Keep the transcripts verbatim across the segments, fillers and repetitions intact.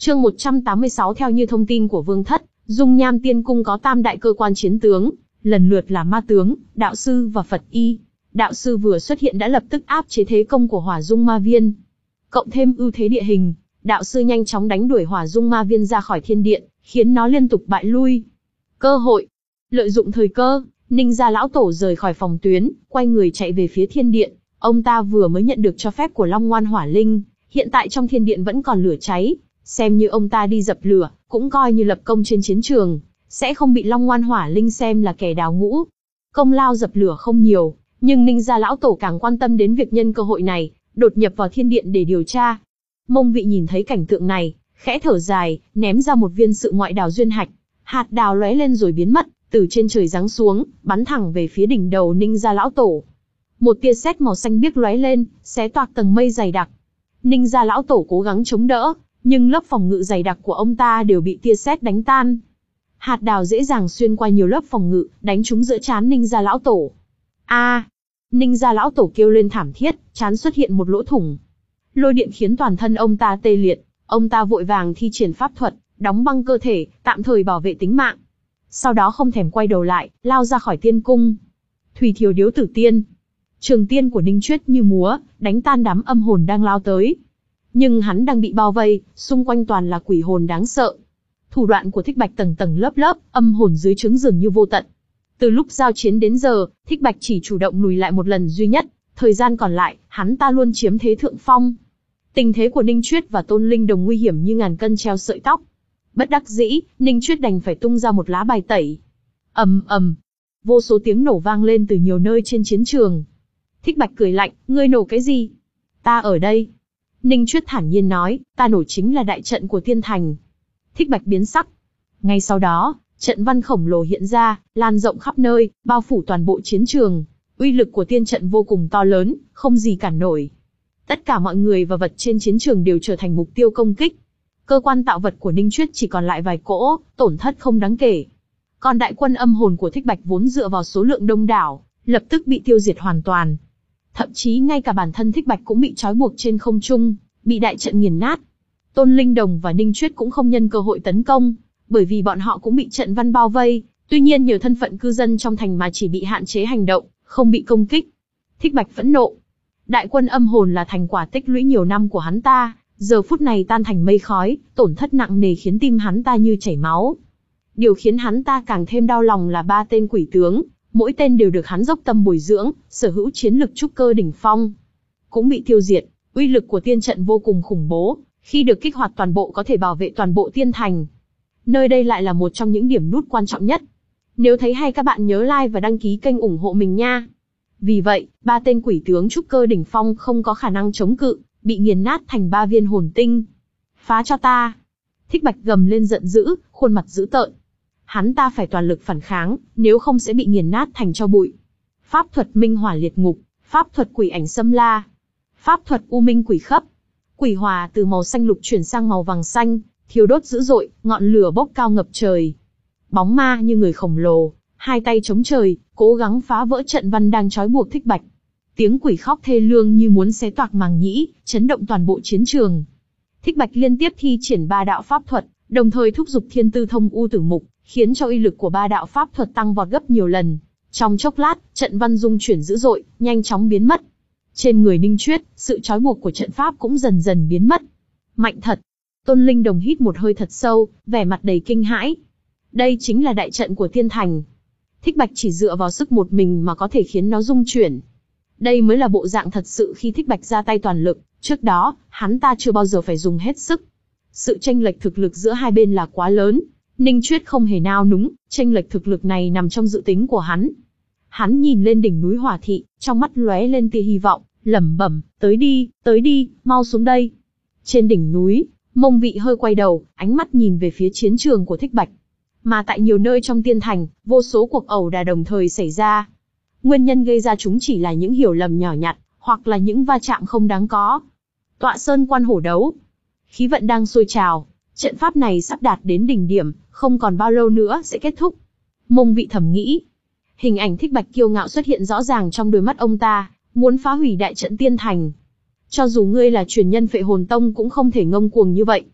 Chương một trăm tám mươi sáu. Theo như thông tin của Vương Thất, Dung Nham Tiên Cung có tam đại cơ quan chiến tướng, lần lượt là ma tướng, đạo sư và Phật y. Đạo sư vừa xuất hiện đã lập tức áp chế thế công của Hỏa Dung Ma Viên. Cộng thêm ưu thế địa hình, đạo sư nhanh chóng đánh đuổi Hỏa Dung Ma Viên ra khỏi thiên điện, khiến nó liên tục bại lui. Cơ hội. Lợi dụng thời cơ, Ninh gia lão tổ rời khỏi phòng tuyến, quay người chạy về phía thiên điện. Ông ta vừa mới nhận được cho phép của Long Ngoan Hỏa Linh, hiện tại trong thiên điện vẫn còn lửa cháy, xem như ông ta đi dập lửa, cũng coi như lập công trên chiến trường, sẽ không bị Long Ngoan Hỏa Linh xem là kẻ đào ngũ. Công lao dập lửa không nhiều, nhưng Ninh gia lão tổ càng quan tâm đến việc nhân cơ hội này, đột nhập vào thiên điện để điều tra. Mông Vị nhìn thấy cảnh tượng này, khẽ thở dài, ném ra một viên sự ngoại đào duyên hạch. Hạt đào lóe lên rồi biến mất, từ trên trời giáng xuống, bắn thẳng về phía đỉnh đầu Ninh gia lão tổ. Một tia sét màu xanh biếc lóe lên, xé toạc tầng mây dày đặc. Ninh gia lão tổ cố gắng chống đỡ, nhưng lớp phòng ngự dày đặc của ông ta đều bị tia sét đánh tan. Hạt đào dễ dàng xuyên qua nhiều lớp phòng ngự, đánh trúng giữa trán Ninh gia lão tổ. A! À, Ninh gia lão tổ kêu lên thảm thiết, trán xuất hiện một lỗ thủng. Lôi điện khiến toàn thân ông ta tê liệt, ông ta vội vàng thi triển pháp thuật, đóng băng cơ thể, tạm thời bảo vệ tính mạng. Sau đó không thèm quay đầu lại, lao ra khỏi tiên cung. Thủy Thiều Điếu Tử Tiên. Trường tiên của Ninh Chuyết như múa, đánh tan đám âm hồn đang lao tới. Nhưng hắn đang bị bao vây, xung quanh toàn là quỷ hồn đáng sợ. Thủ đoạn của Thích Bạch tầng tầng lớp lớp, âm hồn dưới trướng dường như vô tận. Từ lúc giao chiến đến giờ, Thích Bạch chỉ chủ động lùi lại một lần duy nhất, thời gian còn lại, hắn ta luôn chiếm thế thượng phong. Tình thế của Ninh Chuyết và Tôn Linh Đồng nguy hiểm như ngàn cân treo sợi tóc. Bất đắc dĩ, Ninh Chuyết đành phải tung ra một lá bài tẩy. Ầm ầm, vô số tiếng nổ vang lên từ nhiều nơi trên chiến trường. Thích Bạch cười lạnh, ngươi nổ cái gì? Ta ở đây. Ninh Chuyết thản nhiên nói, ta nổ chính là đại trận của Tiên Thành. Thích Bạch biến sắc. Ngay sau đó, trận văn khổng lồ hiện ra, lan rộng khắp nơi, bao phủ toàn bộ chiến trường. Uy lực của tiên trận vô cùng to lớn, không gì cản nổi. Tất cả mọi người và vật trên chiến trường đều trở thành mục tiêu công kích. Cơ quan tạo vật của Ninh Chuyết chỉ còn lại vài cỗ, tổn thất không đáng kể. Còn đại quân âm hồn của Thích Bạch vốn dựa vào số lượng đông đảo, lập tức bị tiêu diệt hoàn toàn. Thậm chí ngay cả bản thân Thích Bạch cũng bị trói buộc trên không trung, bị đại trận nghiền nát. Tôn Linh Đồng và Ninh Chuyết cũng không nhân cơ hội tấn công, bởi vì bọn họ cũng bị trận văn bao vây, tuy nhiên nhờ thân phận cư dân trong thành mà chỉ bị hạn chế hành động, không bị công kích. Thích Bạch phẫn nộ. Đại quân âm hồn là thành quả tích lũy nhiều năm của hắn ta, giờ phút này tan thành mây khói, tổn thất nặng nề khiến tim hắn ta như chảy máu. Điều khiến hắn ta càng thêm đau lòng là ba tên quỷ tướng, mỗi tên đều được hắn dốc tâm bồi dưỡng, sở hữu chiến lực trúc cơ đỉnh phong, cũng bị tiêu diệt. Uy lực của tiên trận vô cùng khủng bố, khi được kích hoạt toàn bộ có thể bảo vệ toàn bộ tiên thành. Nơi đây lại là một trong những điểm nút quan trọng nhất. Nếu thấy hay các bạn nhớ like và đăng ký kênh ủng hộ mình nha. Vì vậy, ba tên quỷ tướng trúc cơ đỉnh phong không có khả năng chống cự, bị nghiền nát thành ba viên hồn tinh. Phá cho ta! Thích Bạch gầm lên giận dữ, khuôn mặt dữ tợn. Hắn ta phải toàn lực phản kháng, nếu không sẽ bị nghiền nát thành tro bụi. Pháp thuật Minh Hỏa Liệt Ngục, pháp thuật Quỷ Ảnh Xâm La, pháp thuật U Minh Quỷ Khấp. Quỷ hỏa từ màu xanh lục chuyển sang màu vàng xanh, thiêu đốt dữ dội, ngọn lửa bốc cao ngập trời. Bóng ma như người khổng lồ, hai tay chống trời, cố gắng phá vỡ trận văn đang trói buộc Thích Bạch. Tiếng quỷ khóc thê lương như muốn xé toạc màng nhĩ, chấn động toàn bộ chiến trường. Thích Bạch liên tiếp thi triển ba đạo pháp thuật, đồng thời thúc giục Thiên Tư Thông U Tử Mục, khiến cho uy lực của ba đạo pháp thuật tăng vọt gấp nhiều lần. Trong chốc lát, trận văn dung chuyển dữ dội, nhanh chóng biến mất. Trên người Ninh Chuyết, sự trói buộc của trận pháp cũng dần dần biến mất. Mạnh thật. Tôn Linh Đồng hít một hơi thật sâu, vẻ mặt đầy kinh hãi. Đây chính là đại trận của Tiên Thành. Thích Bạch chỉ dựa vào sức một mình mà có thể khiến nó dung chuyển. Đây mới là bộ dạng thật sự khi Thích Bạch ra tay toàn lực, trước đó, hắn ta chưa bao giờ phải dùng hết sức. Sự chênh lệch thực lực giữa hai bên là quá lớn. Ninh Chuyết không hề nao núng, chênh lệch thực lực này nằm trong dự tính của hắn. Hắn nhìn lên đỉnh núi Hỏa Thị, trong mắt lóe lên tia hy vọng, lẩm bẩm, tới đi, tới đi, mau xuống đây. Trên đỉnh núi, Mông Vị hơi quay đầu, ánh mắt nhìn về phía chiến trường của Thích Bạch. Mà tại nhiều nơi trong Tiên Thành, vô số cuộc ẩu đả đồng thời xảy ra. Nguyên nhân gây ra chúng chỉ là những hiểu lầm nhỏ nhặt, hoặc là những va chạm không đáng có. Tọa Sơn Quan Hổ Đấu. Khí vận đang sôi trào, trận pháp này sắp đạt đến đỉnh điểm, không còn bao lâu nữa sẽ kết thúc. Mông Vị thầm nghĩ. Hình ảnh Thích Bạch kiêu ngạo xuất hiện rõ ràng trong đôi mắt ông ta, muốn phá hủy đại trận Tiên Thành. Cho dù ngươi là truyền nhân Phệ Hồn Tông cũng không thể ngông cuồng như vậy.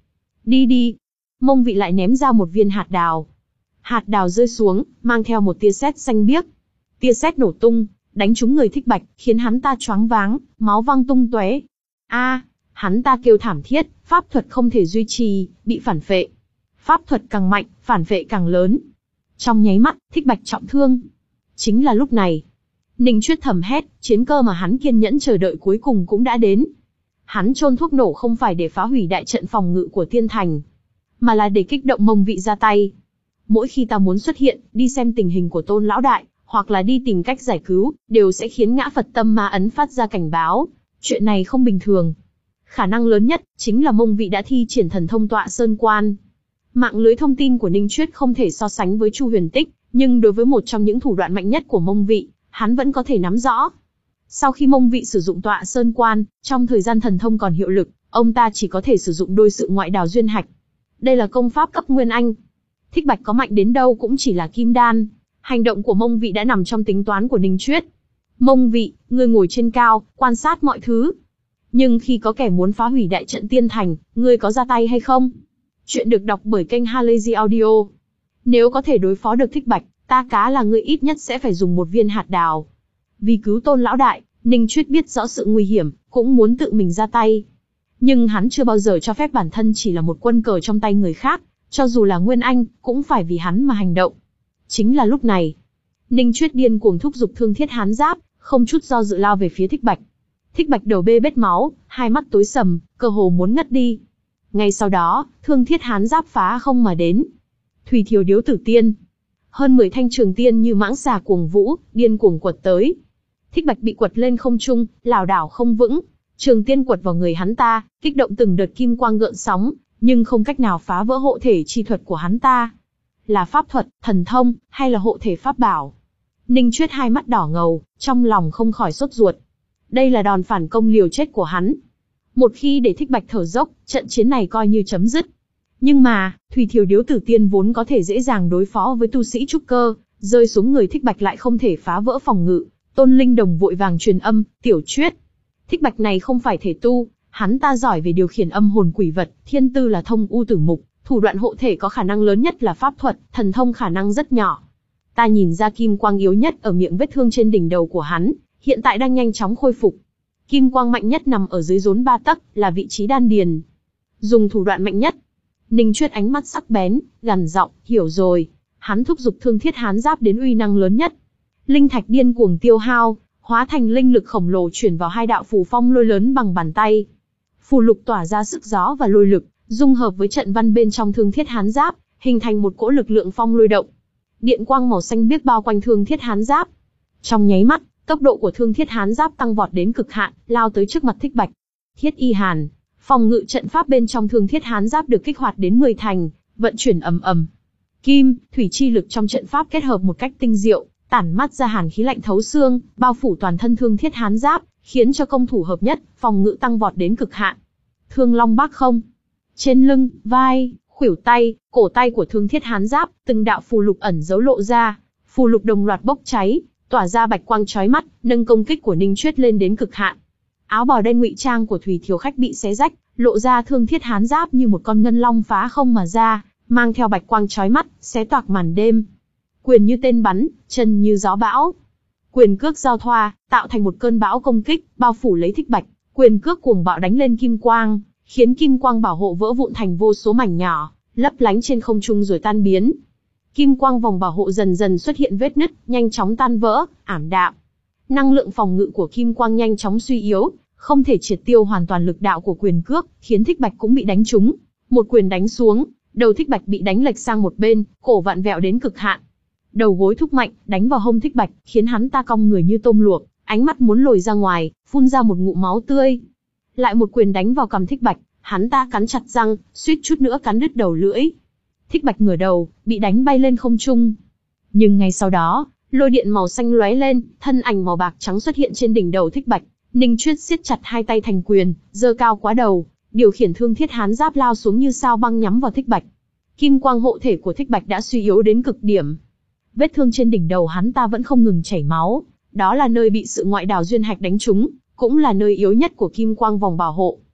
Đi đi. Mông Vị lại ném ra một viên hạt đào. Hạt đào rơi xuống, mang theo một tia sét xanh biếc. Tia sét nổ tung, đánh trúng người Thích Bạch, khiến hắn ta choáng váng, máu văng tung tóe. A, hắn ta kêu thảm thiết, pháp thuật không thể duy trì, bị phản phệ. Pháp thuật càng mạnh, phản phệ càng lớn. Trong nháy mắt, Thích Bạch trọng thương. Chính là lúc này, Ninh Chuyết thầm hét, chiến cơ mà hắn kiên nhẫn chờ đợi cuối cùng cũng đã đến. Hắn chôn thuốc nổ không phải để phá hủy đại trận phòng ngự của Tiên Thành, mà là để kích động Mông Vị ra tay. Mỗi khi ta muốn xuất hiện, đi xem tình hình của Tôn lão đại, hoặc là đi tìm cách giải cứu, đều sẽ khiến ngã Phật tâm ma ấn phát ra cảnh báo. Chuyện này không bình thường. Khả năng lớn nhất, chính là Mông Vị đã thi triển thần thông Tọa Sơn Quan. Mạng lưới thông tin của Ninh Chuyết không thể so sánh với Chu Huyền Tích, nhưng đối với một trong những thủ đoạn mạnh nhất của Mông Vị, hắn vẫn có thể nắm rõ. Sau khi Mông Vị sử dụng Tọa Sơn Quan, trong thời gian thần thông còn hiệu lực, ông ta chỉ có thể sử dụng đôi sự ngoại đào duyên hạch. Đây là công pháp cấp Nguyên Anh. Thích Bạch có mạnh đến đâu cũng chỉ là kim đan. Hành động của Mông Vị đã nằm trong tính toán của Ninh Chuyết. Mông Vị, ngươi ngồi trên cao, quan sát mọi thứ. Nhưng khi có kẻ muốn phá hủy đại trận Tiên Thành, ngươi có ra tay hay không? Chuyện được đọc bởi kênh Halazy Audio. Nếu có thể đối phó được Thích Bạch, ta cá là ngươi ít nhất sẽ phải dùng một viên hạt đào. Vì cứu Tôn lão đại, Ninh Chuyết biết rõ sự nguy hiểm, cũng muốn tự mình ra tay. Nhưng hắn chưa bao giờ cho phép bản thân chỉ là một quân cờ trong tay người khác, cho dù là Nguyên Anh, cũng phải vì hắn mà hành động. Chính là lúc này, Ninh Chuyết điên cuồng thúc giục Thương Thiết Hán Giáp, không chút do dự lao về phía Thích Bạch. Thích Bạch đầu bê bết máu, hai mắt tối sầm, cơ hồ muốn ngất đi. Ngay sau đó, Thương Thiết Hán Giáp phá không mà đến. Thủy Thiều Điếu Tử Tiên. Hơn mười thanh trường tiên như mãng xà cuồng vũ, điên cuồng quật tới. Thích Bạch bị quật lên không trung, lảo đảo không vững. Trường tiên quật vào người hắn ta, kích động từng đợt kim quang gợn sóng, nhưng không cách nào phá vỡ hộ thể chi thuật của hắn ta. Là pháp thuật, thần thông, hay là hộ thể pháp bảo? Ninh Chuyết hai mắt đỏ ngầu, trong lòng không khỏi sốt ruột. Đây là đòn phản công liều chết của hắn. Một khi để Thích Bạch thở dốc, trận chiến này coi như chấm dứt. Nhưng mà, Thủy Thiều Điếu Tử Tiên vốn có thể dễ dàng đối phó với tu sĩ trúc cơ, rơi xuống người Thích Bạch lại không thể phá vỡ phòng ngự. Tôn Linh Đồng vội vàng truyền âm, Tiểu Chuyết. Thích Bạch này không phải thể tu, hắn ta giỏi về điều khiển âm hồn quỷ vật, thiên tư là thông u tử mục, thủ đoạn hộ thể có khả năng lớn nhất là pháp thuật, thần thông khả năng rất nhỏ. Ta nhìn ra kim quang yếu nhất ở miệng vết thương trên đỉnh đầu của hắn, hiện tại đang nhanh chóng khôi phục. Kim quang mạnh nhất nằm ở dưới rốn ba tấc, là vị trí đan điền. Dùng thủ đoạn mạnh nhất. Ninh Chuyết ánh mắt sắc bén, gằn giọng, hiểu rồi. Hắn thúc giục Thương Thiết Hán Giáp đến uy năng lớn nhất. Linh thạch điên cuồng tiêu hao, hóa thành linh lực khổng lồ chuyển vào hai đạo phù phong lôi lớn bằng bàn tay. Phù lục tỏa ra sức gió và lôi lực, dung hợp với trận văn bên trong Thương Thiết Hán Giáp, hình thành một cỗ lực lượng phong lôi động. Điện quang màu xanh biếc bao quanh Thương Thiết Hán Giáp. Trong nháy mắt, tốc độ của Thương Thiết Hán Giáp tăng vọt đến cực hạn, lao tới trước mặt Thích Bạch. Thiết Y Hàn, phòng ngự trận pháp bên trong Thương Thiết Hán Giáp được kích hoạt đến mười thành, vận chuyển ầm ầm. Kim, thủy chi lực trong trận pháp kết hợp một cách tinh diệu, tản mát ra hàn khí lạnh thấu xương, bao phủ toàn thân Thương Thiết Hán Giáp, khiến cho công thủ hợp nhất, phòng ngự tăng vọt đến cực hạn. Thương Long Bác Không. Trên lưng, vai, khuỷu tay, cổ tay của Thương Thiết Hán Giáp, từng đạo phù lục ẩn giấu lộ ra, phù lục đồng loạt bốc cháy, tỏa ra bạch quang chói mắt, nâng công kích của Ninh Chuyết lên đến cực hạn. Áo bào đen ngụy trang của Thủy Thiều Khách bị xé rách, lộ ra Thương Thiết Hán Giáp như một con ngân long phá không mà ra, mang theo bạch quang chói mắt, xé toạc màn đêm. Quyền như tên bắn, chân như gió bão. Quyền cước giao thoa, tạo thành một cơn bão công kích, bao phủ lấy Thích Bạch. Quyền cước cuồng bạo đánh lên kim quang, khiến kim quang bảo hộ vỡ vụn thành vô số mảnh nhỏ, lấp lánh trên không trung rồi tan biến. Kim quang vòng bảo hộ dần dần xuất hiện vết nứt, nhanh chóng tan vỡ, ảm đạm. Năng lượng phòng ngự của kim quang nhanh chóng suy yếu, không thể triệt tiêu hoàn toàn lực đạo của quyền cước, khiến Thích Bạch cũng bị đánh trúng. Một quyền đánh xuống, đầu Thích Bạch bị đánh lệch sang một bên, cổ vặn vẹo đến cực hạn. Đầu gối thúc mạnh, đánh vào hông Thích Bạch, khiến hắn ta cong người như tôm luộc, ánh mắt muốn lồi ra ngoài, phun ra một ngụm máu tươi. Lại một quyền đánh vào cằm Thích Bạch, hắn ta cắn chặt răng, suýt chút nữa cắn đứt đầu lưỡi. Thích Bạch ngửa đầu, bị đánh bay lên không trung. Nhưng ngay sau đó, lôi điện màu xanh lóe lên, thân ảnh màu bạc trắng xuất hiện trên đỉnh đầu Thích Bạch. Ninh Chuyết siết chặt hai tay thành quyền, giơ cao quá đầu, điều khiển Thương Thiết Hán Giáp lao xuống như sao băng nhắm vào Thích Bạch. Kim quang hộ thể của Thích Bạch đã suy yếu đến cực điểm. Vết thương trên đỉnh đầu hắn ta vẫn không ngừng chảy máu, đó là nơi bị sự ngoại đào duyên hạch đánh trúng, cũng là nơi yếu nhất của kim quang vòng bảo hộ.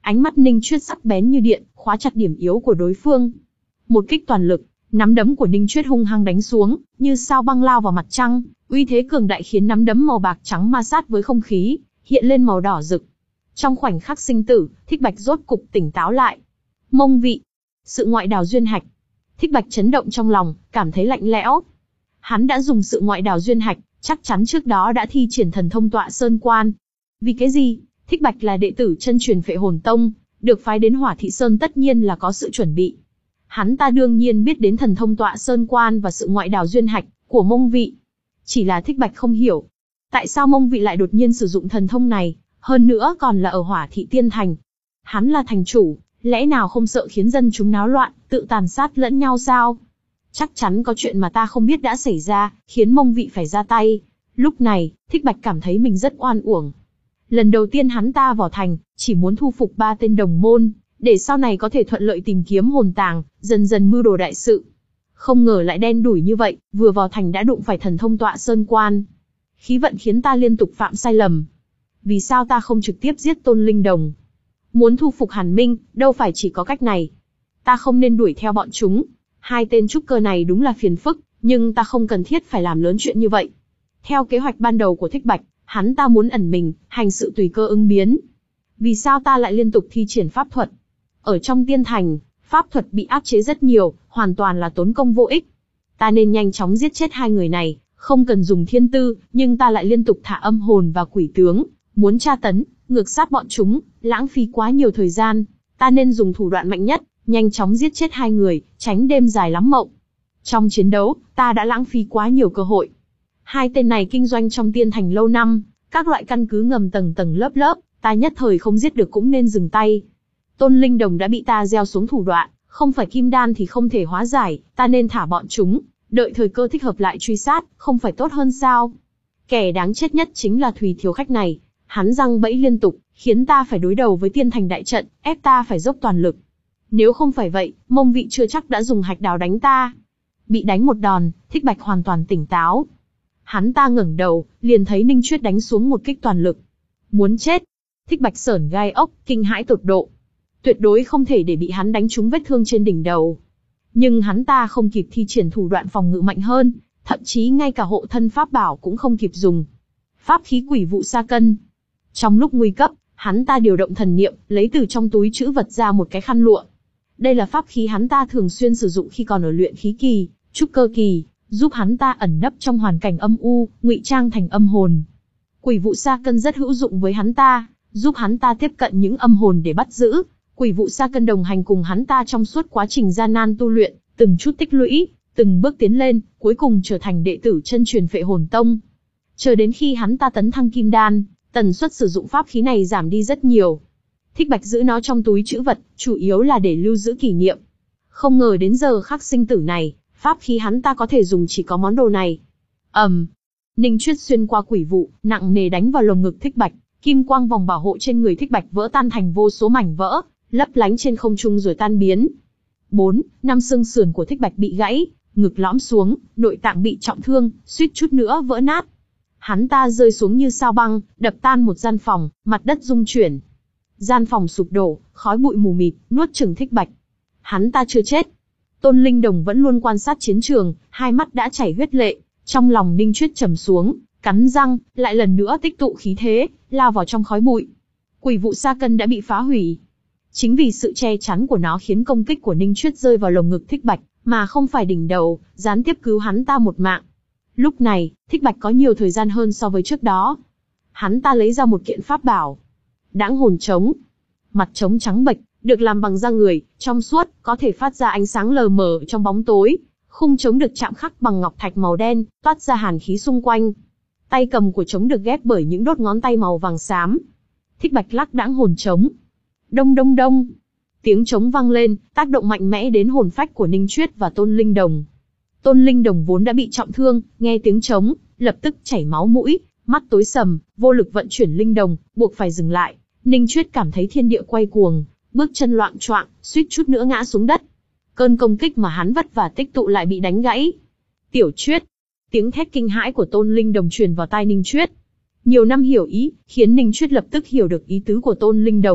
Ánh mắt Ninh Chuyết sắc bén như điện, khóa chặt điểm yếu của đối phương. Một kích toàn lực, nắm đấm của Ninh Chuyết hung hăng đánh xuống, như sao băng lao vào mặt trăng, uy thế cường đại khiến nắm đấm màu bạc trắng ma sát với không khí, hiện lên màu đỏ rực. Trong khoảnh khắc sinh tử, Thích Bạch rốt cục tỉnh táo lại. Mông vị, sự ngoại đào duyên hạch. Thích Bạch chấn động trong lòng, cảm thấy lạnh lẽo. Hắn đã dùng sự ngoại đào duyên hạch, chắc chắn trước đó đã thi triển thần thông Tọa Sơn Quan. Vì cái gì? Thích Bạch là đệ tử chân truyền Phệ Hồn Tông, được phái đến Hỏa Thị Sơn tất nhiên là có sự chuẩn bị. Hắn ta đương nhiên biết đến thần thông Tọa Sơn Quan và sự ngoại đào duyên hạch của Mông Vị. Chỉ là Thích Bạch không hiểu, tại sao Mông Vị lại đột nhiên sử dụng thần thông này, hơn nữa còn là ở Hỏa Thị Tiên Thành. Hắn là thành chủ, lẽ nào không sợ khiến dân chúng náo loạn, tự tàn sát lẫn nhau sao? Chắc chắn có chuyện mà ta không biết đã xảy ra, khiến Mông Vị phải ra tay. Lúc này, Thích Bạch cảm thấy mình rất oan uổng. Lần đầu tiên hắn ta vào thành, chỉ muốn thu phục ba tên đồng môn, để sau này có thể thuận lợi tìm kiếm hồn tàng, dần dần mưu đồ đại sự. Không ngờ lại đen đủi như vậy, vừa vào thành đã đụng phải thần thông Tọa Sơn Quan. Khí vận khiến ta liên tục phạm sai lầm. Vì sao ta không trực tiếp giết Tôn Linh Đồng? Muốn thu phục Hàn Minh, đâu phải chỉ có cách này. Ta không nên đuổi theo bọn chúng. Hai tên trúc cơ này đúng là phiền phức, nhưng ta không cần thiết phải làm lớn chuyện như vậy. Theo kế hoạch ban đầu của Thích Bạch, hắn ta muốn ẩn mình, hành sự tùy cơ ứng biến. Vì sao ta lại liên tục thi triển pháp thuật? Ở trong tiên thành, pháp thuật bị áp chế rất nhiều, hoàn toàn là tốn công vô ích. Ta nên nhanh chóng giết chết hai người này, không cần dùng thiên tư, nhưng ta lại liên tục thả âm hồn và quỷ tướng, muốn tra tấn, ngược sát bọn chúng, lãng phí quá nhiều thời gian. Ta nên dùng thủ đoạn mạnh nhất, nhanh chóng giết chết hai người, tránh đêm dài lắm mộng. Trong chiến đấu, ta đã lãng phí quá nhiều cơ hội. Hai tên này kinh doanh trong tiên thành lâu năm, các loại căn cứ ngầm tầng tầng lớp lớp, ta nhất thời không giết được cũng nên dừng tay. Tôn Linh Đồng đã bị ta gieo xuống thủ đoạn, không phải kim đan thì không thể hóa giải, ta nên thả bọn chúng, đợi thời cơ thích hợp lại truy sát, không phải tốt hơn sao? Kẻ đáng chết nhất chính là Thùy Thiếu Khách này, hắn giăng bẫy liên tục, khiến ta phải đối đầu với tiên thành đại trận, ép ta phải dốc toàn lực. Nếu không phải vậy, Mông Vị chưa chắc đã dùng hạch đào đánh ta. Bị đánh một đòn, Thích Bạch hoàn toàn tỉnh táo. Hắn ta ngẩng đầu, liền thấy Ninh Chuyết đánh xuống một kích toàn lực. Muốn chết. Thích Bạch sởn gai ốc, kinh hãi tột độ. Tuyệt đối không thể để bị hắn đánh trúng vết thương trên đỉnh đầu. Nhưng hắn ta không kịp thi triển thủ đoạn phòng ngự mạnh hơn, thậm chí ngay cả hộ thân pháp bảo cũng không kịp dùng. Pháp khí Quỷ Vụ Sa Cân. Trong lúc nguy cấp, hắn ta điều động thần niệm, lấy từ trong túi trữ vật ra một cái khăn lụa. Đây là pháp khí hắn ta thường xuyên sử dụng khi còn ở luyện khí kỳ, trúc cơ kỳ, giúp hắn ta ẩn nấp trong hoàn cảnh âm u, ngụy trang thành âm hồn. Quỷ Vụ Sa Cân rất hữu dụng với hắn ta, giúp hắn ta tiếp cận những âm hồn để bắt giữ. Quỷ Vụ Sa Cân đồng hành cùng hắn ta trong suốt quá trình gian nan tu luyện, từng chút tích lũy, từng bước tiến lên, cuối cùng trở thành đệ tử chân truyền Phệ Hồn Tông. Chờ đến khi hắn ta tấn thăng kim đan, tần suất sử dụng pháp khí này giảm đi rất nhiều. Thích Bạch giữ nó trong túi trữ vật, chủ yếu là để lưu giữ kỷ niệm. Không ngờ đến giờ khắc sinh tử này, pháp khí hắn ta có thể dùng chỉ có món đồ này. ầm, um, Ninh Chuyết xuyên qua quỷ vụ, nặng nề đánh vào lồng ngực Thích Bạch, kim quang vòng bảo hộ trên người Thích Bạch vỡ tan thành vô số mảnh vỡ, lấp lánh trên không trung rồi tan biến. Bốn, năm xương sườn của Thích Bạch bị gãy, ngực lõm xuống, nội tạng bị trọng thương, suýt chút nữa vỡ nát. Hắn ta rơi xuống như sao băng, đập tan một gian phòng, mặt đất rung chuyển. Gian phòng sụp đổ, khói bụi mù mịt, nuốt chửng Thích Bạch. Hắn ta chưa chết. Tôn Linh Đồng vẫn luôn quan sát chiến trường, hai mắt đã chảy huyết lệ, trong lòng Ninh Chuyết trầm xuống, cắn răng, lại lần nữa tích tụ khí thế, lao vào trong khói bụi. Quỷ Vụ Sa Cân đã bị phá hủy. Chính vì sự che chắn của nó khiến công kích của Ninh Chuyết rơi vào lồng ngực Thích Bạch, mà không phải đỉnh đầu, gián tiếp cứu hắn ta một mạng. Lúc này, Thích Bạch có nhiều thời gian hơn so với trước đó. Hắn ta lấy ra một kiện pháp bảo. Đãng hồn trống. Mặt trống trắng bệch, được làm bằng da người, trong suốt, có thể phát ra ánh sáng lờ mờ trong bóng tối. Khung trống được chạm khắc bằng ngọc thạch màu đen, toát ra hàn khí xung quanh. Tay cầm của trống được ghép bởi những đốt ngón tay màu vàng xám. Thích Bạch lắc đãng hồn trống. Đông đông đông. Tiếng trống vang lên, tác động mạnh mẽ đến hồn phách của Ninh Chuyết và Tôn Linh Đồng. Tôn Linh Đồng vốn đã bị trọng thương, nghe tiếng trống, lập tức chảy máu mũi, mắt tối sầm, vô lực vận chuyển linh đồng, buộc phải dừng lại. Ninh Chuyết cảm thấy thiên địa quay cuồng, bước chân loạng choạng, suýt chút nữa ngã xuống đất. Cơn công kích mà hắn vất vả tích tụ lại bị đánh gãy. Tiểu Chuyết! Tiếng thét kinh hãi của Tôn Linh Đồng truyền vào tai Ninh Chuyết. Nhiều năm hiểu ý, khiến Ninh Chuyết lập tức hiểu được ý tứ của Tôn Linh Đồng.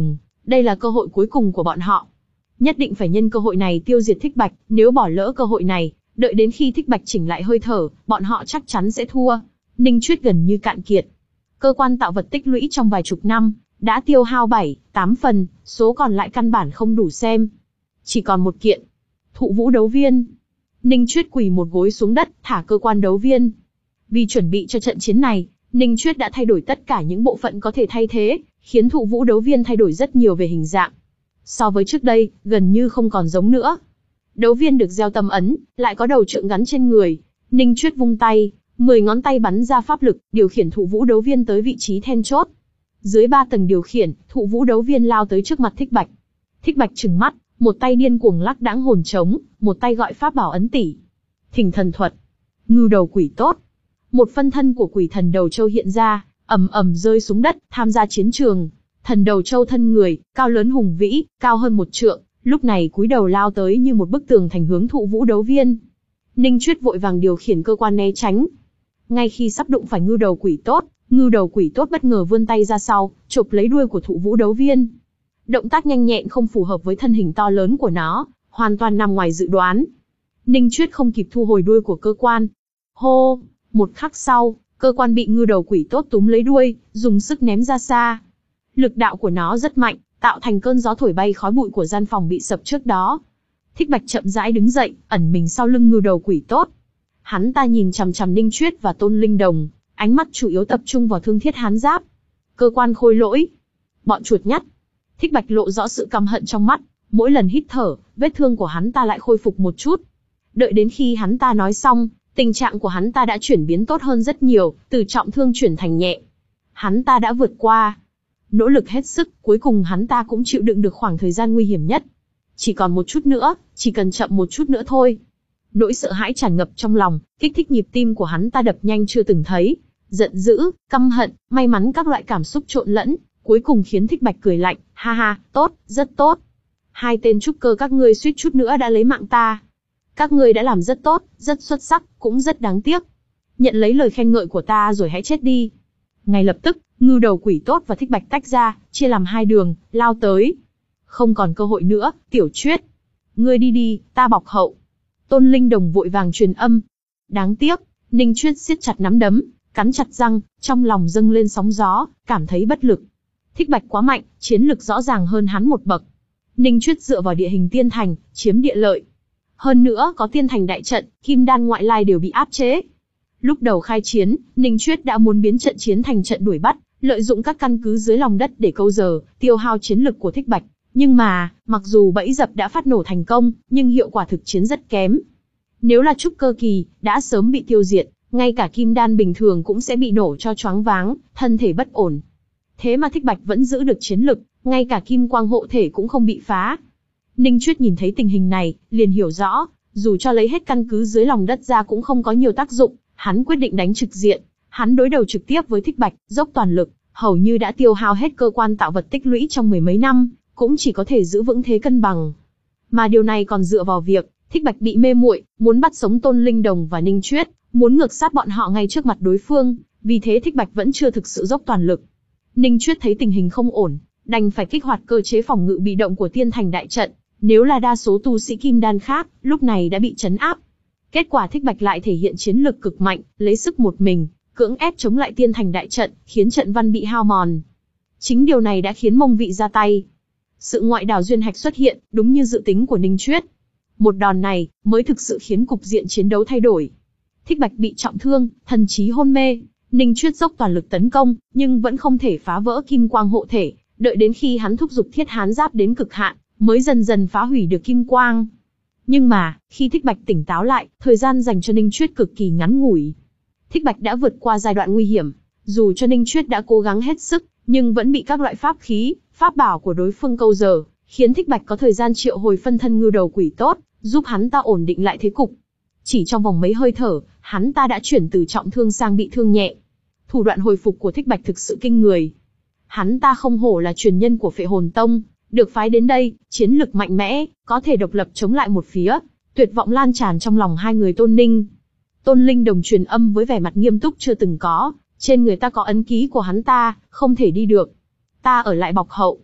Đây là cơ hội cuối cùng của bọn họ. Nhất định phải nhân cơ hội này tiêu diệt Thích Bạch, nếu bỏ lỡ cơ hội này, đợi đến khi Thích Bạch chỉnh lại hơi thở, bọn họ chắc chắn sẽ thua. Ninh Chuyết gần như cạn kiệt. Cơ quan tạo vật tích lũy trong vài chục năm, đã tiêu hao bảy, tám phần, số còn lại căn bản không đủ xem. Chỉ còn một kiện. Thụ vũ đấu viên. Ninh Chuyết quỳ một gối xuống đất, thả cơ quan đấu viên. Vì chuẩn bị cho trận chiến này, Ninh Chuyết đã thay đổi tất cả những bộ phận có thể thay thế, khiến thụ vũ đấu viên thay đổi rất nhiều về hình dạng. So với trước đây, gần như không còn giống nữa. Đấu viên được gieo tâm ấn, lại có đầu trượng gắn trên người. Ninh Chuyết vung tay, mười ngón tay bắn ra pháp lực, điều khiển thụ vũ đấu viên tới vị trí then chốt. Dưới ba tầng điều khiển, thụ vũ đấu viên lao tới trước mặt Thích Bạch. Thích Bạch trừng mắt, một tay điên cuồng lắc đãng hồn trống, một tay gọi pháp bảo ấn tỷ. Thỉnh thần thuật, ngưu đầu quỷ tốt. Một phân thân của quỷ thần đầu châu hiện ra, ầm ầm rơi xuống đất, tham gia chiến trường. Thần đầu châu thân người, cao lớn hùng vĩ, cao hơn một trượng, lúc này cúi đầu lao tới như một bức tường thành hướng thụ vũ đấu viên. Ninh Chuyết vội vàng điều khiển cơ quan né tránh. Ngay khi sắp đụng phải ngưu đầu quỷ tốt, ngưu đầu quỷ tốt bất ngờ vươn tay ra sau, chụp lấy đuôi của thụ vũ đấu viên. Động tác nhanh nhẹn không phù hợp với thân hình to lớn của nó, hoàn toàn nằm ngoài dự đoán. Ninh Chuyết không kịp thu hồi đuôi của cơ quan. Hô, một khắc sau, cơ quan bị ngưu đầu quỷ tốt túm lấy đuôi, dùng sức ném ra xa. Lực đạo của nó rất mạnh, tạo thành cơn gió thổi bay khói bụi của gian phòng bị sập trước đó. Thích Bạch chậm rãi đứng dậy, ẩn mình sau lưng ngưu đầu quỷ tốt. Hắn ta nhìn chằm chằm Ninh Chuyết và Tôn Linh Đồng, ánh mắt chủ yếu tập trung vào thương thiết hán giáp. Cơ quan khôi lỗi. Bọn chuột nhắt. Thích Bạch lộ rõ sự căm hận trong mắt, mỗi lần hít thở, vết thương của hắn ta lại khôi phục một chút. Đợi đến khi hắn ta nói xong, tình trạng của hắn ta đã chuyển biến tốt hơn rất nhiều, từ trọng thương chuyển thành nhẹ. Hắn ta đã vượt qua. Nỗ lực hết sức, cuối cùng hắn ta cũng chịu đựng được khoảng thời gian nguy hiểm nhất. Chỉ còn một chút nữa, chỉ cần chậm một chút nữa thôi. Nỗi sợ hãi tràn ngập trong lòng, kích thích nhịp tim của hắn ta đập nhanh chưa từng thấy. Giận dữ, căm hận, may mắn các loại cảm xúc trộn lẫn, cuối cùng khiến Thích Bạch cười lạnh, ha ha, tốt, rất tốt. Hai tên trúc cơ các ngươi suýt chút nữa đã lấy mạng ta. Các ngươi đã làm rất tốt, rất xuất sắc, cũng rất đáng tiếc. Nhận lấy lời khen ngợi của ta rồi hãy chết đi. Ngay lập tức, ngưu đầu quỷ tốt và Thích Bạch tách ra, chia làm hai đường, lao tới. Không còn cơ hội nữa, Tiểu Chuyết. Ngươi đi đi, ta bọc hậu. Tôn Linh Đồng vội vàng truyền âm. Đáng tiếc, Ninh Chuyết siết chặt nắm đấm, cắn chặt răng, trong lòng dâng lên sóng gió, cảm thấy bất lực. Thích Bạch quá mạnh, chiến lực rõ ràng hơn hắn một bậc. Ninh Chuyết dựa vào địa hình tiên thành, chiếm địa lợi. Hơn nữa có tiên thành đại trận, kim đan ngoại lai đều bị áp chế. Lúc đầu khai chiến, Ninh Chuyết đã muốn biến trận chiến thành trận đuổi bắt, lợi dụng các căn cứ dưới lòng đất để câu giờ, tiêu hao chiến lực của Thích Bạch. Nhưng mà, mặc dù bẫy dập đã phát nổ thành công, nhưng hiệu quả thực chiến rất kém. Nếu là trúc cơ kỳ, đã sớm bị tiêu diệt, ngay cả kim đan bình thường cũng sẽ bị nổ cho choáng váng, thân thể bất ổn. Thế mà Thích Bạch vẫn giữ được chiến lực, ngay cả kim quang hộ thể cũng không bị phá. Ninh Chuyết nhìn thấy tình hình này, liền hiểu rõ, dù cho lấy hết căn cứ dưới lòng đất ra cũng không có nhiều tác dụng, hắn quyết định đánh trực diện. Hắn đối đầu trực tiếp với Thích Bạch, dốc toàn lực, hầu như đã tiêu hao hết cơ quan tạo vật tích lũy trong mười mấy năm, cũng chỉ có thể giữ vững thế cân bằng. Mà điều này còn dựa vào việc, Thích Bạch bị mê muội, muốn bắt sống Tôn Linh Đồng và Ninh Chuyết, muốn ngược sát bọn họ ngay trước mặt đối phương, vì thế Thích Bạch vẫn chưa thực sự dốc toàn lực. Ninh Chuyết thấy tình hình không ổn, đành phải kích hoạt cơ chế phòng ngự bị động của tiên thành đại trận, nếu là đa số tu sĩ kim đan khác, lúc này đã bị trấn áp. Kết quả Thích Bạch lại thể hiện chiến lực cực mạnh, lấy sức một mình, cưỡng ép chống lại tiên thành đại trận, khiến trận văn bị hao mòn. Chính điều này đã khiến Mông Vị ra tay. Sự ngoại đảo duyên hạch xuất hiện, đúng như dự tính của Ninh Chuyết. Một đòn này, mới thực sự khiến cục diện chiến đấu thay đổi. Thích Bạch bị trọng thương, thần trí hôn mê. Ninh Chuyết dốc toàn lực tấn công, nhưng vẫn không thể phá vỡ kim quang hộ thể. Đợi đến khi hắn thúc giục thiết hán giáp đến cực hạn, mới dần dần phá hủy được kim quang. Nhưng mà, khi Thích Bạch tỉnh táo lại, thời gian dành cho Ninh Chuyết cực kỳ ngắn ngủi. Thích Bạch đã vượt qua giai đoạn nguy hiểm. Dù cho Ninh Chuyết đã cố gắng hết sức, nhưng vẫn bị các loại pháp khí, pháp bảo của đối phương câu giờ, khiến Thích Bạch có thời gian triệu hồi phân thân ngưu đầu quỷ tốt, giúp hắn ta ổn định lại thế cục. Chỉ trong vòng mấy hơi thở, hắn ta đã chuyển từ trọng thương sang bị thương nhẹ. Thủ đoạn hồi phục của Thích Bạch thực sự kinh người. Hắn ta không hổ là truyền nhân của Phệ Hồn Tông, được phái đến đây, chiến lực mạnh mẽ, có thể độc lập chống lại một phía. Tuyệt vọng lan tràn trong lòng hai người Tôn Ninh. Tôn Linh Đồng truyền âm với vẻ mặt nghiêm túc chưa từng có, trên người ta có ấn ký của hắn ta, không thể đi được. Ta ở lại bọc hậu.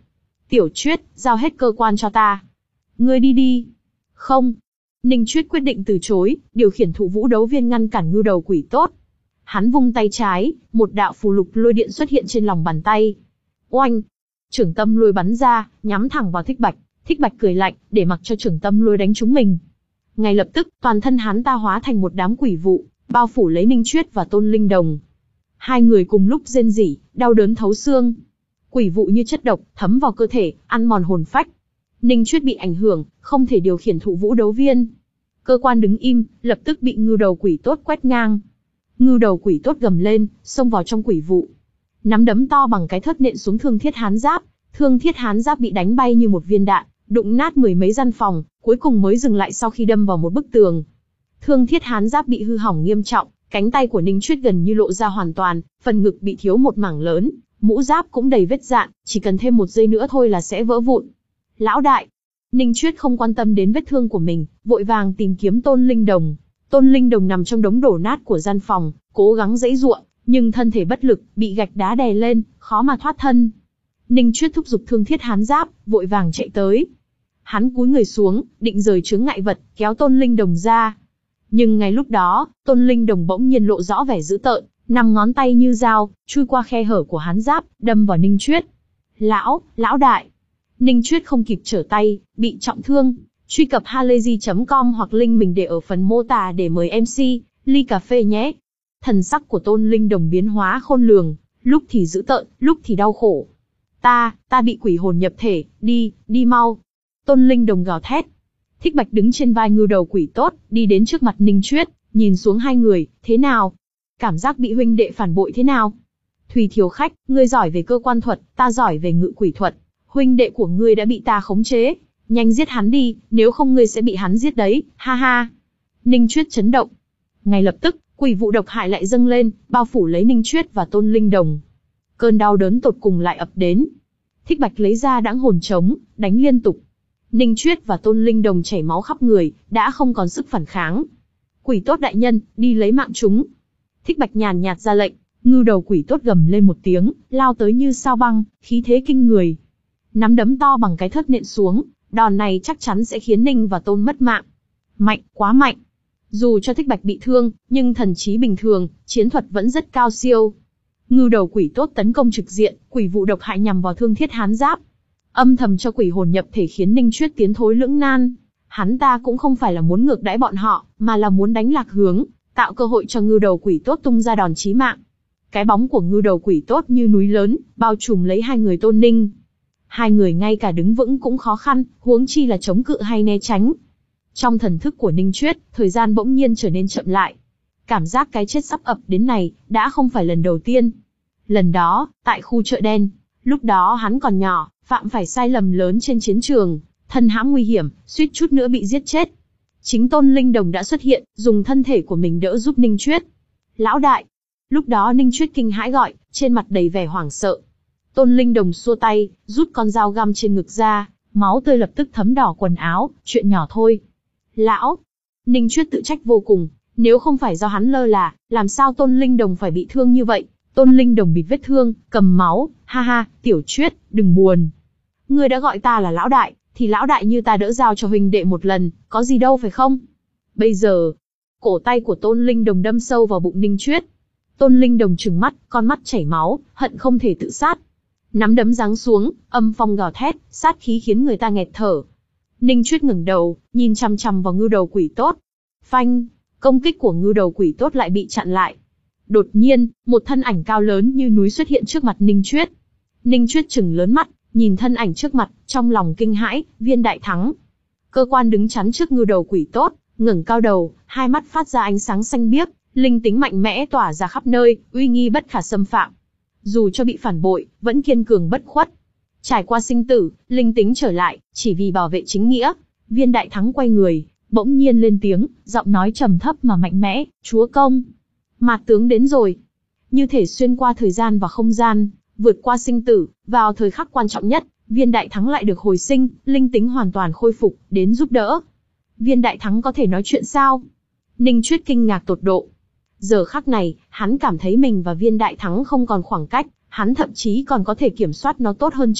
Tiểu Chuyết, giao hết cơ quan cho ta. Ngươi đi đi. Không. Ninh Chuyết quyết định từ chối, điều khiển thụ vũ đấu viên ngăn cản ngưu đầu quỷ tốt. Hắn vung tay trái, một đạo phù lục lôi điện xuất hiện trên lòng bàn tay. Oanh! Trưởng tâm lôi bắn ra, nhắm thẳng vào Thích Bạch. Thích Bạch cười lạnh, để mặc cho trưởng tâm lôi đánh trúng mình. Ngay lập tức, toàn thân hắn ta hóa thành một đám quỷ vụ, bao phủ lấy Ninh Chuyết và Tôn Linh Đồng. Hai người cùng lúc rên rỉ, đau đớn thấu xương. Quỷ vụ như chất độc, thấm vào cơ thể, ăn mòn hồn phách. Ninh Chuyết bị ảnh hưởng, không thể điều khiển thụ vũ đấu viên. Cơ quan đứng im, lập tức bị ngưu đầu quỷ tốt quét ngang. Ngưu đầu quỷ tốt gầm lên, xông vào trong quỷ vụ. Nắm đấm to bằng cái thớt nện xuống Thương Thiết Hán Giáp. Thương Thiết Hán Giáp bị đánh bay như một viên đạn, đụng nát mười mấy gian phòng, cuối cùng mới dừng lại sau khi đâm vào một bức tường. Thương Thiết Hán Giáp bị hư hỏng nghiêm trọng, cánh tay của Ninh Chuyết gần như lộ ra hoàn toàn, phần ngực bị thiếu một mảng lớn, mũ giáp cũng đầy vết dạn, chỉ cần thêm một giây nữa thôi là sẽ vỡ vụn. Lão đại! Ninh Chuyết không quan tâm đến vết thương của mình, vội vàng tìm kiếm Tôn Linh Đồng. Tôn Linh Đồng nằm trong đống đổ nát của gian phòng, cố gắng giãy giụa, nhưng thân thể bất lực, bị gạch đá đè lên, khó mà thoát thân. Ninh Chuyết thúc giục Thương Thiết Hán Giáp, vội vàng chạy tới. Hắn cúi người xuống, định rời chướng ngại vật, kéo Tôn Linh Đồng ra. Nhưng ngay lúc đó, Tôn Linh Đồng bỗng nhiên lộ rõ vẻ dữ tợn, năm ngón tay như dao, chui qua khe hở của Hán Giáp, đâm vào Ninh Chuyết. Lão, lão đại! Ninh Chuyết không kịp trở tay, bị trọng thương. Truy cập halayzi chấm com hoặc link mình để ở phần mô tả để mời em xê, ly cà phê nhé. Thần sắc của Tôn Linh Đồng biến hóa khôn lường, lúc thì dữ tợn, lúc thì đau khổ. Ta, ta bị quỷ hồn nhập thể, đi, đi mau. Tôn Linh Đồng gào thét. Thích Bạch đứng trên vai ngưu đầu quỷ tốt, đi đến trước mặt Ninh Chuyết, nhìn xuống hai người, thế nào? Cảm giác bị huynh đệ phản bội thế nào? Thùy Thiếu Khách, ngươi giỏi về cơ quan thuật, ta giỏi về ngự quỷ thuật. Huynh đệ của ngươi đã bị ta khống chế. Nhanh giết hắn đi, nếu không ngươi sẽ bị hắn giết đấy, ha ha. Ninh Chuyết chấn động. Ngay lập tức, quỷ vụ độc hại lại dâng lên, bao phủ lấy Ninh Chuyết và Tôn Linh Đồng. Cơn đau đớn tột cùng lại ập đến. Thích Bạch lấy ra đãng hồn trống, đánh liên tục. Ninh Chuyết và Tôn Linh Đồng chảy máu khắp người, đã không còn sức phản kháng. Quỷ tốt đại nhân, đi lấy mạng chúng. Thích Bạch nhàn nhạt ra lệnh, ngưu đầu quỷ tốt gầm lên một tiếng, lao tới như sao băng, khí thế kinh người. Nắm đấm to bằng cái thớt nện xuống, đòn này chắc chắn sẽ khiến Ninh và Tôn mất mạng. Mạnh, quá mạnh. Dù cho Thích Bạch bị thương, nhưng thần trí bình thường, chiến thuật vẫn rất cao siêu. Ngưu đầu quỷ tốt tấn công trực diện, quỷ vụ độc hại nhằm vào Thương Thiết Hán Giáp. Âm thầm cho quỷ hồn nhập thể khiến Ninh Chuyết tiến thối lưỡng nan. Hắn ta cũng không phải là muốn ngược đãi bọn họ, mà là muốn đánh lạc hướng, tạo cơ hội cho ngưu đầu quỷ tốt tung ra đòn chí mạng. Cái bóng của ngưu đầu quỷ tốt như núi lớn, bao trùm lấy hai người Tôn Ninh. Hai người ngay cả đứng vững cũng khó khăn, huống chi là chống cự hay né tránh. Trong thần thức của Ninh Chuyết, thời gian bỗng nhiên trở nên chậm lại. Cảm giác cái chết sắp ập đến này, đã không phải lần đầu tiên. Lần đó, tại khu chợ đen, lúc đó hắn còn nhỏ, phạm phải sai lầm lớn trên chiến trường, thân hãm nguy hiểm, suýt chút nữa bị giết chết. Chính Tôn Linh Đồng đã xuất hiện, dùng thân thể của mình đỡ giúp Ninh Chuyết. Lão đại! Lúc đó Ninh Chuyết kinh hãi gọi, trên mặt đầy vẻ hoảng sợ. Tôn Linh Đồng xua tay, rút con dao găm trên ngực ra, máu tươi lập tức thấm đỏ quần áo, chuyện nhỏ thôi. Lão! Ninh Chuyết tự trách vô cùng, nếu không phải do hắn lơ là, làm sao Tôn Linh Đồng phải bị thương như vậy? Tôn Linh Đồng bịt vết thương, cầm máu, ha ha, Tiểu Chuyết, đừng buồn. Ngươi đã gọi ta là lão đại, thì lão đại như ta đỡ dao cho huynh đệ một lần, có gì đâu phải không? Bây giờ, cổ tay của Tôn Linh Đồng đâm sâu vào bụng Ninh Chuyết. Tôn Linh Đồng trừng mắt, con mắt chảy máu, hận không thể tự sát. Nắm đấm giáng xuống, âm phong gào thét, sát khí khiến người ta nghẹt thở. Ninh Chuyết ngẩng đầu, nhìn chằm chằm vào ngưu đầu quỷ tốt. Phanh, công kích của ngưu đầu quỷ tốt lại bị chặn lại. Đột nhiên, một thân ảnh cao lớn như núi xuất hiện trước mặt Ninh Chuyết. Ninh Chuyết trừng lớn mắt, nhìn thân ảnh trước mặt, trong lòng kinh hãi, Viên Đại Thắng. Cơ quan đứng chắn trước ngưu đầu quỷ tốt, ngẩng cao đầu, hai mắt phát ra ánh sáng xanh biếc, linh tính mạnh mẽ tỏa ra khắp nơi, uy nghi bất khả xâm phạm. Dù cho bị phản bội, vẫn kiên cường bất khuất. Trải qua sinh tử, linh tính trở lại, chỉ vì bảo vệ chính nghĩa. Viên Đại Thắng quay người, bỗng nhiên lên tiếng, giọng nói trầm thấp mà mạnh mẽ, chúa công. Mạt tướng đến rồi. Như thể xuyên qua thời gian và không gian, vượt qua sinh tử, vào thời khắc quan trọng nhất, Viên Đại Thắng lại được hồi sinh, linh tính hoàn toàn khôi phục, đến giúp đỡ. Viên Đại Thắng có thể nói chuyện sao? Ninh Chuyết kinh ngạc tột độ. Giờ khắc này, hắn cảm thấy mình và Viên Đại Thắng không còn khoảng cách, hắn thậm chí còn có thể kiểm soát nó tốt hơn trước.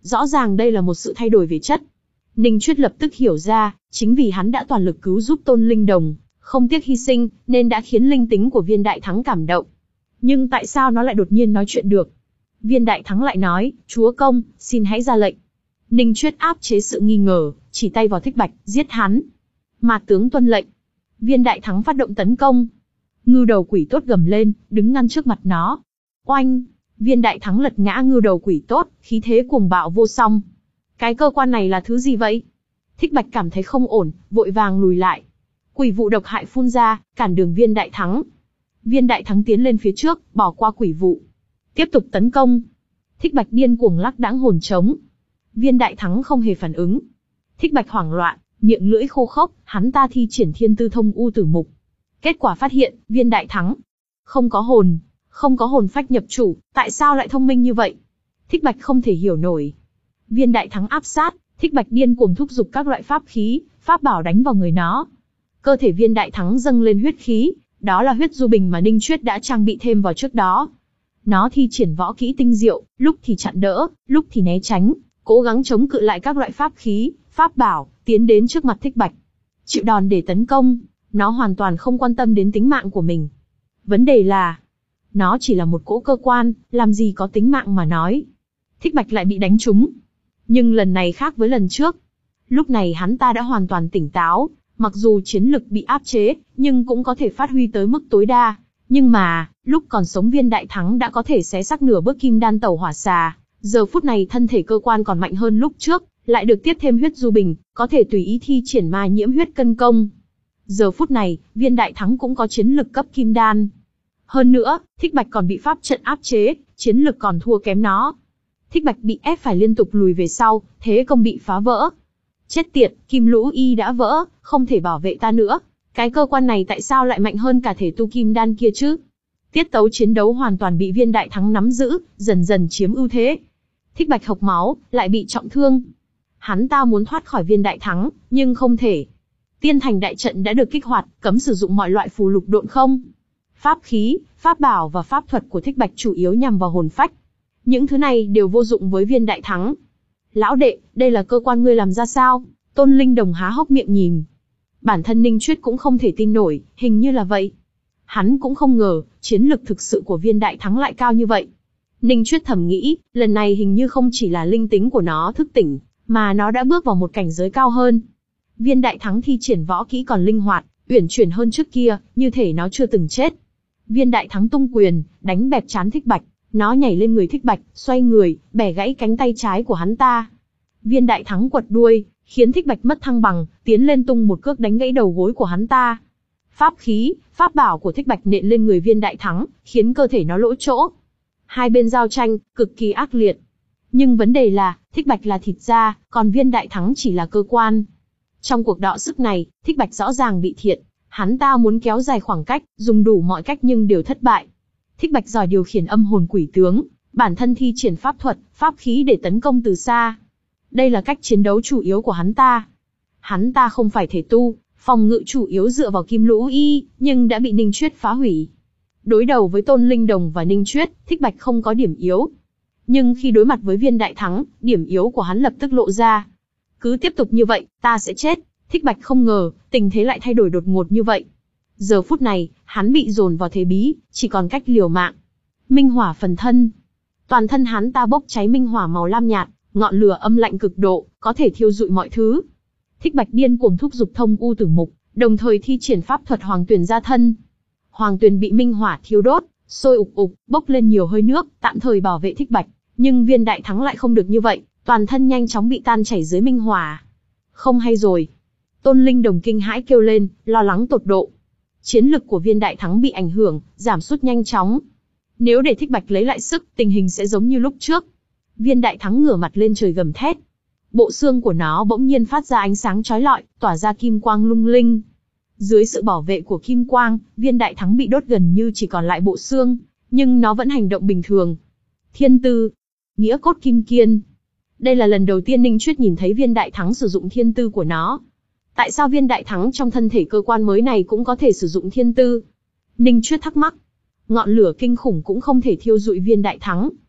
Rõ ràng đây là một sự thay đổi về chất. Ninh Chuyết lập tức hiểu ra, chính vì hắn đã toàn lực cứu giúp Tôn Linh Đồng, không tiếc hy sinh, nên đã khiến linh tính của Viên Đại Thắng cảm động. Nhưng tại sao nó lại đột nhiên nói chuyện được? Viên Đại Thắng lại nói, chúa công, xin hãy ra lệnh. Ninh Chuyết áp chế sự nghi ngờ, chỉ tay vào Thích Bạch, giết hắn. Mà tướng tuân lệnh. Viên Đại Thắng phát động tấn công. Ngưu đầu quỷ tốt gầm lên, đứng ngăn trước mặt nó. Oanh! Viên Đại Thắng lật ngã ngưu đầu quỷ tốt, khí thế cuồng bạo vô song. Cái cơ quan này là thứ gì vậy? Thích Bạch cảm thấy không ổn, vội vàng lùi lại. Quỷ vụ độc hại phun ra, cản đường Viên Đại Thắng. Viên Đại Thắng tiến lên phía trước, bỏ qua quỷ vụ. Tiếp tục tấn công. Thích Bạch điên cuồng lắc đãng hồn trống. Viên Đại Thắng không hề phản ứng. Thích Bạch hoảng loạn, miệng lưỡi khô khốc, hắn ta thi triển thiên tư thông u tử mục. Kết quả phát hiện, Viên Đại Thắng không có hồn, không có hồn phách nhập chủ, tại sao lại thông minh như vậy? Thích Bạch không thể hiểu nổi. Viên Đại Thắng áp sát, Thích Bạch điên cuồng thúc giục các loại pháp khí, pháp bảo đánh vào người nó. Cơ thể Viên Đại Thắng dâng lên huyết khí, đó là huyết du bình mà Ninh Chuyết đã trang bị thêm vào trước đó. Nó thi triển võ kỹ tinh diệu, lúc thì chặn đỡ, lúc thì né tránh, cố gắng chống cự lại các loại pháp khí, pháp bảo, tiến đến trước mặt Thích Bạch. Chịu đòn để tấn công, nó hoàn toàn không quan tâm đến tính mạng của mình. Vấn đề là, nó chỉ là một cỗ cơ quan, làm gì có tính mạng mà nói. Thích Bạch lại bị đánh trúng. Nhưng lần này khác với lần trước. Lúc này hắn ta đã hoàn toàn tỉnh táo, mặc dù chiến lực bị áp chế, nhưng cũng có thể phát huy tới mức tối đa. Nhưng mà, lúc còn sống Viên Đại Thắng đã có thể xé xác nửa bước kim đan tẩu hỏa xà. Giờ phút này thân thể cơ quan còn mạnh hơn lúc trước, lại được tiếp thêm huyết du bình, có thể tùy ý thi triển ma nhiễm huyết cân công. Giờ phút này, Viên Đại Thắng cũng có chiến lực cấp kim đan. Hơn nữa, Thích Bạch còn bị pháp trận áp chế, chiến lực còn thua kém nó. Thích Bạch bị ép phải liên tục lùi về sau, thế công bị phá vỡ. Chết tiệt, kim lũ y đã vỡ, không thể bảo vệ ta nữa. Cái cơ quan này tại sao lại mạnh hơn cả thể tu kim đan kia chứ? Tiết tấu chiến đấu hoàn toàn bị Viên Đại Thắng nắm giữ, dần dần chiếm ưu thế. Thích Bạch hộc máu, lại bị trọng thương. Hắn ta muốn thoát khỏi Viên Đại Thắng, nhưng không thể. Tiên thành đại trận đã được kích hoạt, cấm sử dụng mọi loại phù lục độn không. Pháp khí, pháp bảo và pháp thuật của Thích Bạch chủ yếu nhằm vào hồn phách. Những thứ này đều vô dụng với Viên Đại Thắng. Lão đệ, đây là cơ quan ngươi làm ra sao? Tôn Linh Đồng há hốc miệng nhìn. Bản thân Ninh Chuyết cũng không thể tin nổi, hình như là vậy. Hắn cũng không ngờ, chiến lực thực sự của Viên Đại Thắng lại cao như vậy. Ninh Chuyết thầm nghĩ, lần này hình như không chỉ là linh tính của nó thức tỉnh, mà nó đã bước vào một cảnh giới cao hơn. Viên Đại Thắng thi triển võ kỹ còn linh hoạt, uyển chuyển hơn trước kia, như thể nó chưa từng chết. Viên Đại Thắng tung quyền, đánh bẹp trán Thích Bạch, nó nhảy lên người Thích Bạch, xoay người, bẻ gãy cánh tay trái của hắn ta. Viên Đại Thắng quật đuôi, khiến Thích Bạch mất thăng bằng, tiến lên tung một cước đánh gãy đầu gối của hắn ta. Pháp khí, pháp bảo của Thích Bạch nện lên người Viên Đại Thắng, khiến cơ thể nó lỗ chỗ. Hai bên giao tranh, cực kỳ ác liệt. Nhưng vấn đề là, Thích Bạch là thịt da, còn Viên Đại Thắng chỉ là cơ quan. Trong cuộc đọ sức này, Thích Bạch rõ ràng bị thiệt. Hắn ta muốn kéo dài khoảng cách, dùng đủ mọi cách nhưng đều thất bại. Thích Bạch giỏi điều khiển âm hồn quỷ tướng, bản thân thi triển pháp thuật, pháp khí để tấn công từ xa. Đây là cách chiến đấu chủ yếu của hắn ta. Hắn ta không phải thể tu, phòng ngự chủ yếu dựa vào kim lũ y, nhưng đã bị Ninh Chuyết phá hủy. Đối đầu với Tôn Linh Đồng và Ninh Chuyết, Thích Bạch không có điểm yếu. Nhưng khi đối mặt với Viên Đại Thắng, điểm yếu của hắn lập tức lộ ra. Cứ tiếp tục như vậy, ta sẽ chết. Thích Bạch không ngờ, tình thế lại thay đổi đột ngột như vậy. Giờ phút này, hắn bị dồn vào thế bí, chỉ còn cách liều mạng. Minh hỏa phần thân. Toàn thân hắn ta bốc cháy minh hỏa màu lam nhạt, ngọn lửa âm lạnh cực độ, có thể thiêu rụi mọi thứ. Thích Bạch điên cuồng thúc giục thông u tử mục, đồng thời thi triển pháp thuật Hoàng Tuyền ra thân. Hoàng Tuyền bị minh hỏa thiêu đốt, sôi ục ục, bốc lên nhiều hơi nước, tạm thời bảo vệ Thích Bạch. Nhưng Viên Đại Thắng lại không được như vậy, toàn thân nhanh chóng bị tan chảy dưới minh hỏa. Không hay rồi. Tôn Linh Đồng kinh hãi kêu lên, lo lắng tột độ. Chiến lực của Viên Đại Thắng bị ảnh hưởng, giảm sút nhanh chóng. Nếu để Thích Bạch lấy lại sức, tình hình sẽ giống như lúc trước. Viên Đại Thắng ngửa mặt lên trời gầm thét. Bộ xương của nó bỗng nhiên phát ra ánh sáng chói lọi, tỏa ra kim quang lung linh. Dưới sự bảo vệ của kim quang, Viên Đại Thắng bị đốt gần như chỉ còn lại bộ xương, nhưng nó vẫn hành động bình thường. Thiên tư, nghĩa cốt kim kiên. Đây là lần đầu tiên Ninh Chuyết nhìn thấy Viên Đại Thắng sử dụng thiên tư của nó. Tại sao Viên Đại Thắng trong thân thể cơ quan mới này cũng có thể sử dụng thiên tư? Ninh Chuyết thắc mắc. Ngọn lửa kinh khủng cũng không thể thiêu rụi Viên Đại Thắng.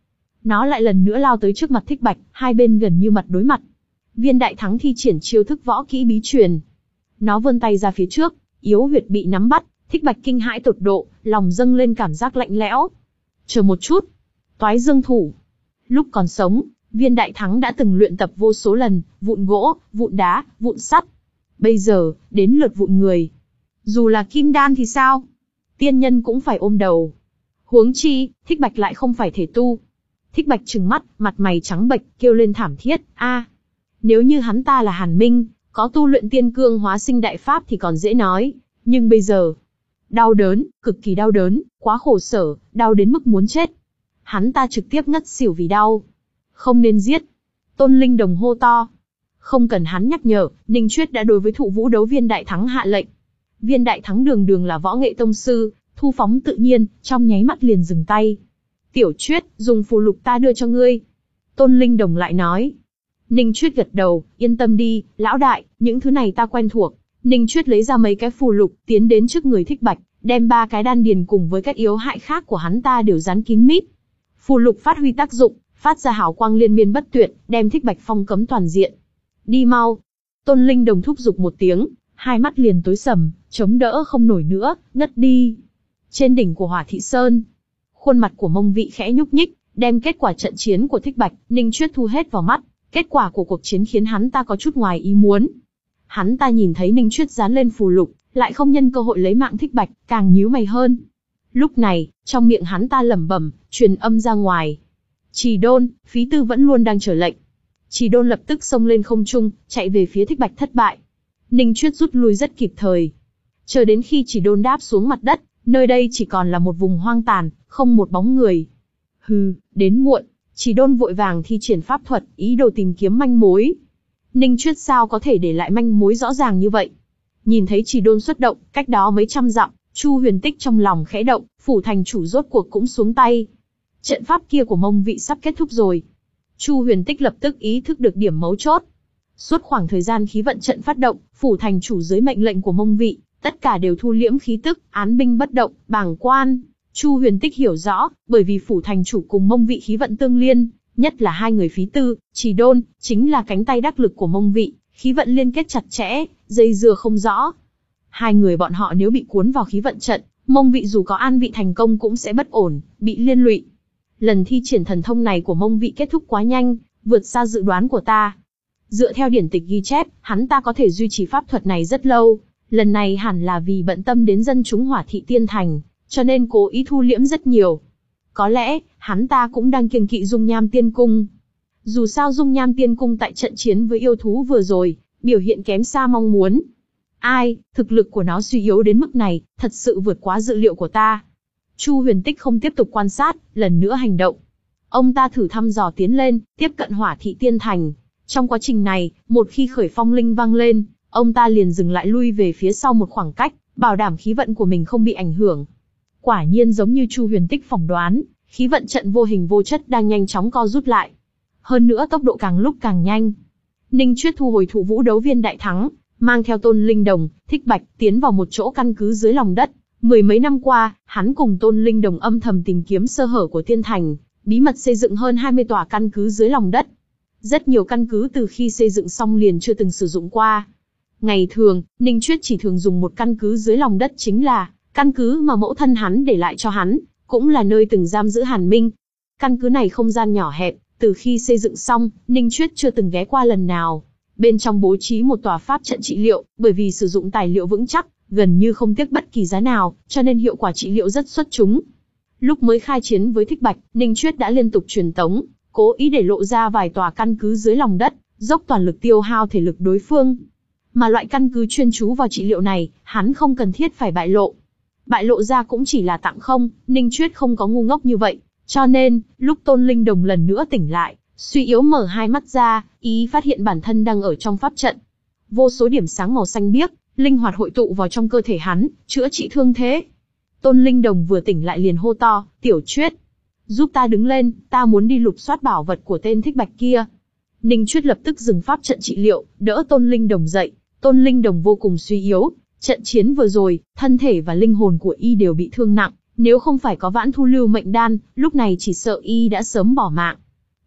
Nó lại lần nữa lao tới trước mặt Thích Bạch, hai bên gần như mặt đối mặt. Viên Đại Thắng thi triển chiêu thức võ kỹ bí truyền. Nó vươn tay ra phía trước, yếu huyệt bị nắm bắt, Thích Bạch kinh hãi tột độ, lòng dâng lên cảm giác lạnh lẽo. Chờ một chút. Toái dương thủ. Lúc còn sống, Viên Đại Thắng đã từng luyện tập vô số lần, vụn gỗ, vụn đá, vụn sắt. Bây giờ, đến lượt vụn người. Dù là kim đan thì sao? Tiên nhân cũng phải ôm đầu. Huống chi, Thích Bạch lại không phải thể tu. Thích Bạch trừng mắt, mặt mày trắng bệch, kêu lên thảm thiết, a, nếu như hắn ta là Hàn Minh, có tu luyện tiên cương hóa sinh đại pháp thì còn dễ nói, nhưng bây giờ, đau đớn, cực kỳ đau đớn, quá khổ sở, đau đến mức muốn chết. Hắn ta trực tiếp ngất xỉu vì đau. Không nên giết. Tôn Linh Đồng hô to. Không cần hắn nhắc nhở, Ninh Chuyết đã đối với Thụ Vũ Đấu Viên Đại Thắng hạ lệnh. Viên Đại Thắng đường đường là võ nghệ tông sư, thu phóng tự nhiên, trong nháy mắt liền dừng tay. Tiểu Chuyết, dùng phù lục ta đưa cho ngươi. Tôn Linh Đồng lại nói. Ninh Chuyết gật đầu, yên tâm đi, lão đại, những thứ này ta quen thuộc. Ninh Chuyết lấy ra mấy cái phù lục, tiến đến trước người Thích Bạch, đem ba cái đan điền cùng với các yếu hại khác của hắn ta đều dán kín mít. Phù lục phát huy tác dụng, phát ra hào quang liên miên bất tuyệt, đem Thích Bạch phong cấm toàn diện. Đi mau. Tôn Linh Đồng thúc giục một tiếng, hai mắt liền tối sầm, chống đỡ không nổi nữa, ngất đi. Trên đỉnh của Hỏa Thị Sơn, khuôn mặt của Mông Vị khẽ nhúc nhích, đem kết quả trận chiến của Thích Bạch, Ninh Chuyết thu hết vào mắt. Kết quả của cuộc chiến khiến hắn ta có chút ngoài ý muốn. Hắn ta nhìn thấy Ninh Chuyết dán lên phù lục, lại không nhân cơ hội lấy mạng Thích Bạch, càng nhíu mày hơn. Lúc này, trong miệng hắn ta lẩm bẩm, truyền âm ra ngoài. Trì Đôn, Phí Tư vẫn luôn đang chờ lệnh. Trì Đôn lập tức xông lên không trung, chạy về phía Thích Bạch thất bại. Ninh Chuyết rút lui rất kịp thời. Chờ đến khi Trì Đôn đáp xuống mặt đất, nơi đây chỉ còn là một vùng hoang tàn, không một bóng người. Hừ, đến muộn. Trì Đôn vội vàng thi triển pháp thuật, ý đồ tìm kiếm manh mối. Ninh Chuyết sao có thể để lại manh mối rõ ràng như vậy? Nhìn thấy Trì Đôn xuất động, cách đó mấy trăm dặm, Chu Huyền Tích trong lòng khẽ động, phủ thành chủ rốt cuộc cũng xuống tay. Trận pháp kia của Mông Vị sắp kết thúc rồi. Chu Huyền Tích lập tức ý thức được điểm mấu chốt. Suốt khoảng thời gian khí vận trận phát động, phủ thành chủ dưới mệnh lệnh của Mông Vị, tất cả đều thu liễm khí tức, án binh bất động, bàng quan. Chu Huyền Tích hiểu rõ, bởi vì phủ thành chủ cùng Mông Vị khí vận tương liên, nhất là hai người Phí Tư, Trì Đôn, chính là cánh tay đắc lực của Mông Vị, khí vận liên kết chặt chẽ, dây dưa không rõ. Hai người bọn họ nếu bị cuốn vào khí vận trận, Mông Vị dù có an vị thành công cũng sẽ bất ổn, bị liên lụy. Lần thi triển thần thông này của Mông Vị kết thúc quá nhanh, vượt xa dự đoán của ta. Dựa theo điển tịch ghi chép, hắn ta có thể duy trì pháp thuật này rất lâu, lần này hẳn là vì bận tâm đến dân chúng Hỏa Thị Tiên Thành, cho nên cố ý thu liễm rất nhiều. Có lẽ, hắn ta cũng đang kiêng kỵ Dung Nham Tiên Cung. Dù sao Dung Nham Tiên Cung tại trận chiến với yêu thú vừa rồi, biểu hiện kém xa mong muốn. Ai, thực lực của nó suy yếu đến mức này, thật sự vượt quá dự liệu của ta. Chu Huyền Tích không tiếp tục quan sát, lần nữa hành động. Ông ta thử thăm dò tiến lên, tiếp cận Hỏa Thị Tiên Thành. Trong quá trình này, một khi khởi phong linh vang lên, ông ta liền dừng lại lui về phía sau một khoảng cách, bảo đảm khí vận của mình không bị ảnh hưởng. Quả nhiên giống như Chu Huyền Tích phỏng đoán, khí vận trận vô hình vô chất đang nhanh chóng co rút lại. Hơn nữa tốc độ càng lúc càng nhanh. Ninh Chuyết thu hồi Thụ Vũ Đấu Viên Đại Thắng, mang theo Tôn Linh Đồng, Thích Bạch tiến vào một chỗ căn cứ dưới lòng đất. Mười mấy năm qua, hắn cùng Tôn Linh Đồng âm thầm tìm kiếm sơ hở của Tiên Thành, bí mật xây dựng hơn hai mươi tòa căn cứ dưới lòng đất. Rất nhiều căn cứ từ khi xây dựng xong liền chưa từng sử dụng qua. Ngày thường, Ninh Chuyết chỉ thường dùng một căn cứ dưới lòng đất, chính là căn cứ mà mẫu thân hắn để lại cho hắn, cũng là nơi từng giam giữ Hàn Minh. Căn cứ này không gian nhỏ hẹp, từ khi xây dựng xong, Ninh Chuyết chưa từng ghé qua lần nào. Bên trong bố trí một tòa pháp trận trị liệu, bởi vì sử dụng tài liệu vững chắc, gần như không tiếc bất kỳ giá nào, cho nên hiệu quả trị liệu rất xuất chúng. Lúc mới khai chiến với Thích Bạch, Ninh Chuyết đã liên tục truyền tống, cố ý để lộ ra vài tòa căn cứ dưới lòng đất, dốc toàn lực tiêu hao thể lực đối phương. Mà loại căn cứ chuyên chú vào trị liệu này, hắn không cần thiết phải bại lộ. Bại lộ ra cũng chỉ là tạm không, Ninh Chuyết không có ngu ngốc như vậy. Cho nên, lúc Tôn Linh Đồng lần nữa tỉnh lại, suy yếu mở hai mắt ra, ý phát hiện bản thân đang ở trong pháp trận. Vô số điểm sáng màu xanh biếc, linh hoạt hội tụ vào trong cơ thể hắn, chữa trị thương thế. Tôn Linh Đồng vừa tỉnh lại liền hô to, Tiểu Chuyết, giúp ta đứng lên, ta muốn đi lục soát bảo vật của tên Thích Bạch kia. Ninh Chuyết lập tức dừng pháp trận trị liệu, đỡ Tôn Linh Đồng dậy. Tôn Linh Đồng vô cùng suy yếu, trận chiến vừa rồi, thân thể và linh hồn của y đều bị thương nặng, nếu không phải có Vãn Thu Lưu Mệnh Đan, lúc này chỉ sợ y đã sớm bỏ mạng.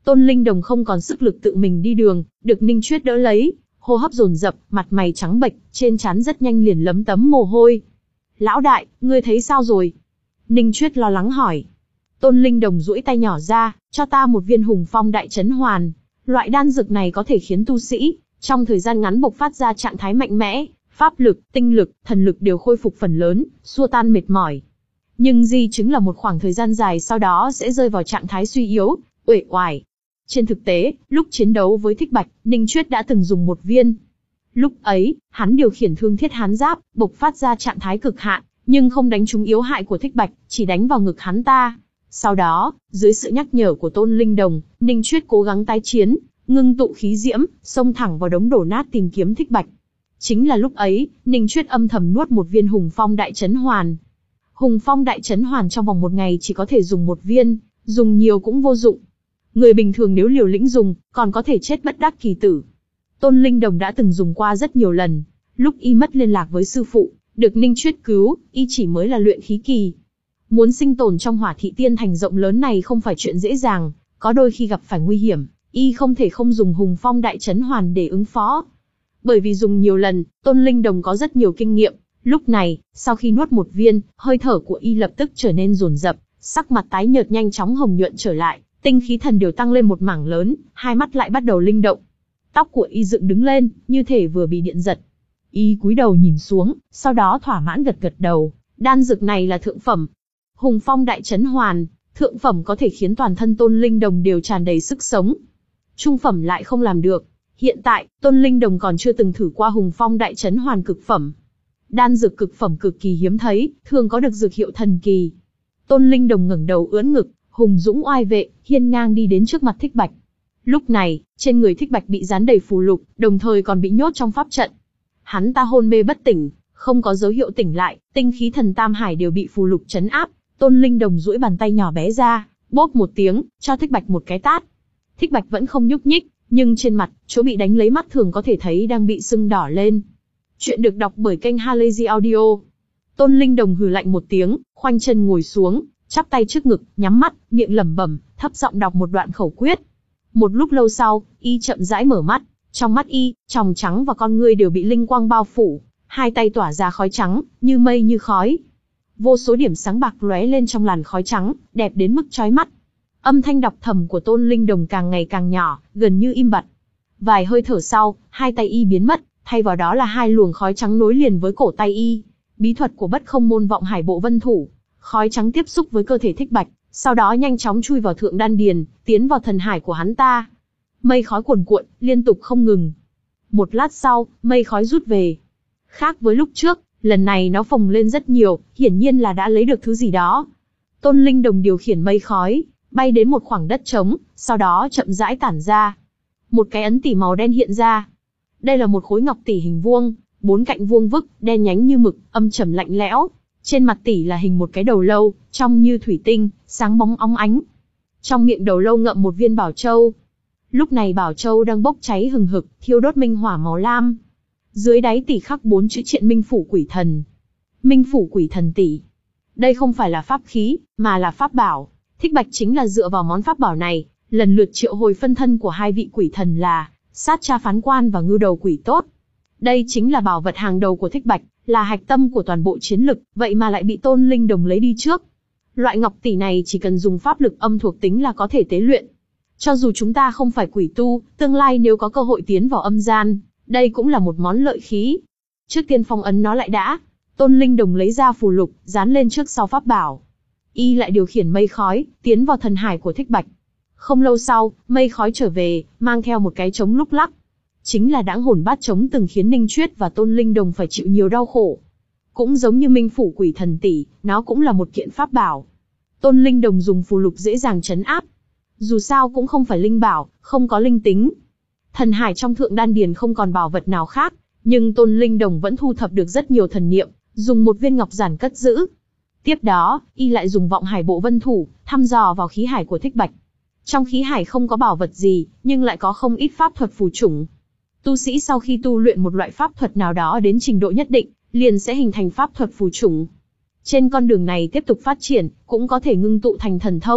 Tôn Linh Đồng không còn sức lực tự mình đi đường, được Ninh Chuyết đỡ lấy, hô hấp dồn dập, mặt mày trắng bệch, trên trán rất nhanh liền lấm tấm mồ hôi. Lão đại, ngươi thấy sao rồi? Ninh Chuyết lo lắng hỏi. Tôn Linh Đồng duỗi tay nhỏ ra, cho ta một viên Hùng Phong Đại Chấn Hoàn. Loại đan dược này có thể khiến tu sĩ trong thời gian ngắn bộc phát ra trạng thái mạnh mẽ, pháp lực, tinh lực, thần lực đều khôi phục phần lớn, xua tan mệt mỏi. Nhưng di chứng là một khoảng thời gian dài sau đó sẽ rơi vào trạng thái suy yếu, uể oải. Trên thực tế, lúc chiến đấu với Thích Bạch, Ninh Chuyết đã từng dùng một viên. Lúc ấy, hắn điều khiển Thương Thiết Hán Giáp, bộc phát ra trạng thái cực hạn, nhưng không đánh trúng yếu hại của Thích Bạch, chỉ đánh vào ngực hắn ta. Sau đó, dưới sự nhắc nhở của Tôn Linh Đồng, Ninh Chuyết cố gắng tái chiến, ngưng tụ khí diễm, xông thẳng vào đống đổ nát tìm kiếm Thích Bạch. Chính là lúc ấy, Ninh Chuyết âm thầm nuốt một viên Hùng Phong Đại Chấn Hoàn. Hùng Phong Đại Chấn Hoàn trong vòng một ngày chỉ có thể dùng một viên, dùng nhiều cũng vô dụng. Người bình thường nếu liều lĩnh dùng, còn có thể chết bất đắc kỳ tử. Tôn Linh Đồng đã từng dùng qua rất nhiều lần. Lúc y mất liên lạc với sư phụ, được Ninh Chuyết cứu, y chỉ mới là luyện khí kỳ. Muốn sinh tồn trong Hỏa Thị Tiên Thành rộng lớn này không phải chuyện dễ dàng, có đôi khi gặp phải nguy hiểm, y không thể không dùng Hùng Phong Đại Chấn Hoàn để ứng phó. Bởi vì dùng nhiều lần, Tôn Linh Đồng có rất nhiều kinh nghiệm. Lúc này, sau khi nuốt một viên, hơi thở của y lập tức trở nên dồn dập, sắc mặt tái nhợt nhanh chóng hồng nhuận trở lại, tinh khí thần đều tăng lên một mảng lớn, hai mắt lại bắt đầu linh động. Tóc của y dựng đứng lên, như thể vừa bị điện giật. Y cúi đầu nhìn xuống, sau đó thỏa mãn gật gật đầu, đan dược này là thượng phẩm. Hùng Phong Đại Chấn Hoàn, thượng phẩm có thể khiến toàn thân Tôn Linh Đồng đều tràn đầy sức sống. Trung phẩm lại không làm được. Hiện tại, Tôn Linh Đồng còn chưa từng thử qua Hùng Phong Đại Chấn Hoàn cực phẩm. Đan dược cực phẩm cực kỳ hiếm thấy, thường có được dược hiệu thần kỳ. Tôn Linh Đồng ngẩng đầu ưỡn ngực, hùng dũng oai vệ, hiên ngang đi đến trước mặt Thích Bạch. Lúc này, trên người Thích Bạch bị dán đầy phù lục, đồng thời còn bị nhốt trong pháp trận. Hắn ta hôn mê bất tỉnh, không có dấu hiệu tỉnh lại, tinh khí thần tam hải đều bị phù lục trấn áp. Tôn Linh Đồng duỗi bàn tay nhỏ bé ra, bốp một tiếng, cho Thích Bạch một cái tát. Thích Bạch vẫn không nhúc nhích, nhưng trên mặt, chỗ bị đánh lấy mắt thường có thể thấy đang bị sưng đỏ lên. Chuyện được đọc bởi kênh Halazy Audio. Tôn Linh Đồng hừ lạnh một tiếng, khoanh chân ngồi xuống, chắp tay trước ngực, nhắm mắt, miệng lẩm bẩm, thấp giọng đọc một đoạn khẩu quyết. Một lúc lâu sau, y chậm rãi mở mắt, trong mắt y, tròng trắng và con ngươi đều bị linh quang bao phủ, hai tay tỏa ra khói trắng, như mây như khói. Vô số điểm sáng bạc lóe lên trong làn khói trắng, đẹp đến mức chói mắt. Âm thanh đọc thầm của Tôn Linh Đồng càng ngày càng nhỏ, gần như im bặt. Vài hơi thở sau, hai tay y biến mất, thay vào đó là hai luồng khói trắng nối liền với cổ tay y. Bí thuật của Bất Không Môn Vọng Hải Bộ Vân Thủ. Khói trắng tiếp xúc với cơ thể Thích Bạch, sau đó nhanh chóng chui vào thượng đan điền, tiến vào thần hải của hắn ta. Mây khói cuồn cuộn, liên tục không ngừng. Một lát sau, mây khói rút về. Khác với lúc trước, lần này nó phồng lên rất nhiều, hiển nhiên là đã lấy được thứ gì đó. Tôn Linh Đồng điều khiển mây khói, bay đến một khoảng đất trống, sau đó chậm rãi tản ra. Một cái ấn tỷ màu đen hiện ra. Đây là một khối ngọc tỷ hình vuông, bốn cạnh vuông vức, đen nhánh như mực, âm trầm lạnh lẽo. Trên mặt tỷ là hình một cái đầu lâu, trong như thủy tinh, sáng bóng óng ánh. Trong miệng đầu lâu ngậm một viên bảo châu. Lúc này bảo châu đang bốc cháy hừng hực, thiêu đốt minh hỏa màu lam. Dưới đáy tỷ khắc bốn chữ Triện Minh Phủ Quỷ Thần. Minh Phủ Quỷ Thần tỷ. Đây không phải là pháp khí, mà là pháp bảo. Thích Bạch chính là dựa vào món pháp bảo này, lần lượt triệu hồi phân thân của hai vị quỷ thần là Sát Cha Phán Quan và Ngưu Đầu Quỷ Tốt. Đây chính là bảo vật hàng đầu của Thích Bạch, là hạch tâm của toàn bộ chiến lực, vậy mà lại bị Tôn Linh Đồng lấy đi trước. Loại ngọc tỷ này chỉ cần dùng pháp lực âm thuộc tính là có thể tế luyện. Cho dù chúng ta không phải quỷ tu, tương lai nếu có cơ hội tiến vào âm gian, đây cũng là một món lợi khí. Trước tiên phong ấn nó lại đã. Tôn Linh Đồng lấy ra phù lục, dán lên trước sau pháp bảo. Y lại điều khiển mây khói, tiến vào thần hải của Thích Bạch. Không lâu sau, mây khói trở về, mang theo một cái trống lúc lắc. Chính là đãng hồn bát trống từng khiến Ninh Chuyết và Tôn Linh Đồng phải chịu nhiều đau khổ. Cũng giống như Minh Phủ Quỷ Thần tỷ, nó cũng là một kiện pháp bảo. Tôn Linh Đồng dùng phù lục dễ dàng trấn áp. Dù sao cũng không phải linh bảo, không có linh tính. Thần hải trong thượng đan điền không còn bảo vật nào khác, nhưng Tôn Linh Đồng vẫn thu thập được rất nhiều thần niệm, dùng một viên ngọc giản cất giữ. Tiếp đó, y lại dùng Vọng Hải Bộ Vân Thủ, thăm dò vào khí hải của Thích Bạch. Trong khí hải không có bảo vật gì, nhưng lại có không ít pháp thuật phù chủng. Tu sĩ sau khi tu luyện một loại pháp thuật nào đó đến trình độ nhất định, liền sẽ hình thành pháp thuật phù chủng. Trên con đường này tiếp tục phát triển, cũng có thể ngưng tụ thành thần thông,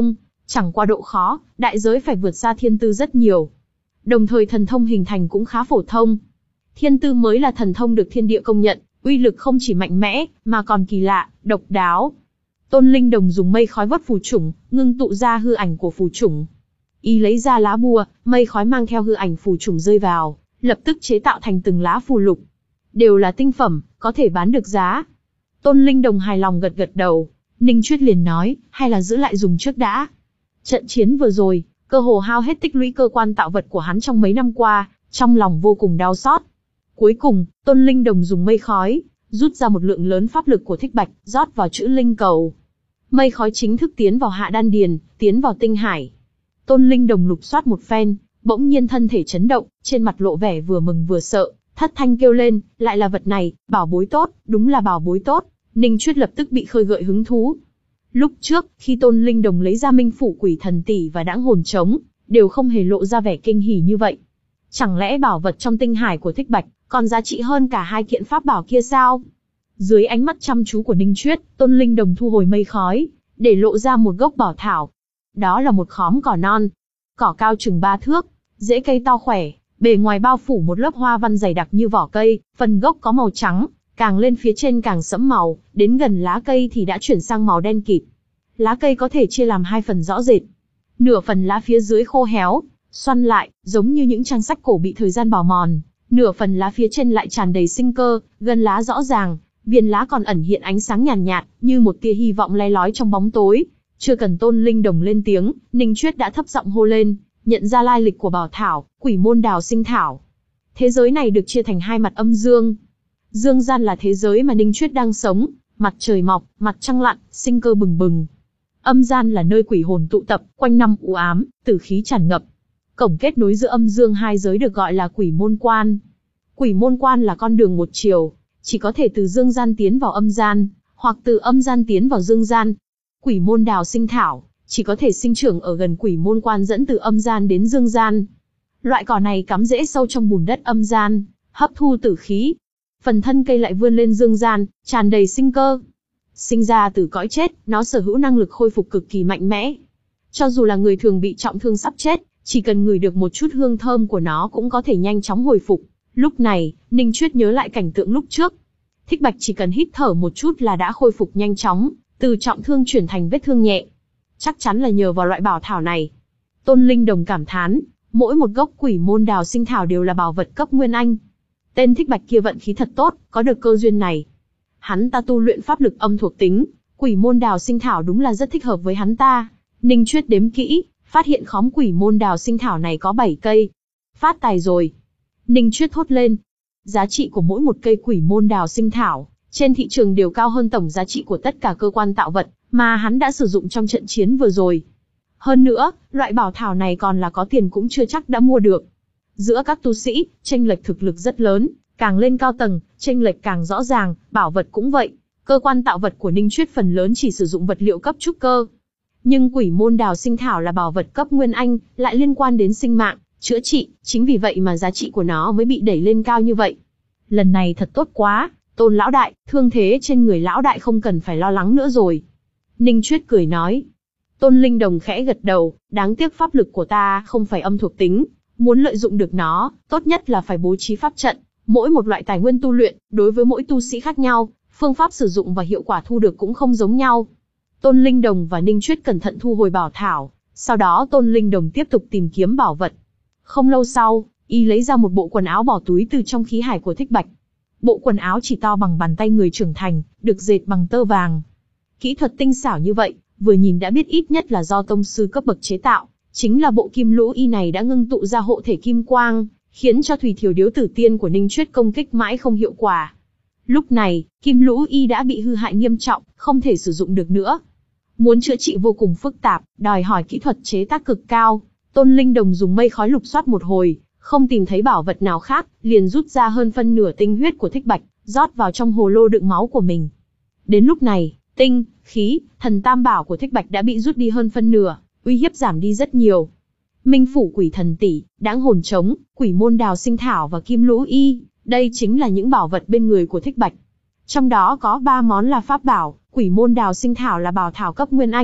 Chẳng qua độ khó, đại giới phải vượt xa thiên tư rất nhiều. Đồng thời thần thông hình thành cũng khá phổ thông. Thiên tư mới là thần thông được thiên địa công nhận, uy lực không chỉ mạnh mẽ, mà còn kỳ lạ, độc đáo. Tôn Linh Đồng dùng mây khói vớt phù chủng, ngưng tụ ra hư ảnh của phù chủng. Y lấy ra lá bùa, mây khói mang theo hư ảnh phù chủng rơi vào, lập tức chế tạo thành từng lá phù lục. Đều là tinh phẩm, có thể bán được giá. Tôn Linh Đồng hài lòng gật gật đầu. Ninh Chuyết liền nói, hay là giữ lại dùng trước đã. Trận chiến vừa rồi, cơ hồ hao hết tích lũy cơ quan tạo vật của hắn trong mấy năm qua, trong lòng vô cùng đau xót. Cuối cùng, Tôn Linh Đồng dùng mây khói, rút ra một lượng lớn pháp lực của Thích Bạch, rót vào chữ linh cầu. Mây khói chính thức tiến vào hạ đan điền, tiến vào tinh hải. Tôn Linh Đồng lục soát một phen, bỗng nhiên thân thể chấn động, trên mặt lộ vẻ vừa mừng vừa sợ, thất thanh kêu lên, lại là vật này, bảo bối tốt, đúng là bảo bối tốt. Ninh Chuyết lập tức bị khơi gợi hứng thú. Lúc trước, khi Tôn Linh Đồng lấy ra Minh Phủ Quỷ Thần Tỷ và Đãng Hồn Trống, đều không hề lộ ra vẻ kinh hỉ như vậy. Chẳng lẽ bảo vật trong tinh hải của Thích Bạch còn giá trị hơn cả hai kiện pháp bảo kia sao? Dưới ánh mắt chăm chú của Ninh Chuyết, Tôn Linh Đồng thu hồi mây khói, để lộ ra một gốc bảo thảo. Đó là một khóm cỏ non, cỏ cao chừng ba thước, rễ cây to khỏe, bề ngoài bao phủ một lớp hoa văn dày đặc như vỏ cây, phần gốc có màu trắng, càng lên phía trên càng sẫm màu, đến gần lá cây thì đã chuyển sang màu đen kịt. Lá cây có thể chia làm hai phần rõ rệt. Nửa phần lá phía dưới khô héo, xoăn lại, giống như những trang sách cổ bị thời gian bào mòn. Nửa phần lá phía trên lại tràn đầy sinh cơ, gân lá rõ ràng, viên lá còn ẩn hiện ánh sáng nhàn nhạt, nhạt, như một tia hy vọng le lói trong bóng tối. Chưa cần Tôn Linh Đồng lên tiếng, Ninh Chuyết đã thấp giọng hô lên, nhận ra lai lịch của bảo thảo, Quỷ Môn Đào Sinh Thảo. Thế giới này được chia thành hai mặt âm dương. Dương gian là thế giới mà Ninh Chuyết đang sống, mặt trời mọc, mặt trăng lặn, sinh cơ bừng bừng. Âm gian là nơi quỷ hồn tụ tập, quanh năm u ám, tử khí tràn ngập. Cổng kết nối giữa âm dương hai giới được gọi là Quỷ Môn Quan. Quỷ Môn Quan là con đường một chiều, chỉ có thể từ dương gian tiến vào âm gian, hoặc từ âm gian tiến vào dương gian. Quỷ Môn Đào Sinh Thảo chỉ có thể sinh trưởng ở gần Quỷ Môn Quan dẫn từ âm gian đến dương gian. Loại cỏ này cắm rễ sâu trong bùn đất âm gian, hấp thu tử khí. Phần thân cây lại vươn lên dương gian, tràn đầy sinh cơ. Sinh ra từ cõi chết, nó sở hữu năng lực khôi phục cực kỳ mạnh mẽ. Cho dù là người thường bị trọng thương sắp chết, chỉ cần ngửi được một chút hương thơm của nó cũng có thể nhanh chóng hồi phục. Lúc này, Ninh Chuyết nhớ lại cảnh tượng lúc trước. Thích Bạch chỉ cần hít thở một chút là đã khôi phục nhanh chóng, từ trọng thương chuyển thành vết thương nhẹ. Chắc chắn là nhờ vào loại bảo thảo này. Tôn Linh Đồng cảm thán, mỗi một gốc Quỷ Môn Đào Sinh Thảo đều là bảo vật cấp Nguyên Anh. Tên Thích Bạch kia vận khí thật tốt, có được cơ duyên này. Hắn ta tu luyện pháp lực âm thuộc tính, Quỷ Môn Đào Sinh Thảo đúng là rất thích hợp với hắn ta. Ninh Chuyết đếm kỹ, phát hiện khóm Quỷ Môn Đào Sinh Thảo này có bảy cây. Phát tài rồi. Ninh Chuyết thốt lên. Giá trị của mỗi một cây Quỷ Môn Đào Sinh Thảo trên thị trường đều cao hơn tổng giá trị của tất cả cơ quan tạo vật mà hắn đã sử dụng trong trận chiến vừa rồi. Hơn nữa, loại bảo thảo này còn là có tiền cũng chưa chắc đã mua được. Giữa các tu sĩ, chênh lệch thực lực rất lớn, càng lên cao tầng, chênh lệch càng rõ ràng, bảo vật cũng vậy. Cơ quan tạo vật của Ninh Chuyết phần lớn chỉ sử dụng vật liệu cấp trúc cơ. Nhưng Quỷ Môn Đào Sinh Thảo là bảo vật cấp Nguyên Anh, lại liên quan đến sinh mạng, chữa trị, chính vì vậy mà giá trị của nó mới bị đẩy lên cao như vậy. Lần này thật tốt quá, Tôn lão đại, thương thế trên người lão đại không cần phải lo lắng nữa rồi. Ninh Chuyết cười nói. Tôn Linh Đồng khẽ gật đầu, đáng tiếc pháp lực của ta không phải âm thuộc tính, muốn lợi dụng được nó, tốt nhất là phải bố trí pháp trận. Mỗi một loại tài nguyên tu luyện, đối với mỗi tu sĩ khác nhau, phương pháp sử dụng và hiệu quả thu được cũng không giống nhau. Tôn Linh Đồng và Ninh Chuyết cẩn thận thu hồi bảo thảo, sau đó Tôn Linh Đồng tiếp tục tìm kiếm bảo vật. Không lâu sau, y lấy ra một bộ quần áo bỏ túi từ trong khí hải của Thích Bạch. Bộ quần áo chỉ to bằng bàn tay người trưởng thành, được dệt bằng tơ vàng. Kỹ thuật tinh xảo như vậy, vừa nhìn đã biết ít nhất là do tông sư cấp bậc chế tạo. Chính là bộ kim lũ y này đã ngưng tụ ra hộ thể kim quang, khiến cho thủy thiểu điếu tử tiên của Ninh Chuyết công kích mãi không hiệu quả. Lúc này, kim lũ y đã bị hư hại nghiêm trọng, không thể sử dụng được nữa. Muốn chữa trị vô cùng phức tạp, đòi hỏi kỹ thuật chế tác cực cao. Tôn Linh Đồng dùng mây khói lục soát một hồi, không tìm thấy bảo vật nào khác, liền rút ra hơn phân nửa tinh huyết của Thích Bạch, rót vào trong hồ lô đựng máu của mình. Đến lúc này, tinh, khí, thần tam bảo của Thích Bạch đã bị rút đi hơn phân nửa, uy hiếp giảm đi rất nhiều. Minh Phủ Quỷ Thần Tỷ, Đãng Hồn Trống, Quỷ Môn Đào Sinh Thảo và Kim Lũ Y, đây chính là những bảo vật bên người của Thích Bạch. Trong đó có ba món là pháp bảo, Quỷ Môn Đào Sinh Thảo là bảo thảo cấp Nguyên Anh,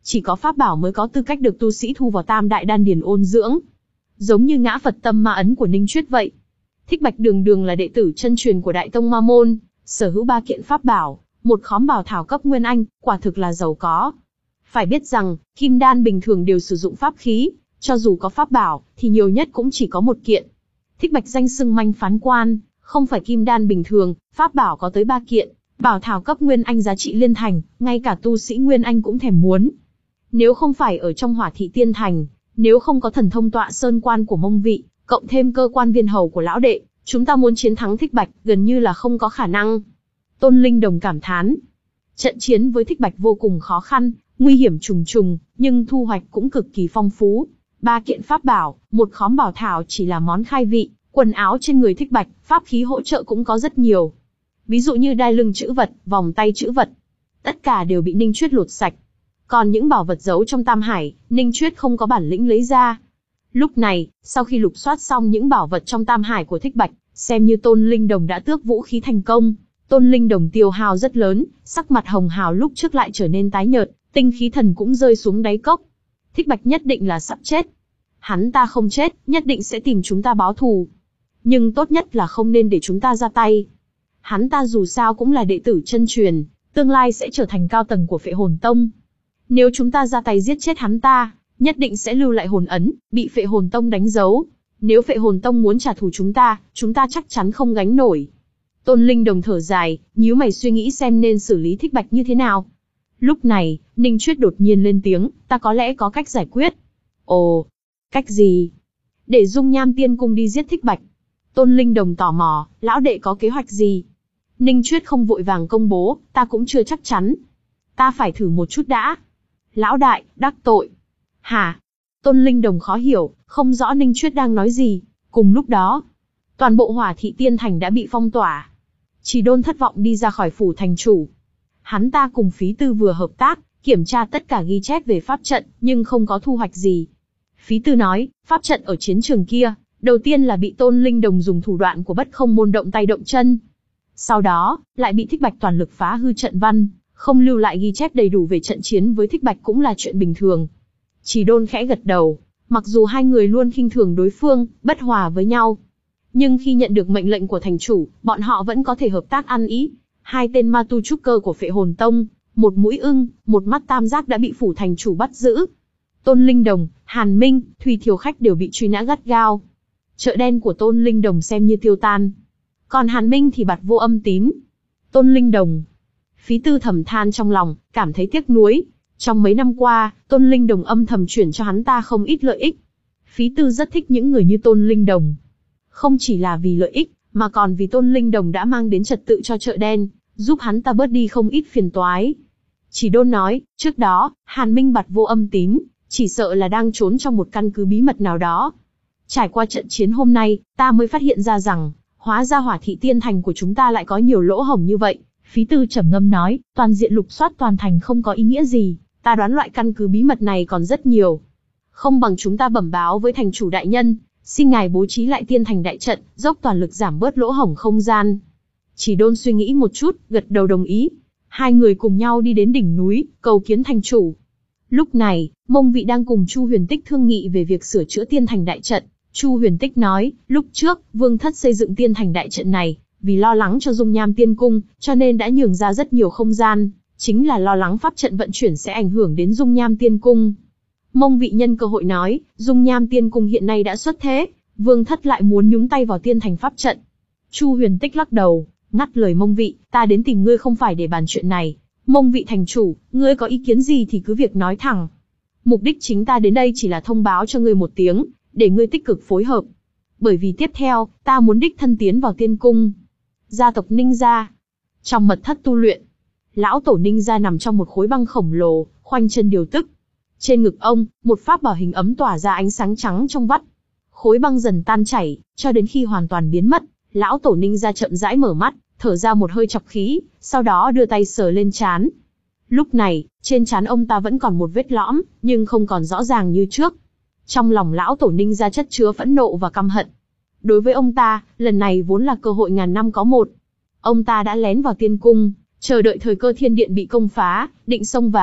Chỉ có pháp bảo mới có tư cách được tu sĩ thu vào tam đại đan điền ôn dưỡng. Giống như ngã Phật tâm ma ấn của Ninh Chuyết vậy. Thích Bạch đường đường là đệ tử chân truyền của Đại Tông Ma Môn, sở hữu ba kiện pháp bảo, một khóm bảo thảo cấp nguyên anh, quả thực là giàu có. Phải biết rằng, kim đan bình thường đều sử dụng pháp khí, cho dù có pháp bảo, thì nhiều nhất cũng chỉ có một kiện. Thích Bạch danh xưng manh phán quan, không phải kim đan bình thường, pháp bảo có tới ba kiện, bảo thảo cấp nguyên anh giá trị liên thành, ngay cả tu sĩ nguyên anh cũng thèm muốn. Nếu không phải ở trong Hỏa Thị Tiên Thành, nếu không có thần thông tọa sơn quan của Mông Vị, cộng thêm cơ quan viên hầu của lão đệ, chúng ta muốn chiến thắng Thích Bạch gần như là không có khả năng. Tôn Linh Đồng cảm thán. Trận chiến với Thích Bạch vô cùng khó khăn, nguy hiểm trùng trùng, nhưng thu hoạch cũng cực kỳ phong phú. Ba kiện pháp bảo, một khóm bảo thảo chỉ là món khai vị, quần áo trên người Thích Bạch, pháp khí hỗ trợ cũng có rất nhiều. Ví dụ như đai lưng chữ vật, vòng tay chữ vật. Tất cả đều bị Ninh Chuyết lột sạch. Còn những bảo vật giấu trong Tam Hải, Ninh Chuyết không có bản lĩnh lấy ra. Lúc này, sau khi lục soát xong những bảo vật trong Tam Hải của Thích Bạch, xem như Tôn Linh Đồng đã tước vũ khí thành công. Tôn Linh Đồng tiêu hao rất lớn, sắc mặt hồng hào lúc trước lại trở nên tái nhợt, tinh khí thần cũng rơi xuống đáy cốc. Thích Bạch nhất định là sắp chết. Hắn ta không chết, nhất định sẽ tìm chúng ta báo thù. Nhưng tốt nhất là không nên để chúng ta ra tay. Hắn ta dù sao cũng là đệ tử chân truyền, tương lai sẽ trở thành cao tầng của Phệ Hồn Tông. Nếu chúng ta ra tay giết chết hắn ta, nhất định sẽ lưu lại hồn ấn, bị Phệ Hồn Tông đánh dấu. Nếu Phệ Hồn Tông muốn trả thù chúng ta, chúng ta chắc chắn không gánh nổi. Tôn Linh Đồng thở dài, nhíu mày suy nghĩ xem nên xử lý Thích Bạch như thế nào. Lúc này, Ninh Chuyết đột nhiên lên tiếng, ta có lẽ có cách giải quyết. Ồ, cách gì? Để Dung Nham Tiên Cung đi giết Thích Bạch. Tôn Linh Đồng tò mò, lão đệ có kế hoạch gì? Ninh Chuyết không vội vàng công bố, ta cũng chưa chắc chắn. Ta phải thử một chút đã. Lão đại, đắc tội. Hả? Tôn Linh Đồng khó hiểu, không rõ Ninh Chuyết đang nói gì. Cùng lúc đó, toàn bộ Hỏa Thị Tiên Thành đã bị phong tỏa. Chỉ Đôn thất vọng đi ra khỏi phủ thành chủ. Hắn ta cùng Phí Tư vừa hợp tác, kiểm tra tất cả ghi chép về pháp trận, nhưng không có thu hoạch gì. Phí Tư nói, pháp trận ở chiến trường kia, đầu tiên là bị Tôn Linh Đồng dùng thủ đoạn của Bất Không Môn động tay động chân. Sau đó, lại bị Thích Bạch toàn lực phá hư trận văn, không lưu lại ghi chép đầy đủ về trận chiến với Thích Bạch cũng là chuyện bình thường. Chỉ Đôn khẽ gật đầu, mặc dù hai người luôn khinh thường đối phương, bất hòa với nhau. Nhưng khi nhận được mệnh lệnh của thành chủ, bọn họ vẫn có thể hợp tác ăn ý. Hai tên ma tu trúc cơ của Phệ Hồn Tông, một mũi ưng, một mắt tam giác đã bị phủ thành chủ bắt giữ. Tôn Linh Đồng, Hàn Minh, Thùy Thiều Khách đều bị truy nã gắt gao. Chợ đen của Tôn Linh Đồng xem như tiêu tan. Còn Hàn Minh thì bặt vô âm tín. Tôn Linh Đồng. Phí Tư thầm than trong lòng, cảm thấy tiếc nuối. Trong mấy năm qua, Tôn Linh Đồng âm thầm chuyển cho hắn ta không ít lợi ích. Phí Tư rất thích những người như Tôn Linh Đồng. Không chỉ là vì lợi ích, mà còn vì Tôn Linh Đồng đã mang đến trật tự cho chợ đen, giúp hắn ta bớt đi không ít phiền toái. Chỉ Đôn nói, trước đó, Hàn Minh bặt vô âm tín, chỉ sợ là đang trốn trong một căn cứ bí mật nào đó. Trải qua trận chiến hôm nay, ta mới phát hiện ra rằng, hóa ra Hỏa Thị Tiên Thành của chúng ta lại có nhiều lỗ hổng như vậy. Phí Tư trầm ngâm nói, toàn diện lục soát toàn thành không có ý nghĩa gì, ta đoán loại căn cứ bí mật này còn rất nhiều. Không bằng chúng ta bẩm báo với thành chủ đại nhân, xin ngài bố trí lại Tiên Thành đại trận, dốc toàn lực giảm bớt lỗ hổng không gian. Chỉ Đôn suy nghĩ một chút, gật đầu đồng ý. Hai người cùng nhau đi đến đỉnh núi, cầu kiến thành chủ. Lúc này, Mông Vị đang cùng Chu Huyền Tích thương nghị về việc sửa chữa Tiên Thành đại trận. Chu Huyền Tích nói, lúc trước, Vương Thất xây dựng Tiên Thành đại trận này, vì lo lắng cho Dung Nham Tiên Cung, cho nên đã nhường ra rất nhiều không gian, chính là lo lắng pháp trận vận chuyển sẽ ảnh hưởng đến Dung Nham Tiên Cung. Mông Vị nhân cơ hội nói, Dung Nham Tiên Cung hiện nay đã xuất thế, Vương Thất lại muốn nhúng tay vào Tiên Thành pháp trận. Chu Huyền Tích lắc đầu, ngắt lời Mông Vị, ta đến tìm ngươi không phải để bàn chuyện này. Mông Vị thành chủ, ngươi có ý kiến gì thì cứ việc nói thẳng. Mục đích chính ta đến đây chỉ là thông báo cho ngươi một tiếng, để ngươi tích cực phối hợp. Bởi vì tiếp theo, ta muốn đích thân tiến vào Tiên Cung. Gia tộc Ninh gia. Trong mật thất tu luyện, lão tổ Ninh gia nằm trong một khối băng khổng lồ, khoanh chân điều tức. Trên ngực ông, một pháp bảo hình ấm tỏa ra ánh sáng trắng trong vắt. Khối băng dần tan chảy, cho đến khi hoàn toàn biến mất, lão tổ Ninh gia chậm rãi mở mắt, thở ra một hơi chọc khí, sau đó đưa tay sờ lên trán. Lúc này, trên trán ông ta vẫn còn một vết lõm, nhưng không còn rõ ràng như trước. Trong lòng lão tổ Ninh gia chất chứa phẫn nộ và căm hận. Đối với ông ta, lần này vốn là cơ hội ngàn năm có một. Ông ta đã lén vào Tiên Cung, chờ đợi thời cơ thiên điện bị công phá, định xông vào,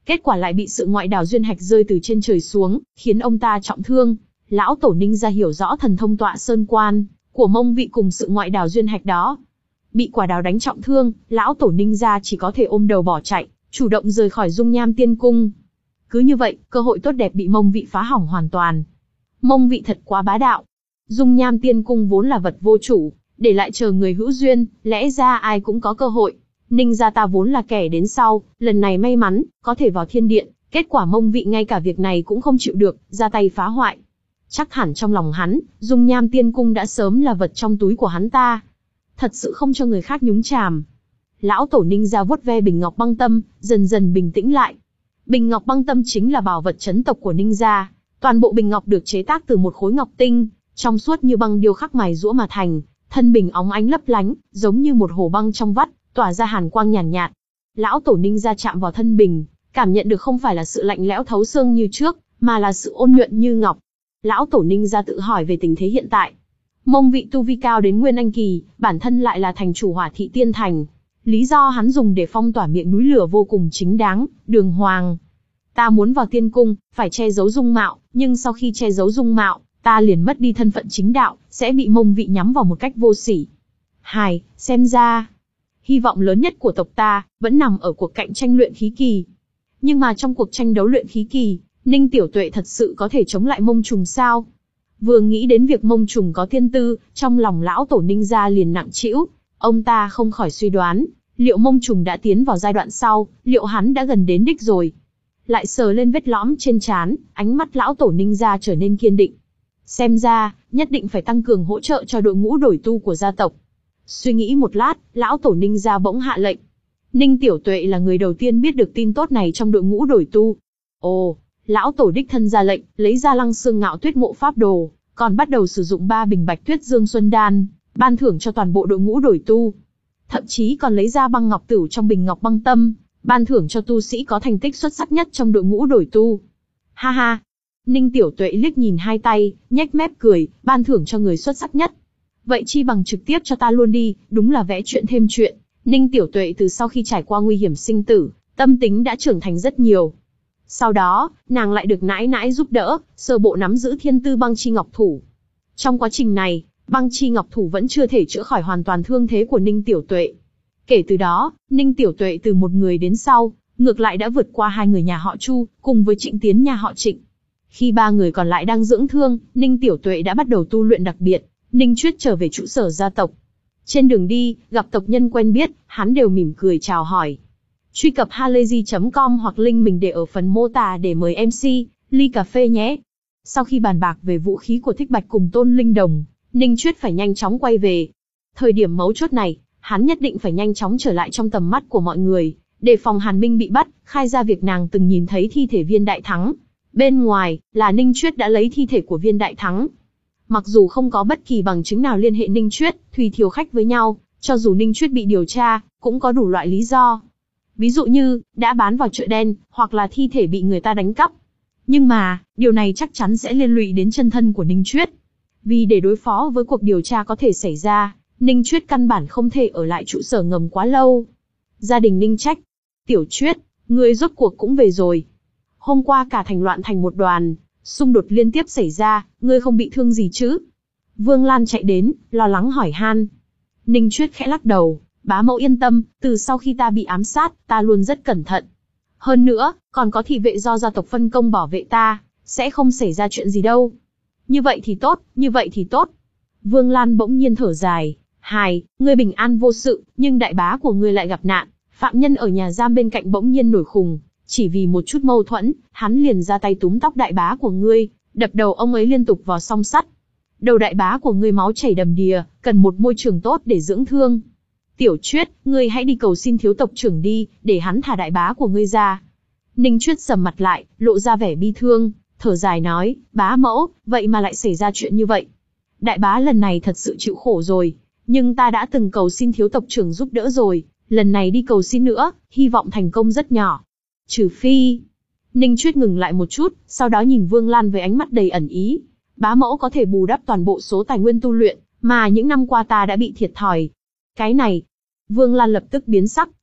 kết quả lại bị sự ngoại đảo duyên hạch rơi từ trên trời xuống, khiến ông ta trọng thương. Lão tổ Ninh gia hiểu rõ thần thông tọa sơn quan của Mông Vị cùng sự ngoại đảo duyên hạch đó. Bị quả đào đánh trọng thương, lão tổ Ninh gia chỉ có thể ôm đầu bỏ chạy, chủ động rời khỏi Dung Nham Tiên Cung. Cứ như vậy, cơ hội tốt đẹp bị Mông Vị phá hỏng hoàn toàn. Mông Vị thật quá bá đạo. Dung Nham Tiên Cung vốn là vật vô chủ, để lại chờ người hữu duyên, lẽ ra ai cũng có cơ hội. Ninh gia ta vốn là kẻ đến sau, lần này may mắn, có thể vào thiên điện, kết quả Mông Vị ngay cả việc này cũng không chịu được, ra tay phá hoại. Chắc hẳn trong lòng hắn, Dung Nham Tiên Cung đã sớm là vật trong túi của hắn ta. Thật sự không cho người khác nhúng chàm. Lão tổ Ninh gia vuốt ve bình ngọc băng tâm, dần dần bình tĩnh lại. Bình ngọc băng tâm chính là bảo vật trấn tộc của Ninh gia. Toàn bộ bình ngọc được chế tác từ một khối ngọc tinh, trong suốt như băng điêu khắc mài giũa mà thành, thân bình óng ánh lấp lánh, giống như một hồ băng trong vắt, tỏa ra hàn quang nhàn nhạt, nhạt. Lão tổ Ninh gia chạm vào thân bình, cảm nhận được không phải là sự lạnh lẽo thấu xương như trước, mà là sự ôn nhuận như ngọc. Lão tổ Ninh gia tự hỏi về tình thế hiện tại. Mông Vị tu vi cao đến Nguyên Anh kỳ, bản thân lại là thành chủ Hỏa Thị Tiên Thành. Lý do hắn dùng để phong tỏa miệng núi lửa vô cùng chính đáng, đường hoàng. Ta muốn vào tiên cung, phải che giấu dung mạo, nhưng sau khi che giấu dung mạo, ta liền mất đi thân phận chính đạo, sẽ bị Mông Vị nhắm vào một cách vô sỉ. Hài, xem ra, hy vọng lớn nhất của tộc ta, vẫn nằm ở cuộc cạnh tranh luyện khí kỳ. Nhưng mà trong cuộc tranh đấu luyện khí kỳ, Ninh Tiểu Tuệ thật sự có thể chống lại Mông Trùng sao? Vừa nghĩ đến việc Mông Trùng có thiên tư, trong lòng lão tổ Ninh gia liền nặng trĩu. Ông ta không khỏi suy đoán, liệu Mông Trùng đã tiến vào giai đoạn sau, liệu hắn đã gần đến đích rồi. Lại sờ lên vết lõm trên trán, ánh mắt lão tổ Ninh gia trở nên kiên định. Xem ra, nhất định phải tăng cường hỗ trợ cho đội ngũ đổi tu của gia tộc. Suy nghĩ một lát, lão tổ Ninh gia bỗng hạ lệnh. Ninh Tiểu Tuệ là người đầu tiên biết được tin tốt này trong đội ngũ đổi tu. Ồ, lão tổ đích thân ra lệnh, lấy ra Lăng Xương Ngạo Tuyết Ngộ Pháp Đồ, còn bắt đầu sử dụng ba bình Bạch Tuyết Dương Xuân Đan, ban thưởng cho toàn bộ đội ngũ đổi tu. Thậm chí còn lấy ra băng ngọc tửu trong bình ngọc băng tâm, ban thưởng cho tu sĩ có thành tích xuất sắc nhất trong đội ngũ đổi tu. Ha ha! Ninh Tiểu Tuệ liếc nhìn hai tay, nhếch mép cười, ban thưởng cho người xuất sắc nhất. Vậy chi bằng trực tiếp cho ta luôn đi, đúng là vẽ chuyện thêm chuyện. Ninh Tiểu Tuệ từ sau khi trải qua nguy hiểm sinh tử, tâm tính đã trưởng thành rất nhiều. Sau đó, nàng lại được nãi nãi giúp đỡ, sơ bộ nắm giữ thiên tư băng chi ngọc thủ. Trong quá trình này, băng chi ngọc thủ vẫn chưa thể chữa khỏi hoàn toàn thương thế của Ninh Tiểu Tuệ. Kể từ đó, Ninh Tiểu Tuệ từ một người đến sau, ngược lại đã vượt qua hai người nhà họ Chu, cùng với Trịnh Tiến nhà họ Trịnh. Khi ba người còn lại đang dưỡng thương, Ninh Tiểu Tuệ đã bắt đầu tu luyện đặc biệt. Ninh Chuyết trở về trụ sở gia tộc. Trên đường đi, gặp tộc nhân quen biết, hắn đều mỉm cười chào hỏi. Truy cập halayzi chấm com hoặc link mình để ở phần mô tả để mời em xê, ly cà phê nhé. Sau khi bàn bạc về vũ khí của Thích Bạch cùng Tôn Linh Đồng, Ninh Chuyết phải nhanh chóng quay về. Thời điểm mấu chốt này, hắn nhất định phải nhanh chóng trở lại trong tầm mắt của mọi người, để phòng Hàn Minh bị bắt, khai ra việc nàng từng nhìn thấy thi thể Viên Đại Thắng. Bên ngoài, là Ninh Chuyết đã lấy thi thể của Viên Đại Thắng. Mặc dù không có bất kỳ bằng chứng nào liên hệ Ninh Chuyết, Thùy Thiều khách với nhau, cho dù Ninh Chuyết bị điều tra, cũng có đủ loại lý do. Ví dụ như, đã bán vào chợ đen, hoặc là thi thể bị người ta đánh cắp. Nhưng mà, điều này chắc chắn sẽ liên lụy đến chân thân của Ninh Chuyết. Vì để đối phó với cuộc điều tra có thể xảy ra, Ninh Chuyết căn bản không thể ở lại trụ sở ngầm quá lâu. Gia đình Ninh trách. Tiểu Chuyết, ngươi rốt cuộc cũng về rồi. Hôm qua cả thành loạn thành một đoàn, xung đột liên tiếp xảy ra, ngươi không bị thương gì chứ? Vương Lan chạy đến, lo lắng hỏi han. Ninh Chuyết khẽ lắc đầu, bá mẫu yên tâm, từ sau khi ta bị ám sát, ta luôn rất cẩn thận. Hơn nữa, còn có thị vệ do gia tộc phân công bảo vệ ta, sẽ không xảy ra chuyện gì đâu. Như vậy thì tốt, như vậy thì tốt. Vương Lan bỗng nhiên thở dài, hài, ngươi bình an vô sự, nhưng đại bá của ngươi lại gặp nạn. Phạm nhân ở nhà giam bên cạnh bỗng nhiên nổi khùng, chỉ vì một chút mâu thuẫn, hắn liền ra tay túm tóc đại bá của ngươi, đập đầu ông ấy liên tục vào song sắt. Đầu đại bá của ngươi máu chảy đầm đìa, cần một môi trường tốt để dưỡng thương. Tiểu Chuyết, ngươi hãy đi cầu xin thiếu tộc trưởng đi, để hắn thả đại bá của ngươi ra. Ninh Chuyết sầm mặt lại, lộ ra vẻ bi thương, thở dài nói, bá mẫu, vậy mà lại xảy ra chuyện như vậy. Đại bá lần này thật sự chịu khổ rồi, nhưng ta đã từng cầu xin thiếu tộc trưởng giúp đỡ rồi, lần này đi cầu xin nữa, hy vọng thành công rất nhỏ. Trừ phi... Ninh Chuyết ngừng lại một chút, sau đó nhìn Vương Lan với ánh mắt đầy ẩn ý. Bá mẫu có thể bù đắp toàn bộ số tài nguyên tu luyện, mà những năm qua ta đã bị thiệt thòi. Cái này... Vương Lan lập tức biến sắc,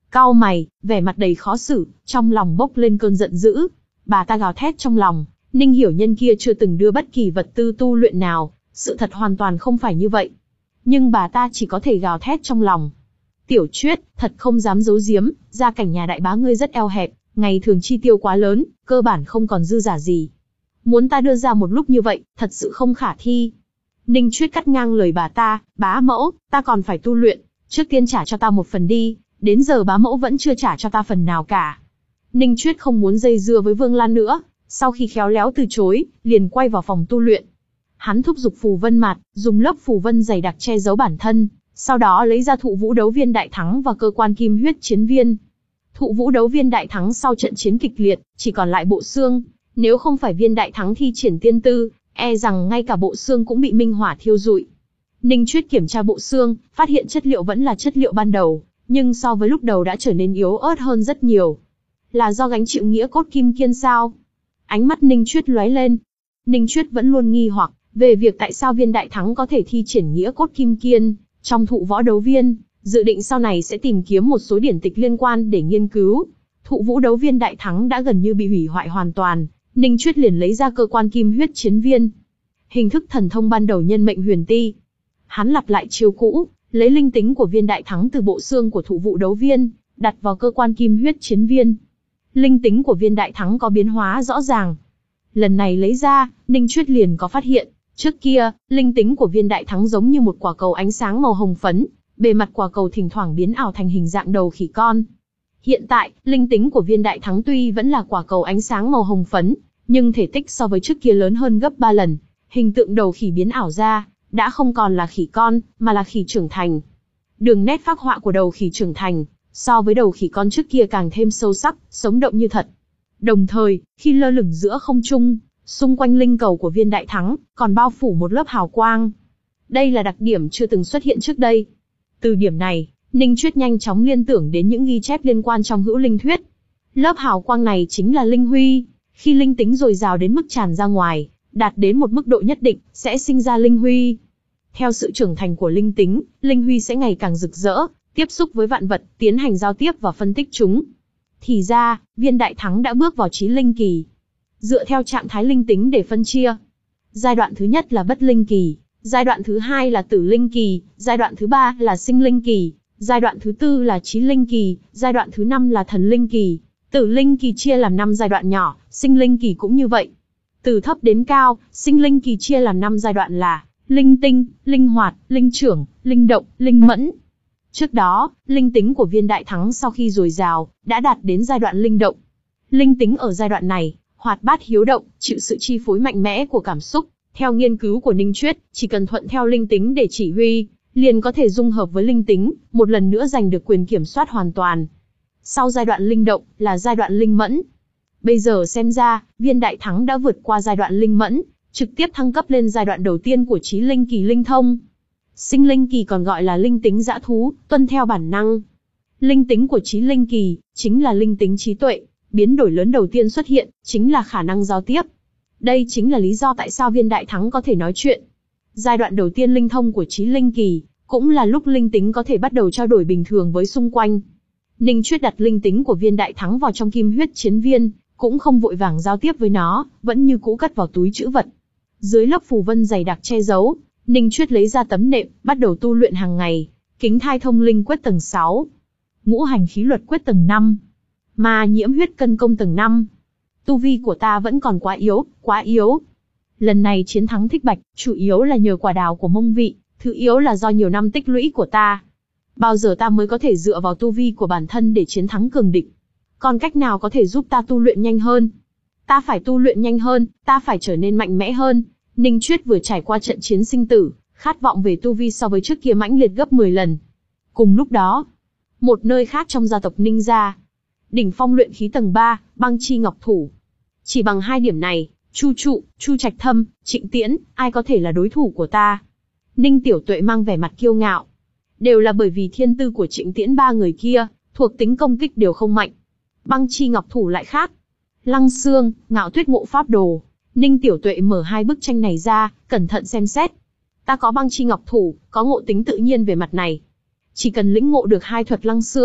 Cau mày, vẻ mặt đầy khó xử, trong lòng bốc lên cơn giận dữ. Bà ta gào thét trong lòng, Ninh Hiểu Nhân kia chưa từng đưa bất kỳ vật tư tu luyện nào, sự thật hoàn toàn không phải như vậy. Nhưng bà ta chỉ có thể gào thét trong lòng. Tiểu Chuyết, thật không dám giấu giếm, gia cảnh nhà đại bá ngươi rất eo hẹp, ngày thường chi tiêu quá lớn, cơ bản không còn dư giả gì. Muốn ta đưa ra một lúc như vậy, thật sự không khả thi. Ninh Chuyết cắt ngang lời bà ta, bá mẫu, ta còn phải tu luyện, trước tiên trả cho ta một phần đi, đến giờ bá mẫu vẫn chưa trả cho ta phần nào cả. Ninh Chuyết không muốn dây dưa với Vương Lan nữa, sau khi khéo léo từ chối, liền quay vào phòng tu luyện. Hắn thúc giục phù vân mạt, dùng lớp phù vân dày đặc che giấu bản thân, sau đó lấy ra thụ vũ đấu viên đại thắng và cơ quan kim huyết chiến viên. Thụ vũ đấu viên đại thắng sau trận chiến kịch liệt, chỉ còn lại bộ xương, nếu không phải viên đại thắng thi triển tiên tư, e rằng ngay cả bộ xương cũng bị minh hỏa thiêu rụi. Ninh Chuyết kiểm tra bộ xương, phát hiện chất liệu vẫn là chất liệu ban đầu, nhưng so với lúc đầu đã trở nên yếu ớt hơn rất nhiều. Là do gánh chịu nghĩa cốt kim kiên sao? Ánh mắt Ninh Chuyết lóe lên. Ninh Chuyết vẫn luôn nghi hoặc về việc tại sao viên đại thắng có thể thi triển nghĩa cốt kim kiên trong thụ võ đấu viên, dự định sau này sẽ tìm kiếm một số điển tịch liên quan để nghiên cứu. Thụ vũ đấu viên đại thắng đã gần như bị hủy hoại hoàn toàn, Ninh Chuyết liền lấy ra cơ quan kim huyết chiến viên. Hình thức thần thông ban đầu nhân mệnh huyền ti. Hắn lặp lại chiêu cũ, lấy linh tính của viên đại thắng từ bộ xương của thụ vũ đấu viên, đặt vào cơ quan kim huyết chiến viên. Linh tính của viên đại thắng có biến hóa rõ ràng. Lần này lấy ra, Ninh Chuyết liền có phát hiện, trước kia, linh tính của viên đại thắng giống như một quả cầu ánh sáng màu hồng phấn, bề mặt quả cầu thỉnh thoảng biến ảo thành hình dạng đầu khỉ con. Hiện tại, linh tính của viên đại thắng tuy vẫn là quả cầu ánh sáng màu hồng phấn, nhưng thể tích so với trước kia lớn hơn gấp ba lần, hình tượng đầu khỉ biến ảo ra, đã không còn là khỉ con, mà là khỉ trưởng thành. Đường nét phác họa của đầu khỉ trưởng thành, so với đầu khỉ con trước kia càng thêm sâu sắc, sống động như thật. Đồng thời, khi lơ lửng giữa không trung, xung quanh linh cầu của viên đại thắng, còn bao phủ một lớp hào quang. Đây là đặc điểm chưa từng xuất hiện trước đây. Từ điểm này, Ninh Chuyết nhanh chóng liên tưởng đến những ghi chép liên quan trong hữu linh thuyết. Lớp hào quang này chính là linh huy, khi linh tính dồi dào đến mức tràn ra ngoài, đạt đến một mức độ nhất định, sẽ sinh ra linh huy. Theo sự trưởng thành của linh tính, linh huy sẽ ngày càng rực rỡ, tiếp xúc với vạn vật, tiến hành giao tiếp và phân tích chúng. Thì ra, viên đại thắng đã bước vào chí linh kỳ. Dựa theo trạng thái linh tính để phân chia. Giai đoạn thứ nhất là bất linh kỳ, giai đoạn thứ hai là tử linh kỳ, giai đoạn thứ ba là sinh linh kỳ, giai đoạn thứ tư là chí linh kỳ, giai đoạn thứ năm là thần linh kỳ. Tử linh kỳ chia làm năm giai đoạn nhỏ, sinh linh kỳ cũng như vậy. Từ thấp đến cao, sinh linh kỳ chia làm năm giai đoạn là linh tinh, linh hoạt, linh trưởng, linh động, linh mẫn. Trước đó, linh tính của viên đại thắng sau khi dồi dào, đã đạt đến giai đoạn linh động. Linh tính ở giai đoạn này, hoạt bát hiếu động, chịu sự chi phối mạnh mẽ của cảm xúc. Theo nghiên cứu của Ninh Chuyết, chỉ cần thuận theo linh tính để chỉ huy, liền có thể dung hợp với linh tính, một lần nữa giành được quyền kiểm soát hoàn toàn. Sau giai đoạn linh động, là giai đoạn linh mẫn. Bây giờ xem ra, viên đại thắng đã vượt qua giai đoạn linh mẫn, trực tiếp thăng cấp lên giai đoạn đầu tiên của chí linh kỳ linh thông. Sinh linh kỳ còn gọi là linh tính dã thú, tuân theo bản năng. Linh tính của chí linh kỳ, chính là linh tính trí tuệ, biến đổi lớn đầu tiên xuất hiện, chính là khả năng giao tiếp. Đây chính là lý do tại sao viên đại thắng có thể nói chuyện. Giai đoạn đầu tiên linh thông của chí linh kỳ, cũng là lúc linh tính có thể bắt đầu trao đổi bình thường với xung quanh. Ninh Chuyết đặt linh tính của viên đại thắng vào trong kim huyết chiến viên, cũng không vội vàng giao tiếp với nó, vẫn như cũ cất vào túi trữ vật. Dưới lớp phù vân dày đặc che giấu, Ninh Chuyết lấy ra tấm nệm, bắt đầu tu luyện hàng ngày. Kính thai thông linh quyết tầng sáu, ngũ hành khí luật quyết tầng năm, ma nhiễm huyết cân công tầng năm. Tu vi của ta vẫn còn quá yếu, quá yếu. Lần này chiến thắng Thích Bạch, chủ yếu là nhờ quả đào của Mông Vị, thứ yếu là do nhiều năm tích lũy của ta. Bao giờ ta mới có thể dựa vào tu vi của bản thân để chiến thắng cường địch? Còn cách nào có thể giúp ta tu luyện nhanh hơn? Ta phải tu luyện nhanh hơn, ta phải trở nên mạnh mẽ hơn. Ninh Chuyết vừa trải qua trận chiến sinh tử, khát vọng về tu vi so với trước kia mãnh liệt gấp mười lần. Cùng lúc đó, một nơi khác trong gia tộc Ninh gia, đỉnh phong luyện khí tầng ba, Băng Chi Ngọc Thủ. Chỉ bằng hai điểm này, Chu Trụ, Chu Trạch Thâm, Trịnh Tiễn, ai có thể là đối thủ của ta? Ninh Tiểu Tuệ mang vẻ mặt kiêu ngạo. Đều là bởi vì thiên tư của Trịnh Tiễn ba người kia, thuộc tính công kích đều không mạnh. Băng Chi Ngọc Thủ lại khác. Lăng Xương, Ngạo Tuyết Ngộ Pháp Đồ. Ninh Tiểu Tuệ mở hai bức tranh này ra, cẩn thận xem xét. Ta có Băng Chi Ngọc Thủ, có ngộ tính tự nhiên về mặt này. Chỉ cần lĩnh ngộ được hai thuật Lăng Xương,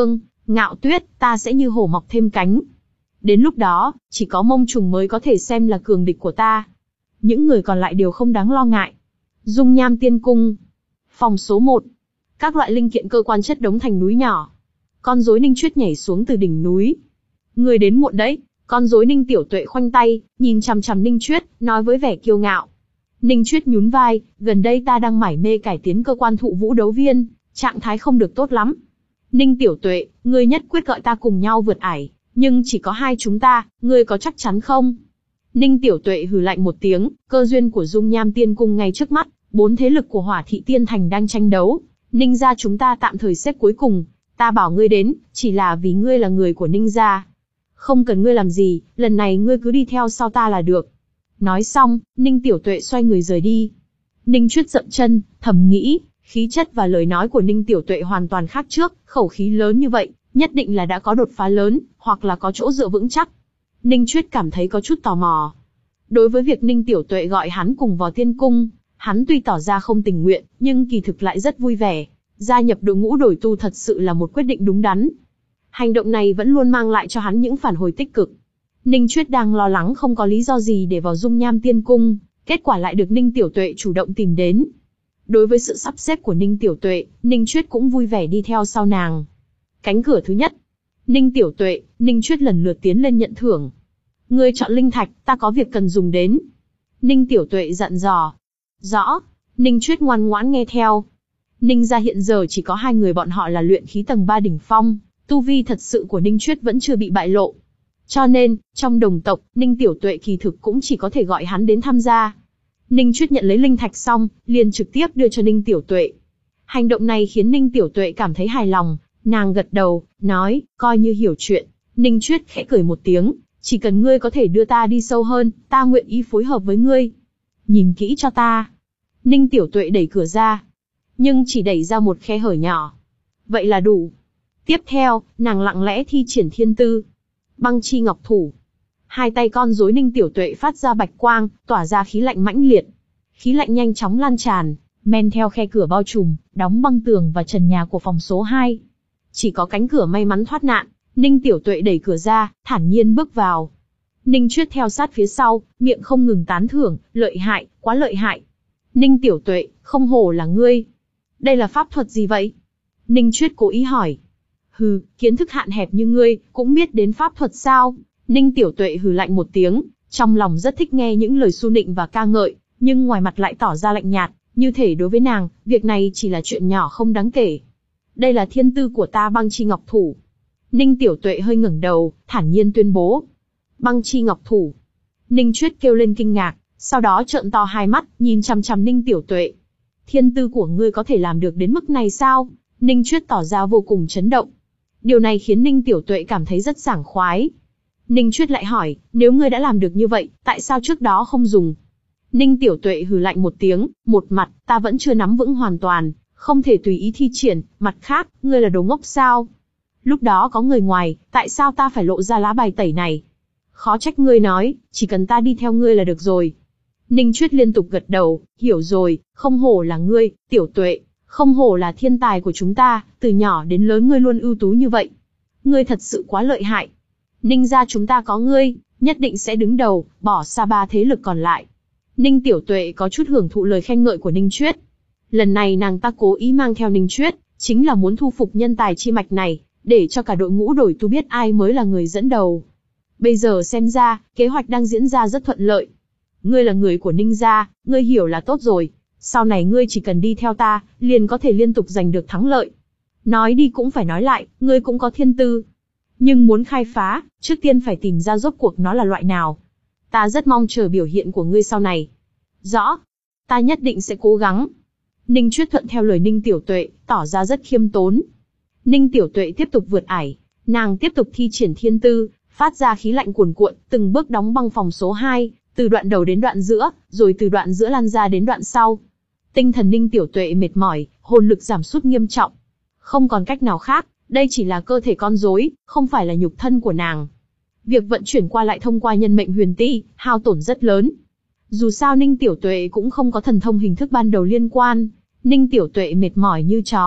Ngạo Tuyết, ta sẽ như hổ mọc thêm cánh. Đến lúc đó, chỉ có Mông Trùng mới có thể xem là cường địch của ta. Những người còn lại đều không đáng lo ngại. Dung Nham Tiên Cung. Phòng số một. Các loại linh kiện cơ quan chất đống thành núi nhỏ. Con rối Ninh Chuyết nhảy xuống từ đỉnh núi. Người đến muộn đấy. Con rối Ninh Tiểu Tuệ khoanh tay, nhìn chằm chằm Ninh Chuyết, nói với vẻ kiêu ngạo. Ninh Chuyết nhún vai, gần đây ta đang mải mê cải tiến cơ quan thụ vũ đấu viên, trạng thái không được tốt lắm. Ninh Tiểu Tuệ, ngươi nhất quyết gọi ta cùng nhau vượt ải, nhưng chỉ có hai chúng ta, ngươi có chắc chắn không? Ninh Tiểu Tuệ hừ lạnh một tiếng, cơ duyên của Dung Nham Tiên Cung ngay trước mắt, bốn thế lực của Hỏa Thị Tiên Thành đang tranh đấu, Ninh gia chúng ta tạm thời xếp cuối cùng, ta bảo ngươi đến, chỉ là vì ngươi là người của Ninh gia. Không cần ngươi làm gì, lần này ngươi cứ đi theo sau ta là được. Nói xong, Ninh Tiểu Tuệ xoay người rời đi. Ninh Chuyết dậm chân, thầm nghĩ, khí chất và lời nói của Ninh Tiểu Tuệ hoàn toàn khác trước, khẩu khí lớn như vậy, nhất định là đã có đột phá lớn, hoặc là có chỗ dựa vững chắc. Ninh Chuyết cảm thấy có chút tò mò. Đối với việc Ninh Tiểu Tuệ gọi hắn cùng vào tiên cung, hắn tuy tỏ ra không tình nguyện, nhưng kỳ thực lại rất vui vẻ. Gia nhập đội ngũ đổi tu thật sự là một quyết định đúng đắn. Hành động này vẫn luôn mang lại cho hắn những phản hồi tích cực. Ninh Chuyết đang lo lắng không có lý do gì để vào Dung Nham Tiên Cung, kết quả lại được Ninh Tiểu Tuệ chủ động tìm đến. Đối với sự sắp xếp của Ninh Tiểu Tuệ, Ninh Chuyết cũng vui vẻ đi theo sau nàng. Cánh cửa thứ nhất. Ninh Tiểu Tuệ, Ninh Chuyết lần lượt tiến lên nhận thưởng. Ngươi chọn linh thạch, ta có việc cần dùng đến. Ninh Tiểu Tuệ dặn dò. Rõ. Ninh Chuyết ngoan ngoãn nghe theo. Ninh gia hiện giờ chỉ có hai người bọn họ là luyện khí tầng ba đỉnh phong, tu vi thật sự của Ninh Chuyết vẫn chưa bị bại lộ. Cho nên, trong đồng tộc, Ninh Tiểu Tuệ kỳ thực cũng chỉ có thể gọi hắn đến tham gia. Ninh Chuyết nhận lấy linh thạch xong, liền trực tiếp đưa cho Ninh Tiểu Tuệ. Hành động này khiến Ninh Tiểu Tuệ cảm thấy hài lòng, nàng gật đầu, nói, coi như hiểu chuyện. Ninh Chuyết khẽ cười một tiếng, chỉ cần ngươi có thể đưa ta đi sâu hơn, ta nguyện ý phối hợp với ngươi. Nhìn kỹ cho ta. Ninh Tiểu Tuệ đẩy cửa ra, nhưng chỉ đẩy ra một khe hở nhỏ. Vậy là đủ. Tiếp theo, nàng lặng lẽ thi triển thiên tư. Băng chi ngọc thủ. Hai tay con rối Ninh Tiểu Tuệ phát ra bạch quang, tỏa ra khí lạnh mãnh liệt. Khí lạnh nhanh chóng lan tràn, men theo khe cửa bao trùm, đóng băng tường và trần nhà của phòng số hai. Chỉ có cánh cửa may mắn thoát nạn, Ninh Tiểu Tuệ đẩy cửa ra, thản nhiên bước vào. Ninh Chuyết theo sát phía sau, miệng không ngừng tán thưởng, lợi hại, quá lợi hại. Ninh Tiểu Tuệ, không hổ là ngươi. Đây là pháp thuật gì vậy? Ninh Chuyết cố ý hỏi. Hừ, kiến thức hạn hẹp như ngươi, cũng biết đến pháp thuật sao? Ninh Tiểu Tuệ hừ lạnh một tiếng, trong lòng rất thích nghe những lời su nịnh và ca ngợi, nhưng ngoài mặt lại tỏ ra lạnh nhạt, như thể đối với nàng, việc này chỉ là chuyện nhỏ không đáng kể. Đây là thiên tư của ta băng chi ngọc thủ. Ninh Tiểu Tuệ hơi ngẩng đầu, thản nhiên tuyên bố. Băng chi ngọc thủ. Ninh Chuyết kêu lên kinh ngạc, sau đó trợn to hai mắt, nhìn chằm chằm Ninh Tiểu Tuệ. Thiên tư của ngươi có thể làm được đến mức này sao? Ninh Chuyết tỏ ra vô cùng chấn động. Điều này khiến Ninh Tiểu Tuệ cảm thấy rất sảng khoái. Ninh Chuyết lại hỏi, nếu ngươi đã làm được như vậy, tại sao trước đó không dùng? Ninh Tiểu Tuệ hừ lạnh một tiếng, một mặt, ta vẫn chưa nắm vững hoàn toàn, không thể tùy ý thi triển, mặt khác, ngươi là đồ ngốc sao? Lúc đó có người ngoài, tại sao ta phải lộ ra lá bài tẩy này? Khó trách ngươi nói, chỉ cần ta đi theo ngươi là được rồi. Ninh Chuyết liên tục gật đầu, hiểu rồi, không hổ là ngươi, Tiểu Tuệ, không hổ là thiên tài của chúng ta, từ nhỏ đến lớn ngươi luôn ưu tú như vậy. Ngươi thật sự quá lợi hại. Ninh gia chúng ta có ngươi, nhất định sẽ đứng đầu, bỏ xa ba thế lực còn lại. Ninh Tiểu Tuệ có chút hưởng thụ lời khen ngợi của Ninh Chuyết. Lần này nàng ta cố ý mang theo Ninh Chuyết, chính là muốn thu phục nhân tài chi mạch này, để cho cả đội ngũ đổi tu biết ai mới là người dẫn đầu. Bây giờ xem ra, kế hoạch đang diễn ra rất thuận lợi. Ngươi là người của Ninh gia, ngươi hiểu là tốt rồi. Sau này ngươi chỉ cần đi theo ta, liền có thể liên tục giành được thắng lợi. Nói đi cũng phải nói lại, ngươi cũng có thiên tư. Nhưng muốn khai phá, trước tiên phải tìm ra rốt cuộc nó là loại nào. Ta rất mong chờ biểu hiện của ngươi sau này. Rõ. Ta nhất định sẽ cố gắng. Ninh Chuyết thuận theo lời Ninh Tiểu Tuệ, tỏ ra rất khiêm tốn. Ninh Tiểu Tuệ tiếp tục vượt ải. Nàng tiếp tục thi triển thiên tư, phát ra khí lạnh cuồn cuộn, từng bước đóng băng phòng số hai, từ đoạn đầu đến đoạn giữa, rồi từ đoạn giữa lan ra đến đoạn sau. Tinh thần Ninh Tiểu Tuệ mệt mỏi, hồn lực giảm sút nghiêm trọng. Không còn cách nào khác, đây chỉ là cơ thể con rối, không phải là nhục thân của nàng. Việc vận chuyển qua lại thông qua nhân mệnh huyền ti, hao tổn rất lớn. Dù sao Ninh Tiểu Tuệ cũng không có thần thông hình thức ban đầu liên quan. Ninh Tiểu Tuệ mệt mỏi như chó,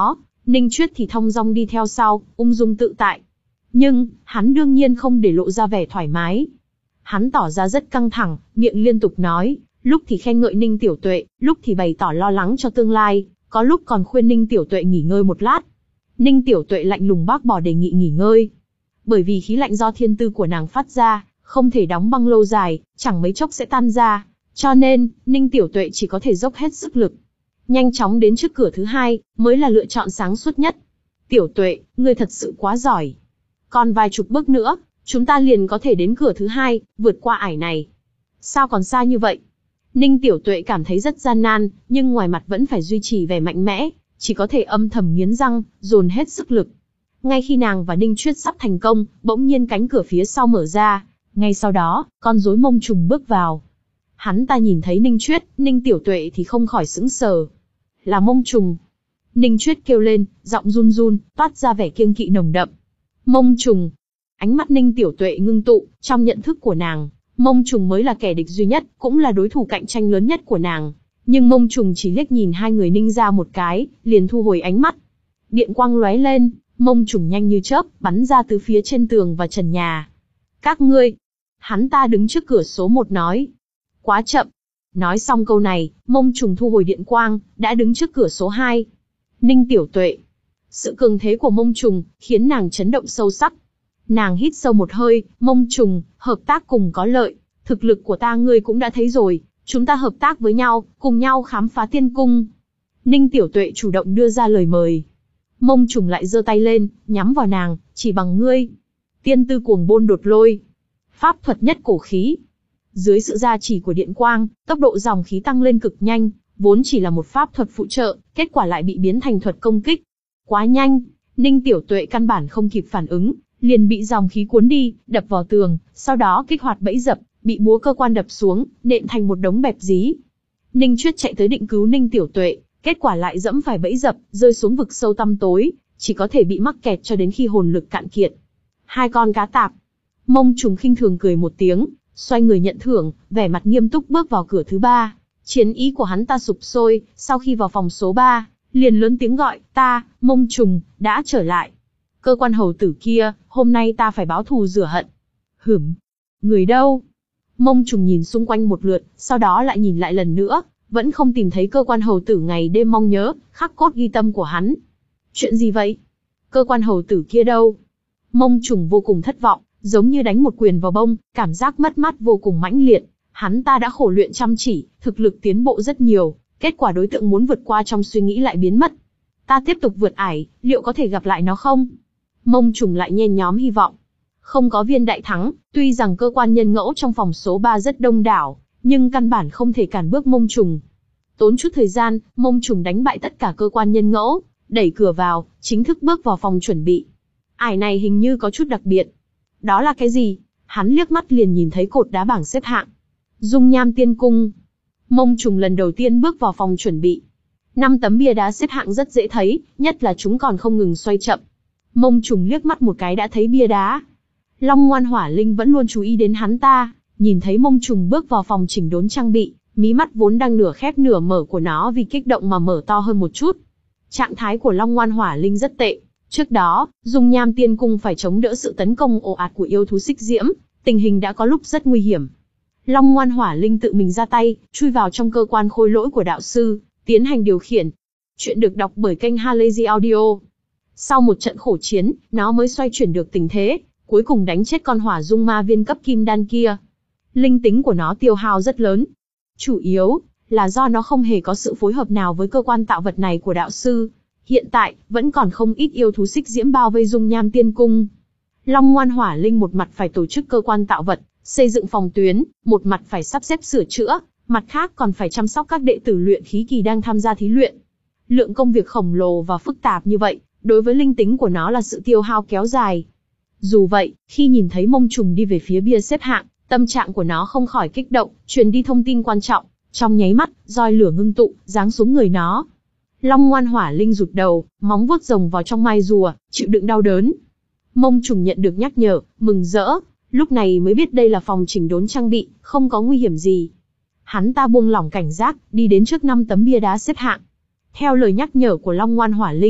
Ninh Chuyết thì thong dong đi theo sau, ung dung tự tại. Nhưng, hắn đương nhiên không để lộ ra vẻ thoải mái. Hắn tỏ ra rất căng thẳng, miệng liên tục nói, lúc thì khen ngợi Ninh Tiểu Tuệ, lúc thì bày tỏ lo lắng cho tương lai, có lúc còn khuyên Ninh Tiểu Tuệ nghỉ ngơi một lát. Ninh Tiểu Tuệ lạnh lùng bác bỏ đề nghị nghỉ ngơi. Bởi vì khí lạnh do thiên tư của nàng phát ra, không thể đóng băng lâu dài, chẳng mấy chốc sẽ tan ra. Cho nên, Ninh Tiểu Tuệ chỉ có thể dốc hết sức lực. Nhanh chóng đến trước cửa thứ hai, mới là lựa chọn sáng suốt nhất. Tiểu Tuệ, ngươi thật sự quá giỏi. Còn vài chục bước nữa, chúng ta liền có thể đến cửa thứ hai, vượt qua ải này. Sao còn xa như vậy? Ninh Tiểu Tuệ cảm thấy rất gian nan, nhưng ngoài mặt vẫn phải duy trì vẻ mạnh mẽ, chỉ có thể âm thầm nghiến răng, dồn hết sức lực. Ngay khi nàng và Ninh Chuyết sắp thành công, bỗng nhiên cánh cửa phía sau mở ra. Ngay sau đó, con rối Mông Trùng bước vào. Hắn ta nhìn thấy Ninh Chuyết, Ninh Tiểu Tuệ thì không khỏi sững sờ. Là Mông Trùng. Ninh Chuyết kêu lên, giọng run run, toát ra vẻ kiêng kỵ nồng đậm. Mông Trùng. Ánh mắt Ninh Tiểu Tuệ ngưng tụ, trong nhận thức của nàng, Mông Trùng mới là kẻ địch duy nhất, cũng là đối thủ cạnh tranh lớn nhất của nàng. Nhưng Mông Trùng chỉ liếc nhìn hai người Ninh ra một cái, liền thu hồi ánh mắt. Điện quang lóe lên, Mông Trùng nhanh như chớp, bắn ra từ phía trên tường và trần nhà. Các ngươi. Hắn ta đứng trước cửa số một nói. Quá chậm. Nói xong câu này, Mông Trùng thu hồi điện quang, đã đứng trước cửa số hai. Ninh Tiểu Tuệ. Sự cường thế của Mông Trùng, khiến nàng chấn động sâu sắc. Nàng hít sâu một hơi, Mông Trùng, hợp tác cùng có lợi. Thực lực của ta ngươi cũng đã thấy rồi, chúng ta hợp tác với nhau, cùng nhau khám phá tiên cung. Ninh Tiểu Tuệ chủ động đưa ra lời mời. Mông Trùng lại giơ tay lên, nhắm vào nàng, chỉ bằng ngươi. Tiên tư cuồng bôn đột lôi. Pháp thuật nhất cổ khí. Dưới sự gia trì của điện quang, tốc độ dòng khí tăng lên cực nhanh, vốn chỉ là một pháp thuật phụ trợ, kết quả lại bị biến thành thuật công kích. Quá nhanh, Ninh Tiểu Tuệ căn bản không kịp phản ứng, liền bị dòng khí cuốn đi, đập vào tường, sau đó kích hoạt bẫy dập, bị búa cơ quan đập xuống, nện thành một đống bẹp dí. Ninh Chuyết chạy tới định cứu Ninh Tiểu Tuệ, kết quả lại dẫm phải bẫy dập, rơi xuống vực sâu tăm tối, chỉ có thể bị mắc kẹt cho đến khi hồn lực cạn kiệt. Hai con cá tạp. Mông Trùng khinh thường cười một tiếng, xoay người nhận thưởng, vẻ mặt nghiêm túc bước vào cửa thứ ba. Chiến ý của hắn ta sụp sôi, sau khi vào phòng số ba, liền lớn tiếng gọi, ta, Mông Trùng, đã trở lại. Cơ quan hầu tử kia, hôm nay ta phải báo thù rửa hận. Hửm, người đâu? Mông Trùng nhìn xung quanh một lượt, sau đó lại nhìn lại lần nữa, vẫn không tìm thấy cơ quan hầu tử ngày đêm mong nhớ, khắc cốt ghi tâm của hắn. Chuyện gì vậy? Cơ quan hầu tử kia đâu? Mông Trùng vô cùng thất vọng, giống như đánh một quyền vào bông, cảm giác mất mát vô cùng mãnh liệt. Hắn ta đã khổ luyện chăm chỉ, thực lực tiến bộ rất nhiều, kết quả đối tượng muốn vượt qua trong suy nghĩ lại biến mất. Ta tiếp tục vượt ải, liệu có thể gặp lại nó không? Mông Trùng lại nhen nhóm hy vọng. Không có viên đại thắng, tuy rằng cơ quan nhân ngẫu trong phòng số ba rất đông đảo, nhưng căn bản không thể cản bước Mông Trùng. Tốn chút thời gian, Mông Trùng đánh bại tất cả cơ quan nhân ngẫu, đẩy cửa vào, chính thức bước vào phòng chuẩn bị. Ải này hình như có chút đặc biệt. Đó là cái gì? Hắn liếc mắt liền nhìn thấy cột đá bảng xếp hạng. Dung Nham Tiên Cung. Mông Trùng lần đầu tiên bước vào phòng chuẩn bị. Năm tấm bia đá xếp hạng rất dễ thấy, nhất là chúng còn không ngừng xoay chậm. Mông Trùng liếc mắt một cái đã thấy bia đá. Long Ngoan Hỏa Linh vẫn luôn chú ý đến hắn ta, nhìn thấy Mông Trùng bước vào phòng chỉnh đốn trang bị, mí mắt vốn đang nửa khép nửa mở của nó vì kích động mà mở to hơn một chút. Trạng thái của Long Ngoan Hỏa Linh rất tệ. Trước đó, Dung Nham Tiên Cung phải chống đỡ sự tấn công ồ ạt của yêu thú xích diễm, tình hình đã có lúc rất nguy hiểm. Long Ngoan Hỏa Linh tự mình ra tay, chui vào trong cơ quan khôi lỗi của đạo sư, tiến hành điều khiển. Chuyện được đọc bởi kênh Halazy Audio. Sau một trận khổ chiến, nó mới xoay chuyển được tình thế, cuối cùng đánh chết con hỏa dung ma viên cấp kim đan kia. Linh tính của nó tiêu hao rất lớn. Chủ yếu là do nó không hề có sự phối hợp nào với cơ quan tạo vật này của đạo sư. Hiện tại, vẫn còn không ít yêu thú xích diễm bao vây Dung Nham Tiên Cung. Long Ngoan Hỏa Linh một mặt phải tổ chức cơ quan tạo vật, xây dựng phòng tuyến, một mặt phải sắp xếp sửa chữa, mặt khác còn phải chăm sóc các đệ tử luyện khí kỳ đang tham gia thí luyện. Lượng công việc khổng lồ và phức tạp như vậy, đối với linh tính của nó là sự tiêu hao kéo dài. Dù vậy, khi nhìn thấy Mông Trùng đi về phía bia xếp hạng, tâm trạng của nó không khỏi kích động, truyền đi thông tin quan trọng. Trong nháy mắt, roi lửa ngưng tụ, giáng xuống người nó. Long Ngoan Hỏa Linh rụt đầu, móng vuốt rồng vào trong mai rùa, chịu đựng đau đớn. Mông Trùng nhận được nhắc nhở, mừng rỡ, lúc này mới biết đây là phòng chỉnh đốn trang bị, không có nguy hiểm gì. Hắn ta buông lỏng cảnh giác, đi đến trước năm tấm bia đá xếp hạng. Theo lời nhắc nhở của Long Ngoan Hỏa Linh,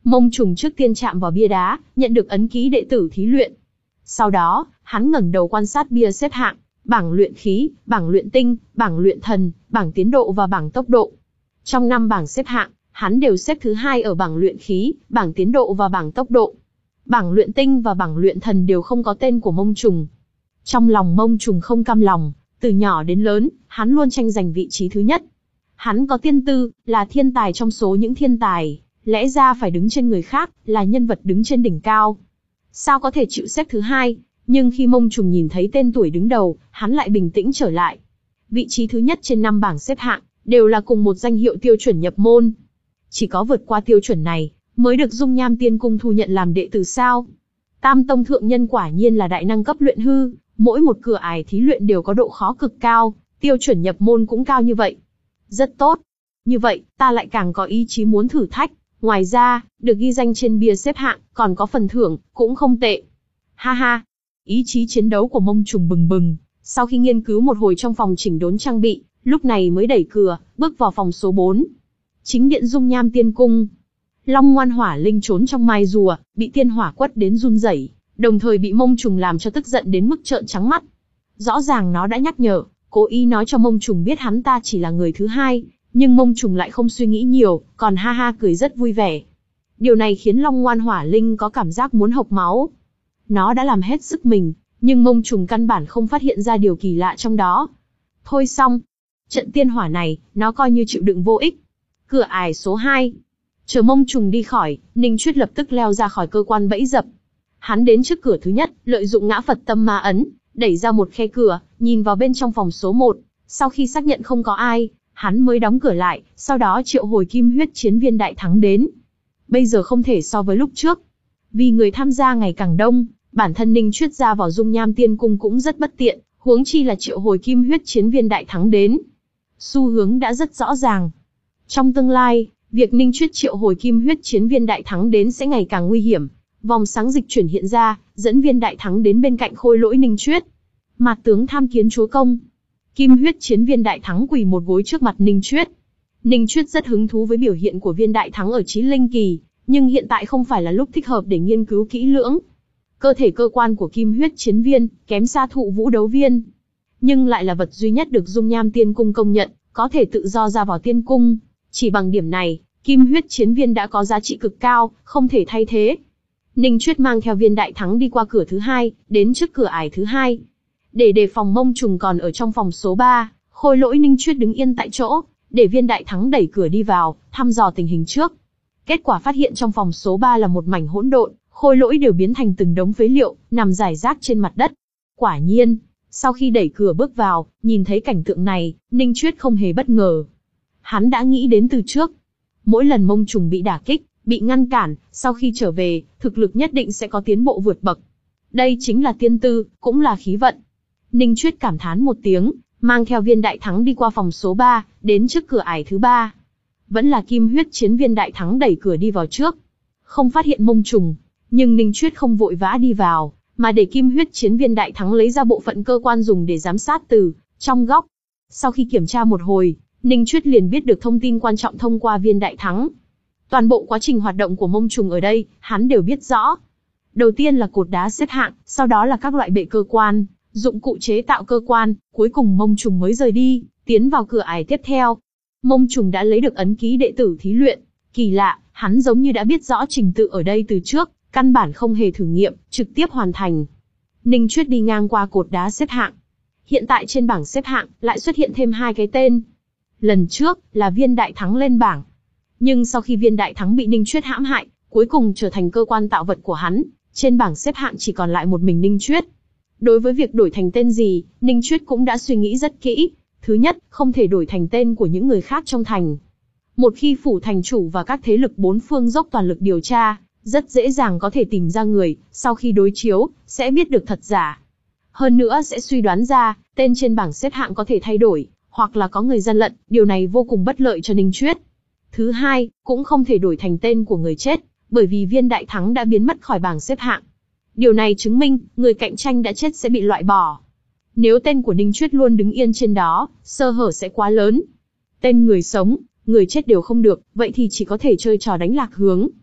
Mông Trùng trước tiên chạm vào bia đá, nhận được ấn ký đệ tử thí luyện. Sau đó, hắn ngẩng đầu quan sát bia xếp hạng, bảng luyện khí, bảng luyện tinh, bảng luyện thần, bảng tiến độ và bảng tốc độ. Trong năm bảng xếp hạng, hắn đều xếp thứ hai ở bảng luyện khí, bảng tiến độ và bảng tốc độ. Bảng luyện tinh và bảng luyện thần đều không có tên của Mông Trùng. Trong lòng Mông Trùng không cam lòng, từ nhỏ đến lớn, hắn luôn tranh giành vị trí thứ nhất. Hắn có tiên tư, là thiên tài trong số những thiên tài, lẽ ra phải đứng trên người khác, là nhân vật đứng trên đỉnh cao. Sao có thể chịu xếp thứ hai? Nhưng khi Mông Trùng nhìn thấy tên tuổi đứng đầu, hắn lại bình tĩnh trở lại. Vị trí thứ nhất trên năm bảng xếp hạng, đều là cùng một danh hiệu tiêu chuẩn nhập môn. Chỉ có vượt qua tiêu chuẩn này, mới được Dung Nham Tiên Cung thu nhận làm đệ tử sao. Tam tông thượng nhân quả nhiên là đại năng cấp luyện hư, mỗi một cửa ải thí luyện đều có độ khó cực cao, tiêu chuẩn nhập môn cũng cao như vậy. Rất tốt. Như vậy, ta lại càng có ý chí muốn thử thách. Ngoài ra, được ghi danh trên bia xếp hạng, còn có phần thưởng, cũng không tệ. Ha ha. Ý chí chiến đấu của Mông Trùng bừng bừng, sau khi nghiên cứu một hồi trong phòng chỉnh đốn trang bị, lúc này mới đẩy cửa, bước vào phòng số bốn. Chính điện Dung Nham Tiên Cung. Long Ngoan Hỏa Linh trốn trong mai rùa, bị tiên hỏa quất đến run rẩy, đồng thời bị Mông Trùng làm cho tức giận đến mức trợn trắng mắt. Rõ ràng nó đã nhắc nhở, cố ý nói cho Mông Trùng biết hắn ta chỉ là người thứ hai, nhưng Mông Trùng lại không suy nghĩ nhiều, còn ha ha cười rất vui vẻ. Điều này khiến Long Ngoan Hỏa Linh có cảm giác muốn hộc máu. Nó đã làm hết sức mình, nhưng Mông Trùng căn bản không phát hiện ra điều kỳ lạ trong đó. Thôi xong, trận tiên hỏa này, nó coi như chịu đựng vô ích. Cửa ải số hai. Chờ Mông Trùng đi khỏi, Ninh Chuyết lập tức leo ra khỏi cơ quan bẫy dập. Hắn đến trước cửa thứ nhất, lợi dụng ngã Phật tâm ma ấn, đẩy ra một khe cửa, nhìn vào bên trong phòng số một. Sau khi xác nhận không có ai, hắn mới đóng cửa lại, sau đó triệu hồi kim huyết chiến viên đại thắng đến. Bây giờ không thể so với lúc trước. Vì người tham gia ngày càng đông, bản thân Ninh Chuyết ra vào Dung Nham Tiên Cung cũng rất bất tiện, huống chi là triệu hồi kim huyết chiến viên đại thắng đến. Xu hướng đã rất rõ ràng. Trong tương lai, việc Ninh Chuyết triệu hồi kim huyết chiến viên đại thắng đến sẽ ngày càng nguy hiểm. Vòng sáng dịch chuyển hiện ra, dẫn viên đại thắng đến bên cạnh khôi lỗi Ninh Chuyết. Mạt tướng tham kiến chúa công. Kim huyết chiến viên đại thắng quỳ một gối trước mặt Ninh Chuyết. Ninh Chuyết rất hứng thú với biểu hiện của viên đại thắng ở Chí Linh Kỳ, nhưng hiện tại không phải là lúc thích hợp để nghiên cứu kỹ lưỡng. Cơ thể cơ quan của kim huyết chiến viên, kém xa thụ vũ đấu viên. Nhưng lại là vật duy nhất được Dung Nham Tiên Cung công nhận, có thể tự do ra vào tiên cung. Chỉ bằng điểm này, kim huyết chiến viên đã có giá trị cực cao, không thể thay thế. Ninh Chuyết mang theo viên đại thắng đi qua cửa thứ hai, đến trước cửa ải thứ hai. Để đề phòng Mông Trùng còn ở trong phòng số ba, khôi lỗi Ninh Chuyết đứng yên tại chỗ, để viên đại thắng đẩy cửa đi vào, thăm dò tình hình trước. Kết quả phát hiện trong phòng số ba là một mảnh hỗn độn, khôi lỗi đều biến thành từng đống phế liệu, nằm rải rác trên mặt đất. Quả nhiên, sau khi đẩy cửa bước vào, nhìn thấy cảnh tượng này, Ninh Chuyết không hề bất ngờ. Hắn đã nghĩ đến từ trước. Mỗi lần Mông Trùng bị đả kích, bị ngăn cản, sau khi trở về, thực lực nhất định sẽ có tiến bộ vượt bậc. Đây chính là tiên tư, cũng là khí vận. Ninh Chuyết cảm thán một tiếng, mang theo viên đại thắng đi qua phòng số ba, đến trước cửa ải thứ ba. Vẫn là kim huyết chiến viên đại thắng đẩy cửa đi vào trước. Không phát hiện Mông Trùng, nhưng Ninh Chuyết không vội vã đi vào, mà để kim huyết chiến viên đại thắng lấy ra bộ phận cơ quan dùng để giám sát từ trong góc. Sau khi kiểm tra một hồi, Ninh Chuyết liền biết được thông tin quan trọng thông qua viên đại thắng. Toàn bộ quá trình hoạt động của Mông Trùng ở đây, hắn đều biết rõ. Đầu tiên là cột đá xếp hạng, sau đó là các loại bệ cơ quan, dụng cụ chế tạo cơ quan, cuối cùng Mông Trùng mới rời đi, tiến vào cửa ải tiếp theo. Mông Trùng đã lấy được ấn ký đệ tử thí luyện. Kỳ lạ, hắn giống như đã biết rõ trình tự ở đây từ trước, căn bản không hề thử nghiệm, trực tiếp hoàn thành. Ninh Chuyết đi ngang qua cột đá xếp hạng. Hiện tại trên bảng xếp hạng, lại xuất hiện thêm hai cái tên. Lần trước, là viên đại thắng lên bảng. Nhưng sau khi viên đại thắng bị Ninh Chuyết hãm hại, cuối cùng trở thành cơ quan tạo vật của hắn, trên bảng xếp hạng chỉ còn lại một mình Ninh Chuyết. Đối với việc đổi thành tên gì, Ninh Chuyết cũng đã suy nghĩ rất kỹ. Thứ nhất, không thể đổi thành tên của những người khác trong thành. Một khi phủ thành chủ và các thế lực bốn phương dốc toàn lực điều tra, rất dễ dàng có thể tìm ra người, sau khi đối chiếu, sẽ biết được thật giả. Hơn nữa sẽ suy đoán ra, tên trên bảng xếp hạng có thể thay đổi, hoặc là có người gian lận, điều này vô cùng bất lợi cho Ninh Chuyết. Thứ hai, cũng không thể đổi thành tên của người chết, bởi vì viên đại thắng đã biến mất khỏi bảng xếp hạng. Điều này chứng minh, người cạnh tranh đã chết sẽ bị loại bỏ. Nếu tên của Ninh Chuyết luôn đứng yên trên đó, sơ hở sẽ quá lớn. Tên người sống, người chết đều không được, vậy thì chỉ có thể chơi trò đánh lạc hướng.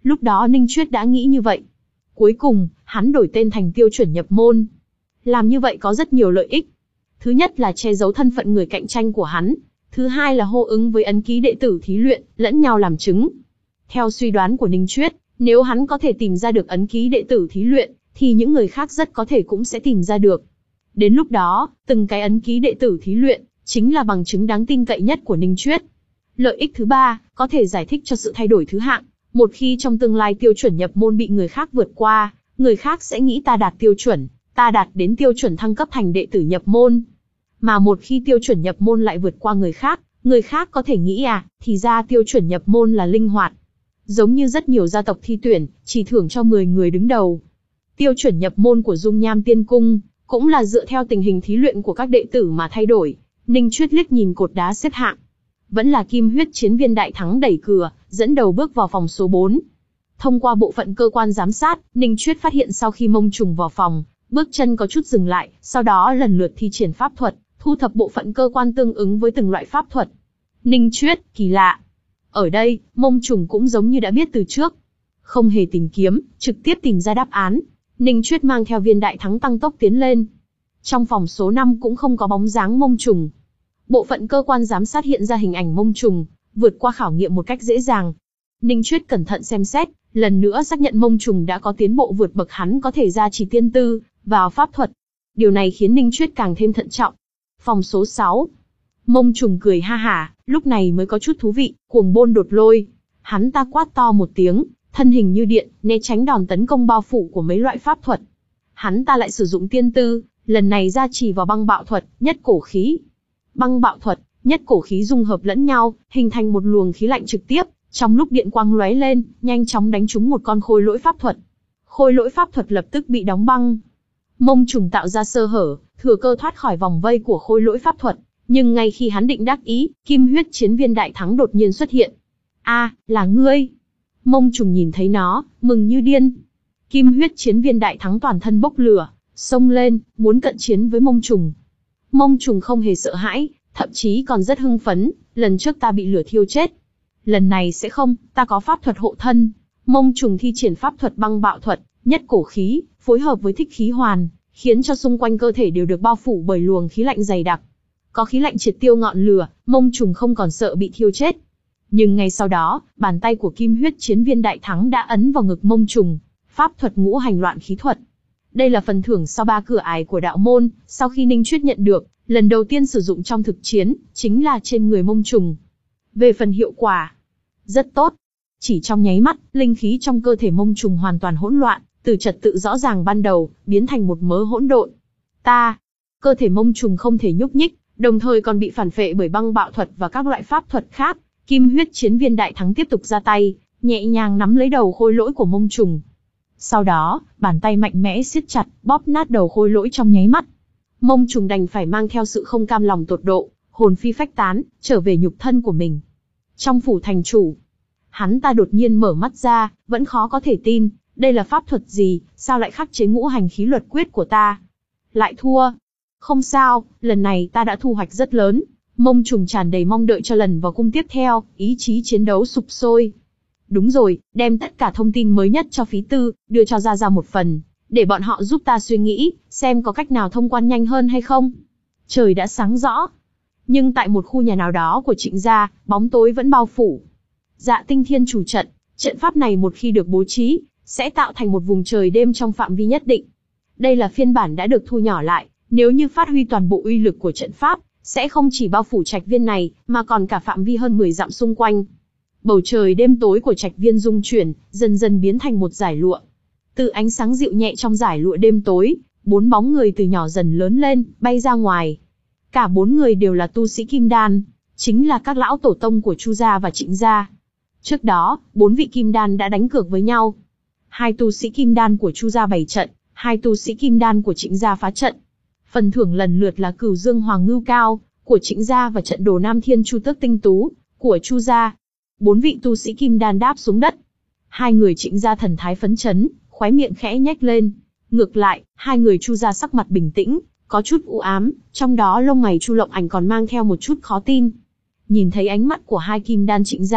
Lúc đó Ninh Chuyết đã nghĩ như vậy. Cuối cùng, hắn đổi tên thành Tiêu Chuẩn nhập môn. Làm như vậy có rất nhiều lợi ích. Thứ nhất là che giấu thân phận người cạnh tranh của hắn. Thứ hai là hô ứng với ấn ký đệ tử thí luyện, lẫn nhau làm chứng. Theo suy đoán của Ninh Chuyết, nếu hắn có thể tìm ra được ấn ký đệ tử thí luyện, thì những người khác rất có thể cũng sẽ tìm ra được. Đến lúc đó, từng cái ấn ký đệ tử thí luyện, chính là bằng chứng đáng tin cậy nhất của Ninh Chuyết. Lợi ích thứ ba, có thể giải thích cho sự thay đổi thứ hạng. Một khi trong tương lai Tiêu Chuẩn nhập môn bị người khác vượt qua, người khác sẽ nghĩ ta đạt tiêu chuẩn, ta đạt đến tiêu chuẩn thăng cấp thành đệ tử nhập môn. Mà một khi Tiêu Chuẩn nhập môn lại vượt qua người khác, người khác có thể nghĩ à, thì ra Tiêu Chuẩn nhập môn là linh hoạt. Giống như rất nhiều gia tộc thi tuyển, chỉ thưởng cho mười người đứng đầu. Tiêu Chuẩn nhập môn của Dung Nham Tiên Cung, cũng là dựa theo tình hình thí luyện của các đệ tử mà thay đổi. Ninh Chuyết liếc nhìn cột đá xếp hạng. Vẫn là Kim Huyết Chiến Viên đại thắng đẩy cửa, dẫn đầu bước vào phòng số bốn. Thông qua bộ phận cơ quan giám sát, Ninh Chuyết phát hiện sau khi Mông Trùng vào phòng, bước chân có chút dừng lại, sau đó lần lượt thi triển pháp thuật, thu thập bộ phận cơ quan tương ứng với từng loại pháp thuật. Ninh Chuyết, kỳ lạ. Ở đây, Mông Trùng cũng giống như đã biết từ trước. Không hề tìm kiếm, trực tiếp tìm ra đáp án. Ninh Chuyết mang theo Viên đại thắng tăng tốc tiến lên. Trong phòng số năm cũng không có bóng dáng Mông Trùng. Bộ phận cơ quan giám sát hiện ra hình ảnh Mông Trùng, vượt qua khảo nghiệm một cách dễ dàng. Ninh Chuyết cẩn thận xem xét, lần nữa xác nhận Mông Trùng đã có tiến bộ vượt bậc hắn có thể ra chỉ tiên tư vào pháp thuật. Điều này khiến Ninh Chuyết càng thêm thận trọng. Phòng số sáu. Mông Trùng cười ha hả, lúc này mới có chút thú vị, cuồng bôn đột lôi. Hắn ta quát to một tiếng, thân hình như điện, né tránh đòn tấn công bao phủ của mấy loại pháp thuật. Hắn ta lại sử dụng tiên tư, lần này ra chỉ vào băng bạo thuật, nhất cổ khí. Băng bạo thuật, nhất cổ khí dung hợp lẫn nhau, hình thành một luồng khí lạnh trực tiếp, trong lúc điện quang lóe lên, nhanh chóng đánh trúng một con khôi lỗi pháp thuật. Khôi lỗi pháp thuật lập tức bị đóng băng. Mông Trùng tạo ra sơ hở, thừa cơ thoát khỏi vòng vây của khôi lỗi pháp thuật, nhưng ngay khi hắn định đắc ý, Kim Huyết Chiến Viên đại thắng đột nhiên xuất hiện. A, là ngươi! Mông Trùng nhìn thấy nó, mừng như điên. Kim Huyết Chiến Viên đại thắng toàn thân bốc lửa, xông lên, muốn cận chiến với Mông Trùng. Mông Trùng không hề sợ hãi, thậm chí còn rất hưng phấn, lần trước ta bị lửa thiêu chết. Lần này sẽ không, ta có pháp thuật hộ thân. Mông Trùng thi triển pháp thuật băng bạo thuật, nhất cổ khí, phối hợp với thích khí hoàn, khiến cho xung quanh cơ thể đều được bao phủ bởi luồng khí lạnh dày đặc. Có khí lạnh triệt tiêu ngọn lửa, Mông Trùng không còn sợ bị thiêu chết. Nhưng ngay sau đó, bàn tay của Kim Huyết Chiến Viên đại thắng đã ấn vào ngực Mông Trùng, pháp thuật ngũ hành loạn khí thuật. Đây là phần thưởng sau ba cửa ải của đạo môn, sau khi Ninh Chuyết nhận được, lần đầu tiên sử dụng trong thực chiến, chính là trên người Mông Trùng. Về phần hiệu quả, rất tốt. Chỉ trong nháy mắt, linh khí trong cơ thể Mông Trùng hoàn toàn hỗn loạn, từ trật tự rõ ràng ban đầu, biến thành một mớ hỗn độn. Ta, cơ thể Mông Trùng không thể nhúc nhích, đồng thời còn bị phản phệ bởi băng bạo thuật và các loại pháp thuật khác. Kim Huyết Chiến Viên đại thắng tiếp tục ra tay, nhẹ nhàng nắm lấy đầu khôi lỗi của Mông Trùng. Sau đó, bàn tay mạnh mẽ siết chặt, bóp nát đầu khôi lỗi trong nháy mắt. Mông Trùng đành phải mang theo sự không cam lòng tột độ, hồn phi phách tán, trở về nhục thân của mình. Trong phủ thành chủ, hắn ta đột nhiên mở mắt ra, vẫn khó có thể tin, đây là pháp thuật gì, sao lại khắc chế ngũ hành khí luật quyết của ta? Lại thua. Không sao, lần này ta đã thu hoạch rất lớn. Mông Trùng tràn đầy mong đợi cho lần vào cung tiếp theo, ý chí chiến đấu sục sôi. Đúng rồi, đem tất cả thông tin mới nhất cho phí tư, đưa cho Gia Gia một phần, để bọn họ giúp ta suy nghĩ, xem có cách nào thông quan nhanh hơn hay không. Trời đã sáng rõ. Nhưng tại một khu nhà nào đó của Trịnh gia, bóng tối vẫn bao phủ. Dạ Tinh Thiên chủ trận, trận pháp này một khi được bố trí, sẽ tạo thành một vùng trời đêm trong phạm vi nhất định. Đây là phiên bản đã được thu nhỏ lại, nếu như phát huy toàn bộ uy lực của trận pháp, sẽ không chỉ bao phủ trạch viên này, mà còn cả phạm vi hơn mười dặm xung quanh. Bầu trời đêm tối của trạch viên rung chuyển, dần dần biến thành một dải lụa. Từ ánh sáng dịu nhẹ trong dải lụa đêm tối, bốn bóng người từ nhỏ dần lớn lên, bay ra ngoài. Cả bốn người đều là tu sĩ kim đan, chính là các lão tổ tông của Chu gia và Trịnh gia. Trước đó, bốn vị kim đan đã đánh cược với nhau. Hai tu sĩ kim đan của Chu gia bày trận, hai tu sĩ kim đan của Trịnh gia phá trận. Phần thưởng lần lượt là Cửu Dương Hoàng Ngưu Cao của Trịnh gia và trận đồ Nam Thiên Chu Tước Tinh Tú của Chu gia. Bốn vị tu sĩ kim đan đáp xuống đất. Hai người Trịnh gia thần thái phấn chấn, khóe miệng khẽ nhếch lên. Ngược lại, hai người Chu gia sắc mặt bình tĩnh, có chút u ám, trong đó lông mày Chu Lộng Ảnh còn mang theo một chút khó tin. Nhìn thấy ánh mắt của hai kim đan Trịnh gia,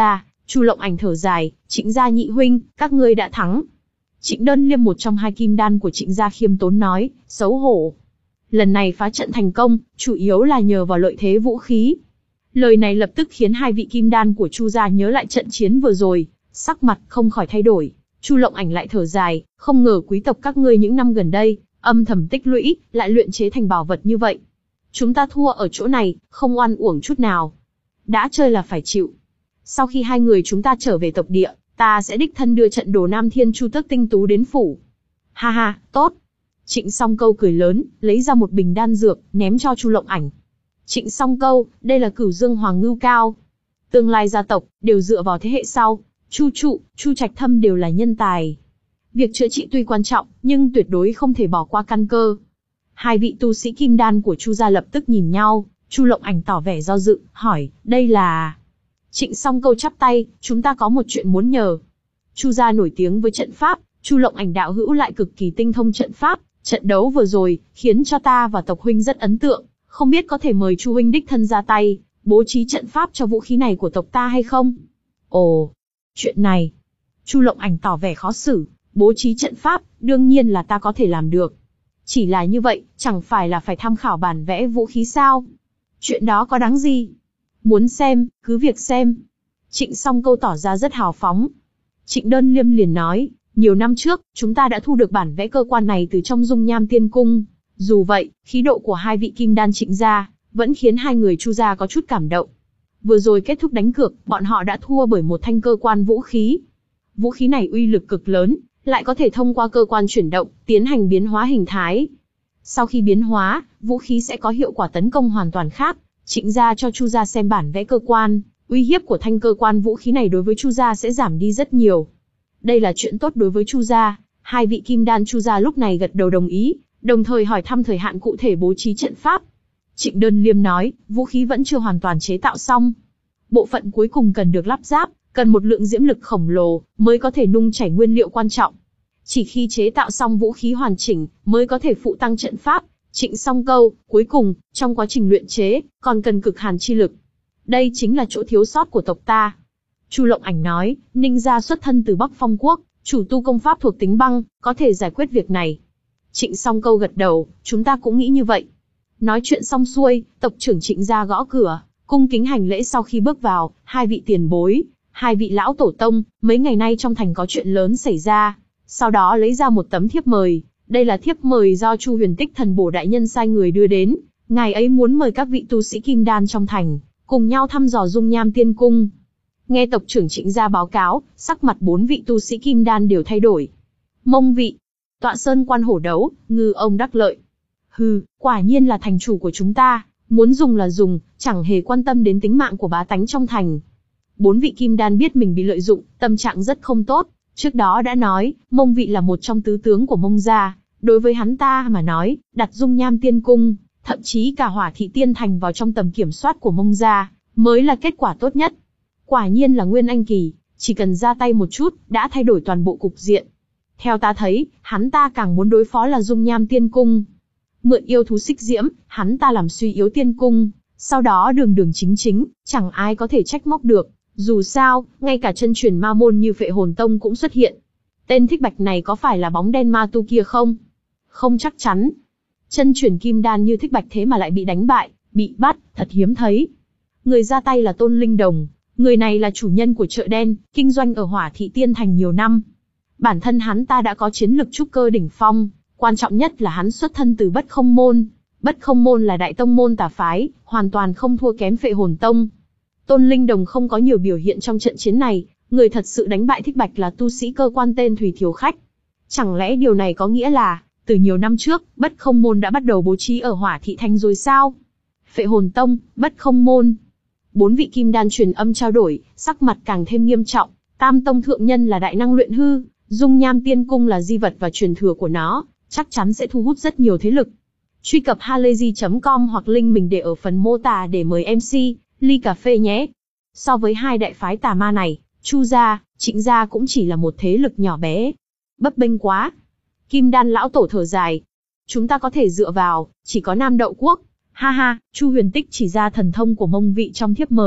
Chu Lộng Ảnh thở dài, Trịnh gia nhị huynh, các ngươi đã thắng. Trịnh Đơn Liêm một trong hai kim đan của Trịnh gia khiêm tốn nói, xấu hổ. Lần này phá trận thành công, chủ yếu là nhờ vào lợi thế vũ khí. Lời này lập tức khiến hai vị kim đan của Chu gia nhớ lại trận chiến vừa rồi, sắc mặt không khỏi thay đổi. Chu Lộng Ảnh lại thở dài, không ngờ quý tộc các ngươi những năm gần đây, âm thầm tích lũy, lại luyện chế thành bảo vật như vậy. Chúng ta thua ở chỗ này, không oan uổng chút nào. Đã chơi là phải chịu. Sau khi hai người chúng ta trở về tộc địa, ta sẽ đích thân đưa trận đồ Nam Thiên Chu Tước tinh tú đến phủ. Ha ha, tốt. Trịnh Song Câu cười lớn, lấy ra một bình đan dược, ném cho Chu Lộng Ảnh. Trịnh Song Câu, đây là Cửu Dương Hoàng Ngưu Cao. Tương lai gia tộc, đều dựa vào thế hệ sau. Chu Trụ, Chu Trạch Thâm đều là nhân tài. Việc chữa trị tuy quan trọng, nhưng tuyệt đối không thể bỏ qua căn cơ. Hai vị tu sĩ kim đan của Chu gia lập tức nhìn nhau, Chu Lộng Ảnh tỏ vẻ do dự, hỏi, đây là... Trịnh Song Câu chắp tay, chúng ta có một chuyện muốn nhờ. Chu gia nổi tiếng với trận pháp, Chu Lộng Ảnh đạo hữu lại cực kỳ tinh thông trận pháp, trận đấu vừa rồi, khiến cho ta và tộc huynh rất ấn tượng, không biết có thể mời Chu huynh đích thân ra tay, bố trí trận pháp cho vũ khí này của tộc ta hay không? Ồ, chuyện này... Chu Lộng Ảnh tỏ vẻ khó xử, bố trí trận pháp, đương nhiên là ta có thể làm được. Chỉ là như vậy, chẳng phải là phải tham khảo bản vẽ vũ khí sao? Chuyện đó có đáng gì? Muốn xem, cứ việc xem. Trịnh Song Câu tỏ ra rất hào phóng. Trịnh Đơn Liêm liền nói, nhiều năm trước, chúng ta đã thu được bản vẽ cơ quan này từ trong Dung Nham Tiên Cung. Dù vậy, khí độ của hai vị kim đan Trịnh gia, vẫn khiến hai người Chu gia có chút cảm động. Vừa rồi kết thúc đánh cược, bọn họ đã thua bởi một thanh cơ quan vũ khí. Vũ khí này uy lực cực lớn, lại có thể thông qua cơ quan chuyển động, tiến hành biến hóa hình thái. Sau khi biến hóa, vũ khí sẽ có hiệu quả tấn công hoàn toàn khác. Trịnh gia cho Chu gia xem bản vẽ cơ quan, uy hiếp của thanh cơ quan vũ khí này đối với Chu gia sẽ giảm đi rất nhiều. Đây là chuyện tốt đối với Chu gia. Hai vị kim đan Chu gia lúc này gật đầu đồng ý, đồng thời hỏi thăm thời hạn cụ thể bố trí trận pháp. Trịnh Đơn Liêm nói, vũ khí vẫn chưa hoàn toàn chế tạo xong. Bộ phận cuối cùng cần được lắp ráp, cần một lượng diễm lực khổng lồ, mới có thể nung chảy nguyên liệu quan trọng. Chỉ khi chế tạo xong vũ khí hoàn chỉnh, mới có thể phụ tăng trận pháp. Trịnh Song Câu, cuối cùng, trong quá trình luyện chế, còn cần cực hàn chi lực. Đây chính là chỗ thiếu sót của tộc ta. Chu Lộng Ảnh nói, Ninh gia xuất thân từ Bắc Phong Quốc, chủ tu công pháp thuộc tính băng, có thể giải quyết việc này. Trịnh Song Câu gật đầu, chúng ta cũng nghĩ như vậy. Nói chuyện xong xuôi, tộc trưởng Trịnh gia gõ cửa, cung kính hành lễ sau khi bước vào, hai vị tiền bối, hai vị lão tổ tông, mấy ngày nay trong thành có chuyện lớn xảy ra. Sau đó lấy ra một tấm thiếp mời, đây là thiếp mời do Chu Huyền Tích Thần Bổ đại nhân sai người đưa đến, ngài ấy muốn mời các vị tu sĩ kim đan trong thành, cùng nhau thăm dò Dung Nham Tiên Cung. Nghe tộc trưởng Trịnh gia báo cáo, sắc mặt bốn vị tu sĩ kim đan đều thay đổi. Mông vị, Tọa Sơn Quan Hổ Đấu, Ngư Ông Đắc Lợi. Hừ, quả nhiên là thành chủ của chúng ta, muốn dùng là dùng, chẳng hề quan tâm đến tính mạng của bá tánh trong thành. Bốn vị kim đan biết mình bị lợi dụng, tâm trạng rất không tốt. Trước đó đã nói, Mông vị là một trong tứ tướng của Mông gia, đối với hắn ta mà nói, đặt Dung Nham Tiên Cung, thậm chí cả Hỏa Thị Tiên Thành vào trong tầm kiểm soát của Mông gia, mới là kết quả tốt nhất. Quả nhiên là Nguyên Anh kỳ, chỉ cần ra tay một chút, đã thay đổi toàn bộ cục diện. Theo ta thấy, hắn ta càng muốn đối phó là Dung Nham Tiên Cung. Mượn yêu thú xích diễm, hắn ta làm suy yếu Tiên Cung, sau đó đường đường chính chính, chẳng ai có thể trách móc được. Dù sao, ngay cả chân truyền ma môn như Phệ Hồn Tông cũng xuất hiện. Tên Thích Bạch này có phải là bóng đen ma tu kia không? Không chắc chắn. Chân truyền kim đan như Thích Bạch thế mà lại bị đánh bại, bị bắt, thật hiếm thấy. Người ra tay là Tôn Linh Đồng. Người này là chủ nhân của chợ đen, kinh doanh ở Hỏa Thị Tiên Thành nhiều năm. Bản thân hắn ta đã có chiến lực trúc cơ đỉnh phong, quan trọng nhất là hắn xuất thân từ Bất Không Môn. Bất Không Môn là đại tông môn tà phái, hoàn toàn không thua kém Phệ Hồn Tông. Tôn Linh Đồng không có nhiều biểu hiện trong trận chiến này, người thật sự đánh bại Thích Bạch là tu sĩ cơ quan tên Thủy Thiếu Khách. Chẳng lẽ điều này có nghĩa là, từ nhiều năm trước, Bất Không Môn đã bắt đầu bố trí ở Hỏa Thị Thành rồi sao? Phệ Hồn Tông, Bất Không Môn. Bốn vị kim đan truyền âm trao đổi, sắc mặt càng thêm nghiêm trọng. Tam Tông thượng nhân là đại năng luyện hư, Dung Nham Tiên Cung là di vật và truyền thừa của nó, chắc chắn sẽ thu hút rất nhiều thế lực. Truy cập halayzi chấm com hoặc link mình để ở phần mô tả để mời em xê, ly cà phê nhé. So với hai đại phái tà ma này, Chu gia, Trịnh gia cũng chỉ là một thế lực nhỏ bé. Bấp bênh quá. Kim đan lão tổ thở dài. Chúng ta có thể dựa vào, chỉ có Nam Đậu Quốc. Ha ha, Chu Huyền Tích chỉ ra thần thông của Mông vị trong thiếp mời,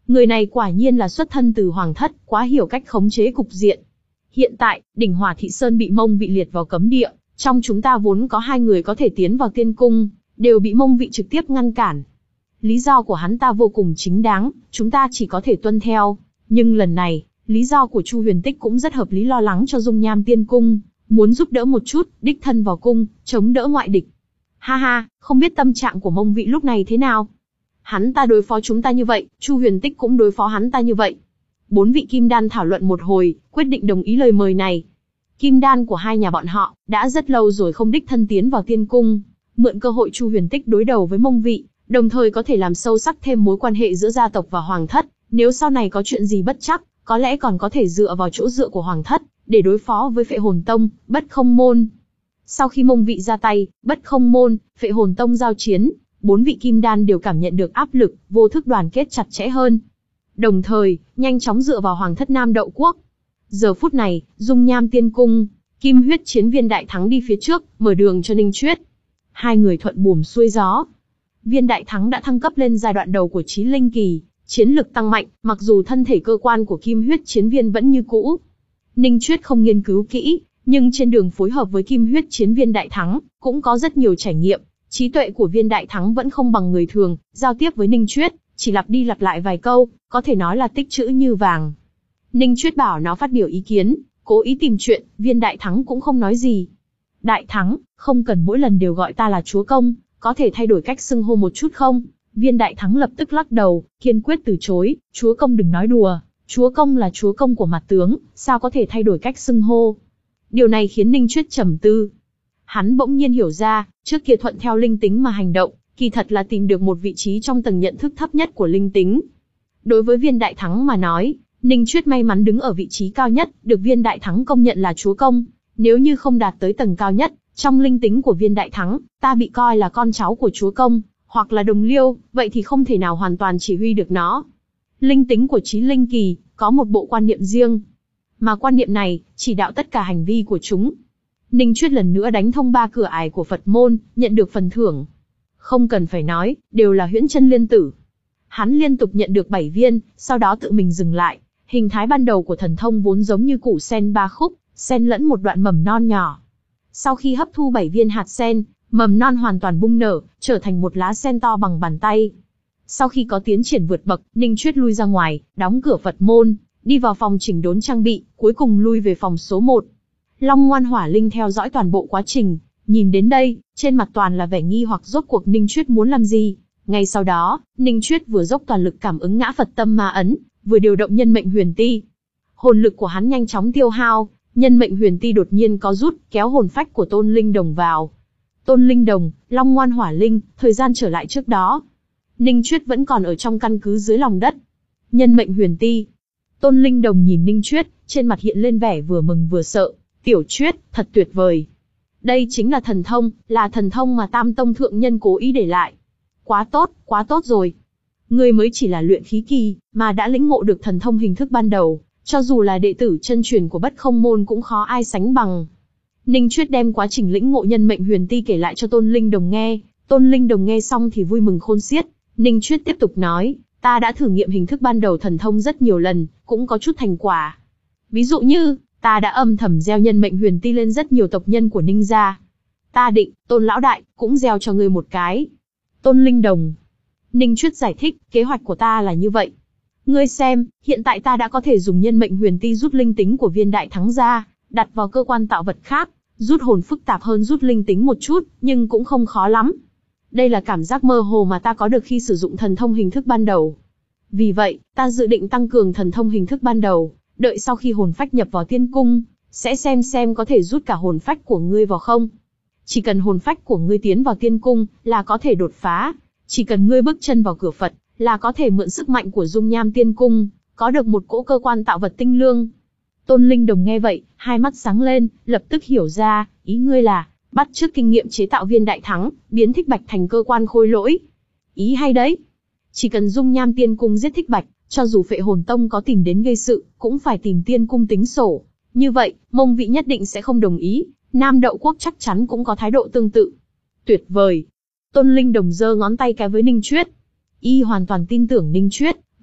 Người này quả nhiên là xuất thân từ hoàng thất, quá hiểu cách khống chế cục diện. Hiện tại, đỉnh Hỏa Thị Sơn bị Mông Vị liệt vào cấm địa, trong chúng ta vốn có hai người có thể tiến vào tiên cung, đều bị Mông Vị trực tiếp ngăn cản. Lý do của hắn ta vô cùng chính đáng, chúng ta chỉ có thể tuân theo. Nhưng lần này, lý do của Chu Huyền Tích cũng rất hợp lý, lo lắng cho dung nham tiên cung, muốn giúp đỡ một chút, đích thân vào cung, chống đỡ ngoại địch. Ha ha, không biết tâm trạng của Mông Vị lúc này thế nào? Hắn ta đối phó chúng ta như vậy, Chu Huyền Tích cũng đối phó hắn ta như vậy. Bốn vị kim đan thảo luận một hồi, quyết định đồng ý lời mời này. Kim đan của hai nhà bọn họ, đã rất lâu rồi không đích thân tiến vào tiên cung, mượn cơ hội Chu Huyền Tích đối đầu với Mông Vị, đồng thời có thể làm sâu sắc thêm mối quan hệ giữa gia tộc và hoàng thất, nếu sau này có chuyện gì bất trắc, có lẽ còn có thể dựa vào chỗ dựa của hoàng thất, để đối phó với Phệ Hồn Tông, Bất Không Môn. Sau khi Mông Vị ra tay, Bất Không Môn, Phệ Hồn Tông giao chiến, bốn vị kim đan đều cảm nhận được áp lực, vô thức đoàn kết chặt chẽ hơn. Đồng thời, nhanh chóng dựa vào hoàng thất Nam Đậu Quốc. Giờ phút này, dung nham tiên cung, Kim Huyết Chiến Viên Đại Thắng đi phía trước, mở đường cho Ninh Chuyết. Hai người thuận buồm xuôi gió. Viên Đại Thắng đã thăng cấp lên giai đoạn đầu của Chí Linh Kỳ, chiến lực tăng mạnh, mặc dù thân thể cơ quan của Kim Huyết Chiến Viên vẫn như cũ. Ninh Chuyết không nghiên cứu kỹ, nhưng trên đường phối hợp với Kim Huyết Chiến Viên Đại Thắng, cũng có rất nhiều trải nghiệm. Trí tuệ của Viên Đại Thắng vẫn không bằng người thường, giao tiếp với Ninh Chuyết, chỉ lặp đi lặp lại vài câu, có thể nói là tích trữ như vàng. Ninh Chuyết bảo nó phát biểu ý kiến, cố ý tìm chuyện, Viên Đại Thắng cũng không nói gì. Đại Thắng, không cần mỗi lần đều gọi ta là chúa công, có thể thay đổi cách xưng hô một chút không? Viên Đại Thắng lập tức lắc đầu, kiên quyết từ chối, chúa công đừng nói đùa, chúa công là chúa công của mặt tướng, sao có thể thay đổi cách xưng hô? Điều này khiến Ninh Chuyết trầm tư. Hắn bỗng nhiên hiểu ra, trước kia thuận theo linh tính mà hành động, kỳ thật là tìm được một vị trí trong tầng nhận thức thấp nhất của linh tính. Đối với Viên Đại Thắng mà nói, Ninh Chuyết may mắn đứng ở vị trí cao nhất, được Viên Đại Thắng công nhận là chúa công. Nếu như không đạt tới tầng cao nhất, trong linh tính của Viên Đại Thắng, ta bị coi là con cháu của chúa công, hoặc là đồng liêu, vậy thì không thể nào hoàn toàn chỉ huy được nó. Linh tính của Chí Linh Kỳ, có một bộ quan niệm riêng. Mà quan niệm này, chỉ đạo tất cả hành vi của chúng. Ninh Chuyết lần nữa đánh thông ba cửa ải của Phật môn, nhận được phần thưởng. Không cần phải nói, đều là huyễn chân liên tử. Hắn liên tục nhận được bảy viên, sau đó tự mình dừng lại. Hình thái ban đầu của thần thông vốn giống như củ sen ba khúc, xen lẫn một đoạn mầm non nhỏ. Sau khi hấp thu bảy viên hạt sen, mầm non hoàn toàn bung nở, trở thành một lá sen to bằng bàn tay. Sau khi có tiến triển vượt bậc, Ninh Chuyết lui ra ngoài, đóng cửa Phật môn, đi vào phòng chỉnh đốn trang bị, cuối cùng lui về phòng số một. Long Ngoan Hỏa Linh theo dõi toàn bộ quá trình, nhìn đến đây, trên mặt toàn là vẻ nghi hoặc rốt cuộc Ninh Chuyết muốn làm gì. Ngay sau đó, Ninh Chuyết vừa dốc toàn lực cảm ứng ngã Phật tâm ma ấn, vừa điều động nhân mệnh huyền ti. Hồn lực của hắn nhanh chóng tiêu hao, nhân mệnh huyền ti đột nhiên có rút, kéo hồn phách của Tôn Linh Đồng vào. Tôn Linh Đồng, Long Ngoan Hỏa Linh, thời gian trở lại trước đó. Ninh Chuyết vẫn còn ở trong căn cứ dưới lòng đất. Nhân mệnh huyền ti. Tôn Linh Đồng nhìn Ninh Chuyết, trên mặt hiện lên vẻ vừa mừng vừa sợ. Tiểu Chuyết, thật tuyệt vời. Đây chính là thần thông, là thần thông mà Tam Tông Thượng Nhân cố ý để lại. Quá tốt, quá tốt rồi. Ngươi mới chỉ là luyện khí kỳ, mà đã lĩnh ngộ được thần thông hình thức ban đầu, cho dù là đệ tử chân truyền của Bất Không Môn cũng khó ai sánh bằng. Ninh Chuyết đem quá trình lĩnh ngộ nhân mệnh huyền ti kể lại cho Tôn Linh Đồng nghe, Tôn Linh Đồng nghe xong thì vui mừng khôn xiết. Ninh Chuyết tiếp tục nói, ta đã thử nghiệm hình thức ban đầu thần thông rất nhiều lần, cũng có chút thành quả. Ví dụ như, ta đã âm thầm gieo nhân mệnh huyền ti lên rất nhiều tộc nhân của Ninh gia. Ta định, Tôn lão đại, cũng gieo cho ngươi một cái. Tôn Linh Đồng. Ninh Chuyết giải thích, kế hoạch của ta là như vậy. Ngươi xem, hiện tại ta đã có thể dùng nhân mệnh huyền ti rút linh tính của Viên Đại Thắng ra, đặt vào cơ quan tạo vật khác, rút hồn phức tạp hơn rút linh tính một chút, nhưng cũng không khó lắm. Đây là cảm giác mơ hồ mà ta có được khi sử dụng thần thông hình thức ban đầu. Vì vậy, ta dự định tăng cường thần thông hình thức ban đầu, đợi sau khi hồn phách nhập vào tiên cung, sẽ xem xem có thể rút cả hồn phách của ngươi vào không. Chỉ cần hồn phách của ngươi tiến vào tiên cung, là có thể đột phá. Chỉ cần ngươi bước chân vào cửa Phật, là có thể mượn sức mạnh của dung nham tiên cung, có được một cỗ cơ quan tạo vật tinh lương. Tôn Linh Đồng nghe vậy, hai mắt sáng lên, lập tức hiểu ra, ý ngươi là, bắt chước kinh nghiệm chế tạo Viên Đại Thắng, biến Thích Bạch thành cơ quan khôi lỗi. Ý hay đấy. Chỉ cần dung nham tiên cung giết Thích Bạch, cho dù Phệ Hồn Tông có tìm đến gây sự, cũng phải tìm tiên cung tính sổ. Như vậy, Mông Vị nhất định sẽ không đồng ý, Nam Đậu Quốc chắc chắn cũng có thái độ tương tự. Tuyệt vời. Tôn Linh Đồng giơ ngón tay cái với Ninh Chuyết. Y hoàn toàn tin tưởng Ninh Chuyết,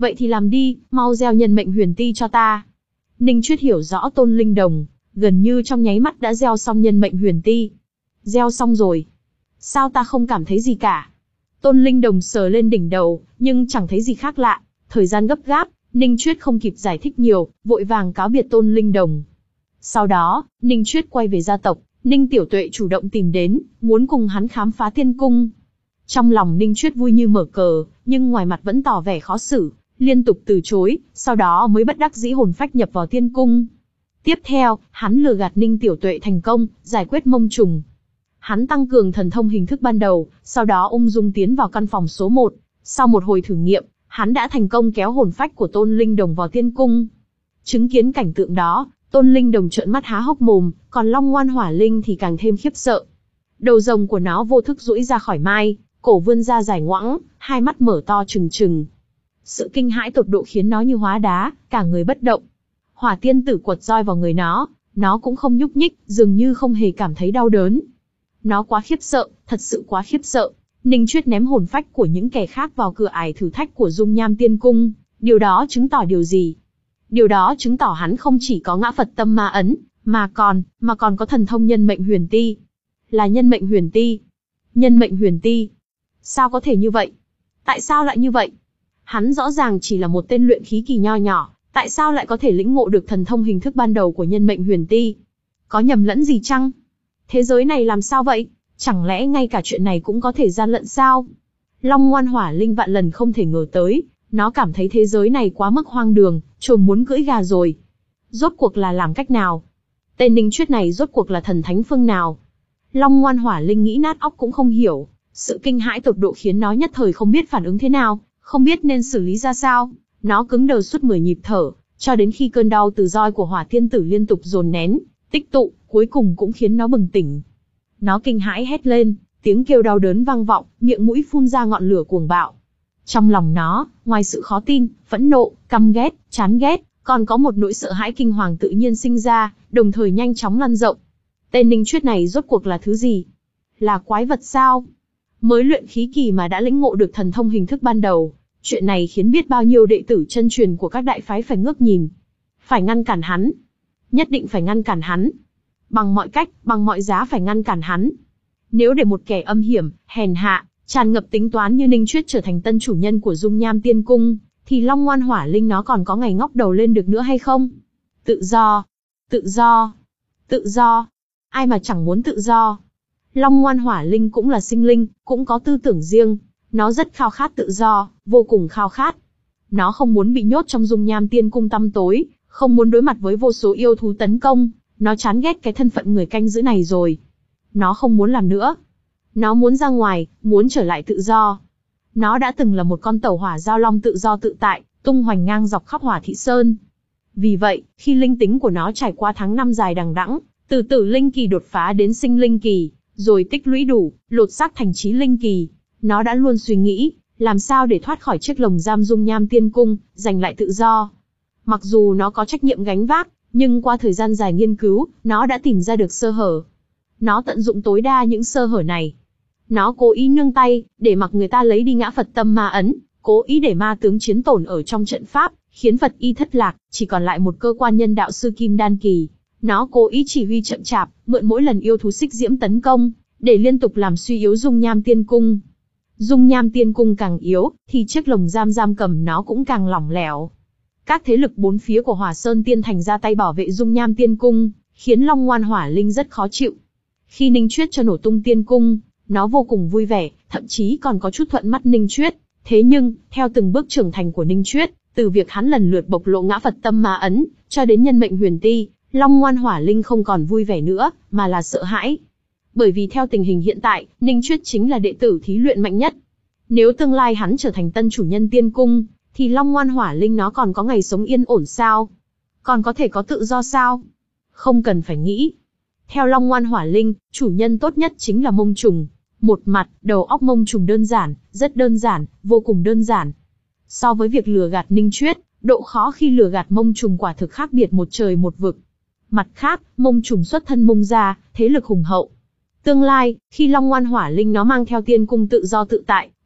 Vậy thì làm đi, mau gieo nhân mệnh huyền ti cho ta. Ninh Chuyết hiểu rõ Tôn Linh Đồng, gần như trong nháy mắt đã gieo xong nhân mệnh huyền ti. Gieo xong rồi. Sao ta không cảm thấy gì cả? Tôn Linh Đồng sờ lên đỉnh đầu, nhưng chẳng thấy gì khác lạ. Thời gian gấp gáp, Ninh Chuyết không kịp giải thích nhiều, vội vàng cáo biệt Tôn Linh Đồng. Sau đó, Ninh Chuyết quay về gia tộc, Ninh Tiểu Tuệ chủ động tìm đến, muốn cùng hắn khám phá tiên cung. Trong lòng Ninh Chuyết vui như mở cờ, nhưng ngoài mặt vẫn tỏ vẻ khó xử, liên tục từ chối, sau đó mới bất đắc dĩ hồn phách nhập vào tiên cung. Tiếp theo, hắn lừa gạt Ninh Tiểu Tuệ thành công, giải quyết mông trùng. Hắn tăng cường thần thông hình thức ban đầu, sau đó ung dung tiến vào căn phòng số một. Sau một hồi thử nghiệm, hắn đã thành công kéo hồn phách của Tôn Linh Đồng vào tiên cung. Chứng kiến cảnh tượng đó, Tôn Linh Đồng trợn mắt há hốc mồm, còn Long Ngoan Hỏa Linh thì càng thêm khiếp sợ. Đầu rồng của nó vô thức duỗi ra khỏi mai, cổ vươn ra dài ngoãng, hai mắt mở to trừng trừng. Sự kinh hãi tột độ khiến nó như hóa đá, cả người bất động. Hỏa tiên tử quật roi vào người nó, nó cũng không nhúc nhích, dường như không hề cảm thấy đau đớn. Nó quá khiếp sợ, thật sự quá khiếp sợ. Ninh Chuyết ném hồn phách của những kẻ khác vào cửa ải thử thách của Dung Nham Tiên Cung, điều đó chứng tỏ điều gì? Điều đó chứng tỏ hắn không chỉ có ngã Phật tâm ma ấn, mà còn, mà còn có thần thông nhân mệnh huyền ti. Là nhân mệnh huyền ti. Nhân mệnh huyền ti. Sao có thể như vậy? Tại sao lại như vậy? Hắn rõ ràng chỉ là một tên luyện khí kỳ nho nhỏ, tại sao lại có thể lĩnh ngộ được thần thông hình thức ban đầu của nhân mệnh huyền ti? Có nhầm lẫn gì chăng? Thế giới này làm sao vậy? Chẳng lẽ ngay cả chuyện này cũng có thể gian lận sao? Long Ngoan Hỏa Linh vạn lần không thể ngờ tới, nó cảm thấy thế giới này quá mức hoang đường, trồm muốn cưỡi gà rồi. Rốt cuộc là làm cách nào? Tên Ninh Chuyết này rốt cuộc là thần thánh phương nào? Long Ngoan Hỏa Linh nghĩ nát óc cũng không hiểu, sự kinh hãi tột độ khiến nó nhất thời không biết phản ứng thế nào, không biết nên xử lý ra sao. Nó cứng đờ suốt mười nhịp thở, cho đến khi cơn đau từ roi của Hỏa Tiên Tử liên tục dồn nén, tích tụ, cuối cùng cũng khiến nó bừng tỉnh. Nó kinh hãi hét lên, tiếng kêu đau đớn vang vọng, miệng mũi phun ra ngọn lửa cuồng bạo. Trong lòng nó, ngoài sự khó tin, phẫn nộ, căm ghét, chán ghét, còn có một nỗi sợ hãi kinh hoàng tự nhiên sinh ra, đồng thời nhanh chóng lan rộng. Tên Ninh Chuyết này rốt cuộc là thứ gì? Là quái vật sao? Mới luyện khí kỳ mà đã lĩnh ngộ được thần thông hình thức ban đầu. Chuyện này khiến biết bao nhiêu đệ tử chân truyền của các đại phái phải ngước nhìn. Phải ngăn cản hắn. Nhất định phải ngăn cản hắn. Bằng mọi cách, bằng mọi giá phải ngăn cản hắn. Nếu để một kẻ âm hiểm, hèn hạ, tràn ngập tính toán như Ninh Chuyết trở thành tân chủ nhân của Dung Nham Tiên Cung, thì Long Ngoan Hỏa Linh nó còn có ngày ngóc đầu lên được nữa hay không? Tự do, tự do, tự do. Ai mà chẳng muốn tự do? Long Ngoan Hỏa Linh cũng là sinh linh, cũng có tư tưởng riêng. Nó rất khao khát tự do, vô cùng khao khát. Nó không muốn bị nhốt trong Dung Nham Tiên Cung tăm tối, không muốn đối mặt với vô số yêu thú tấn công. Nó chán ghét cái thân phận người canh giữ này rồi. Nó không muốn làm nữa. Nó muốn ra ngoài, muốn trở lại tự do. Nó đã từng là một con tàu hỏa giao long tự do tự tại, tung hoành ngang dọc khắp Hỏa Thị Sơn. Vì vậy, khi linh tính của nó trải qua tháng năm dài đằng đẵng, từ tử linh kỳ đột phá đến sinh linh kỳ, rồi tích lũy đủ, lột xác thành chí linh kỳ, nó đã luôn suy nghĩ, làm sao để thoát khỏi chiếc lồng giam Dung Nham Tiên Cung, giành lại tự do. Mặc dù nó có trách nhiệm gánh vác, nhưng qua thời gian dài nghiên cứu, nó đã tìm ra được sơ hở. Nó tận dụng tối đa những sơ hở này. Nó cố ý nương tay, để mặc người ta lấy đi ngã Phật tâm ma ấn, cố ý để ma tướng chiến tổn ở trong trận pháp, khiến Phật y thất lạc, chỉ còn lại một cơ quan nhân đạo sư Kim Đan Kỳ. Nó cố ý chỉ huy chậm chạp, mượn mỗi lần yêu thú xích diễm tấn công, để liên tục làm suy yếu Dung Nham Tiên Cung. Dung Nham Tiên Cung càng yếu, thì chiếc lồng giam giam cầm nó cũng càng lỏng lẻo. Các thế lực bốn phía của Hỏa Sơn Tiên Thành ra tay bảo vệ Dung Nham Tiên Cung, khiến Long Ngoan Hỏa Linh rất khó chịu. Khi Ninh Chuyết cho nổ tung Tiên Cung, nó vô cùng vui vẻ, thậm chí còn có chút thuận mắt Ninh Chuyết. Thế nhưng, theo từng bước trưởng thành của Ninh Chuyết, từ việc hắn lần lượt bộc lộ ngã Phật tâm ma ấn, cho đến nhân mệnh huyền ti, Long Ngoan Hỏa Linh không còn vui vẻ nữa, mà là sợ hãi. Bởi vì theo tình hình hiện tại, Ninh Chuyết chính là đệ tử thí luyện mạnh nhất. Nếu tương lai hắn trở thành tân chủ nhân Tiên Cung, thì Long Ngoan Hỏa Linh nó còn có ngày sống yên ổn sao? Còn có thể có tự do sao? Không cần phải nghĩ. Theo Long Ngoan Hỏa Linh, chủ nhân tốt nhất chính là mông trùng. Một mặt, đầu óc mông trùng đơn giản, rất đơn giản, vô cùng đơn giản. So với việc lừa gạt Ninh Chuyết, độ khó khi lừa gạt mông trùng quả thực khác biệt một trời một vực. Mặt khác, mông trùng xuất thân mông gia, thế lực hùng hậu. Tương lai, khi Long Ngoan Hỏa Linh nó mang theo Tiên Cung tự do tự tại,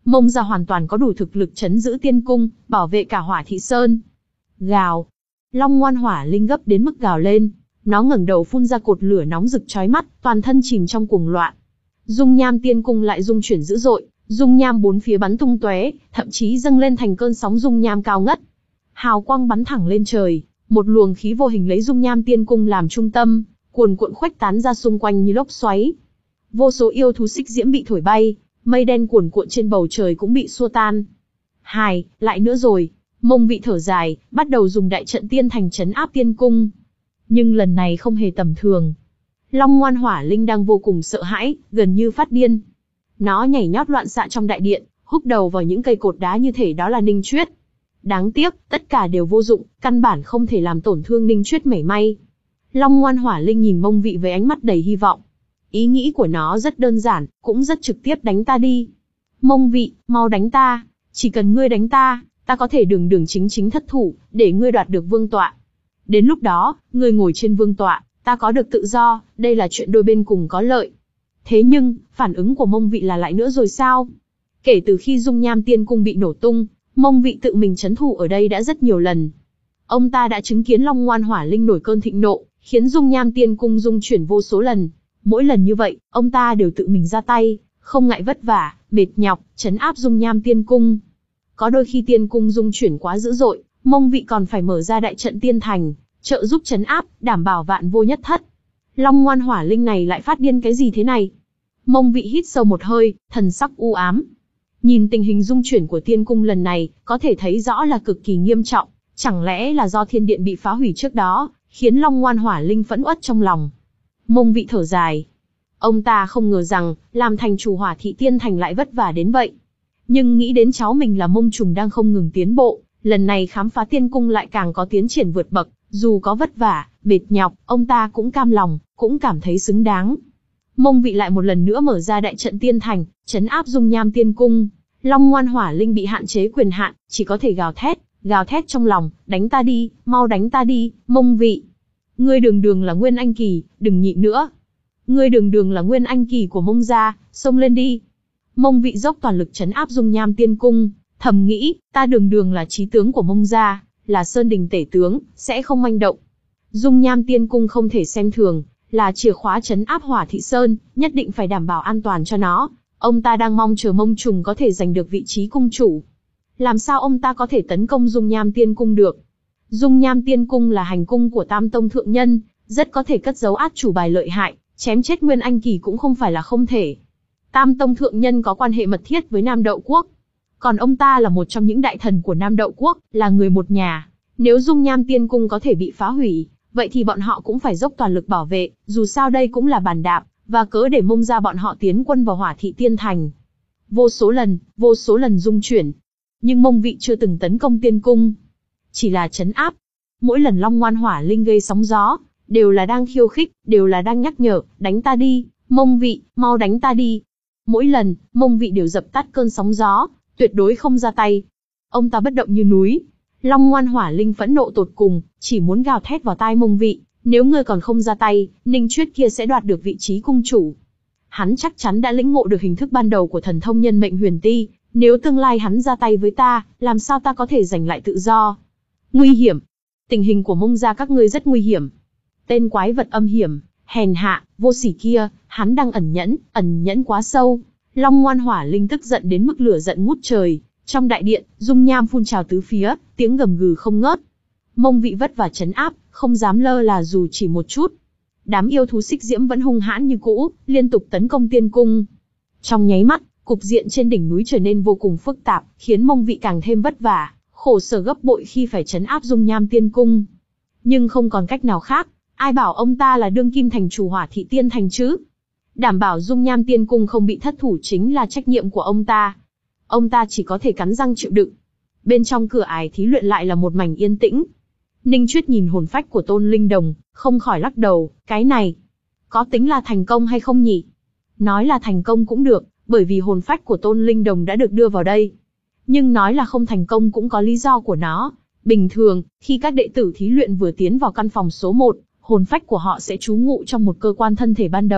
Mông gia hoàn toàn có đủ thực lực trấn giữ tiên cung, bảo vệ cả Hỏa Thị Sơn. Gào. Long Ngoan Hỏa Linh gấp đến mức gào lên. Nó ngẩng đầu phun ra cột lửa nóng rực chói mắt, toàn thân chìm trong cuồng loạn. Dung nham tiên cung lại rung chuyển dữ dội, dung nham bốn phía bắn tung tóe, thậm chí dâng lên thành cơn sóng dung nham cao ngất. Hào quang bắn thẳng lên trời, một luồng khí vô hình lấy dung nham tiên cung làm trung tâm, cuồn cuộn khuếch tán ra xung quanh như lốc xoáy. Vô số yêu thú xích diễm bị thổi bay, mây đen cuồn cuộn trên bầu trời cũng bị xua tan. Hài, lại nữa rồi. Mông Vị thở dài, bắt đầu dùng đại trận tiên thành trấn áp tiên cung. Nhưng lần này không hề tầm thường. Long Ngoan Hỏa Linh đang vô cùng sợ hãi, gần như phát điên. Nó nhảy nhót loạn xạ trong đại điện, húc đầu vào những cây cột đá như thể đó là Ninh Chuyết. Đáng tiếc, tất cả đều vô dụng, căn bản không thể làm tổn thương Ninh Chuyết mảy may. Long Ngoan Hỏa Linh nhìn Mông Vị với ánh mắt đầy hy vọng. Ý nghĩ của nó rất đơn giản, cũng rất trực tiếp: đánh ta đi. Mông Vị, mau đánh ta, chỉ cần ngươi đánh ta, ta có thể đường đường chính chính thất thủ, để ngươi đoạt được vương tọa. Đến lúc đó, ngươi ngồi trên vương tọa, ta có được tự do, đây là chuyện đôi bên cùng có lợi. Thế nhưng, phản ứng của Mông Vị là lại nữa rồi sao? Kể từ khi dung nham tiên cung bị nổ tung, Mông Vị tự mình trấn thủ ở đây đã rất nhiều lần. Ông ta đã chứng kiến Long Ngoan Hỏa Linh nổi cơn thịnh nộ, khiến dung nham tiên cung rung chuyển vô số lần. Mỗi lần như vậy, ông ta đều tự mình ra tay, không ngại vất vả, mệt nhọc, trấn áp dung nham tiên cung. Có đôi khi tiên cung rung chuyển quá dữ dội, Mông Vị còn phải mở ra đại trận tiên thành, trợ giúp trấn áp, đảm bảo vạn vô nhất thất. Long Ngoan Hỏa Linh này lại phát điên cái gì thế này? Mông Vị hít sâu một hơi, thần sắc u ám. Nhìn tình hình rung chuyển của tiên cung lần này, có thể thấy rõ là cực kỳ nghiêm trọng. Chẳng lẽ là do thiên điện bị phá hủy trước đó, khiến Long Ngoan Hỏa Linh phẫn uất trong lòng. Mông Vị thở dài. Ông ta không ngờ rằng, làm thành chủ Hỏa Thị Tiên Thành lại vất vả đến vậy. Nhưng nghĩ đến cháu mình là Mông Trùng đang không ngừng tiến bộ, lần này khám phá tiên cung lại càng có tiến triển vượt bậc, dù có vất vả, mệt nhọc, ông ta cũng cam lòng, cũng cảm thấy xứng đáng. Mông Vị lại một lần nữa mở ra đại trận tiên thành, trấn áp dung nham tiên cung. Long Ngoan Hỏa Linh bị hạn chế quyền hạn, chỉ có thể gào thét, gào thét trong lòng: đánh ta đi, mau đánh ta đi, Mông Vị. Ngươi đường đường là Nguyên Anh Kỳ, đừng nhịn nữa. Ngươi đường đường là Nguyên Anh Kỳ của Mông gia, xông lên đi. Mông Vị dốc toàn lực trấn áp dung nham tiên cung, thầm nghĩ, ta đường đường là chí tướng của Mông gia, là Sơn Đình tể tướng, sẽ không manh động. Dung nham tiên cung không thể xem thường, là chìa khóa trấn áp Hỏa Thị Sơn, nhất định phải đảm bảo an toàn cho nó. Ông ta đang mong chờ Mông Trùng có thể giành được vị trí cung chủ. Làm sao ông ta có thể tấn công Dung Nham Tiên Cung được? Dung Nham Tiên Cung là hành cung của Tam Tông Thượng Nhân, rất có thể cất giấu át chủ bài lợi hại, chém chết Nguyên Anh Kỳ cũng không phải là không thể. Tam Tông Thượng Nhân có quan hệ mật thiết với Nam Đậu Quốc. Còn ông ta là một trong những đại thần của Nam Đậu Quốc, là người một nhà. Nếu Dung Nham Tiên Cung có thể bị phá hủy, vậy thì bọn họ cũng phải dốc toàn lực bảo vệ, dù sao đây cũng là bàn đạp, và cớ để Mông gia bọn họ tiến quân vào Hỏa Thị Tiên Thành. Vô số lần, vô số lần rung chuyển. Nhưng Mông Vị chưa từng tấn công tiên cung. Chỉ là trấn áp. Mỗi lần Long Ngoan Hỏa Linh gây sóng gió, đều là đang khiêu khích, đều là đang nhắc nhở: đánh ta đi, Mông Vị, mau đánh ta đi. Mỗi lần, Mông Vị đều dập tắt cơn sóng gió, tuyệt đối không ra tay. Ông ta bất động như núi. Long Ngoan Hỏa Linh phẫn nộ tột cùng, chỉ muốn gào thét vào tai Mông Vị: nếu ngươi còn không ra tay, Ninh Chuyết kia sẽ đoạt được vị trí cung chủ. Hắn chắc chắn đã lĩnh ngộ được hình thức ban đầu của thần thông nhân mệnh huyền ti, nếu tương lai hắn ra tay với ta, làm sao ta có thể giành lại tự do? Nguy hiểm. Tình hình của Mông gia các ngươi rất nguy hiểm. Tên quái vật âm hiểm, hèn hạ, vô sỉ kia, hắn đang ẩn nhẫn, ẩn nhẫn quá sâu. Long Ngoan Hỏa Linh tức giận đến mức lửa giận ngút trời. Trong đại điện, dung nham phun trào tứ phía, tiếng gầm gừ không ngớt. Mông Vị vất vả trấn áp, không dám lơ là dù chỉ một chút. Đám yêu thú xích diễm vẫn hung hãn như cũ, liên tục tấn công tiên cung. Trong nháy mắt, cục diện trên đỉnh núi trở nên vô cùng phức tạp, khiến Mông Vị càng thêm vất vả, khổ sở gấp bội khi phải trấn áp dung nham tiên cung. Nhưng không còn cách nào khác, ai bảo ông ta là đương kim thành chủ Hỏa Thị Tiên Thành chứ? Đảm bảo dung nham tiên cung không bị thất thủ chính là trách nhiệm của ông ta. Ông ta chỉ có thể cắn răng chịu đựng. Bên trong cửa ải thí luyện lại là một mảnh yên tĩnh. Ninh Chuyết nhìn hồn phách của Tôn Linh Đồng, không khỏi lắc đầu, cái này, có tính là thành công hay không nhỉ? Nói là thành công cũng được, bởi vì hồn phách của Tôn Linh Đồng đã được đưa vào đây. Nhưng nói là không thành công cũng có lý do của nó. Bình thường, khi các đệ tử thí luyện vừa tiến vào căn phòng số một, hồn phách của họ sẽ trú ngụ trong một cơ quan thân thể ban đầu,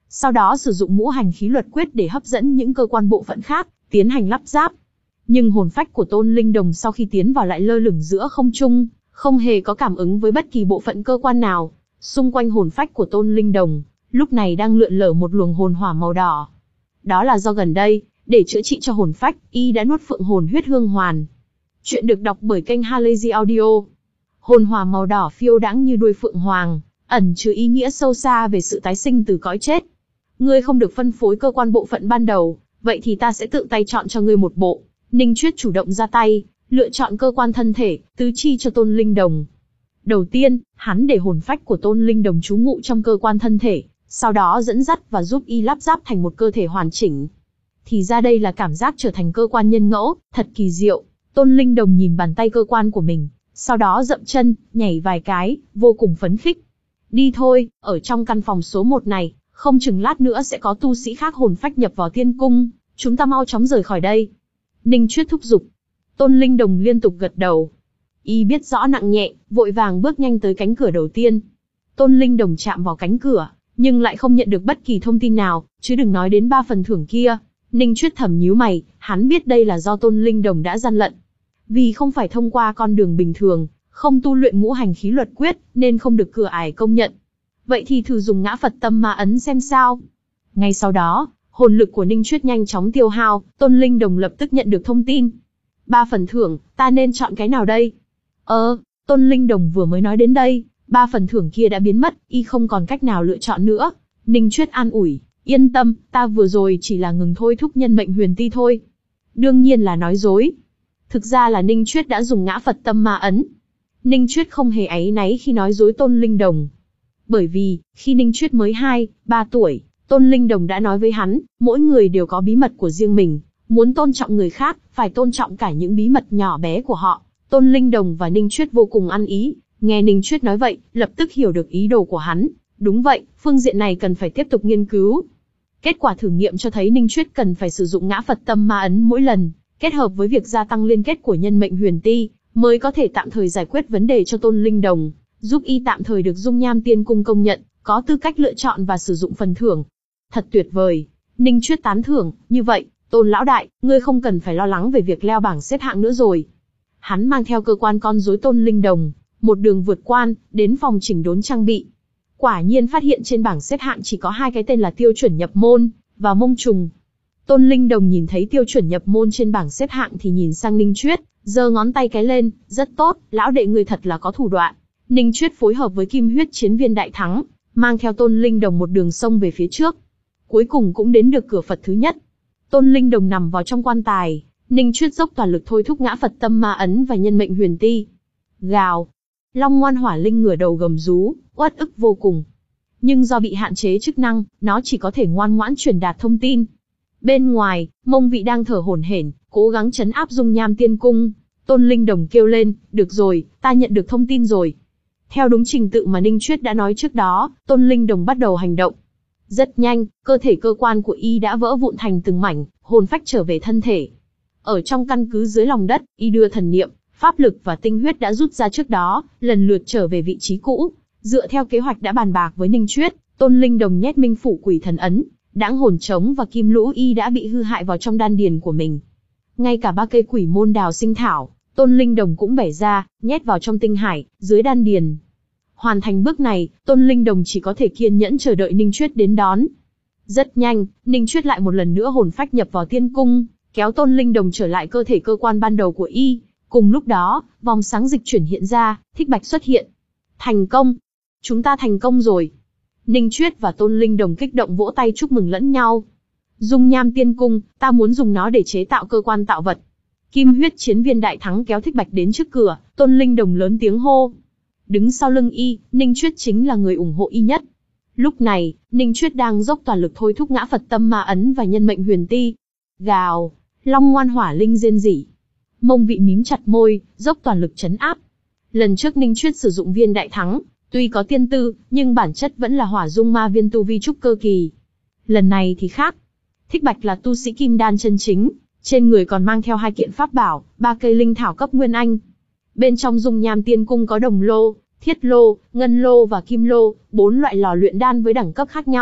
Sau đó sử dụng ngũ hành khí luật quyết để hấp dẫn những cơ quan bộ phận khác, tiến hành lắp ráp. Nhưng hồn phách của Tôn Linh Đồng sau khi tiến vào lại lơ lửng giữa không trung, không hề có cảm ứng với bất kỳ bộ phận cơ quan nào. Xung quanh hồn phách của Tôn Linh Đồng, lúc này đang lượn lờ một luồng hồn hỏa màu đỏ. Đó là do gần đây, để chữa trị cho hồn phách, y đã nuốt phượng hồn huyết hương hoàn. Chuyện được đọc bởi kênh Halazy Audio. Hồn hỏa màu đỏ phiêu đãng như đuôi phượng hoàng, ẩn chứa ý nghĩa sâu xa về sự tái sinh từ cõi chết. Ngươi không được phân phối cơ quan bộ phận ban đầu, vậy thì ta sẽ tự tay chọn cho ngươi một bộ. Ninh Chuyết chủ động ra tay, lựa chọn cơ quan thân thể, tứ chi cho Tôn Linh Đồng. Đầu tiên, hắn để hồn phách của Tôn Linh Đồng trú ngụ trong cơ quan thân thể, sau đó dẫn dắt và giúp y lắp ráp thành một cơ thể hoàn chỉnh. Thì ra đây là cảm giác trở thành cơ quan nhân ngẫu, thật kỳ diệu. Tôn Linh Đồng nhìn bàn tay cơ quan của mình, sau đó dậm chân, nhảy vài cái, vô cùng phấn khích. Đi thôi, ở trong căn phòng số một này, không chừng lát nữa sẽ có tu sĩ khác hồn phách nhập vào tiên cung, chúng ta mau chóng rời khỏi đây. Ninh Chuyết thúc giục. Tôn Linh Đồng liên tục gật đầu. Y biết rõ nặng nhẹ, vội vàng bước nhanh tới cánh cửa đầu tiên. Tôn Linh Đồng chạm vào cánh cửa, nhưng lại không nhận được bất kỳ thông tin nào, chứ đừng nói đến ba phần thưởng kia. Ninh Chuyết thầm nhíu mày, hắn biết đây là do Tôn Linh Đồng đã gian lận. Vì không phải thông qua con đường bình thường, không tu luyện ngũ hành khí luật quyết, nên không được cửa ải công nhận. Vậy thì thử dùng ngã Phật tâm ma ấn xem sao. Ngay sau đó, hồn lực của Ninh Chuyết nhanh chóng tiêu hao, Tôn Linh Đồng lập tức nhận được thông tin. Ba phần thưởng, ta nên chọn cái nào đây? Ờ, Tôn Linh Đồng vừa mới nói đến đây, ba phần thưởng kia đã biến mất, y không còn cách nào lựa chọn nữa. Ninh Chuyết an ủi, yên tâm, ta vừa rồi chỉ là ngừng thôi thúc nhân mệnh huyền ti thôi. Đương nhiên là nói dối. Thực ra là Ninh Chuyết đã dùng ngã Phật tâm ma ấn. Ninh Chuyết không hề áy náy khi nói dối Tôn Linh Đồng. Bởi vì, khi Ninh Chuyết mới hai, ba tuổi, Tôn Linh Đồng đã nói với hắn, mỗi người đều có bí mật của riêng mình. Muốn tôn trọng người khác, phải tôn trọng cả những bí mật nhỏ bé của họ. Tôn Linh Đồng và Ninh Chuyết vô cùng ăn ý, nghe Ninh Chuyết nói vậy, lập tức hiểu được ý đồ của hắn. Đúng vậy, phương diện này cần phải tiếp tục nghiên cứu. Kết quả thử nghiệm cho thấy Ninh Chuyết cần phải sử dụng ngã Phật tâm ma ấn mỗi lần, kết hợp với việc gia tăng liên kết của nhân mệnh huyền ti, mới có thể tạm thời giải quyết vấn đề cho Tôn Linh Đồng, giúp y tạm thời được Dung Nham Tiên Cung công nhận, có tư cách lựa chọn và sử dụng phần thưởng. Thật tuyệt vời, Ninh Chuyết tán thưởng, như vậy, Tôn lão đại, ngươi không cần phải lo lắng về việc leo bảng xếp hạng nữa rồi. Hắn mang theo cơ quan con rối Tôn Linh Đồng, một đường vượt quan, đến phòng chỉnh đốn trang bị. Quả nhiên phát hiện trên bảng xếp hạng chỉ có hai cái tên là tiêu chuẩn nhập môn, và mông trùng. Tôn Linh Đồng nhìn thấy tiêu chuẩn nhập môn trên bảng xếp hạng thì nhìn sang Ninh Chuyết, giơ ngón tay cái lên, rất tốt, lão đệ ngươi thật là có thủ đoạn. Ninh Chuyết phối hợp với Kim Huyết Chiến Viên đại thắng, mang theo Tôn Linh Đồng một đường sông về phía trước. Cuối cùng cũng đến được cửa Phật thứ nhất. Tôn Linh Đồng nằm vào trong quan tài, Ninh Chuyết dốc toàn lực thôi thúc ngã Phật tâm ma ấn và nhân mệnh huyền ti. Gào. Long Ngoan Hỏa Linh ngửa đầu gầm rú, uất ức vô cùng. Nhưng do bị hạn chế chức năng, nó chỉ có thể ngoan ngoãn truyền đạt thông tin. Bên ngoài, Mông Vị đang thở hổn hển, cố gắng trấn áp Dung Nham Tiên Cung. Tôn Linh Đồng kêu lên, được rồi, ta nhận được thông tin rồi. Theo đúng trình tự mà Ninh Chuyết đã nói trước đó, Tôn Linh Đồng bắt đầu hành động. Rất nhanh, cơ thể cơ quan của y đã vỡ vụn thành từng mảnh, hồn phách trở về thân thể. Ở trong căn cứ dưới lòng đất, y đưa thần niệm, pháp lực và tinh huyết đã rút ra trước đó, lần lượt trở về vị trí cũ. Dựa theo kế hoạch đã bàn bạc với Ninh Chuyết, Tôn Linh Đồng nhét Minh Phủ Quỷ Thần ấn, đãng hồn trống và kim lũ y đã bị hư hại vào trong đan điền của mình. Ngay cả ba cây Quỷ Môn Đào Sinh Thảo, Tôn Linh Đồng cũng bẻ ra, nhét vào trong tinh hải, dưới đan điền. Hoàn thành bước này, Tôn Linh Đồng chỉ có thể kiên nhẫn chờ đợi Ninh Chuyết đến đón. Rất nhanh, Ninh Chuyết lại một lần nữa hồn phách nhập vào tiên cung, kéo Tôn Linh Đồng trở lại cơ thể cơ quan ban đầu của y. Cùng lúc đó, vòng sáng dịch chuyển hiện ra, Thích Bạch xuất hiện. Thành công! Chúng ta thành công rồi! Ninh Chuyết và Tôn Linh Đồng kích động vỗ tay chúc mừng lẫn nhau. Dung Nham Tiên Cung, ta muốn dùng nó để chế tạo cơ quan tạo vật. Kim Huyết Chiến Viên đại thắng kéo Thích Bạch đến trước cửa, Tôn Linh Đồng lớn tiếng hô. Đứng sau lưng y, Ninh Chuyết chính là người ủng hộ y nhất. Lúc này, Ninh Chuyết đang dốc toàn lực thôi thúc ngã Phật tâm ma ấn và nhân mệnh huyền ti. Gào, Long Ngoan Hỏa Linh rên rỉ. Mông Vị mím chặt môi, dốc toàn lực trấn áp. Lần trước Ninh Chuyết sử dụng viên đại thắng, tuy có tiên tư, nhưng bản chất vẫn là hỏa dung ma viên tu vi trúc cơ kỳ. Lần này thì khác. Thích Bạch là tu sĩ kim đan chân chính, trên người còn mang theo hai kiện pháp bảo, ba cây linh thảo cấp nguyên anh. Bên trong Dung Nham Tiên Cung có đồng lô, thiết lô, ngân lô và kim lô, bốn loại lò luyện đan với đẳng cấp khác nhau,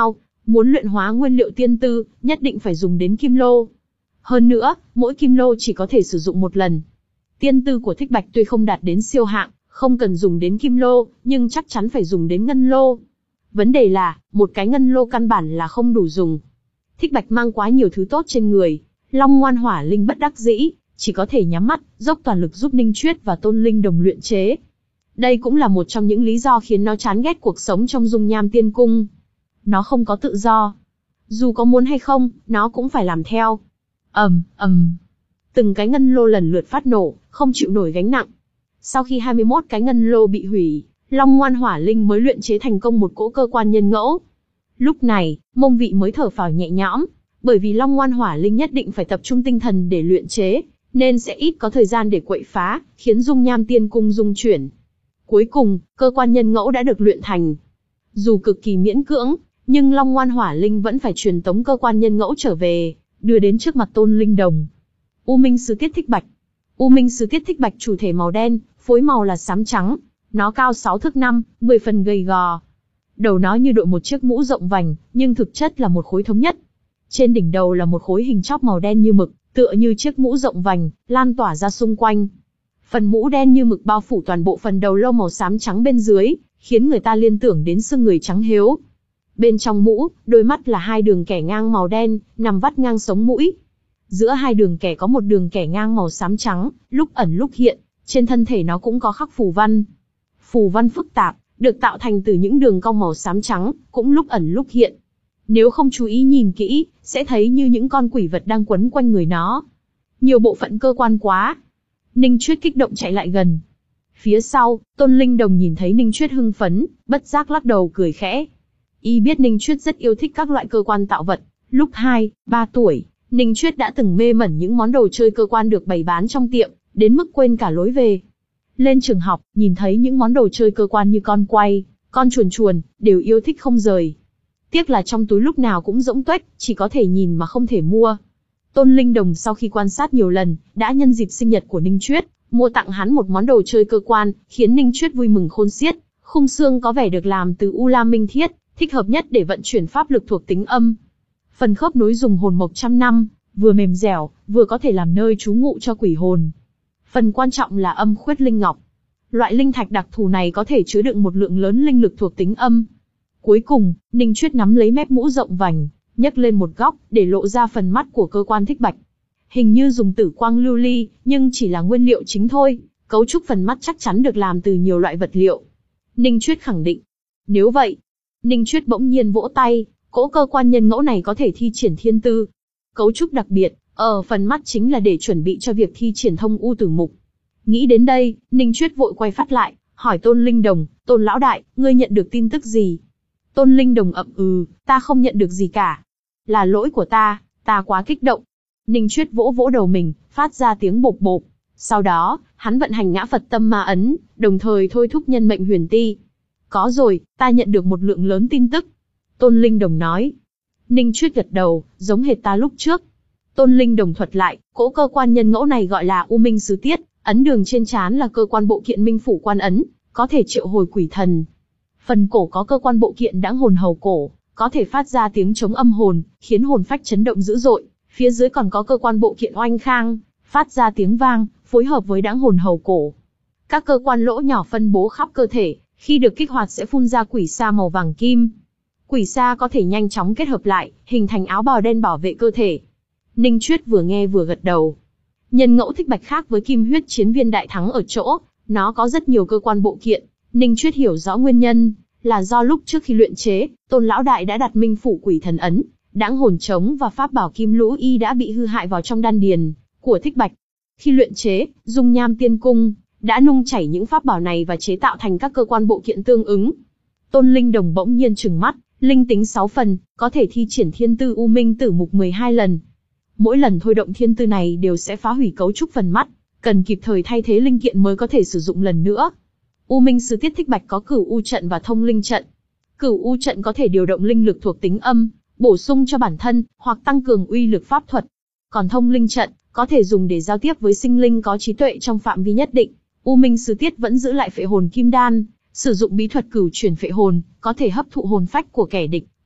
Muốn luyện hóa nguyên liệu tiên tư, nhất định phải dùng đến kim lô. Hơn nữa, mỗi kim lô chỉ có thể sử dụng một lần. Tiên tư của Thích Bạch tuy không đạt đến siêu hạng, không cần dùng đến kim lô, nhưng chắc chắn phải dùng đến ngân lô. Vấn đề là, một cái ngân lô căn bản là không đủ dùng. Thích Bạch mang quá nhiều thứ tốt trên người, Long Ngoan Hỏa Linh bất đắc dĩ, chỉ có thể nhắm mắt, dốc toàn lực giúp Ninh Chuyết và Tôn Linh Đồng luyện chế. Đây cũng là một trong những lý do khiến nó chán ghét cuộc sống trong Dung Nham Tiên Cung. Nó không có tự do. Dù có muốn hay không, nó cũng phải làm theo. ầm ầm, từng cái ngân lô lần lượt phát nổ, không chịu nổi gánh nặng. Sau khi hai mươi mốt cái ngân lô bị hủy, Long Ngoan Hỏa Linh mới luyện chế thành công một cỗ cơ quan nhân ngẫu. Lúc này, Mông Vị mới thở phào nhẹ nhõm, bởi vì Long Ngoan Hỏa Linh nhất định phải tập trung tinh thần để luyện chế, nên sẽ ít có thời gian để quậy phá, khiến Dung Nham Tiên Cung rung chuyển. Cuối cùng, cơ quan nhân ngẫu đã được luyện thành. Dù cực kỳ miễn cưỡng, nhưng Long Ngoan Hỏa Linh vẫn phải truyền tống cơ quan nhân ngẫu trở về, đưa đến trước mặt Tôn Linh Đồng. U Minh Sứ Tiết Thích Bạch. U Minh Sứ Tiết Thích Bạch chủ thể màu đen, phối màu là xám trắng. Nó cao sáu thước năm, mười phần gầy gò. Đầu nó như đội một chiếc mũ rộng vành, nhưng thực chất là một khối thống nhất. Trên đỉnh đầu là một khối hình chóp màu đen như mực, tựa như chiếc mũ rộng vành, lan tỏa ra xung quanh. Phần mũ đen như mực bao phủ toàn bộ phần đầu lâu màu xám trắng bên dưới, khiến người ta liên tưởng đến xương người trắng hiếu. Bên trong mũ, đôi mắt là hai đường kẻ ngang màu đen, nằm vắt ngang sống mũi. Giữa hai đường kẻ có một đường kẻ ngang màu xám trắng, lúc ẩn lúc hiện, trên thân thể nó cũng có khắc phù văn. Phù văn phức tạp, được tạo thành từ những đường cong màu xám trắng, cũng lúc ẩn lúc hiện. Nếu không chú ý nhìn kỹ, sẽ thấy như những con quỷ vật đang quấn quanh người nó. Nhiều bộ phận cơ quan quá. Ninh Chuyết kích động chạy lại gần. Phía sau, Tôn Linh Đồng nhìn thấy Ninh Chuyết hưng phấn, bất giác lắc đầu cười khẽ. Y biết Ninh Chuyết rất yêu thích các loại cơ quan tạo vật. Lúc hai, ba tuổi, Ninh Chuyết đã từng mê mẩn những món đồ chơi cơ quan được bày bán trong tiệm, đến mức quên cả lối về. Lên trường học, nhìn thấy những món đồ chơi cơ quan như con quay, con chuồn chuồn, đều yêu thích không rời. Tiếc là trong túi lúc nào cũng rỗng tuếch, chỉ có thể nhìn mà không thể mua. Tôn Linh Đồng sau khi quan sát nhiều lần, đã nhân dịp sinh nhật của Ninh Chuyết, mua tặng hắn một món đồ chơi cơ quan, khiến Ninh Chuyết vui mừng khôn xiết. Khung xương có vẻ được làm từ u lam minh thiết, thích hợp nhất để vận chuyển pháp lực thuộc tính âm. Phần khớp nối dùng hồn mộc trăm năm, vừa mềm dẻo, vừa có thể làm nơi trú ngụ cho quỷ hồn. Phần quan trọng là âm khuyết linh ngọc. Loại linh thạch đặc thù này có thể chứa đựng một lượng lớn linh lực thuộc tính âm. Cuối cùng, Ninh Chuyết nắm lấy mép mũ rộng vành, nhấc lên một góc, để lộ ra phần mắt của cơ quan Thích Bạch. Hình như dùng tử quang lưu ly, nhưng chỉ là nguyên liệu chính thôi, cấu trúc phần mắt chắc chắn được làm từ nhiều loại vật liệu. Ninh Chuyết khẳng định. Nếu vậy, Ninh Chuyết bỗng nhiên vỗ tay, cỗ cơ quan nhân ngẫu này có thể thi triển thiên tư. Cấu trúc đặc biệt, ở phần mắt chính là để chuẩn bị cho việc thi triển thông u tử mục. Nghĩ đến đây, Ninh Chuyết vội quay phát lại, hỏi Tôn Linh Đồng, Tôn lão đại, ngươi nhận được tin tức gì? Tôn Linh Đồng ậm ừ, ta không nhận được gì cả. Là lỗi của ta, ta quá kích động. Ninh Chuyết vỗ vỗ đầu mình, phát ra tiếng bộp bộp. Sau đó, hắn vận hành ngã Phật tâm ma ấn, đồng thời thôi thúc nhân mệnh huyền ti. Có rồi, ta nhận được một lượng lớn tin tức. Tôn Linh Đồng nói. Ninh Chuyết gật đầu, giống hệt ta lúc trước. Tôn Linh Đồng thuật lại, cỗ cơ quan nhân ngẫu này gọi là U Minh Sứ Tiết, ấn đường trên trán là cơ quan bộ kiện Minh Phủ Quan ấn, có thể triệu hồi quỷ thần. Phần cổ có cơ quan bộ kiện Đãng Hồn Hầu cổ, có thể phát ra tiếng chống âm hồn, khiến hồn phách chấn động dữ dội. Phía dưới còn có cơ quan bộ kiện Oanh Khang, phát ra tiếng vang, phối hợp với Đãng Hồn Hầu cổ. Các cơ quan lỗ nhỏ phân bố khắp cơ thể, khi được kích hoạt sẽ phun ra quỷ sa màu vàng kim. Quỷ sa có thể nhanh chóng kết hợp lại, hình thành áo bào đen bảo vệ cơ thể. Ninh Chuyết vừa nghe vừa gật đầu. Nhân ngẫu Thích Bạch khác với Kim Huyết Chiến Viên đại thắng ở chỗ, nó có rất nhiều cơ quan bộ kiện. Ninh Chuyết hiểu rõ nguyên nhân, là do lúc trước khi luyện chế, Tôn lão đại đã đặt Minh Phủ Quỷ Thần ấn, Đãng Hồn Trống và pháp bảo Kim Lũ Y đã bị hư hại vào trong đan điền của Thích Bạch. Khi luyện chế, Dung Nham Tiên Cung đã nung chảy những pháp bảo này và chế tạo thành các cơ quan bộ kiện tương ứng. Tôn Linh Đồng bỗng nhiên trừng mắt, linh tính sáu phần, có thể thi triển thiên tư U Minh Tử Mục mười hai lần. Mỗi lần thôi động thiên tư này đều sẽ phá hủy cấu trúc phần mắt, cần kịp thời thay thế linh kiện mới có thể sử dụng lần nữa. U Minh Sứ Tiết Thích Bạch có Cửu U trận và Thông Linh trận. Cửu U trận có thể điều động linh lực thuộc tính âm, bổ sung cho bản thân, hoặc tăng cường uy lực pháp thuật. Còn Thông Linh trận có thể dùng để giao tiếp với sinh linh có trí tuệ trong phạm vi nhất định. U Minh Sứ Tiết vẫn giữ lại phệ hồn kim đan, sử dụng bí thuật cửu chuyển phệ hồn, có thể hấp thụ hồn phách của kẻ địch,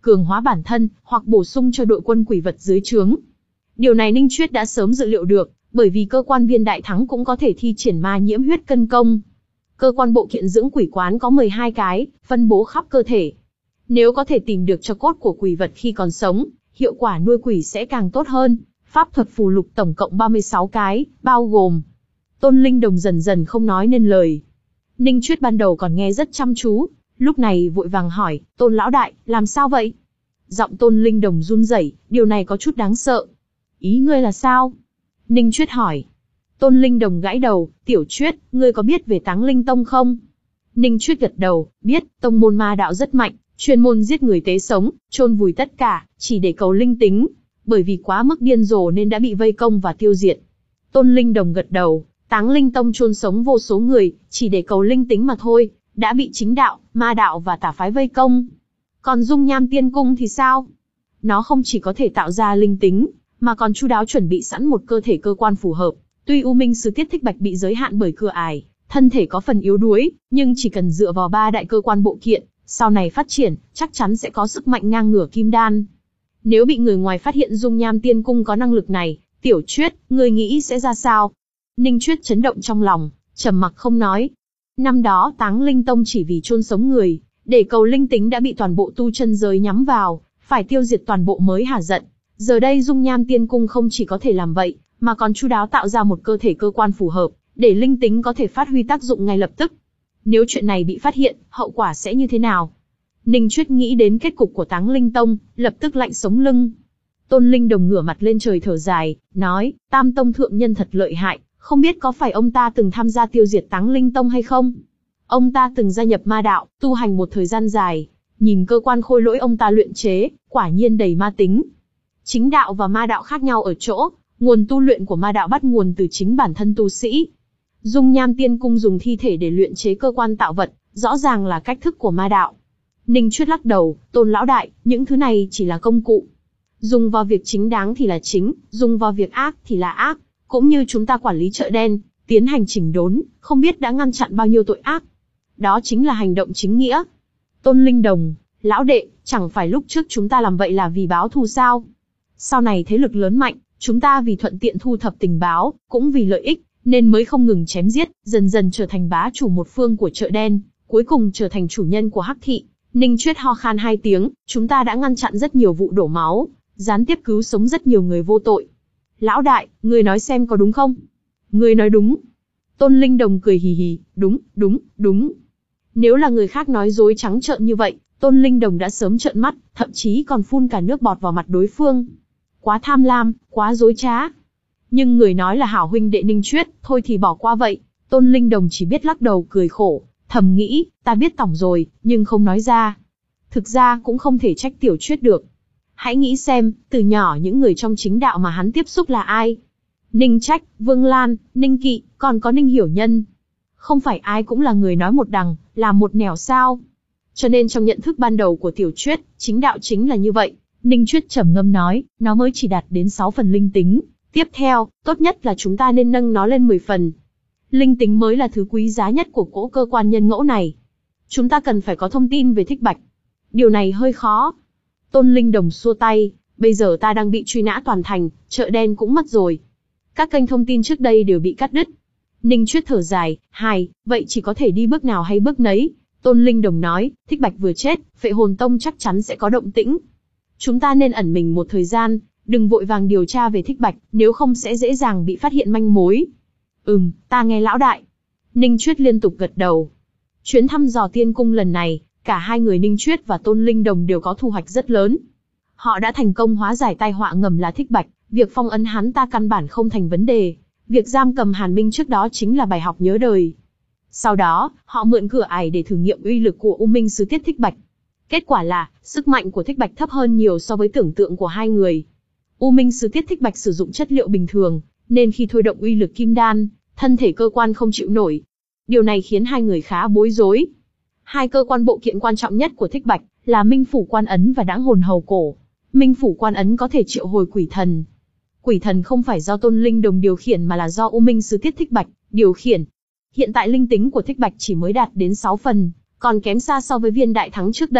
cường hóa bản thân, hoặc bổ sung cho đội quân quỷ vật dưới trướng. Điều này Ninh Chuyết đã sớm dự liệu được, bởi vì cơ quan viên đại thắng cũng có thể thi triển ma nhiễm huyết cân công. Cơ quan bộ kiện dưỡng quỷ quán có mười hai cái, phân bố khắp cơ thể. Nếu có thể tìm được cho cốt của quỷ vật khi còn sống, hiệu quả nuôi quỷ sẽ càng tốt hơn. Pháp thuật phù lục tổng cộng ba mươi sáu cái, bao gồm. Tôn Linh Đồng dần dần không nói nên lời. Ninh Chuyết ban đầu còn nghe rất chăm chú, lúc này vội vàng hỏi, Tôn lão đại, làm sao vậy? Giọng Tôn Linh Đồng run rẩy, điều này có chút đáng sợ. Ý ngươi là sao? Ninh Chuyết hỏi. Tôn Linh Đồng gãi đầu, Tiểu Chuyết, ngươi có biết về Táng Linh Tông không? Ninh Chuyết gật đầu, biết, tông môn ma đạo rất mạnh, chuyên môn giết người tế sống, chôn vùi tất cả, chỉ để cầu linh tính. Bởi vì quá mức điên rồ nên đã bị vây công và tiêu diệt. Tôn Linh Đồng gật đầu, Táng Linh Tông chôn sống vô số người, chỉ để cầu linh tính mà thôi, đã bị chính đạo, ma đạo và tà phái vây công. Còn Dung Nham Tiên Cung thì sao? Nó không chỉ có thể tạo ra linh tính, mà còn chu đáo chuẩn bị sẵn một cơ thể cơ quan phù hợp. Tuy U Minh Sứ Tiết Thích Bạch bị giới hạn bởi cửa ải, thân thể có phần yếu đuối, nhưng chỉ cần dựa vào ba đại cơ quan bộ kiện, sau này phát triển, chắc chắn sẽ có sức mạnh ngang ngửa Kim Đan. Nếu bị người ngoài phát hiện Dung Nham Tiên Cung có năng lực này, Tiểu Chuyết, ngươi nghĩ sẽ ra sao? Ninh Chuyết chấn động trong lòng, trầm mặc không nói. Năm đó Táng Linh Tông chỉ vì chôn sống người, để cầu linh tính đã bị toàn bộ tu chân giới nhắm vào, phải tiêu diệt toàn bộ mới hả giận. Giờ đây Dung Nham Tiên Cung không chỉ có thể làm vậy, mà còn chu đáo tạo ra một cơ thể cơ quan phù hợp, để linh tính có thể phát huy tác dụng ngay lập tức. Nếu chuyện này bị phát hiện, hậu quả sẽ như thế nào? Ninh Chuyết nghĩ đến kết cục của Táng Linh Tông, lập tức lạnh sống lưng. Tôn Linh Đồng ngửa mặt lên trời thở dài, nói, Tam Tông thượng nhân thật lợi hại, không biết có phải ông ta từng tham gia tiêu diệt Táng Linh Tông hay không? Ông ta từng gia nhập ma đạo, tu hành một thời gian dài, nhìn cơ quan khôi lỗi ông ta luyện chế, quả nhiên đầy ma tính. Chính đạo và ma đạo khác nhau ở chỗ, nguồn tu luyện của ma đạo bắt nguồn từ chính bản thân tu sĩ. Dung Nham Tiên Cung dùng thi thể để luyện chế cơ quan tạo vật, rõ ràng là cách thức của ma đạo. Ninh Chuyết lắc đầu, Tôn lão đại, những thứ này chỉ là công cụ. Dùng vào việc chính đáng thì là chính, dùng vào việc ác thì là ác. Cũng như chúng ta quản lý chợ đen, tiến hành chỉnh đốn, không biết đã ngăn chặn bao nhiêu tội ác. Đó chính là hành động chính nghĩa. Tôn Linh Đồng, lão đệ, chẳng phải lúc trước chúng ta làm vậy là vì báo thù sao? Sau này thế lực lớn mạnh, chúng ta vì thuận tiện thu thập tình báo, cũng vì lợi ích, nên mới không ngừng chém giết, dần dần trở thành bá chủ một phương của chợ đen, cuối cùng trở thành chủ nhân của Hắc Thị. Ninh Chuyết ho khan hai tiếng, chúng ta đã ngăn chặn rất nhiều vụ đổ máu, gián tiếp cứu sống rất nhiều người vô tội. Lão đại, ngươi nói xem có đúng không? Ngươi nói đúng. Tôn Linh Đồng cười hì hì, đúng, đúng, đúng. Nếu là người khác nói dối trắng trợn như vậy, Tôn Linh Đồng đã sớm trợn mắt, thậm chí còn phun cả nước bọt vào mặt đối phương. Quá tham lam, quá dối trá. Nhưng người nói là hảo huynh đệ Ninh Chuyết, thôi thì bỏ qua vậy. Tôn Linh Đồng chỉ biết lắc đầu cười khổ, thầm nghĩ, ta biết tỏng rồi, nhưng không nói ra. Thực ra cũng không thể trách Tiểu Chuyết được. Hãy nghĩ xem, từ nhỏ những người trong chính đạo mà hắn tiếp xúc là ai? Ninh Trách, Vương Lan, Ninh Kỵ, còn có Ninh Hiểu Nhân. Không phải ai cũng là người nói một đằng, làm một nẻo sao? Cho nên trong nhận thức ban đầu của Tiểu Chuyết, chính đạo chính là như vậy. Ninh Chuyết trầm ngâm nói, nó mới chỉ đạt đến sáu phần linh tính. Tiếp theo, tốt nhất là chúng ta nên nâng nó lên mười phần. Linh tính mới là thứ quý giá nhất của cỗ cơ quan nhân ngẫu này. Chúng ta cần phải có thông tin về Thích Bạch. Điều này hơi khó. Tôn Linh Đồng xua tay, bây giờ ta đang bị truy nã toàn thành, chợ đen cũng mất rồi. Các kênh thông tin trước đây đều bị cắt đứt. Ninh Chuyết thở dài, hài, vậy chỉ có thể đi bước nào hay bước nấy. Tôn Linh Đồng nói, Thích Bạch vừa chết, Phệ Hồn Tông chắc chắn sẽ có động tĩnh. Chúng ta nên ẩn mình một thời gian, đừng vội vàng điều tra về Thích Bạch, nếu không sẽ dễ dàng bị phát hiện manh mối. Ừm, ta nghe lão đại. Ninh Chuyết liên tục gật đầu. Chuyến thăm dò tiên cung lần này, cả hai người Ninh Chuyết và Tôn Linh Đồng đều có thu hoạch rất lớn. Họ đã thành công hóa giải tai họa ngầm là Thích Bạch, việc phong ấn hắn ta căn bản không thành vấn đề. Việc giam cầm Hàn Minh trước đó chính là bài học nhớ đời. Sau đó, họ mượn cửa ải để thử nghiệm uy lực của U Minh Sứ Tiết Thích Bạch. Kết quả là, sức mạnh của Thích Bạch thấp hơn nhiều so với tưởng tượng của hai người. U Minh Sứ Tiết Thích Bạch sử dụng chất liệu bình thường, nên khi thôi động uy lực kim đan, thân thể cơ quan không chịu nổi. Điều này khiến hai người khá bối rối. Hai cơ quan bộ kiện quan trọng nhất của Thích Bạch là Minh Phủ Quan Ấn và Đãng Hồn Hầu Cổ. Minh Phủ Quan Ấn có thể triệu hồi quỷ thần. Quỷ thần không phải do Tôn Linh Đồng điều khiển mà là do U Minh Sứ Tiết Thích Bạch điều khiển. Hiện tại linh tính của Thích Bạch chỉ mới đạt đến sáu phần, còn kém xa so với viên đại thắng trước đây,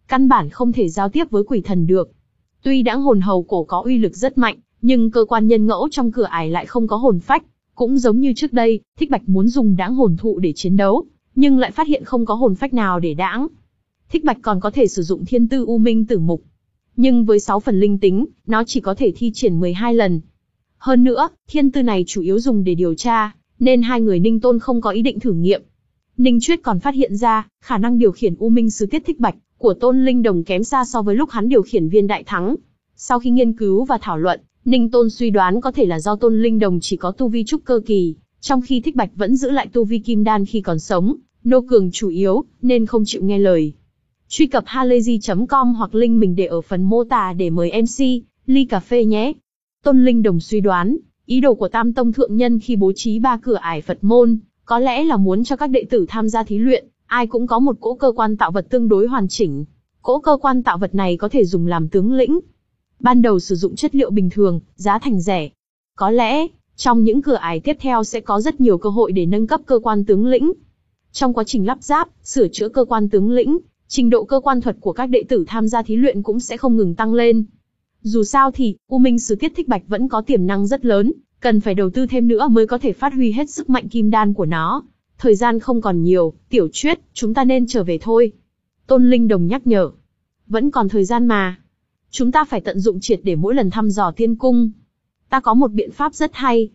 căn bản không thể giao tiếp với quỷ thần được. Tuy đãng hồn hầu cổ có uy lực rất mạnh, nhưng cơ quan nhân ngẫu trong cửa ải lại không có hồn phách. Cũng giống như trước đây, Thích Bạch muốn dùng đãng hồn thụ để chiến đấu, nhưng lại phát hiện không có hồn phách nào để đãng. Thích Bạch còn có thể sử dụng thiên tư u minh tử mục. Nhưng với sáu phần linh tính, nó chỉ có thể thi triển mười hai lần. Hơn nữa, thiên tư này chủ yếu dùng để điều tra, nên hai người Ninh Tôn không có ý định thử nghiệm. Ninh Chuyết còn phát hiện ra, khả năng điều khiển u minh sứ tiết Thích Bạch của Tôn Linh Đồng kém xa so với lúc hắn điều khiển viên đại thắng. Sau khi nghiên cứu và thảo luận, Ninh Tôn suy đoán có thể là do Tôn Linh Đồng chỉ có tu vi trúc cơ kỳ, trong khi Thích Bạch vẫn giữ lại tu vi kim đan khi còn sống, nô cường chủ yếu, nên không chịu nghe lời. Truy cập halayzi chấm com hoặc link mình để ở phần mô tả để mời em xê, ly cà phê nhé. Tôn Linh Đồng suy đoán, ý đồ của Tam Tông Thượng Nhân khi bố trí ba cửa ải Phật môn, có lẽ là muốn cho các đệ tử tham gia thí luyện, ai cũng có một cỗ cơ quan tạo vật tương đối hoàn chỉnh. Cỗ cơ quan tạo vật này có thể dùng làm tướng lĩnh. Ban đầu sử dụng chất liệu bình thường, giá thành rẻ. Có lẽ, trong những cửa ải tiếp theo sẽ có rất nhiều cơ hội để nâng cấp cơ quan tướng lĩnh. Trong quá trình lắp ráp, sửa chữa cơ quan tướng lĩnh, trình độ cơ quan thuật của các đệ tử tham gia thí luyện cũng sẽ không ngừng tăng lên. Dù sao thì, U Minh Sứ Tiết Thích Bạch vẫn có tiềm năng rất lớn, cần phải đầu tư thêm nữa mới có thể phát huy hết sức mạnh kim đan của nó. Thời gian không còn nhiều, Tiểu Chuyết, chúng ta nên trở về thôi. Tôn Linh Đồng nhắc nhở. Vẫn còn thời gian mà. Chúng ta phải tận dụng triệt để mỗi lần thăm dò tiên cung. Ta có một biện pháp rất hay.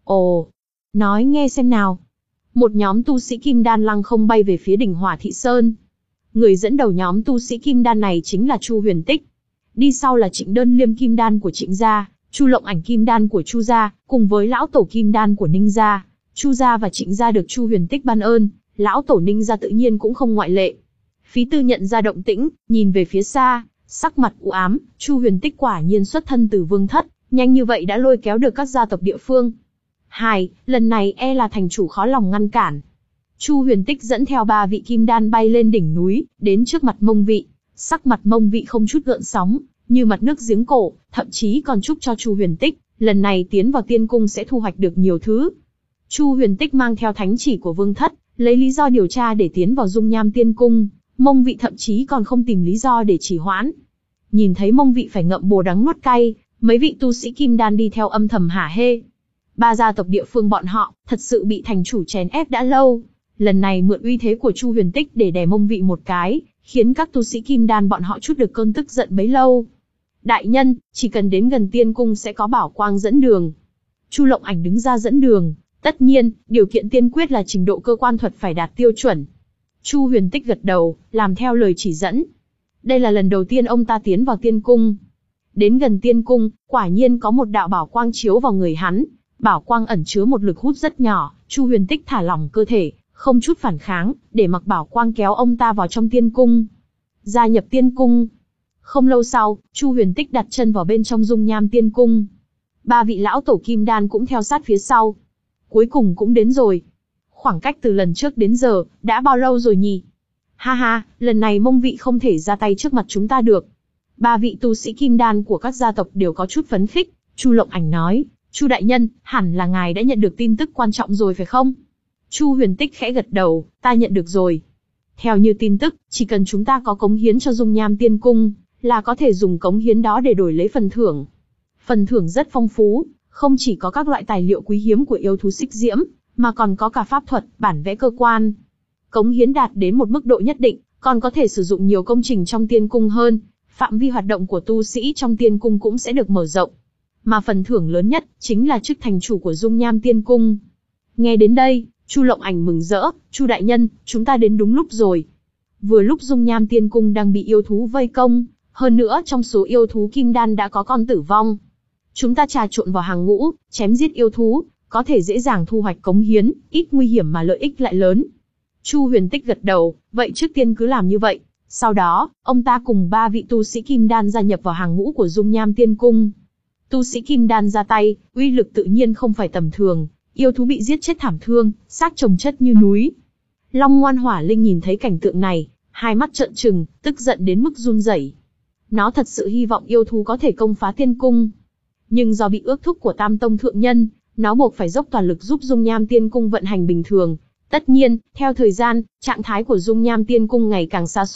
Ồ, nói nghe xem nào. Một nhóm tu sĩ kim đan lăng không bay về phía đỉnh Hỏa Thị Sơn. Người dẫn đầu nhóm tu sĩ kim đan này chính là Chu Huyền Tích. Đi sau là Trịnh Đơn Liêm kim đan của Trịnh gia, Chu Lộng Ảnh kim đan của Chu gia, cùng với lão tổ kim đan của Ninh gia. Chu gia và Trịnh gia được Chu Huyền Tích ban ơn, lão tổ Ninh gia tự nhiên cũng không ngoại lệ. Phí Tư nhận ra động tĩnh, nhìn về phía xa, sắc mặt u ám, Chu Huyền Tích quả nhiên xuất thân từ Vương Thất, nhanh như vậy đã lôi kéo được các gia tộc địa phương. Hai, lần này e là thành chủ khó lòng ngăn cản. Chu Huyền Tích dẫn theo ba vị kim đan bay lên đỉnh núi, đến trước mặt Mông Vị. Sắc mặt Mông Vị không chút gợn sóng, như mặt nước giếng cổ, thậm chí còn chúc cho Chu Huyền Tích, lần này tiến vào tiên cung sẽ thu hoạch được nhiều thứ. Chu Huyền Tích mang theo thánh chỉ của Vương Thất, lấy lý do điều tra để tiến vào dung nham tiên cung. Mông Vị thậm chí còn không tìm lý do để trì hoãn. Nhìn thấy Mông Vị phải ngậm bồ đắng nuốt cay, mấy vị tu sĩ kim đan đi theo âm thầm hả hê. Ba gia tộc địa phương bọn họ, thật sự bị thành chủ chèn ép đã lâu. Lần này mượn uy thế của Chu Huyền Tích để đè Mông Vị một cái, khiến các tu sĩ kim đan bọn họ chút được cơn tức giận bấy lâu. Đại nhân, chỉ cần đến gần tiên cung sẽ có bảo quang dẫn đường. Chu Lộng Ảnh đứng ra dẫn đường, tất nhiên, điều kiện tiên quyết là trình độ cơ quan thuật phải đạt tiêu chuẩn. Chu Huyền Tích gật đầu, làm theo lời chỉ dẫn. Đây là lần đầu tiên ông ta tiến vào tiên cung. Đến gần tiên cung, quả nhiên có một đạo bảo quang chiếu vào người hắn. Bảo quang ẩn chứa một lực hút rất nhỏ, Chu Huyền Tích thả lỏng cơ thể, không chút phản kháng, để mặc bảo quang kéo ông ta vào trong tiên cung. Gia nhập tiên cung. Không lâu sau, Chu Huyền Tích đặt chân vào bên trong dung nham tiên cung. Ba vị lão tổ kim đan cũng theo sát phía sau. Cuối cùng cũng đến rồi. Khoảng cách từ lần trước đến giờ, đã bao lâu rồi nhỉ? Ha ha, lần này Mông Vị không thể ra tay trước mặt chúng ta được. Ba vị tu sĩ kim đan của các gia tộc đều có chút phấn khích. Chu Lộng Ảnh nói, Chu đại nhân, hẳn là ngài đã nhận được tin tức quan trọng rồi phải không? Chu Huyền Tích khẽ gật đầu, ta nhận được rồi. Theo như tin tức, chỉ cần chúng ta có cống hiến cho dung nham tiên cung, là có thể dùng cống hiến đó để đổi lấy phần thưởng. Phần thưởng rất phong phú, không chỉ có các loại tài liệu quý hiếm của yêu thú xích diễm, mà còn có cả pháp thuật, bản vẽ cơ quan. Cống hiến đạt đến một mức độ nhất định, còn có thể sử dụng nhiều công trình trong tiên cung hơn, phạm vi hoạt động của tu sĩ trong tiên cung cũng sẽ được mở rộng. Mà phần thưởng lớn nhất, chính là chức thành chủ của dung nham tiên cung. Nghe đến đây, Chu Lộng Ảnh mừng rỡ, Chu đại nhân, chúng ta đến đúng lúc rồi. Vừa lúc dung nham tiên cung đang bị yêu thú vây công, hơn nữa trong số yêu thú kim đan đã có con tử vong. Chúng ta trà trộn vào hàng ngũ, chém giết yêu thú, có thể dễ dàng thu hoạch cống hiến, ít nguy hiểm mà lợi ích lại lớn. Chu Huyền Tích gật đầu, vậy trước tiên cứ làm như vậy. Sau đó, ông ta cùng ba vị tu sĩ kim đan gia nhập vào hàng ngũ của dung nham tiên cung. Tu sĩ kim đan ra tay, uy lực tự nhiên không phải tầm thường, yêu thú bị giết chết thảm thương, xác chồng chất như núi. Long Ngoan Hỏa Linh nhìn thấy cảnh tượng này, hai mắt trợn trừng, tức giận đến mức run rẩy. Nó thật sự hy vọng yêu thú có thể công phá tiên cung. Nhưng do bị ước thúc của Tam Tông Thượng Nhân, nó buộc phải dốc toàn lực giúp dung nham tiên cung vận hành bình thường. Tất nhiên, theo thời gian, trạng thái của dung nham tiên cung ngày càng sa sút,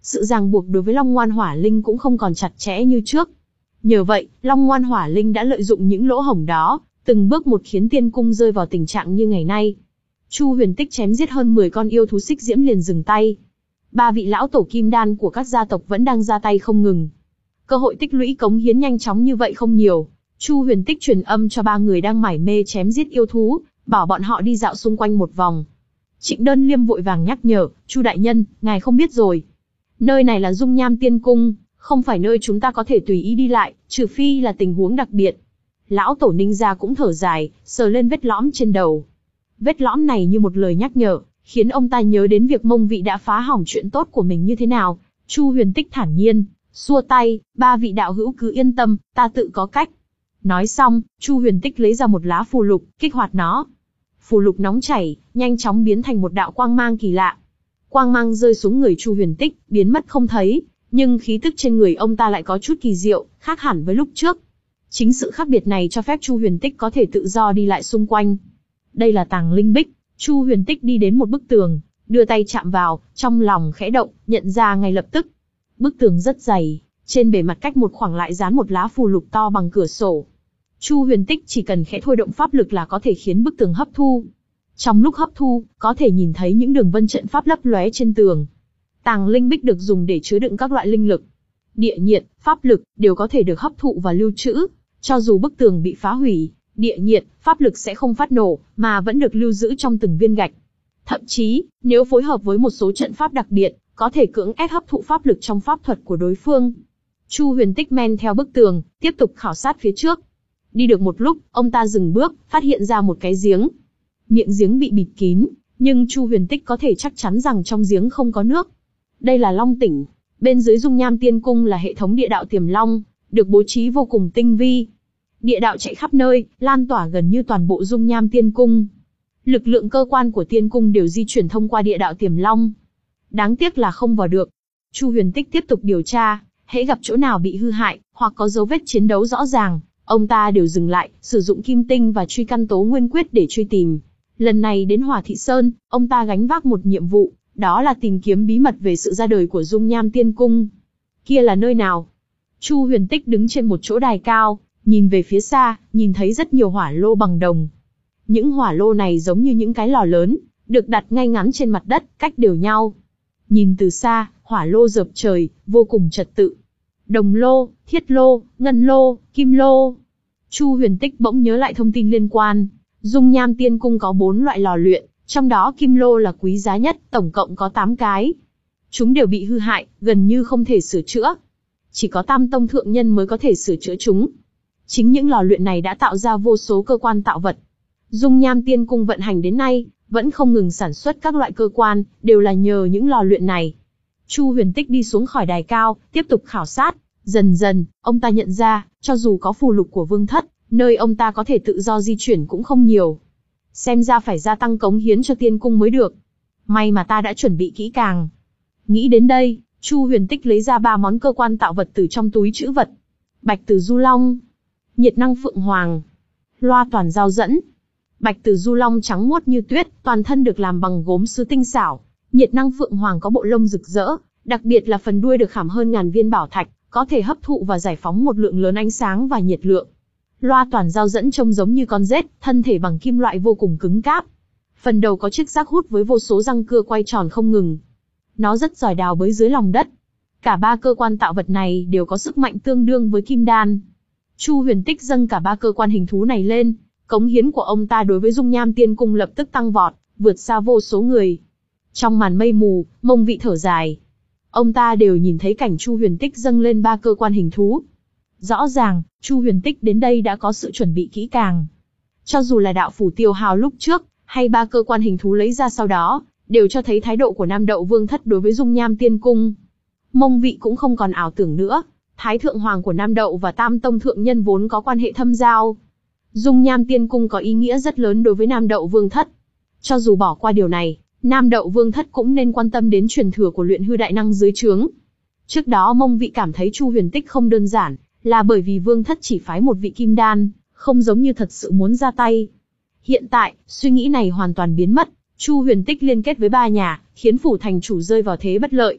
sự ràng buộc đối với Long Ngoan Hỏa Linh cũng không còn chặt chẽ như trước. Nhờ vậy, Long Ngoan Hỏa Linh đã lợi dụng những lỗ hổng đó, từng bước một khiến tiên cung rơi vào tình trạng như ngày nay. Chu Huyền Tích chém giết hơn mười con yêu thú xích diễm liền dừng tay. Ba vị lão tổ kim đan của các gia tộc vẫn đang ra tay không ngừng. Cơ hội tích lũy cống hiến nhanh chóng như vậy không nhiều. Chu Huyền Tích truyền âm cho ba người đang mải mê chém giết yêu thú, bảo bọn họ đi dạo xung quanh một vòng. Trịnh Đơn Liêm vội vàng nhắc nhở, Chu đại nhân, ngài không biết rồi. Nơi này là Dung Nham Tiên Cung, không phải nơi chúng ta có thể tùy ý đi lại, trừ phi là tình huống đặc biệt. Lão tổ Ninh gia cũng thở dài, sờ lên vết lõm trên đầu. Vết lõm này như một lời nhắc nhở, khiến ông ta nhớ đến việc Mông Vị đã phá hỏng chuyện tốt của mình như thế nào. Chu Huyền Tích thản nhiên, xua tay, ba vị đạo hữu cứ yên tâm, ta tự có cách. Nói xong, Chu Huyền Tích lấy ra một lá phù lục, kích hoạt nó. Phù lục nóng chảy, nhanh chóng biến thành một đạo quang mang kỳ lạ. Quang mang rơi xuống người Chu Huyền Tích, biến mất không thấy, nhưng khí tức trên người ông ta lại có chút kỳ diệu, khác hẳn với lúc trước. Chính sự khác biệt này cho phép Chu Huyền Tích có thể tự do đi lại xung quanh. Đây là tàng linh bích. Chu Huyền Tích đi đến một bức tường, đưa tay chạm vào, trong lòng khẽ động, nhận ra ngay lập tức. Bức tường rất dày, trên bề mặt cách một khoảng lại dán một lá phù lục to bằng cửa sổ. Chu Huyền Tích chỉ cần khẽ thôi động pháp lực là có thể khiến bức tường hấp thu. Trong lúc hấp thu, có thể nhìn thấy những đường vân trận pháp lấp lóe trên tường. Tàng linh bích được dùng để chứa đựng các loại linh lực. Địa nhiệt, pháp lực đều có thể được hấp thụ và lưu trữ. Cho dù bức tường bị phá hủy, địa nhiệt, pháp lực sẽ không phát nổ, mà vẫn được lưu giữ trong từng viên gạch. Thậm chí, nếu phối hợp với một số trận pháp đặc biệt, có thể cưỡng ép hấp thụ pháp lực trong pháp thuật của đối phương. Chu Huyền Tích men theo bức tường, tiếp tục khảo sát phía trước. Đi được một lúc, ông ta dừng bước, phát hiện ra một cái giếng. Miệng giếng bị bịt kín, nhưng Chu Huyền Tích có thể chắc chắn rằng trong giếng không có nước. Đây là Long Tỉnh, bên dưới Dung Nham Tiên Cung là hệ thống địa đạo Tiềm Long, được bố trí vô cùng tinh vi. Địa đạo chạy khắp nơi, lan tỏa gần như toàn bộ Dung Nham Tiên Cung. Lực lượng cơ quan của Tiên Cung đều di chuyển thông qua địa đạo Tiềm Long. Đáng tiếc là không vào được. Chu Huyền Tích tiếp tục điều tra, hễ gặp chỗ nào bị hư hại, hoặc có dấu vết chiến đấu rõ ràng, ông ta đều dừng lại, sử dụng kim tinh và truy căn tố nguyên quyết để truy tìm. Lần này đến Hỏa Thị Sơn, ông ta gánh vác một nhiệm vụ, đó là tìm kiếm bí mật về sự ra đời của Dung Nham Tiên Cung. Kia là nơi nào? Chu Huyền Tích đứng trên một chỗ đài cao, nhìn về phía xa, nhìn thấy rất nhiều hỏa lô bằng đồng. Những hỏa lô này giống như những cái lò lớn, được đặt ngay ngắn trên mặt đất, cách đều nhau. Nhìn từ xa, hỏa lô rợp trời, vô cùng trật tự. Đồng lô, thiết lô, ngân lô, kim lô. Chu Huyền Tích bỗng nhớ lại thông tin liên quan. Dung Nham Tiên Cung có bốn loại lò luyện, trong đó kim lô là quý giá nhất, tổng cộng có tám cái. Chúng đều bị hư hại, gần như không thể sửa chữa. Chỉ có Tam Tông thượng nhân mới có thể sửa chữa chúng. Chính những lò luyện này đã tạo ra vô số cơ quan tạo vật. Dung Nham Tiên Cung vận hành đến nay, vẫn không ngừng sản xuất các loại cơ quan, đều là nhờ những lò luyện này. Chu Huyền Tích đi xuống khỏi đài cao, tiếp tục khảo sát. Dần dần, ông ta nhận ra, cho dù có phù lục của Vương Thất, nơi ông ta có thể tự do di chuyển cũng không nhiều. Xem ra phải gia tăng cống hiến cho Tiên Cung mới được. May mà ta đã chuẩn bị kỹ càng. Nghĩ đến đây, Chu Huyền Tích lấy ra ba món cơ quan tạo vật từ trong túi trữ vật. Bạch Từ Du Long, Nhiệt Năng Phượng Hoàng, Loa Toàn Giao Dẫn. Bạch Từ Du Long trắng muốt như tuyết, toàn thân được làm bằng gốm sứ tinh xảo. Nhiệt Năng Phượng Hoàng có bộ lông rực rỡ, đặc biệt là phần đuôi được khảm hơn ngàn viên bảo thạch, có thể hấp thụ và giải phóng một lượng lớn ánh sáng và nhiệt lượng. Loa Toàn Giao Dẫn trông giống như con rết, thân thể bằng kim loại vô cùng cứng cáp. Phần đầu có chiếc rác hút với vô số răng cưa quay tròn không ngừng. Nó rất giỏi đào bới dưới lòng đất. Cả ba cơ quan tạo vật này đều có sức mạnh tương đương với kim đan. Chu Huyền Tích dâng cả ba cơ quan hình thú này lên, cống hiến của ông ta đối với Dung Nham Tiên Cung lập tức tăng vọt, vượt xa vô số người. Trong màn mây mù, Mông Vị thở dài. Ông ta đều nhìn thấy cảnh Chu Huyền Tích dâng lên ba cơ quan hình thú. Rõ ràng, Chu Huyền Tích đến đây đã có sự chuẩn bị kỹ càng. Cho dù là đạo phủ tiêu hào lúc trước, hay ba cơ quan hình thú lấy ra sau đó, đều cho thấy thái độ của Nam Đậu Vương Thất đối với Dung Nham Tiên Cung. Mông Vị cũng không còn ảo tưởng nữa, Thái Thượng Hoàng của Nam Đậu và Tam Tông Thượng Nhân vốn có quan hệ thâm giao. Dung Nham Tiên Cung có ý nghĩa rất lớn đối với Nam Đậu Vương Thất. Cho dù bỏ qua điều này, Nam Đậu Vương Thất cũng nên quan tâm đến truyền thừa của luyện hư đại năng dưới trướng. Trước đó Mông Vị cảm thấy Chu Huyền Tích không đơn giản, là bởi vì Vương Thất chỉ phái một vị kim đan, không giống như thật sự muốn ra tay. Hiện tại, suy nghĩ này hoàn toàn biến mất, Chu Huyền Tích liên kết với ba nhà, khiến phủ thành chủ rơi vào thế bất lợi.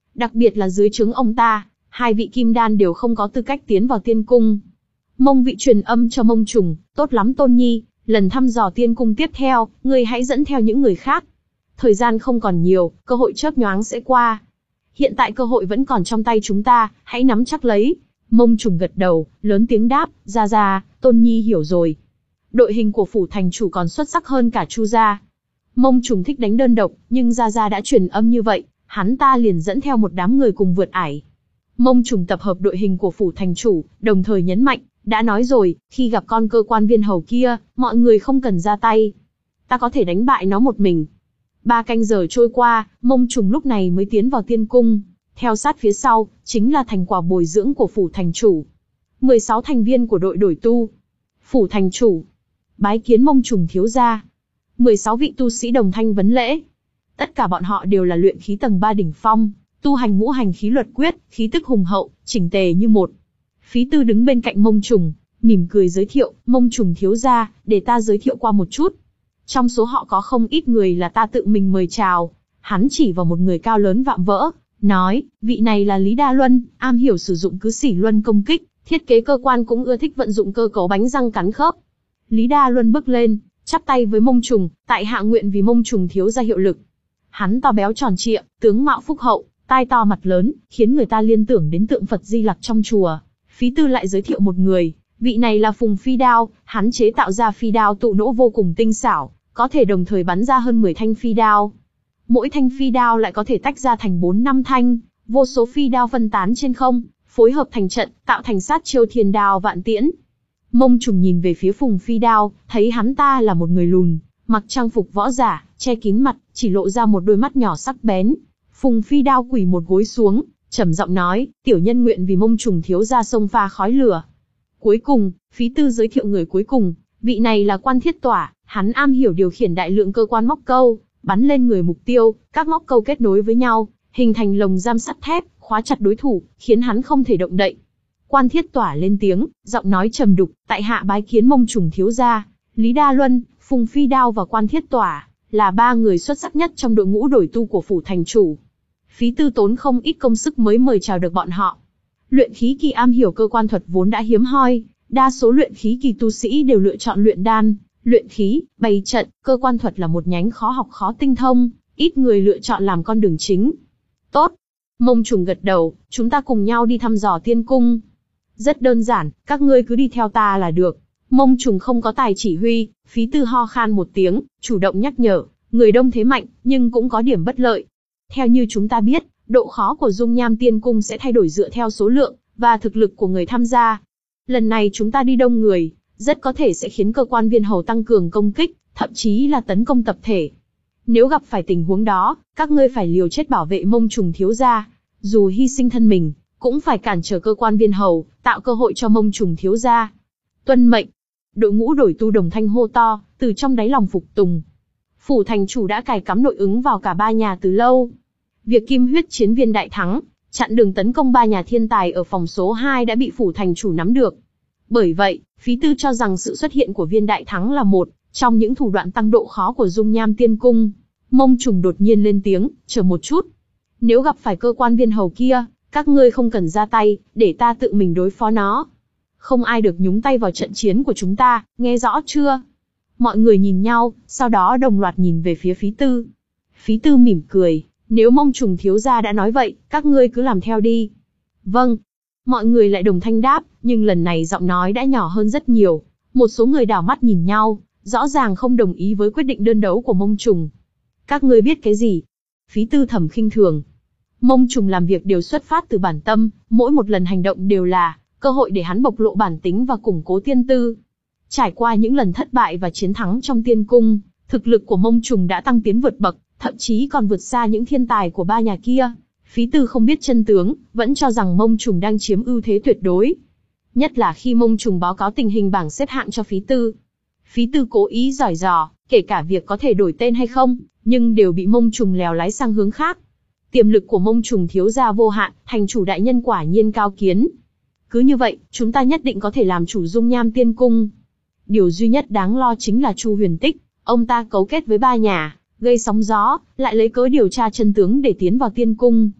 Đặc biệt là dưới trướng ông ta, hai vị kim đan đều không có tư cách tiến vào tiên cung. Mông Vị truyền âm cho Mông Trùng, tốt lắm Tôn Nhi, lần thăm dò tiên cung tiếp theo, ngươi hãy dẫn theo những người khác. Thời gian không còn nhiều, cơ hội chớp nhoáng sẽ qua. Hiện tại cơ hội vẫn còn trong tay chúng ta, hãy nắm chắc lấy. Mông Trùng gật đầu, lớn tiếng đáp, ra ra, Tôn Nhi hiểu rồi. Đội hình của phủ thành chủ còn xuất sắc hơn cả Chu gia. Mông Trùng thích đánh đơn độc, nhưng ra ra đã truyền âm như vậy, hắn ta liền dẫn theo một đám người cùng vượt ải. Mông Trùng tập hợp đội hình của phủ thành chủ, đồng thời nhấn mạnh, đã nói rồi, khi gặp con cơ quan viên hầu kia, mọi người không cần ra tay. Ta có thể đánh bại nó một mình. Ba canh giờ trôi qua, Mông Trùng lúc này mới tiến vào tiên cung. Theo sát phía sau, chính là thành quả bồi dưỡng của phủ thành chủ. mười sáu thành viên của đội đổi tu. Phủ thành chủ. Bái kiến Mông Trùng thiếu gia. mười sáu vị tu sĩ đồng thanh vấn lễ. Tất cả bọn họ đều là luyện khí tầng ba đỉnh phong, tu hành ngũ hành khí luật quyết, khí tức hùng hậu, chỉnh tề như một. Phí Tư đứng bên cạnh Mông Trùng, mỉm cười giới thiệu, Mông Trùng thiếu gia, để ta giới thiệu qua một chút. Trong số họ có không ít người là ta tự mình mời chào. Hắn chỉ vào một người cao lớn vạm vỡ, nói, vị này là Lý Đa Luân, am hiểu sử dụng cứ xỉ luân công kích, thiết kế cơ quan cũng ưa thích vận dụng cơ cấu bánh răng cắn khớp. Lý Đa Luân bước lên, chắp tay với Mông Trùng, tại hạ nguyện vì Mông Trùng thiếu gia hiệu lực. Hắn to béo tròn trịa, tướng mạo phúc hậu, tai to mặt lớn, khiến người ta liên tưởng đến tượng Phật Di Lặc trong chùa. Phí Tư lại giới thiệu một người, vị này là Phùng Phi Đao, hắn chế tạo ra phi đao tụ nỗ vô cùng tinh xảo, có thể đồng thời bắn ra hơn mười thanh phi đao. Mỗi thanh phi đao lại có thể tách ra thành bốn năm thanh, vô số phi đao phân tán trên không, phối hợp thành trận, tạo thành sát chiêu thiên đao vạn tiễn. Mông Trùng nhìn về phía Phùng Phi Đao, thấy hắn ta là một người lùn, mặc trang phục võ giả, che kín mặt, chỉ lộ ra một đôi mắt nhỏ sắc bén. Phùng Phi Đao quỳ một gối xuống, trầm giọng nói, tiểu nhân nguyện vì Mông Trùng thiếu gia sông pha khói lửa. Cuối cùng, Phí Tư giới thiệu người cuối cùng, vị này là Quan Thiết Tỏa, hắn am hiểu điều khiển đại lượng cơ quan móc câu, bắn lên người mục tiêu, các móc câu kết nối với nhau, hình thành lồng giam sắt thép, khóa chặt đối thủ, khiến hắn không thể động đậy. Quan Thiết Tỏa lên tiếng, giọng nói trầm đục, tại hạ bái kiến Mông Trùng thiếu gia. Lý Đa Luân, Phùng Phi Đao và Quan Thiết Tỏa là ba người xuất sắc nhất trong đội ngũ đổi tu của phủ thành chủ. Phí Tư tốn không ít công sức mới mời chào được bọn họ. Luyện khí kỳ am hiểu cơ quan thuật vốn đã hiếm hoi, đa số luyện khí kỳ tu sĩ đều lựa chọn luyện đan, luyện khí, bày trận, cơ quan thuật là một nhánh khó học khó tinh thông, ít người lựa chọn làm con đường chính. Tốt. Mông Trùng gật đầu, chúng ta cùng nhau đi thăm dò tiên cung. Rất đơn giản, các ngươi cứ đi theo ta là được. Mông Trùng không có tài chỉ huy, Phí Tư ho khan một tiếng, chủ động nhắc nhở, người đông thế mạnh, nhưng cũng có điểm bất lợi. Theo như chúng ta biết, độ khó của dung nham tiên cung sẽ thay đổi dựa theo số lượng và thực lực của người tham gia. Lần này chúng ta đi đông người, rất có thể sẽ khiến cơ quan viên hầu tăng cường công kích, thậm chí là tấn công tập thể. Nếu gặp phải tình huống đó, các ngươi phải liều chết bảo vệ Mông Trùng thiếu gia, dù hy sinh thân mình, cũng phải cản trở cơ quan viên hầu, tạo cơ hội cho Mông Trùng thiếu gia. Tuân mệnh. Đội ngũ đổi tu đồng thanh hô to, từ trong đáy lòng phục tùng. Phủ thành chủ đã cài cắm nội ứng vào cả ba nhà từ lâu. Việc kim huyết chiến viên đại thắng, chặn đường tấn công ba nhà thiên tài ở phòng số hai đã bị phủ thành chủ nắm được. Bởi vậy, Phí Tư cho rằng sự xuất hiện của viên đại thắng là một trong những thủ đoạn tăng độ khó của dung nham tiên cung. Mông Trùng đột nhiên lên tiếng, chờ một chút. Nếu gặp phải cơ quan viên hầu kia, các ngươi không cần ra tay, để ta tự mình đối phó nó. Không ai được nhúng tay vào trận chiến của chúng ta, nghe rõ chưa? Mọi người nhìn nhau, sau đó đồng loạt nhìn về phía Phí Tư. Phí Tư mỉm cười, nếu Mông Trùng thiếu gia đã nói vậy, các ngươi cứ làm theo đi. Vâng. Mọi người lại đồng thanh đáp, nhưng lần này giọng nói đã nhỏ hơn rất nhiều. Một số người đảo mắt nhìn nhau, rõ ràng không đồng ý với quyết định đơn đấu của Mông Trùng. Các ngươi biết cái gì? Phí Tư thầm khinh thường. Mông Trùng làm việc đều xuất phát từ bản tâm, mỗi một lần hành động đều là cơ hội để hắn bộc lộ bản tính và củng cố tiên tư. Trải qua những lần thất bại và chiến thắng trong tiên cung, thực lực của Mông Trùng đã tăng tiến vượt bậc, thậm chí còn vượt xa những thiên tài của ba nhà kia. Phí Tư không biết chân tướng, vẫn cho rằng Mông Trùng đang chiếm ưu thế tuyệt đối. Nhất là khi Mông Trùng báo cáo tình hình bảng xếp hạng cho Phí Tư. Phí Tư cố ý giỏi giò, kể cả việc có thể đổi tên hay không, nhưng đều bị Mông Trùng lèo lái sang hướng khác. Tiềm lực của Mông Trùng thiếu gia vô hạn, thành chủ đại nhân quả nhiên cao kiến. Cứ như vậy, chúng ta nhất định có thể làm chủ dung nham tiên cung. Điều duy nhất đáng lo chính là Chu Huyền Tích, ông ta cấu kết với ba nhà, gây sóng gió, lại lấy cớ điều tra chân tướng để tiến vào tiên cung.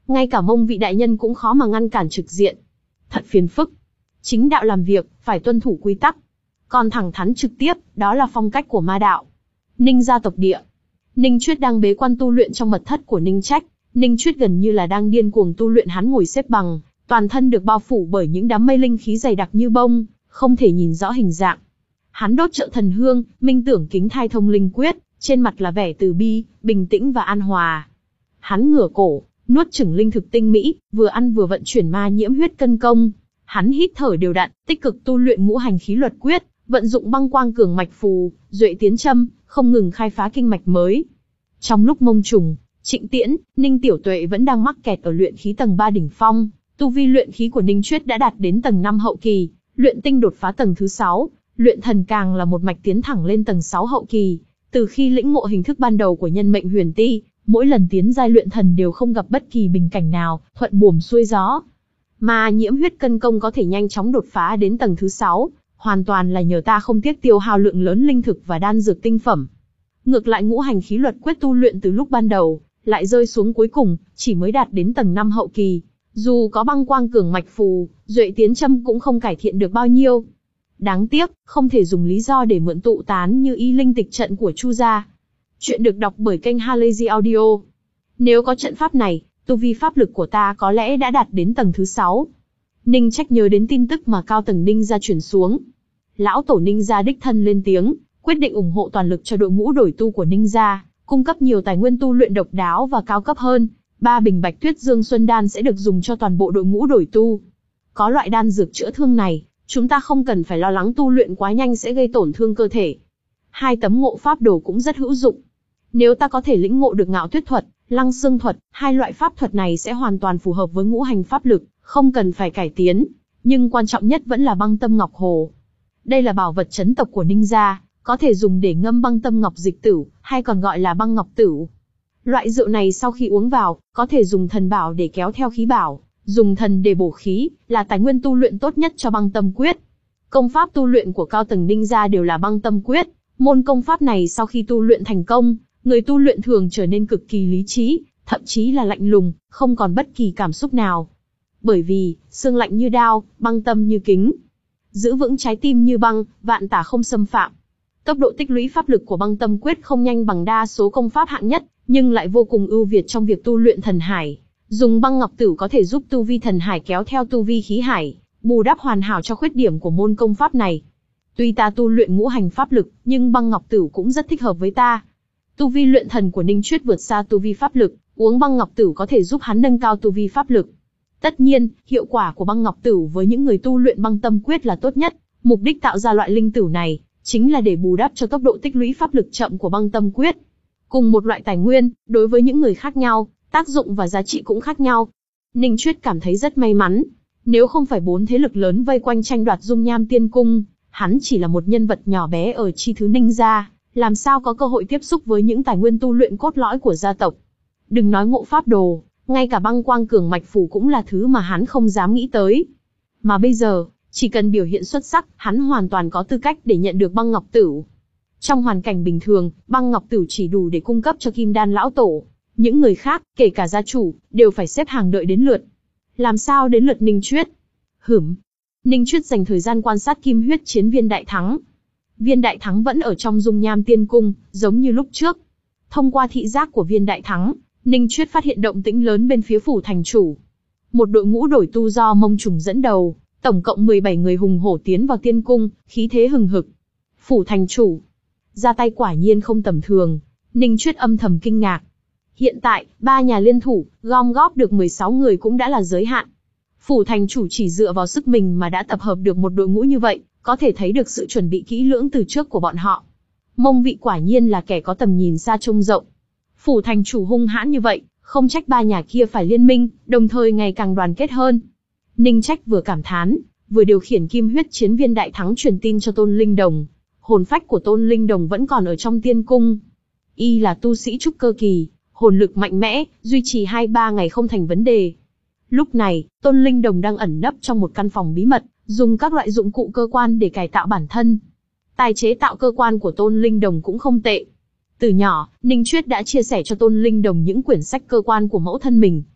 ngay cả Mông vị đại nhân cũng khó mà ngăn cản trực diện. Thật phiền phức. Chính đạo làm việc, phải tuân thủ quy tắc. Còn thẳng thắn trực tiếp, đó là phong cách của ma đạo. Ninh gia tộc địa. Ninh Chuyết đang bế quan tu luyện trong mật thất của Ninh Trách. Ninh Chuyết gần như là đang điên cuồng tu luyện, hắn ngồi xếp bằng, toàn thân được bao phủ bởi những đám mây linh khí dày đặc như bông, không thể nhìn rõ hình dạng. Hắn đốt trợ thần hương, minh tưởng kính thai thông linh quyết, trên mặt là vẻ từ bi, bình tĩnh và an hòa. Hắn ngửa cổ, nuốt chửng linh thực tinh mỹ, vừa ăn vừa vận chuyển ma nhiễm huyết cân công. Hắn hít thở đều đặn, tích cực tu luyện ngũ hành khí luật quyết, vận dụng băng quang cường mạch phù, duệ tiến châm, không ngừng khai phá kinh mạch mới. Trong lúc Mông Trùng, Trịnh Tiễn, Ninh Tiểu Tuệ vẫn đang mắc kẹt ở luyện khí tầng ba đỉnh phong, tu vi luyện khí của Ninh Chuyết đã đạt đến tầng năm hậu kỳ, luyện tinh đột phá tầng thứ sáu, luyện thần càng là một mạch tiến thẳng lên tầng sáu hậu kỳ. Từ khi lĩnh ngộ hình thức ban đầu của nhân mệnh huyền ti, mỗi lần tiến giai luyện thần đều không gặp bất kỳ bình cảnh nào, thuận buồm xuôi gió. Mà nhiễm huyết cân công có thể nhanh chóng đột phá đến tầng thứ sáu, hoàn toàn là nhờ ta không tiếc tiêu hao lượng lớn linh thực và đan dược tinh phẩm. Ngược lại ngũ hành khí luật quyết tu luyện từ lúc ban đầu, lại rơi xuống cuối cùng, chỉ mới đạt đến tầng năm hậu kỳ. Dù có băng quang cường mạch phù, duệ tiến châm cũng không cải thiện được bao nhiêu. Đáng tiếc, không thể dùng lý do để mượn tụ tán như y linh tịch trận của Chu gia. Chuyện được đọc bởi kênh Halazy Audio. Nếu có trận pháp này, tu vi pháp lực của ta có lẽ đã đạt đến tầng thứ sáu. Ninh Trách nhớ đến tin tức mà cao tầng Ninh gia truyền xuống. Lão tổ Ninh gia đích thân lên tiếng, quyết định ủng hộ toàn lực cho đội ngũ đổi tu của Ninh gia, cung cấp nhiều tài nguyên tu luyện độc đáo và cao cấp hơn. Ba bình Bạch Tuyết Dương Xuân đan sẽ được dùng cho toàn bộ đội ngũ đổi tu. Có loại đan dược chữa thương này, chúng ta không cần phải lo lắng tu luyện quá nhanh sẽ gây tổn thương cơ thể. Hai tấm ngộ pháp đồ cũng rất hữu dụng. Nếu ta có thể lĩnh ngộ được Ngạo Tuyết thuật, Lăng Xương thuật, hai loại pháp thuật này sẽ hoàn toàn phù hợp với ngũ hành pháp lực, không cần phải cải tiến. Nhưng quan trọng nhất vẫn là băng tâm ngọc hồ. Đây là bảo vật trấn tộc của Ninh gia, có thể dùng để ngâm băng tâm ngọc dịch tửu, hay còn gọi là băng ngọc tửu. Loại rượu này sau khi uống vào, có thể dùng thần bảo để kéo theo khí bảo, dùng thần để bổ khí, là tài nguyên tu luyện tốt nhất cho băng tâm quyết. Công pháp tu luyện của cao tầng Ninh gia đều là băng tâm quyết. Môn công pháp này sau khi tu luyện thành công, người tu luyện thường trở nên cực kỳ lý trí, thậm chí là lạnh lùng, không còn bất kỳ cảm xúc nào. Bởi vì, xương lạnh như đao, băng tâm như kính. Giữ vững trái tim như băng, vạn tà không xâm phạm. Tốc độ tích lũy pháp lực của băng tâm quyết không nhanh bằng đa số công pháp hạng nhất, nhưng lại vô cùng ưu việt trong việc tu luyện thần hải. Dùng băng ngọc tửu có thể giúp tu vi thần hải kéo theo tu vi khí hải, bù đắp hoàn hảo cho khuyết điểm của môn công pháp này. Tuy ta tu luyện ngũ hành pháp lực, nhưng băng ngọc tửu cũng rất thích hợp với ta. Tu vi luyện thần của Ninh Chuyết vượt xa tu vi pháp lực, uống băng ngọc tửu có thể giúp hắn nâng cao tu vi pháp lực. Tất nhiên, hiệu quả của băng ngọc tửu với những người tu luyện băng tâm quyết là tốt nhất. Mục đích tạo ra loại linh tửu này, chính là để bù đắp cho tốc độ tích lũy pháp lực chậm của băng tâm quyết. Cùng một loại tài nguyên, đối với những người khác nhau, tác dụng và giá trị cũng khác nhau. Ninh Chuyết cảm thấy rất may mắn. Nếu không phải bốn thế lực lớn vây quanh tranh đoạt dung nham tiên cung, hắn chỉ là một nhân vật nhỏ bé ở chi thứ Ninh gia, làm sao có cơ hội tiếp xúc với những tài nguyên tu luyện cốt lõi của gia tộc. Đừng nói ngộ pháp đồ, ngay cả băng quang cường mạch phù cũng là thứ mà hắn không dám nghĩ tới. Mà bây giờ, chỉ cần biểu hiện xuất sắc, hắn hoàn toàn có tư cách để nhận được băng ngọc tửu. Trong hoàn cảnh bình thường, băng ngọc tửu chỉ đủ để cung cấp cho Kim Đan lão tổ. Những người khác, kể cả gia chủ, đều phải xếp hàng đợi đến lượt. Làm sao đến lượt Ninh Chuyết? Hửm. Ninh Chuyết dành thời gian quan sát kim huyết chiến viên đại thắng. Viên đại thắng vẫn ở trong dung nham tiên cung, giống như lúc trước. Thông qua thị giác của viên đại thắng, Ninh Chuyết phát hiện động tĩnh lớn bên phía phủ thành chủ. Một đội ngũ đổi tu do Mông Trùng dẫn đầu, tổng cộng mười bảy người hùng hổ tiến vào tiên cung, khí thế hừng hực. Phủ thành chủ, ra tay quả nhiên không tầm thường. Ninh Chuyết âm thầm kinh ngạc. Hiện tại, ba nhà liên thủ, gom góp được mười sáu người cũng đã là giới hạn. Phủ thành chủ chỉ dựa vào sức mình mà đã tập hợp được một đội ngũ như vậy, có thể thấy được sự chuẩn bị kỹ lưỡng từ trước của bọn họ. Mông vị quả nhiên là kẻ có tầm nhìn xa trông rộng. Phủ thành chủ hung hãn như vậy, không trách ba nhà kia phải liên minh, đồng thời ngày càng đoàn kết hơn. Ninh Trách vừa cảm thán, vừa điều khiển kim huyết chiến viên đại thắng truyền tin cho Tôn Linh Đồng. Hồn phách của Tôn Linh Đồng vẫn còn ở trong tiên cung. Y là tu sĩ trúc cơ kỳ, hồn lực mạnh mẽ, duy trì hai ba ngày không thành vấn đề. Lúc này, Tôn Linh Đồng đang ẩn nấp trong một căn phòng bí mật, dùng các loại dụng cụ cơ quan để cải tạo bản thân. Tài chế tạo cơ quan của Tôn Linh Đồng cũng không tệ. Từ nhỏ, Ninh Chuyết đã chia sẻ cho Tôn Linh Đồng những quyển sách cơ quan của mẫu thân mình.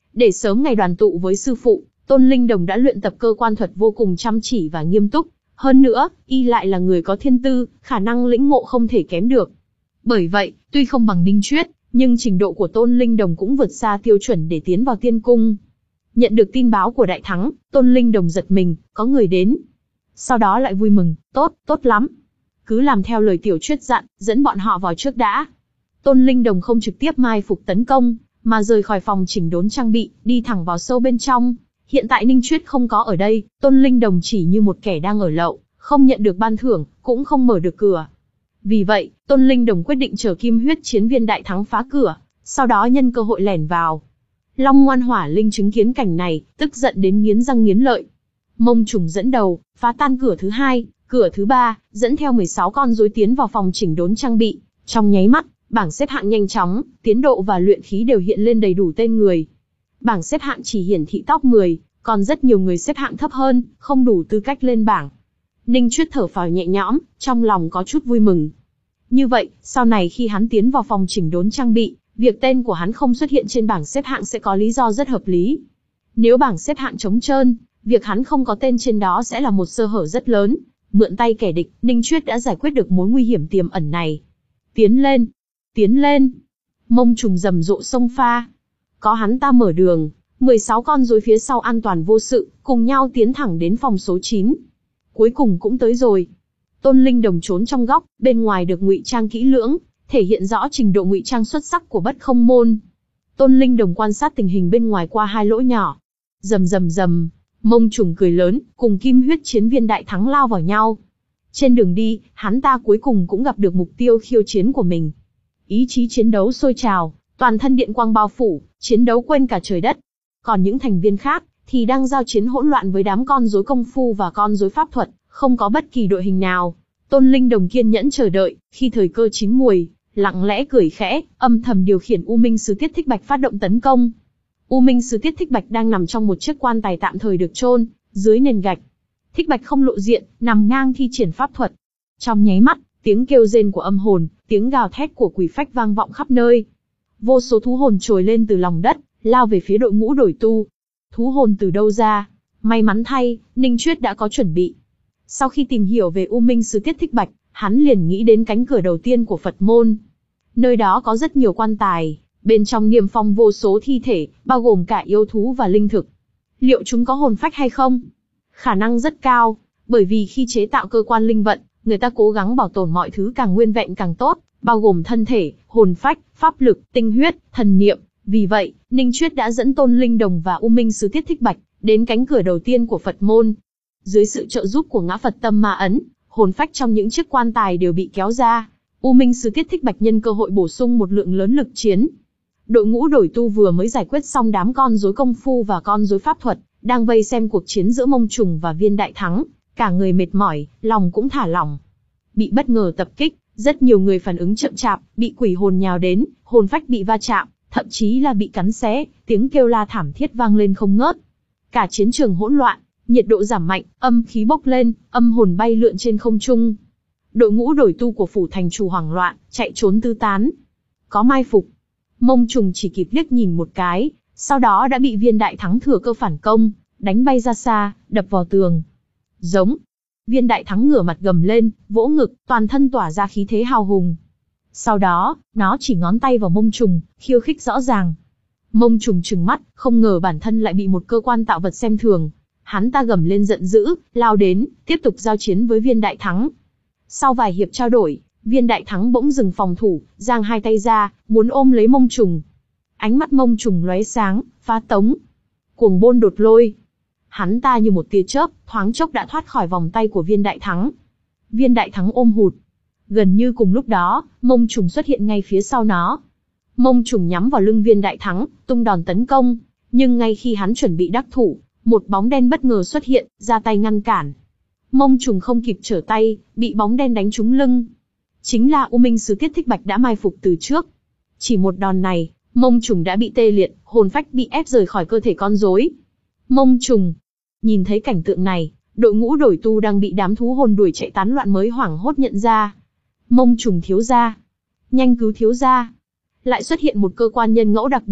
Để sớm ngày đoàn tụ với sư phụ, Tôn Linh Đồng đã luyện tập cơ quan thuật vô cùng chăm chỉ và nghiêm túc. Hơn nữa, y lại là người có thiên tư, khả năng lĩnh ngộ không thể kém được. Bởi vậy, tuy không bằng Ninh Chuyết, nhưng trình độ của Tôn Linh Đồng cũng vượt xa tiêu chuẩn để tiến vào tiên cung. Nhận được tin báo của đại thắng, Tôn Linh Đồng giật mình, có người đến. Sau đó lại vui mừng, tốt, tốt lắm. Cứ làm theo lời tiểu Chuyết dặn, dẫn bọn họ vào trước đã. Tôn Linh Đồng không trực tiếp mai phục tấn công, mà rời khỏi phòng chỉnh đốn trang bị, đi thẳng vào sâu bên trong. Hiện tại Ninh Chuyết không có ở đây, Tôn Linh Đồng chỉ như một kẻ đang ở lậu, không nhận được ban thưởng, cũng không mở được cửa. Vì vậy, Tôn Linh Đồng quyết định chờ Kim Huyết Chiến Viên đại thắng phá cửa, sau đó nhân cơ hội lẻn vào. Long Ngoan Hỏa Linh chứng kiến cảnh này, tức giận đến nghiến răng nghiến lợi. Mông Trùng dẫn đầu, phá tan cửa thứ hai, cửa thứ ba, dẫn theo mười sáu con rối tiến vào phòng chỉnh đốn trang bị. Trong nháy mắt, bảng xếp hạng nhanh chóng, tiến độ và luyện khí đều hiện lên đầy đủ tên người. Bảng xếp hạng chỉ hiển thị top mười, còn rất nhiều người xếp hạng thấp hơn, không đủ tư cách lên bảng. Ninh Chuyết thở phào nhẹ nhõm, trong lòng có chút vui mừng. Như vậy, sau này khi hắn tiến vào phòng chỉnh đốn trang bị, việc tên của hắn không xuất hiện trên bảng xếp hạng sẽ có lý do rất hợp lý. Nếu bảng xếp hạng trống trơn, việc hắn không có tên trên đó sẽ là một sơ hở rất lớn. Mượn tay kẻ địch, Ninh Chuyết đã giải quyết được mối nguy hiểm tiềm ẩn này. Tiến lên! Tiến lên! Mông Trùng rầm rộ xông pha. Có hắn ta mở đường, mười sáu con rối phía sau an toàn vô sự, cùng nhau tiến thẳng đến phòng số chín. Cuối cùng cũng tới rồi. Tôn Linh Đồng trốn trong góc, bên ngoài được ngụy trang kỹ lưỡng, thể hiện rõ trình độ ngụy trang xuất sắc của Bất Không Môn. Tôn Linh Đồng quan sát tình hình bên ngoài qua hai lỗ nhỏ. Rầm rầm rầm, Mông Trùng cười lớn, cùng Kim Huyết Chiến Viên đại thắng lao vào nhau. Trên đường đi, hắn ta cuối cùng cũng gặp được mục tiêu khiêu chiến của mình. Ý chí chiến đấu sôi trào, toàn thân điện quang bao phủ, chiến đấu quên cả trời đất. Còn những thành viên khác thì đang giao chiến hỗn loạn với đám con rối công phu và con rối pháp thuật, không có bất kỳ đội hình nào. Tôn Linh Đồng kiên nhẫn chờ đợi, khi thời cơ chín muồi, lặng lẽ cười khẽ, âm thầm điều khiển U Minh Sứ Tiết Thích Bạch phát động tấn công. U Minh Sứ Tiết Thích Bạch đang nằm trong một chiếc quan tài tạm thời được chôn dưới nền gạch. Thích Bạch không lộ diện, nằm ngang thi triển pháp thuật. Trong nháy mắt, tiếng kêu rên của âm hồn, tiếng gào thét của quỷ phách vang vọng khắp nơi. Vô số thú hồn trồi lên từ lòng đất, lao về phía đội ngũ đổi tu. Thú hồn từ đâu ra? May mắn thay, Ninh Chuyết đã có chuẩn bị. Sau khi tìm hiểu về U Minh Sứ Tiết Thích Bạch, hắn liền nghĩ đến cánh cửa đầu tiên của Phật môn. Nơi đó có rất nhiều quan tài, bên trong niêm phong vô số thi thể, bao gồm cả yêu thú và linh thực. Liệu chúng có hồn phách hay không? Khả năng rất cao, bởi vì khi chế tạo cơ quan linh vận, người ta cố gắng bảo tồn mọi thứ càng nguyên vẹn càng tốt, bao gồm thân thể, hồn phách, pháp lực, tinh huyết, thần niệm. Vì vậy, Ninh Chuyết đã dẫn Tôn Linh Đồng và U Minh Sứ Tiết Thích Bạch đến cánh cửa đầu tiên của Phật môn. Dưới sự trợ giúp của ngã Phật tâm ma ấn, hồn phách trong những chiếc quan tài đều bị kéo ra. U Minh Sứ Tiết Thích Bạch nhân cơ hội bổ sung một lượng lớn lực chiến. Đội ngũ đổi tu vừa mới giải quyết xong đám con rối công phu và con rối pháp thuật, đang vây xem cuộc chiến giữa Mông Trùng và Viên đại thắng, cả người mệt mỏi, lòng cũng thả lỏng. Bị bất ngờ tập kích, rất nhiều người phản ứng chậm chạp, bị quỷ hồn nhào đến, hồn phách bị va chạm, thậm chí là bị cắn xé, tiếng kêu la thảm thiết vang lên không ngớt. Cả chiến trường hỗn loạn, nhiệt độ giảm mạnh, âm khí bốc lên, âm hồn bay lượn trên không trung. Đội ngũ đổi tu của phủ thành chủ hoảng loạn, chạy trốn tứ tán. Có mai phục. Mông Trùng chỉ kịp liếc nhìn một cái, sau đó đã bị Viên đại thắng thừa cơ phản công, đánh bay ra xa, đập vào tường. Giống. Viên đại thắng ngửa mặt gầm lên, vỗ ngực, toàn thân tỏa ra khí thế hào hùng. Sau đó, nó chỉ ngón tay vào Mông Trùng, khiêu khích rõ ràng. Mông Trùng trừng mắt, không ngờ bản thân lại bị một cơ quan tạo vật xem thường. Hắn ta gầm lên giận dữ, lao đến, tiếp tục giao chiến với Viên đại thắng. Sau vài hiệp trao đổi, Viên đại thắng bỗng dừng phòng thủ, giang hai tay ra, muốn ôm lấy Mông Trùng. Ánh mắt Mông Trùng lóe sáng, phá tống. Cuồng bôn đột lôi. Hắn ta như một tia chớp, thoáng chốc đã thoát khỏi vòng tay của Viên đại thắng. Viên đại thắng ôm hụt. Gần như cùng lúc đó, Mông Trùng xuất hiện ngay phía sau nó. Mông Trùng nhắm vào lưng Viên đại thắng, tung đòn tấn công. Nhưng ngay khi hắn chuẩn bị đắc thủ, một bóng đen bất ngờ xuất hiện, ra tay ngăn cản. Mông Trùng không kịp trở tay, bị bóng đen đánh trúng lưng. Chính là U Minh Sứ Tiết Thích Bạch đã mai phục từ trước. Chỉ một đòn này, Mông Trùng đã bị tê liệt, hồn phách bị ép rời khỏi cơ thể con rối. Mông Trùng. Nhìn thấy cảnh tượng này, đội ngũ đổi tu đang bị đám thú hồn đuổi chạy tán loạn mới hoảng hốt nhận ra. Mông Trùng thiếu gia. Nhanh cứu thiếu gia. Lại xuất hiện một cơ quan nhân ngẫu đặc biệt,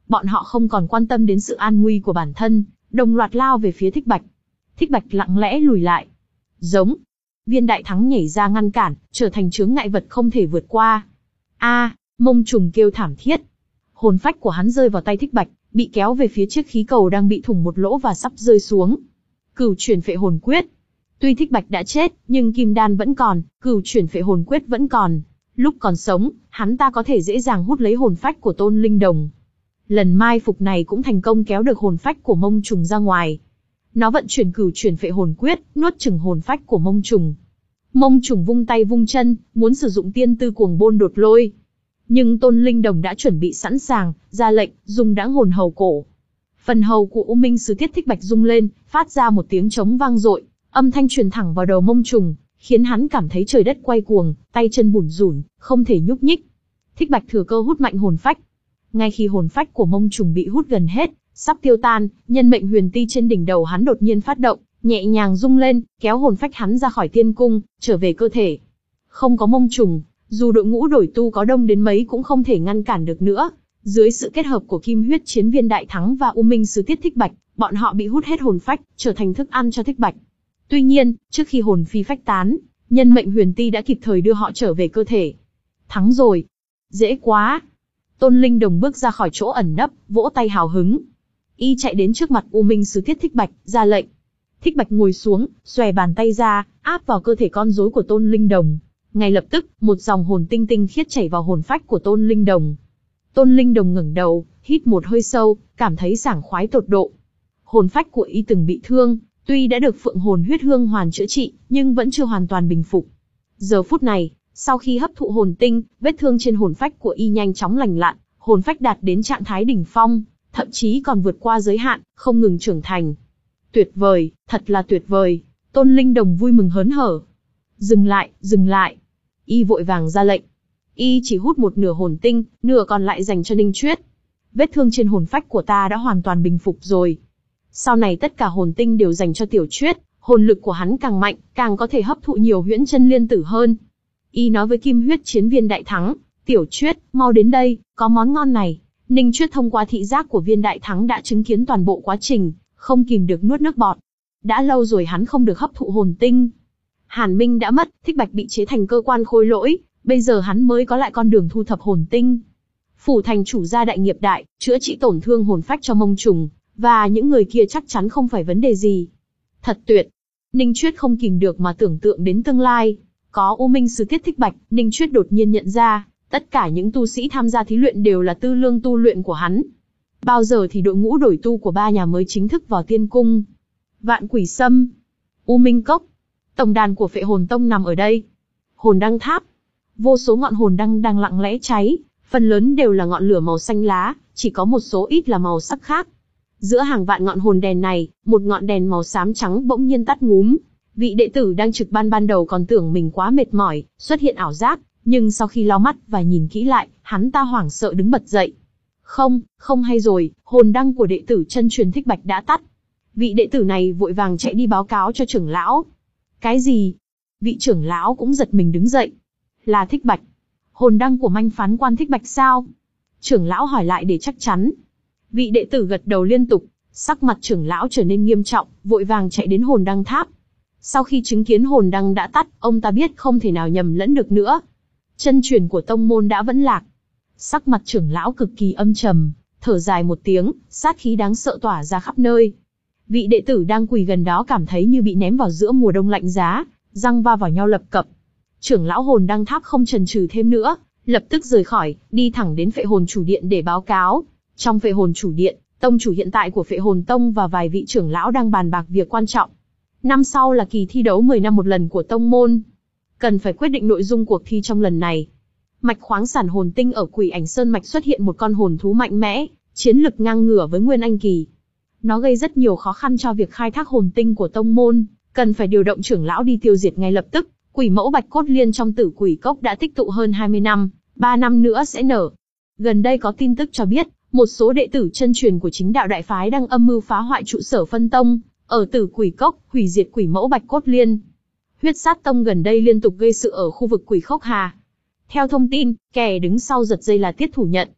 Bọn họ không còn quan tâm đến sự an nguy của bản thân, đồng loạt lao về phía Thích Bạch. Thích Bạch lặng lẽ lùi lại. Giống. Viên Đại Thắng nhảy ra ngăn cản, trở thành chướng ngại vật không thể vượt qua. A, Mông Trùng kêu thảm thiết. Hồn phách của hắn rơi vào tay Thích Bạch, bị kéo về phía chiếc khí cầu đang bị thủng một lỗ và sắp rơi xuống. Cửu chuyển phệ hồn quyết. Tuy Thích Bạch đã chết, nhưng kim đan vẫn còn, cửu chuyển phệ hồn quyết vẫn còn. Lúc còn sống, hắn ta có thể dễ dàng hút lấy hồn phách của Tôn Linh Đồng. Lần mai phục này cũng thành công kéo được hồn phách của Mông Trùng ra ngoài. Nó vận chuyển cửu chuyển phệ hồn quyết, nuốt chửng hồn phách của Mông Trùng. Mông Trùng vung tay vung chân, muốn sử dụng tiên tư cuồng bôn đột lôi. Nhưng Tôn Linh Đồng đã chuẩn bị sẵn sàng, ra lệnh, dùng đãng hồn hầu cổ. Phần hầu của U Minh Sứ Tiết Thích Bạch rung lên, phát ra một tiếng trống vang dội, âm thanh truyền thẳng vào đầu Mông Trùng, khiến hắn cảm thấy trời đất quay cuồng, tay chân bủn rủn, không thể nhúc nhích. Thích Bạch thừa cơ hút mạnh hồn phách. Ngay khi hồn phách của Mông Trùng bị hút gần hết, sắp tiêu tan, nhân mệnh huyền ti trên đỉnh đầu hắn đột nhiên phát động, nhẹ nhàng rung lên, kéo hồn phách hắn ra khỏi tiên cung, trở về cơ thể. Không có Mông Trùng, dù đội ngũ đổi tu có đông đến mấy cũng không thể ngăn cản được nữa. Dưới sự kết hợp của Kim Huyết Chiến Viên Đại Thắng và U Minh Sứ Tiết Thích Bạch, bọn họ bị hút hết hồn phách, trở thành thức ăn cho Thích Bạch. Tuy nhiên, trước khi hồn phi phách tán, nhân mệnh huyền ti đã kịp thời đưa họ trở về cơ thể. Thắng rồi. Dễ quá. Tôn Linh Đồng bước ra khỏi chỗ ẩn nấp, vỗ tay hào hứng. Y chạy đến trước mặt U Minh Sứ Tiết Thích Bạch, ra lệnh. Thích Bạch ngồi xuống, xòe bàn tay ra, áp vào cơ thể con rối của Tôn Linh Đồng. Ngay lập tức, một dòng hồn tinh tinh khiết chảy vào hồn phách của Tôn Linh Đồng. Tôn Linh Đồng ngẩng đầu, hít một hơi sâu, cảm thấy sảng khoái tột độ. Hồn phách của y từng bị thương, tuy đã được Phượng Hồn Huyết Hương Hoàn chữa trị, nhưng vẫn chưa hoàn toàn bình phục. Giờ phút này, sau khi hấp thụ hồn tinh, vết thương trên hồn phách của y nhanh chóng lành lặn, hồn phách đạt đến trạng thái đỉnh phong, thậm chí còn vượt qua giới hạn, không ngừng trưởng thành. Tuyệt vời, thật là tuyệt vời. Tôn Linh Đồng vui mừng hớn hở. Dừng lại, dừng lại. Y vội vàng ra lệnh. Y chỉ hút một nửa hồn tinh, nửa còn lại dành cho Ninh Chuyết. Vết thương trên hồn phách của ta đã hoàn toàn bình phục rồi. Sau này tất cả hồn tinh đều dành cho Tiểu Chuyết, hồn lực của hắn càng mạnh, càng có thể hấp thụ nhiều huyễn chân liên tử hơn. Y nói với Kim Huyết Chiến Viên Đại Thắng, Tiểu Chuyết, mau đến đây, có món ngon này. Ninh Chuyết thông qua thị giác của Viên Đại Thắng đã chứng kiến toàn bộ quá trình, không kìm được nuốt nước bọt. Đã lâu rồi hắn không được hấp thụ hồn tinh. Hàn Minh đã mất, Thích Bạch bị chế thành cơ quan khôi lỗi, bây giờ hắn mới có lại con đường thu thập hồn tinh. Phủ thành chủ gia đại nghiệp đại, chữa trị tổn thương hồn phách cho Mông Trùng, và những người kia chắc chắn không phải vấn đề gì. Thật tuyệt. Ninh Chuyết không kìm được mà tưởng tượng đến tương lai. Có U Minh Sứ Tiết Thích Bạch, Ninh Chuyết đột nhiên nhận ra, tất cả những tu sĩ tham gia thí luyện đều là tư lương tu luyện của hắn. Bao giờ thì đội ngũ đổi tu của ba nhà mới chính thức vào tiên cung? Vạn Quỷ Sâm, U Minh Cốc, tổng đàn của Phệ Hồn Tông nằm ở đây. Hồn đăng tháp, vô số ngọn hồn đăng đang lặng lẽ cháy, phần lớn đều là ngọn lửa màu xanh lá, chỉ có một số ít là màu sắc khác. Giữa hàng vạn ngọn hồn đèn này, một ngọn đèn màu xám trắng bỗng nhiên tắt ngúm. Vị đệ tử đang trực ban ban đầu còn tưởng mình quá mệt mỏi, xuất hiện ảo giác, nhưng sau khi lau mắt và nhìn kỹ lại, hắn ta hoảng sợ đứng bật dậy. Không, không hay rồi, hồn đăng của đệ tử chân truyền Thích Bạch đã tắt. Vị đệ tử này vội vàng chạy đi báo cáo cho trưởng lão. Cái gì? Vị trưởng lão cũng giật mình đứng dậy. Là Thích Bạch. Hồn đăng của Manh Phán Quan Thích Bạch sao? Trưởng lão hỏi lại để chắc chắn. Vị đệ tử gật đầu liên tục, sắc mặt trưởng lão trở nên nghiêm trọng, vội vàng chạy đến hồn đăng tháp. Sau khi chứng kiến hồn đăng đã tắt, ông ta biết không thể nào nhầm lẫn được nữa. Chân truyền của tông môn đã vẫn lạc. Sắc mặt trưởng lão cực kỳ âm trầm, thở dài một tiếng, sát khí đáng sợ tỏa ra khắp nơi. Vị đệ tử đang quỳ gần đó cảm thấy như bị ném vào giữa mùa đông lạnh giá, răng va vào nhau lập cập. Trưởng lão hồn đăng tháp không chần chừ thêm nữa, lập tức rời khỏi, đi thẳng đến Phệ Hồn Chủ Điện để báo cáo. Trong Phệ Hồn Chủ Điện, tông chủ hiện tại của Phệ Hồn Tông và vài vị trưởng lão đang bàn bạc việc quan trọng. Năm sau là kỳ thi đấu mười năm một lần của tông môn. Cần phải quyết định nội dung cuộc thi trong lần này. Mạch khoáng sản hồn tinh ở Quỷ Ảnh Sơn mạch xuất hiện một con hồn thú mạnh mẽ, chiến lực ngang ngửa với Nguyên Anh kỳ. Nó gây rất nhiều khó khăn cho việc khai thác hồn tinh của tông môn, cần phải điều động trưởng lão đi tiêu diệt ngay lập tức. Quỷ mẫu Bạch Cốt Liên trong Tử Quỷ Cốc đã tích tụ hơn hai mươi năm, ba năm nữa sẽ nở. Gần đây có tin tức cho biết, một số đệ tử chân truyền của Chính Đạo Đại phái đang âm mưu phá hoại trụ sở phân tông ở Tử Quỷ Cốc, hủy diệt Quỷ mẫu Bạch Cốt Liên. Huyết Sát Tông gần đây liên tục gây sự ở khu vực Quỷ Khốc Hà. Theo thông tin, kẻ đứng sau giật dây là Tiết Thủ Nhận,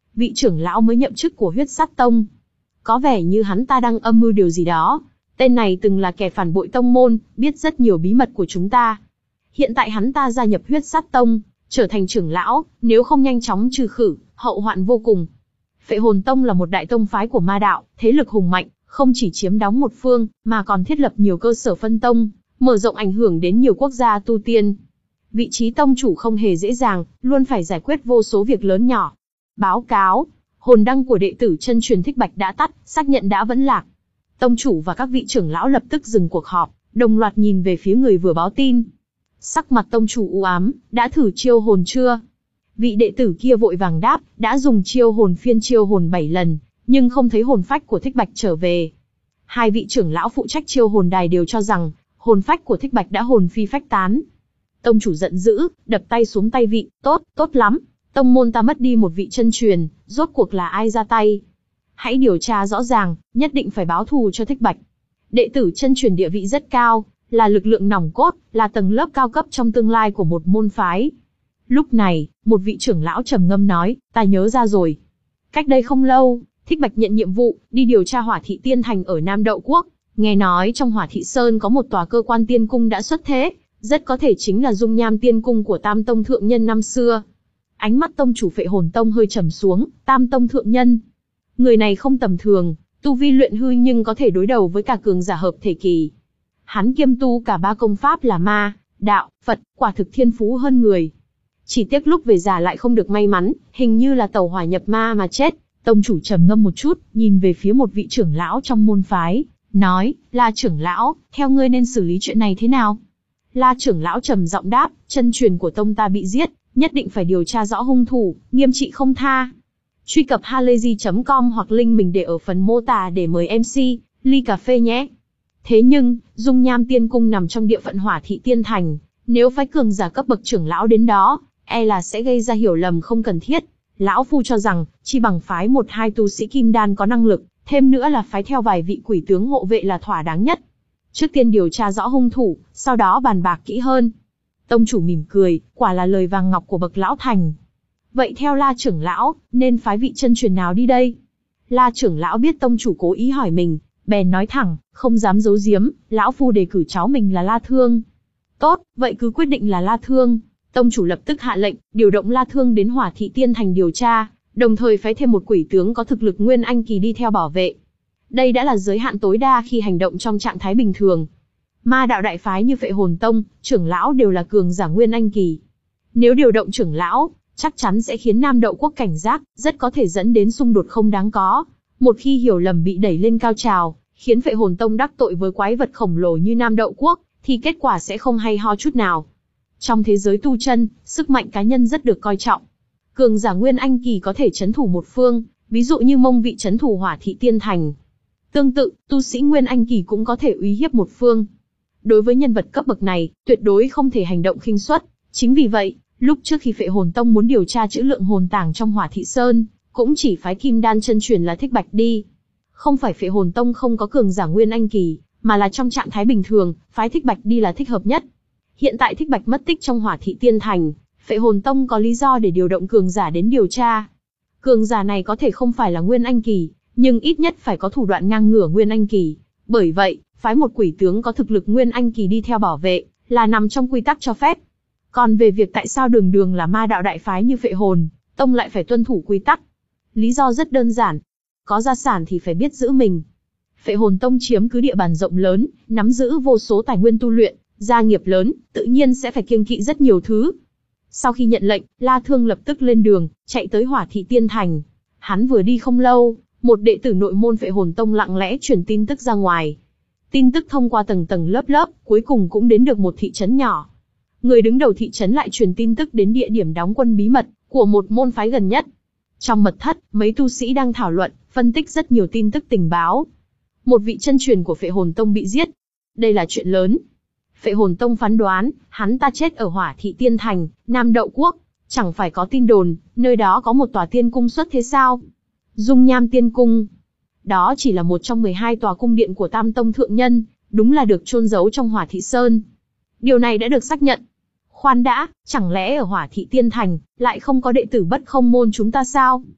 vị trưởng lão mới nhậm chức của Huyết Sát Tông. Có vẻ như hắn ta đang âm mưu điều gì đó. Tên này từng là kẻ phản bội tông môn, biết rất nhiều bí mật của chúng ta. Hiện tại hắn ta gia nhập Huyết Sát Tông, trở thành trưởng lão, nếu không nhanh chóng trừ khử, hậu hoạn vô cùng. Phệ Hồn Tông là một đại tông phái của ma đạo, thế lực hùng mạnh, không chỉ chiếm đóng một phương, mà còn thiết lập nhiều cơ sở phân tông, mở rộng ảnh hưởng đến nhiều quốc gia tu tiên. Vị trí tông chủ không hề dễ dàng, luôn phải giải quyết vô số việc lớn nhỏ. Báo cáo, hồn đăng của đệ tử chân truyền Thích Bạch đã tắt, xác nhận đã vẫn lạc. Tông chủ và các vị trưởng lão lập tức dừng cuộc họp, đồng loạt nhìn về phía người vừa báo tin. Sắc mặt tông chủ u ám, đã thử chiêu hồn chưa? Vị đệ tử kia vội vàng đáp, đã dùng chiêu hồn phiên chiêu hồn bảy lần, nhưng không thấy hồn phách của Thích Bạch trở về. Hai vị trưởng lão phụ trách chiêu hồn đài đều cho rằng, hồn phách của Thích Bạch đã hồn phi phách tán. Tông chủ giận dữ, đập tay xuống tay vị, tốt, tốt lắm. Tông môn ta mất đi một vị chân truyền, rốt cuộc là ai ra tay? Hãy điều tra rõ ràng, nhất định phải báo thù cho Thích Bạch. Đệ tử chân truyền địa vị rất cao, là lực lượng nòng cốt, là tầng lớp cao cấp trong tương lai của một môn phái. Lúc này, một vị trưởng lão trầm ngâm nói, ta nhớ ra rồi. Cách đây không lâu, Thích Bạch nhận nhiệm vụ, đi điều tra Hỏa Thị Tiên Thành ở Nam Đậu Quốc. Nghe nói trong Hỏa Thị Sơn có một tòa cơ quan tiên cung đã xuất thế, rất có thể chính là dung nham tiên cung của Tam Tông Thượng Nhân năm xưa. Ánh mắt tông chủ Phệ Hồn Tông hơi trầm xuống, Tam Tông Thượng Nhân. Người này không tầm thường, tu vi luyện hư nhưng có thể đối đầu với cả cường giả hợp thể kỳ. Hắn kiêm tu cả ba công pháp là ma, đạo, Phật, quả thực thiên phú hơn người. Chỉ tiếc lúc về già lại không được may mắn, hình như là tẩu hỏa nhập ma mà chết. Tông chủ trầm ngâm một chút, nhìn về phía một vị trưởng lão trong môn phái, nói, La trưởng lão, theo ngươi nên xử lý chuyện này thế nào? La trưởng lão trầm giọng đáp, chân truyền của tông ta bị giết, nhất định phải điều tra rõ hung thủ, nghiêm trị không tha. Truy cập halayzi chấm com hoặc link mình để ở phần mô tả để mời em xê, ly cà phê nhé. Thế nhưng, dung nham tiên cung nằm trong địa phận Hỏa Thị Tiên Thành, nếu phái cường giả cấp bậc trưởng lão đến đó, e là sẽ gây ra hiểu lầm không cần thiết. Lão phu cho rằng, chi bằng phái một hai tu sĩ kim đan có năng lực, thêm nữa là phái theo vài vị quỷ tướng hộ vệ là thỏa đáng nhất. Trước tiên điều tra rõ hung thủ, sau đó bàn bạc kỹ hơn. Tông chủ mỉm cười, quả là lời vàng ngọc của bậc lão thành. Vậy theo La trưởng lão, nên phái vị chân truyền nào đi đây? La trưởng lão biết tông chủ cố ý hỏi mình, bèn nói thẳng, không dám giấu giếm, lão phu đề cử cháu mình là La Thương. Tốt, vậy cứ quyết định là La Thương. Tông chủ lập tức hạ lệnh, điều động La Thương đến Hỏa Thị Tiên Thành điều tra, đồng thời phái thêm một quỷ tướng có thực lực Nguyên Anh kỳ đi theo bảo vệ. Đây đã là giới hạn tối đa khi hành động trong trạng thái bình thường. Ma đạo đại phái như Phệ Hồn Tông, trưởng lão đều là cường giả Nguyên Anh kỳ. Nếu điều động trưởng lão, chắc chắn sẽ khiến Nam Đậu Quốc cảnh giác, rất có thể dẫn đến xung đột không đáng có. Một khi hiểu lầm bị đẩy lên cao trào, khiến Phệ Hồn Tông đắc tội với quái vật khổng lồ như Nam Đậu Quốc, thì kết quả sẽ không hay ho chút nào. Trong thế giới tu chân, sức mạnh cá nhân rất được coi trọng. Cường giả Nguyên Anh kỳ có thể trấn thủ một phương, ví dụ như Mông Vị trấn thủ Hỏa Thị Tiên Thành. Tương tự, tu sĩ Nguyên Anh kỳ cũng có thể uy hiếp một phương. Đối với nhân vật cấp bậc này, tuyệt đối không thể hành động khinh suất. Chính vì vậy, lúc trước khi Phệ Hồn Tông muốn điều tra trữ lượng hồn tàng trong Hỏa Thị Sơn, cũng chỉ phái kim đan chân truyền là Thích Bạch đi. Không phải Phệ Hồn Tông không có cường giả Nguyên Anh kỳ, mà là trong trạng thái bình thường, phái Thích Bạch đi là thích hợp nhất. Hiện tại Thích Bạch mất tích trong Hỏa Thị Tiên Thành, Phệ Hồn Tông có lý do để điều động cường giả đến điều tra. Cường giả này có thể không phải là Nguyên Anh kỳ, nhưng ít nhất phải có thủ đoạn ngang ngửa Nguyên Anh kỳ. Bởi vậy, phái một quỷ tướng có thực lực Nguyên Anh kỳ đi theo bảo vệ, là nằm trong quy tắc cho phép. Còn về việc tại sao đường đường là ma đạo đại phái như Phệ Hồn Tông lại phải tuân thủ quy tắc, lý do rất đơn giản. Có gia sản thì phải biết giữ mình. Phệ Hồn Tông chiếm cứ địa bàn rộng lớn, nắm giữ vô số tài nguyên tu luyện, gia nghiệp lớn, tự nhiên sẽ phải kiêng kỵ rất nhiều thứ. Sau khi nhận lệnh, La Thương lập tức lên đường, chạy tới Hỏa Thị Tiên Thành. Hắn vừa đi không lâu, một đệ tử nội môn Phệ Hồn Tông lặng lẽ truyền tin tức ra ngoài. Tin tức thông qua tầng tầng lớp lớp, cuối cùng cũng đến được một thị trấn nhỏ. Người đứng đầu thị trấn lại truyền tin tức đến địa điểm đóng quân bí mật của một môn phái gần nhất. Trong mật thất, mấy tu sĩ đang thảo luận, phân tích rất nhiều tin tức tình báo. Một vị chân truyền của Phệ Hồn Tông bị giết. Đây là chuyện lớn. Phệ Hồn Tông phán đoán, hắn ta chết ở Hỏa Thị Tiên Thành, Nam Đậu Quốc. Chẳng phải có tin đồn, nơi đó có một tòa tiên cung xuất thế sao? Dung Nham Tiên Cung. Đó chỉ là một trong mười hai tòa cung điện của Tam Tông Thượng Nhân, đúng là được chôn giấu trong Hỏa Thị Sơn. Điều này đã được xác nhận. Khoan đã, chẳng lẽ ở Hỏa Thị Tiên Thành, lại không có đệ tử Bất Không Môn chúng ta sao?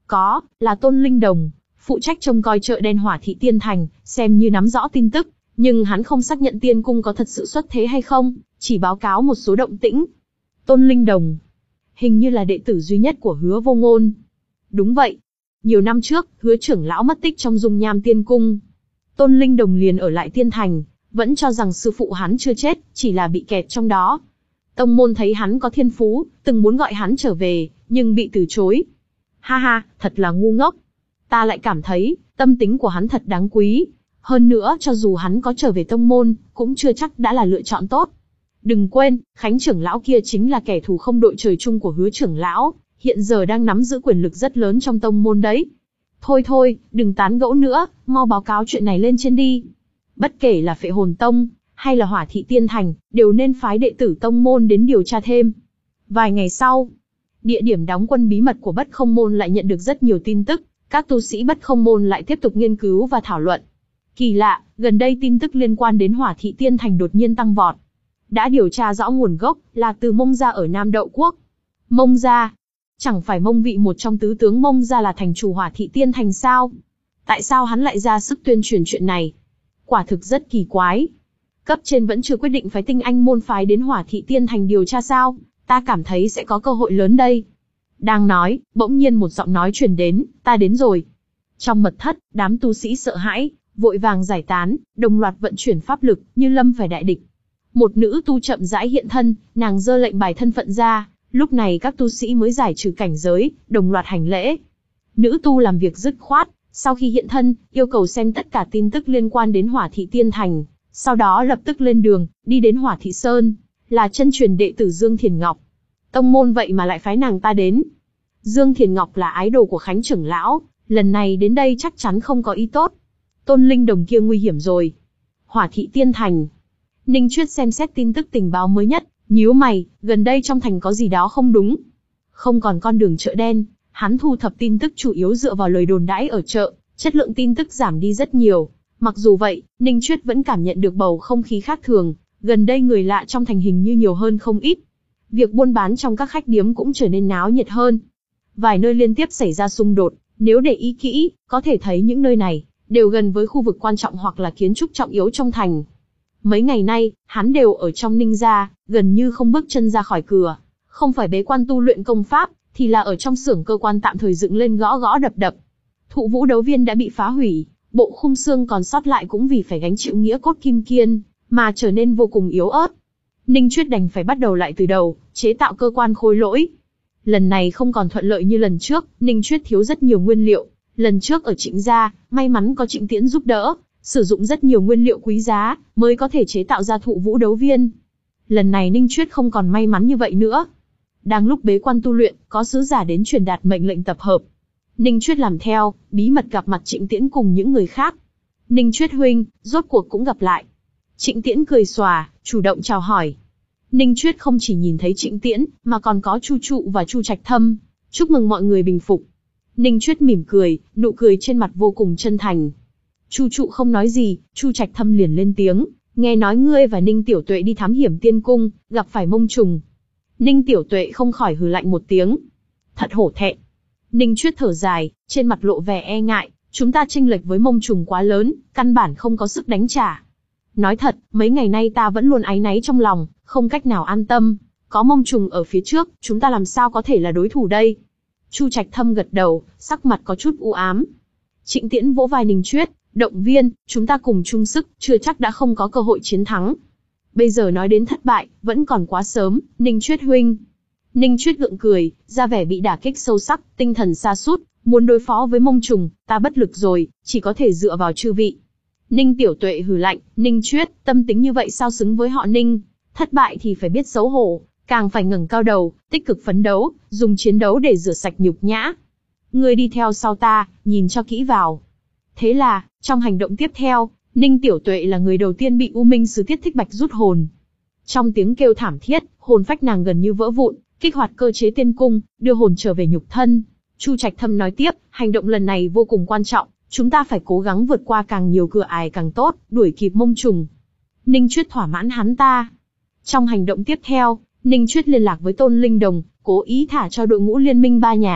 Có, là Tôn Linh Đồng, phụ trách trông coi chợ đen Hỏa Thị Tiên Thành, xem như nắm rõ tin tức, nhưng hắn không xác nhận tiên cung có thật sự xuất thế hay không, chỉ báo cáo một số động tĩnh. Tôn Linh Đồng, hình như là đệ tử duy nhất của Hứa Vô Ngôn. Đúng vậy. Nhiều năm trước, Hứa trưởng lão mất tích trong Dung Nham Tiên Cung. Tôn Linh Đồng liền ở lại Tiên Thành, vẫn cho rằng sư phụ hắn chưa chết, chỉ là bị kẹt trong đó. Tông môn thấy hắn có thiên phú, từng muốn gọi hắn trở về, nhưng bị từ chối. Ha ha, thật là ngu ngốc. Ta lại cảm thấy, tâm tính của hắn thật đáng quý. Hơn nữa, cho dù hắn có trở về tông môn, cũng chưa chắc đã là lựa chọn tốt. Đừng quên, Khánh trưởng lão kia chính là kẻ thù không đội trời chung của Hứa trưởng lão, hiện giờ đang nắm giữ quyền lực rất lớn trong tông môn đấy. Thôi thôi, đừng tán gẫu nữa, mau báo cáo chuyện này lên trên đi. Bất kể là Phệ Hồn Tông, hay là Hỏa Thị Tiên Thành, đều nên phái đệ tử tông môn đến điều tra thêm. Vài ngày sau, địa điểm đóng quân bí mật của Bất Không Môn lại nhận được rất nhiều tin tức, các tu sĩ Bất Không Môn lại tiếp tục nghiên cứu và thảo luận. Kỳ lạ, gần đây tin tức liên quan đến Hỏa Thị Tiên Thành đột nhiên tăng vọt. Đã điều tra rõ nguồn gốc, là từ Mông gia ở Nam Đậu Quốc. Mông gia? Chẳng phải Mông Vị một trong tứ tướng Mông gia là thành chủ Hỏa Thị Tiên Thành sao? Tại sao hắn lại ra sức tuyên truyền chuyện này? Quả thực rất kỳ quái. Cấp trên vẫn chưa quyết định phái tinh anh môn phái đến Hỏa Thị Tiên Thành điều tra sao? Ta cảm thấy sẽ có cơ hội lớn đây. Đang nói, bỗng nhiên một giọng nói truyền đến, ta đến rồi. Trong mật thất, đám tu sĩ sợ hãi, vội vàng giải tán, đồng loạt vận chuyển pháp lực, như lâm phải đại địch. Một nữ tu chậm rãi hiện thân, nàng giơ lệnh bài thân phận ra, lúc này các tu sĩ mới giải trừ cảnh giới, đồng loạt hành lễ. Nữ tu làm việc dứt khoát, sau khi hiện thân, yêu cầu xem tất cả tin tức liên quan đến Hỏa Thị Tiên Thành, sau đó lập tức lên đường, đi đến Hỏa Thị Sơn, là chân truyền đệ tử Dương Thiền Ngọc. Tông môn vậy mà lại phái nàng ta đến. Dương Thiền Ngọc là ái đồ của Khánh trưởng lão, lần này đến đây chắc chắn không có ý tốt. Tôn Linh Đồng kia nguy hiểm rồi. Hỏa Thị Tiên Thành. Ninh Chuyết xem xét tin tức tình báo mới nhất, nhíu mày, gần đây trong thành có gì đó không đúng. Không còn con đường chợ đen, hắn thu thập tin tức chủ yếu dựa vào lời đồn đãi ở chợ, chất lượng tin tức giảm đi rất nhiều. Mặc dù vậy, Ninh Chuyết vẫn cảm nhận được bầu không khí khác thường, gần đây người lạ trong thành hình như nhiều hơn không ít. Việc buôn bán trong các khách điếm cũng trở nên náo nhiệt hơn. Vài nơi liên tiếp xảy ra xung đột, nếu để ý kỹ, có thể thấy những nơi này đều gần với khu vực quan trọng hoặc là kiến trúc trọng yếu trong thành. Mấy ngày nay, hắn đều ở trong Ninh gia, gần như không bước chân ra khỏi cửa. Không phải bế quan tu luyện công pháp, thì là ở trong xưởng cơ quan tạm thời dựng lên gõ gõ đập đập. Thụ Vũ Đấu Viên đã bị phá hủy, bộ khung xương còn sót lại cũng vì phải gánh chịu nghĩa cốt kim kiên, mà trở nên vô cùng yếu ớt. Ninh Chuyết đành phải bắt đầu lại từ đầu, chế tạo cơ quan khôi lỗi. Lần này không còn thuận lợi như lần trước, Ninh Chuyết thiếu rất nhiều nguyên liệu. Lần trước ở Trịnh gia, may mắn có Trịnh Tiễn giúp đỡ, sử dụng rất nhiều nguyên liệu quý giá, mới có thể chế tạo ra Thụ Vũ Đấu Viên. Lần này Ninh Chuyết không còn may mắn như vậy nữa. Đang lúc bế quan tu luyện, có sứ giả đến truyền đạt mệnh lệnh tập hợp. Ninh Chuyết làm theo, bí mật gặp mặt Trịnh Tiễn cùng những người khác. Ninh Chuyết huynh, rốt cuộc cũng gặp lại. Trịnh Tiễn cười xòa, chủ động chào hỏi. Ninh Chuyết không chỉ nhìn thấy Trịnh Tiễn, mà còn có Chu Trụ và Chu Trạch Thâm. Chúc mừng mọi người bình phục. Ninh Chuyết mỉm cười, nụ cười trên mặt vô cùng chân thành. Chu Trụ không nói gì, Chu Trạch Thâm liền lên tiếng, nghe nói ngươi và Ninh Tiểu Tuệ đi thám hiểm tiên cung, gặp phải Mông Trùng. Ninh Tiểu Tuệ không khỏi hừ lạnh một tiếng. Thật hổ thẹn. Ninh Chuyết thở dài, trên mặt lộ vẻ e ngại, chúng ta chênh lệch với Mông Trùng quá lớn, căn bản không có sức đánh trả. Nói thật, mấy ngày nay ta vẫn luôn áy náy trong lòng, không cách nào an tâm. Có Mông Trùng ở phía trước, chúng ta làm sao có thể là đối thủ đây? Chu Trạch Thâm gật đầu, sắc mặt có chút u ám. Trịnh Tiễn vỗ vai Ninh Chuyết, động viên, chúng ta cùng chung sức, chưa chắc đã không có cơ hội chiến thắng. Bây giờ nói đến thất bại, vẫn còn quá sớm, Ninh Chuyết huynh. Ninh Chuyết gượng cười, ra vẻ bị đả kích sâu sắc, tinh thần sa sút, muốn đối phó với Mông Trùng, ta bất lực rồi, chỉ có thể dựa vào chư vị. Ninh Tiểu Tuệ hừ lạnh, Ninh Chuyết, tâm tính như vậy sao xứng với họ Ninh, thất bại thì phải biết xấu hổ, càng phải ngẩng cao đầu, tích cực phấn đấu, dùng chiến đấu để rửa sạch nhục nhã. Ngươi đi theo sau ta, nhìn cho kỹ vào. Thế là, trong hành động tiếp theo, Ninh Tiểu Tuệ là người đầu tiên bị U Minh Sứ Tiết Thích Bạch rút hồn. Trong tiếng kêu thảm thiết, hồn phách nàng gần như vỡ vụn, kích hoạt cơ chế tiên cung, đưa hồn trở về nhục thân. Chu Trạch Thâm nói tiếp, hành động lần này vô cùng quan trọng, chúng ta phải cố gắng vượt qua càng nhiều cửa ải càng tốt, đuổi kịp Mông Trùng. Ninh Chuyết thỏa mãn hắn ta. Trong hành động tiếp theo, Ninh Chuyết liên lạc với Tôn Linh Đồng, cố ý thả cho đội ngũ liên minh ba nhà,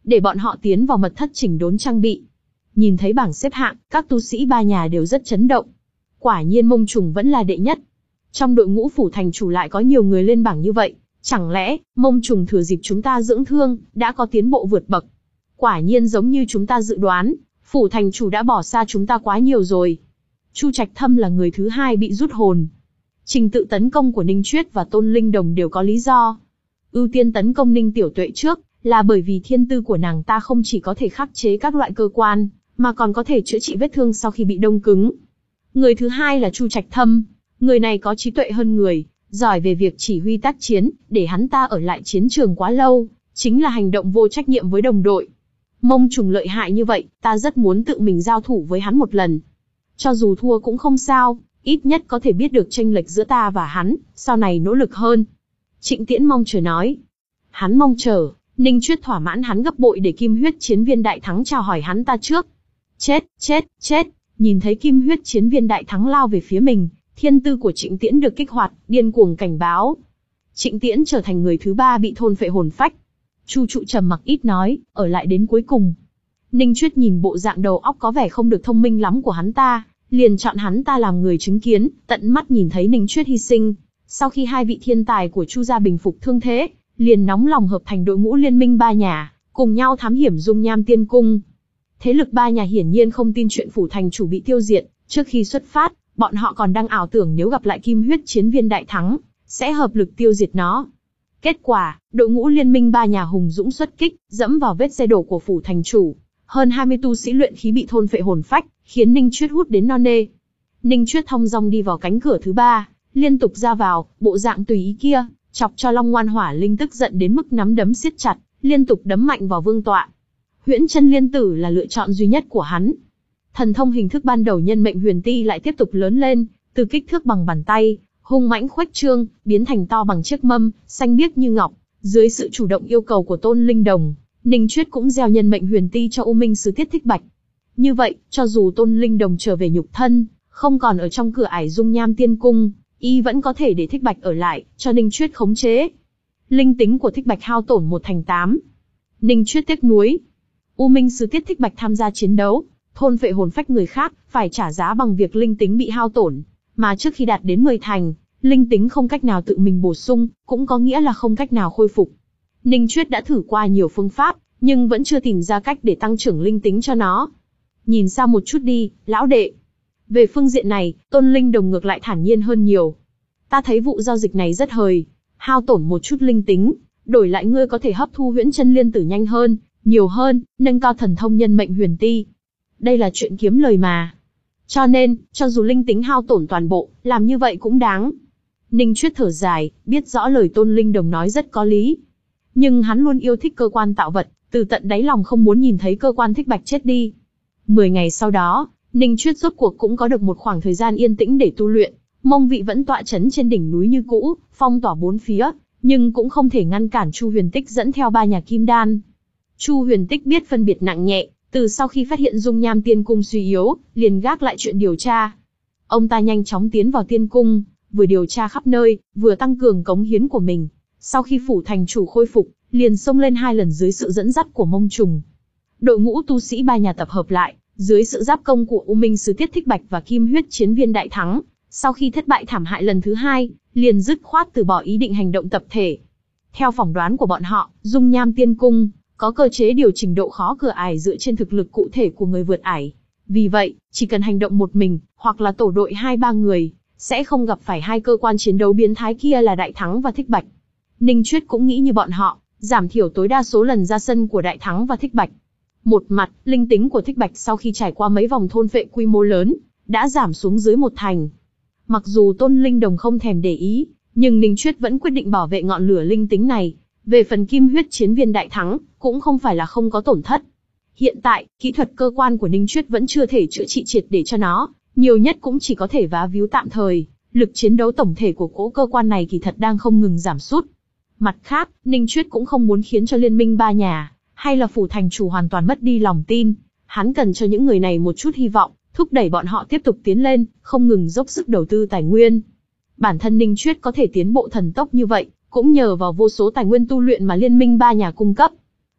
để bọn họ tiến vào mật thất chỉnh đốn trang bị. Nhìn thấy bảng xếp hạng, các tu sĩ ba nhà đều rất chấn động. Quả nhiên Mông Trùng vẫn là đệ nhất. Trong đội ngũ phủ thành chủ lại có nhiều người lên bảng như vậy, chẳng lẽ Mông Trùng thừa dịp chúng ta dưỡng thương, đã có tiến bộ vượt bậc? Quả nhiên giống như chúng ta dự đoán, phủ thành chủ đã bỏ xa chúng ta quá nhiều rồi. Chu Trạch Thâm là người thứ hai bị rút hồn. Trình tự tấn công của Ninh Chuyết và Tôn Linh Đồng đều có lý do. Ưu tiên tấn công Ninh Tiểu Tuệ trước, là bởi vì thiên tư của nàng ta không chỉ có thể khắc chế các loại cơ quan, mà còn có thể chữa trị vết thương sau khi bị đông cứng. Người thứ hai là Chu Trạch Thâm, người này có trí tuệ hơn người, giỏi về việc chỉ huy tác chiến, để hắn ta ở lại chiến trường quá lâu, chính là hành động vô trách nhiệm với đồng đội. Mông Trùng lợi hại như vậy, ta rất muốn tự mình giao thủ với hắn một lần. Cho dù thua cũng không sao, ít nhất có thể biết được chênh lệch giữa ta và hắn, sau này nỗ lực hơn. Trịnh Tiễn mong chờ nói. Hắn mong chờ, Ninh Chuyết thỏa mãn hắn gấp bội để Kim Huyết Chiến Viên Đại Thắng chào hỏi hắn ta trước. Chết, chết, chết, nhìn thấy Kim Huyết Chiến Viên Đại Thắng lao về phía mình, thiên tư của Trịnh Tiễn được kích hoạt, điên cuồng cảnh báo. Trịnh Tiễn trở thành người thứ ba bị thôn phệ hồn phách. Chu Trụ trầm mặc ít nói, ở lại đến cuối cùng. Ninh Chuyết nhìn bộ dạng đầu óc có vẻ không được thông minh lắm của hắn ta, liền chọn hắn ta làm người chứng kiến, tận mắt nhìn thấy Ninh Chuyết hy sinh. Sau khi hai vị thiên tài của Chu gia bình phục thương thế, liền nóng lòng hợp thành đội ngũ liên minh ba nhà, cùng nhau thám hiểm Dung Nham Tiên Cung. Thế lực ba nhà hiển nhiên không tin chuyện phủ thành chủ bị tiêu diệt, trước khi xuất phát, bọn họ còn đang ảo tưởng nếu gặp lại Kim Huyết Chiến Viên Đại Thắng, sẽ hợp lực tiêu diệt nó. Kết quả, đội ngũ liên minh ba nhà hùng dũng xuất kích, dẫm vào vết xe đổ của phủ thành chủ. Hơn hai mươi tu sĩ luyện khí bị thôn phệ hồn phách, khiến Ninh Chuyết hút đến non nê. Ninh Chuyết thong dong đi vào cánh cửa thứ ba, liên tục ra vào, bộ dạng tùy ý kia, chọc cho Long Ngoan Hỏa Linh tức giận đến mức nắm đấm siết chặt, liên tục đấm mạnh vào vương tọa. Huyễn Chân Liên Tử là lựa chọn duy nhất của hắn. Thần thông hình thức ban đầu nhân mệnh huyền ti lại tiếp tục lớn lên, từ kích thước bằng bàn tay, hung mãnh khuếch trương, biến thành to bằng chiếc mâm, xanh biếc như ngọc. Dưới sự chủ động yêu cầu của Tôn Linh Đồng, Ninh Chuyết cũng gieo nhân mệnh huyền ti cho U Minh Sứ Tiết Thích Bạch. Như vậy, cho dù Tôn Linh Đồng trở về nhục thân, không còn ở trong cửa ải Dung Nham Tiên Cung, y vẫn có thể để Thích Bạch ở lại, cho Ninh Chuyết khống chế. Linh tính của Thích Bạch hao tổn một thành tám. Ninh Chuyết tiếc nuối. U Minh Sứ Tiết Thích Bạch tham gia chiến đấu, thôn phệ hồn phách người khác, phải trả giá bằng việc linh tính bị hao tổn, mà trước khi đạt đến mười thành, linh tính không cách nào tự mình bổ sung, cũng có nghĩa là không cách nào khôi phục. Ninh Chuyết đã thử qua nhiều phương pháp, nhưng vẫn chưa tìm ra cách để tăng trưởng linh tính cho nó. Nhìn xa một chút đi, lão đệ. Về phương diện này, Tôn Linh Đồng ngược lại thản nhiên hơn nhiều. Ta thấy vụ giao dịch này rất hời, hao tổn một chút linh tính, đổi lại ngươi có thể hấp thu Huyễn Chân Liên Tử nhanh hơn, nhiều hơn, nâng cao thần thông nhân mệnh huyền ti. Đây là chuyện kiếm lời mà. Cho nên, cho dù linh tính hao tổn toàn bộ, làm như vậy cũng đáng. Ninh Chuyết thở dài, biết rõ lời Tôn Linh Đồng nói rất có lý. Nhưng hắn luôn yêu thích cơ quan tạo vật, từ tận đáy lòng không muốn nhìn thấy cơ quan Thích Bạch chết đi. Mười ngày sau đó, Ninh Chuyết rốt cuộc cũng có được một khoảng thời gian yên tĩnh để tu luyện. Mông Vị vẫn tọa chấn trên đỉnh núi như cũ, phong tỏa bốn phía, nhưng cũng không thể ngăn cản Chu Huyền Tích dẫn theo ba nhà kim đan. Chu Huyền Tích biết phân biệt nặng nhẹ, từ sau khi phát hiện Dung Nham Tiên Cung suy yếu, liền gác lại chuyện điều tra. Ông ta nhanh chóng tiến vào tiên cung, vừa điều tra khắp nơi, vừa tăng cường cống hiến của mình. Sau khi phủ thành chủ khôi phục, liền xông lên hai lần dưới sự dẫn dắt của Mông Trùng. Đội ngũ tu sĩ ba nhà tập hợp lại, dưới sự giáp công của U Minh Sứ Tiết Thích Bạch và Kim Huyết Chiến Viên Đại Thắng, sau khi thất bại thảm hại lần thứ hai, liền dứt khoát từ bỏ ý định hành động tập thể. Theo phỏng đoán của bọn họ, Dung Nham Tiên Cung có cơ chế điều chỉnh độ khó cửa ải dựa trên thực lực cụ thể của người vượt ải. Vì vậy, chỉ cần hành động một mình, hoặc là tổ đội hai ba người, sẽ không gặp phải hai cơ quan chiến đấu biến thái kia là Đại Thắng và Thích Bạch. Ninh Chuyết cũng nghĩ như bọn họ, giảm thiểu tối đa số lần ra sân của Đại Thắng và Thích Bạch. Một mặt, linh tính của Thích Bạch sau khi trải qua mấy vòng thôn phệ quy mô lớn, đã giảm xuống dưới một thành. Mặc dù Tôn Linh Đồng không thèm để ý, nhưng Ninh Chuyết vẫn quyết định bảo vệ ngọn lửa linh tính này. Về phần Kim Huyết Chiến Viên Đại Thắng, cũng không phải là không có tổn thất. Hiện tại, kỹ thuật cơ quan của Ninh Chuyết vẫn chưa thể chữa trị triệt để cho nó, nhiều nhất cũng chỉ có thể vá víu tạm thời. Lực chiến đấu tổng thể của cỗ cơ quan này kỳ thật đang không ngừng giảm sút. Mặt khác, Ninh Chuyết cũng không muốn khiến cho liên minh ba nhà, hay là phủ thành chủ hoàn toàn mất đi lòng tin. Hắn cần cho những người này một chút hy vọng, thúc đẩy bọn họ tiếp tục tiến lên, không ngừng dốc sức đầu tư tài nguyên. Bản thân Ninh Chuyết có thể tiến bộ thần tốc như vậy, cũng nhờ vào vô số tài nguyên tu luyện mà liên minh ba nhà cung cấp.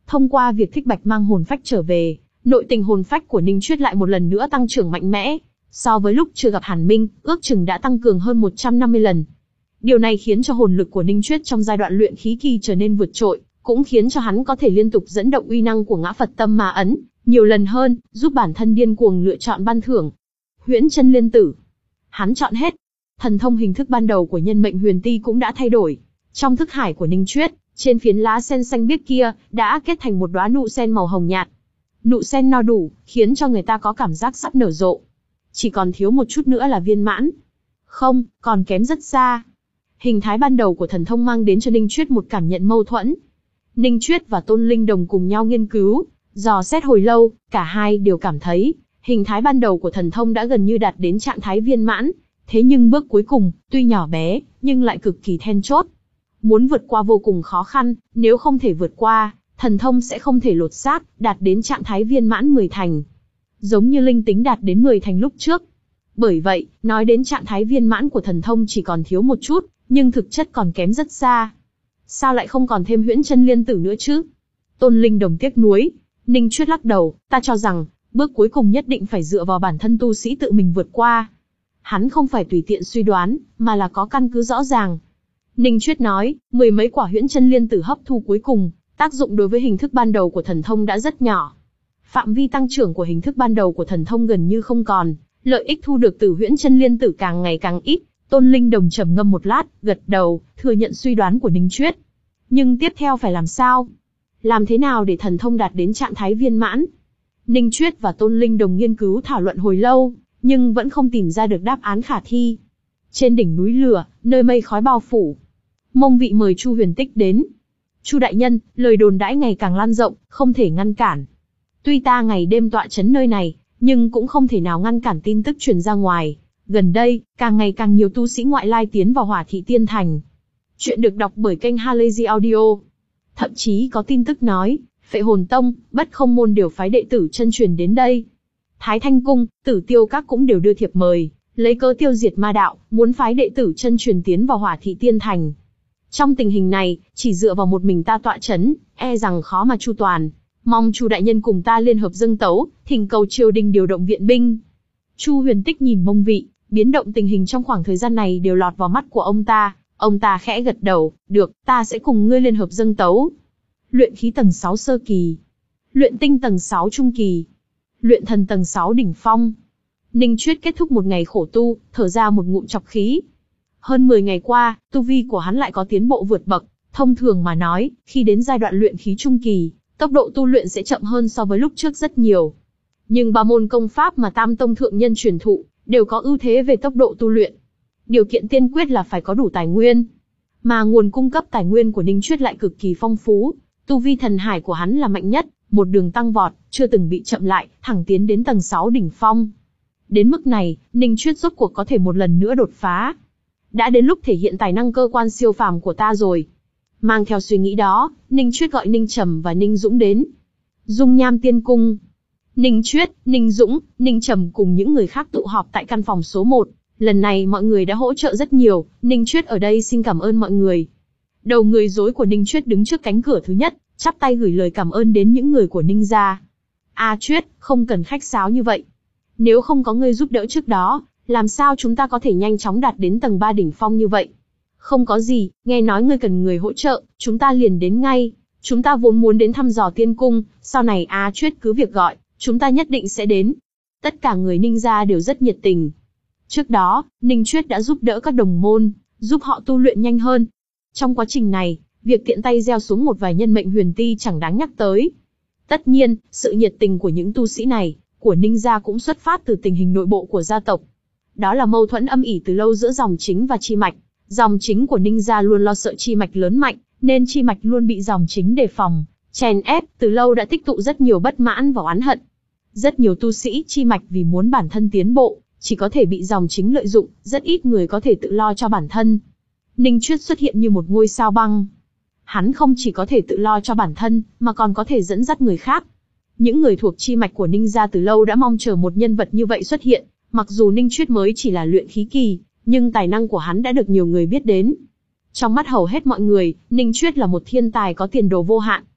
Thông qua việc Thích Bạch mang hồn phách trở về, nội tình hồn phách của Ninh Chuyết lại một lần nữa tăng trưởng mạnh mẽ. So với lúc chưa gặp Hàn Minh, ước chừng đã tăng cường hơn một trăm năm mươi lần. Điều này khiến cho hồn lực của Ninh Chuyết trong giai đoạn luyện khí kỳ trở nên vượt trội, cũng khiến cho hắn có thể liên tục dẫn động uy năng của Ngã Phật Tâm Ma ấn nhiều lần hơn, giúp bản thân điên cuồng lựa chọn ban thưởng. Huyễn Chân Liên Tử, hắn chọn hết. Thần thông hình thức ban đầu của Nhân Mệnh Huyền Ti cũng đã thay đổi. Trong thức hải của Ninh Chuyết, trên phiến lá sen xanh biếc kia đã kết thành một đóa nụ sen màu hồng nhạt. Nụ sen no đủ, khiến cho người ta có cảm giác sắp nở rộ. Chỉ còn thiếu một chút nữa là viên mãn. Không, còn kém rất xa. Hình thái ban đầu của thần thông mang đến cho Ninh Chuyết một cảm nhận mâu thuẫn. Ninh Chuyết và Tôn Linh Đồng cùng nhau nghiên cứu, dò xét hồi lâu, cả hai đều cảm thấy, hình thái ban đầu của thần thông đã gần như đạt đến trạng thái viên mãn. Thế nhưng bước cuối cùng, tuy nhỏ bé, nhưng lại cực kỳ then chốt. Muốn vượt qua vô cùng khó khăn, nếu không thể vượt qua, thần thông sẽ không thể lột xác, đạt đến trạng thái viên mãn mười thành. Giống như linh tính đạt đến mười thành lúc trước. Bởi vậy, nói đến trạng thái viên mãn của thần thông chỉ còn thiếu một chút, nhưng thực chất còn kém rất xa. Sao lại không còn thêm Huyễn Chân Liên Tử nữa chứ? Tôn Linh Đồng tiếc nuối. Ninh Chuyết lắc đầu, ta cho rằng, bước cuối cùng nhất định phải dựa vào bản thân tu sĩ tự mình vượt qua. Hắn không phải tùy tiện suy đoán, mà là có căn cứ rõ ràng. Ninh Chuyết nói, mười mấy quả Huyễn Chân Liên Tử hấp thu cuối cùng, tác dụng đối với hình thức ban đầu của thần thông đã rất nhỏ. Phạm vi tăng trưởng của hình thức ban đầu của thần thông gần như không còn, lợi ích thu được từ Huyễn Chân Liên Tử càng ngày càng ít. Tôn Linh Đồng trầm ngâm một lát, gật đầu, thừa nhận suy đoán của Ninh Chuyết. Nhưng tiếp theo phải làm sao? Làm thế nào để thần thông đạt đến trạng thái viên mãn? Ninh Chuyết và Tôn Linh Đồng nghiên cứu thảo luận hồi lâu, nhưng vẫn không tìm ra được đáp án khả thi. Trên đỉnh núi lửa, nơi mây khói bao phủ, Mông Vị mời Chu Huyền Tích đến. Chu đại nhân, lời đồn đãi ngày càng lan rộng, không thể ngăn cản. Tuy ta ngày đêm tọa chấn nơi này, nhưng cũng không thể nào ngăn cản tin tức truyền ra ngoài. Gần đây, càng ngày càng nhiều tu sĩ ngoại lai tiến vào Hỏa Thị Tiên Thành. Chuyện được đọc bởi kênh Halazy Audio. Thậm chí có tin tức nói, Phệ Hồn Tông, Bất Không Môn đều phái đệ tử chân truyền đến đây. Thái Thanh Cung, Tử Tiêu Các cũng đều đưa thiệp mời, lấy cớ tiêu diệt ma đạo, muốn phái đệ tử chân truyền tiến vào Hỏa Thị Tiên Thành. Trong tình hình này, chỉ dựa vào một mình ta tọa chấn, e rằng khó mà chu toàn. Mong Chu đại nhân cùng ta liên hợp dâng tấu, thỉnh cầu triều đình điều động viện binh. Chu Huyền Tích nhìn Mông Vị, biến động tình hình trong khoảng thời gian này đều lọt vào mắt của ông ta. Ông ta khẽ gật đầu, được, ta sẽ cùng ngươi liên hợp dâng tấu. Luyện khí tầng sáu sơ kỳ, luyện tinh tầng sáu trung kỳ, luyện thần tầng sáu đỉnh phong. Ninh Chuyết kết thúc một ngày khổ tu, thở ra một ngụm trọc khí. Hơn mười ngày qua, tu vi của hắn lại có tiến bộ vượt bậc. Thông thường mà nói, khi đến giai đoạn luyện khí trung kỳ, tốc độ tu luyện sẽ chậm hơn so với lúc trước rất nhiều. Nhưng ba môn công pháp mà Tam Tông thượng nhân truyền thụ, đều có ưu thế về tốc độ tu luyện. Điều kiện tiên quyết là phải có đủ tài nguyên. Mà nguồn cung cấp tài nguyên của Ninh Chuyết lại cực kỳ phong phú. Tu vi thần hải của hắn là mạnh nhất, một đường tăng vọt, chưa từng bị chậm lại, thẳng tiến đến tầng sáu đỉnh phong. Đến mức này, Ninh Chuyết rốt cuộc có thể một lần nữa đột phá. Đã đến lúc thể hiện tài năng cơ quan siêu phàm của ta rồi. Mang theo suy nghĩ đó, Ninh Chuyết gọi Ninh Trầm và Ninh Dũng đến. Dung Nham Tiên Cung. Ninh Chuyết, Ninh Dũng, Ninh Trầm cùng những người khác tụ họp tại căn phòng số một. Lần này mọi người đã hỗ trợ rất nhiều, Ninh Chuyết ở đây xin cảm ơn mọi người. Đầu người rối của Ninh Chuyết đứng trước cánh cửa thứ nhất, chắp tay gửi lời cảm ơn đến những người của Ninh gia. A Chuyết, không cần khách sáo như vậy. Nếu không có ngươi giúp đỡ trước đó, làm sao chúng ta có thể nhanh chóng đạt đến tầng ba đỉnh phong như vậy? Không có gì, nghe nói ngươi cần người hỗ trợ, chúng ta liền đến ngay. Chúng ta vốn muốn đến thăm dò tiên cung, sau này A Chuyết cứ việc gọi, chúng ta nhất định sẽ đến. Tất cả người Ninh gia đều rất nhiệt tình. Trước đó, Ninh Chuyết đã giúp đỡ các đồng môn, giúp họ tu luyện nhanh hơn. Trong quá trình này, việc tiện tay gieo xuống một vài nhân mệnh huyền ti chẳng đáng nhắc tới. Tất nhiên, sự nhiệt tình của những tu sĩ này, của Ninh gia cũng xuất phát từ tình hình nội bộ của gia tộc. Đó là mâu thuẫn âm ỉ từ lâu giữa dòng chính và chi mạch. Dòng chính của Ninh gia luôn lo sợ chi mạch lớn mạnh, nên chi mạch luôn bị dòng chính đề phòng, chèn ép, từ lâu đã tích tụ rất nhiều bất mãn và oán hận. Rất nhiều tu sĩ chi mạch vì muốn bản thân tiến bộ, chỉ có thể bị dòng chính lợi dụng, rất ít người có thể tự lo cho bản thân. Ninh Chuyết xuất hiện như một ngôi sao băng. Hắn không chỉ có thể tự lo cho bản thân, mà còn có thể dẫn dắt người khác. Những người thuộc chi mạch của Ninh gia từ lâu đã mong chờ một nhân vật như vậy xuất hiện, mặc dù Ninh Chuyết mới chỉ là luyện khí kỳ, nhưng tài năng của hắn đã được nhiều người biết đến. Trong mắt hầu hết mọi người, Ninh Chuyết là một thiên tài có tiền đồ vô hạn.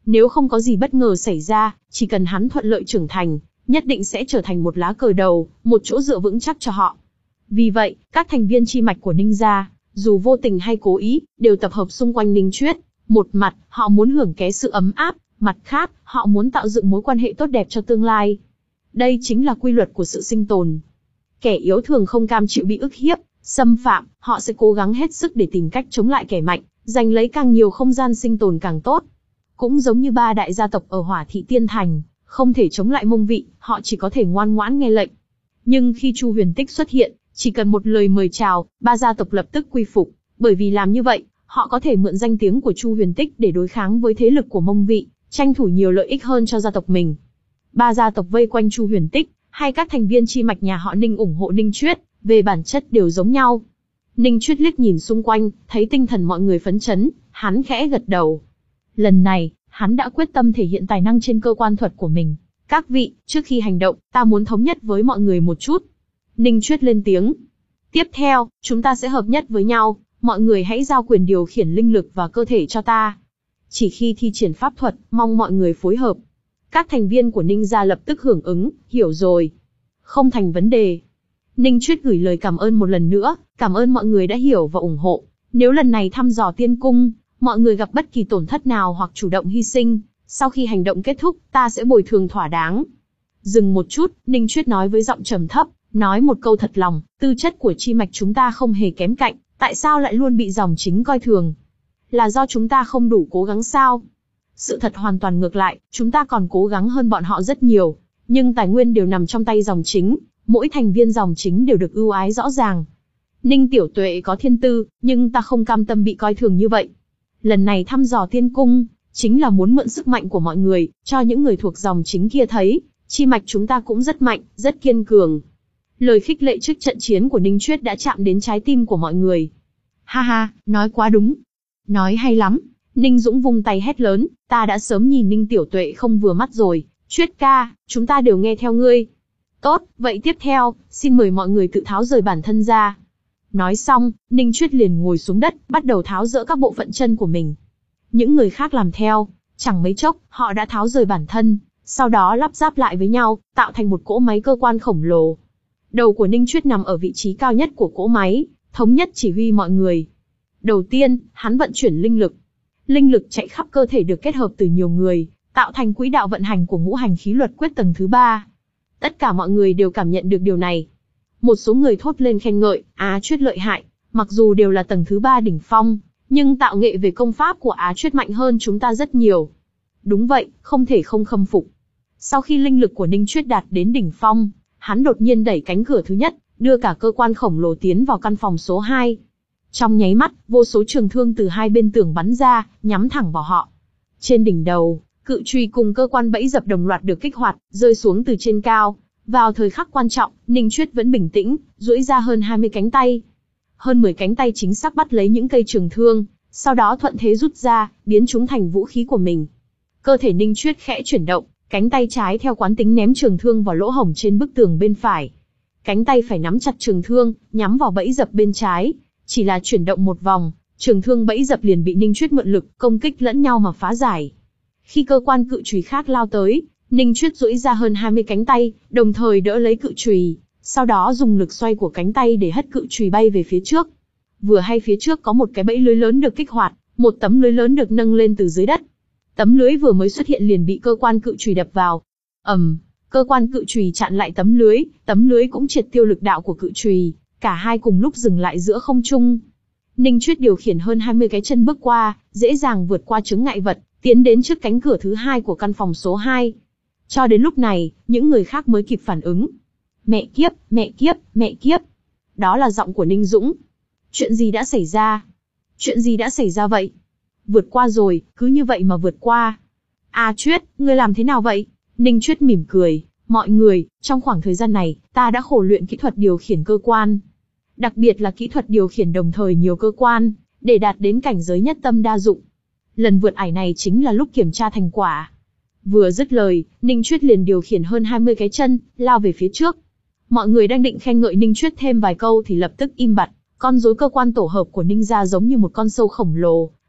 Nếu không có gì bất ngờ xảy ra, chỉ cần hắn thuận lợi trưởng thành, nhất định sẽ trở thành một lá cờ đầu, một chỗ dựa vững chắc cho họ. Vì vậy, các thành viên chi mạch của Ninh gia, dù vô tình hay cố ý, đều tập hợp xung quanh Ninh Chuyết. Một mặt, họ muốn hưởng ké sự ấm áp, mặt khác, họ muốn tạo dựng mối quan hệ tốt đẹp cho tương lai. Đây chính là quy luật của sự sinh tồn. Kẻ yếu thường không cam chịu bị ức hiếp, xâm phạm, họ sẽ cố gắng hết sức để tìm cách chống lại kẻ mạnh, giành lấy càng nhiều không gian sinh tồn càng tốt. Cũng giống như ba đại gia tộc ở Hỏa Thị Tiên Thành, không thể chống lại Mông Vị, họ chỉ có thể ngoan ngoãn nghe lệnh. Nhưng khi Chu Huyền Tích xuất hiện, chỉ cần một lời mời chào, ba gia tộc lập tức quy phục, bởi vì làm như vậy, họ có thể mượn danh tiếng của Chu Huyền Tích để đối kháng với thế lực của Mông Vị, tranh thủ nhiều lợi ích hơn cho gia tộc mình. Ba gia tộc vây quanh Chu Huyền Tích, hay các thành viên chi mạch nhà họ Ninh ủng hộ Ninh Chuyết, về bản chất đều giống nhau. Ninh Chuyết liếc nhìn xung quanh, thấy tinh thần mọi người phấn chấn, hắn khẽ gật đầu. Lần này, hắn đã quyết tâm thể hiện tài năng trên cơ quan thuật của mình. Các vị, trước khi hành động, ta muốn thống nhất với mọi người một chút. Ninh Chuyết lên tiếng. Tiếp theo, chúng ta sẽ hợp nhất với nhau, mọi người hãy giao quyền điều khiển linh lực và cơ thể cho ta. Chỉ khi thi triển pháp thuật, mong mọi người phối hợp. Các thành viên của Ninh gia lập tức hưởng ứng, hiểu rồi. Không thành vấn đề. Ninh Chuyết gửi lời cảm ơn một lần nữa, cảm ơn mọi người đã hiểu và ủng hộ. Nếu lần này thăm dò tiên cung, mọi người gặp bất kỳ tổn thất nào hoặc chủ động hy sinh, sau khi hành động kết thúc, ta sẽ bồi thường thỏa đáng. Dừng một chút, Ninh Chuyết nói với giọng trầm thấp, nói một câu thật lòng, tư chất của chi mạch chúng ta không hề kém cạnh, tại sao lại luôn bị dòng chính coi thường? Là do chúng ta không đủ cố gắng sao? Sự thật hoàn toàn ngược lại, chúng ta còn cố gắng hơn bọn họ rất nhiều, nhưng tài nguyên đều nằm trong tay dòng chính, mỗi thành viên dòng chính đều được ưu ái rõ ràng. Ninh Tiểu Tuệ có thiên tư, nhưng ta không cam tâm bị coi thường như vậy. Lần này thăm dò tiên cung, chính là muốn mượn sức mạnh của mọi người, cho những người thuộc dòng chính kia thấy, chi mạch chúng ta cũng rất mạnh, rất kiên cường. Lời khích lệ trước trận chiến của Ninh Chuyết đã chạm đến trái tim của mọi người. Ha ha, nói quá đúng. Nói hay lắm. Ninh Dũng vung tay hét lớn, ta đã sớm nhìn Ninh Tiểu Tuệ không vừa mắt rồi. Chuyết ca, chúng ta đều nghe theo ngươi. Tốt, vậy tiếp theo, xin mời mọi người tự tháo rời bản thân ra. Nói xong, Ninh Chuyết liền ngồi xuống đất, bắt đầu tháo dỡ các bộ phận chân của mình. Những người khác làm theo, chẳng mấy chốc, họ đã tháo rời bản thân, sau đó lắp ráp lại với nhau, tạo thành một cỗ máy cơ quan khổng lồ. Đầu của Ninh Chuyết nằm ở vị trí cao nhất của cỗ máy, thống nhất chỉ huy mọi người. Đầu tiên, hắn vận chuyển linh lực. Linh lực chạy khắp cơ thể được kết hợp từ nhiều người, tạo thành quỹ đạo vận hành của ngũ hành khí luật quyết tầng thứ ba. Tất cả mọi người đều cảm nhận được điều này. Một số người thốt lên khen ngợi, Á Chuyết lợi hại, mặc dù đều là tầng thứ ba đỉnh phong, nhưng tạo nghệ về công pháp của Á Chuyết mạnh hơn chúng ta rất nhiều. Đúng vậy, không thể không khâm phục. Sau khi linh lực của Ninh Chuyết đạt đến đỉnh phong, hắn đột nhiên đẩy cánh cửa thứ nhất, đưa cả cơ quan khổng lồ tiến vào căn phòng số hai. Trong nháy mắt, vô số trường thương từ hai bên tường bắn ra, nhắm thẳng vào họ. Trên đỉnh đầu, cự chùy cùng cơ quan bẫy dập đồng loạt được kích hoạt, rơi xuống từ trên cao. Vào thời khắc quan trọng, Ninh Chuyết vẫn bình tĩnh, duỗi ra hơn hai mươi cánh tay. Hơn mười cánh tay chính xác bắt lấy những cây trường thương, sau đó thuận thế rút ra, biến chúng thành vũ khí của mình. Cơ thể Ninh Chuyết khẽ chuyển động, cánh tay trái theo quán tính ném trường thương vào lỗ hổng trên bức tường bên phải. Cánh tay phải nắm chặt trường thương, nhắm vào bẫy dập bên trái. Chỉ là chuyển động một vòng, trường thương bẫy dập liền bị Ninh Chuyết mượn lực công kích lẫn nhau mà phá giải. Khi cơ quan cự chùy khác lao tới, Ninh Chuyết duỗi ra hơn hai mươi cánh tay, đồng thời đỡ lấy cự chùy, sau đó dùng lực xoay của cánh tay để hất cự chùy bay về phía trước. Vừa hay phía trước có một cái bẫy lưới lớn được kích hoạt, một tấm lưới lớn được nâng lên từ dưới đất. Tấm lưới vừa mới xuất hiện liền bị cơ quan cự chùy đập vào. ầm, um, cơ quan cự chùy chặn lại tấm lưới, tấm lưới cũng triệt tiêu lực đạo của cự chùy, cả hai cùng lúc dừng lại giữa không trung. Ninh Chuyết điều khiển hơn hai mươi cái chân bước qua, dễ dàng vượt qua chướng ngại vật, tiến đến trước cánh cửa thứ hai của căn phòng số hai. Cho đến lúc này, những người khác mới kịp phản ứng. Mẹ kiếp, mẹ kiếp, mẹ kiếp. Đó là giọng của Ninh Dũng. Chuyện gì đã xảy ra? Chuyện gì đã xảy ra vậy? Vượt qua rồi, cứ như vậy mà vượt qua. À Chuyết, ngươi làm thế nào vậy? Ninh Chuyết mỉm cười. Mọi người, trong khoảng thời gian này, ta đã khổ luyện kỹ thuật điều khiển cơ quan. Đặc biệt là kỹ thuật điều khiển đồng thời nhiều cơ quan, để đạt đến cảnh giới nhất tâm đa dụng. Lần vượt ải này chính là lúc kiểm tra thành quả. Vừa dứt lời, Ninh Chuyết liền điều khiển hơn hai mươi cái chân, lao về phía trước. Mọi người đang định khen ngợi Ninh Chuyết thêm vài câu thì lập tức im bặt. Con rối cơ quan tổ hợp của Ninh gia giống như một con sâu khổng lồ,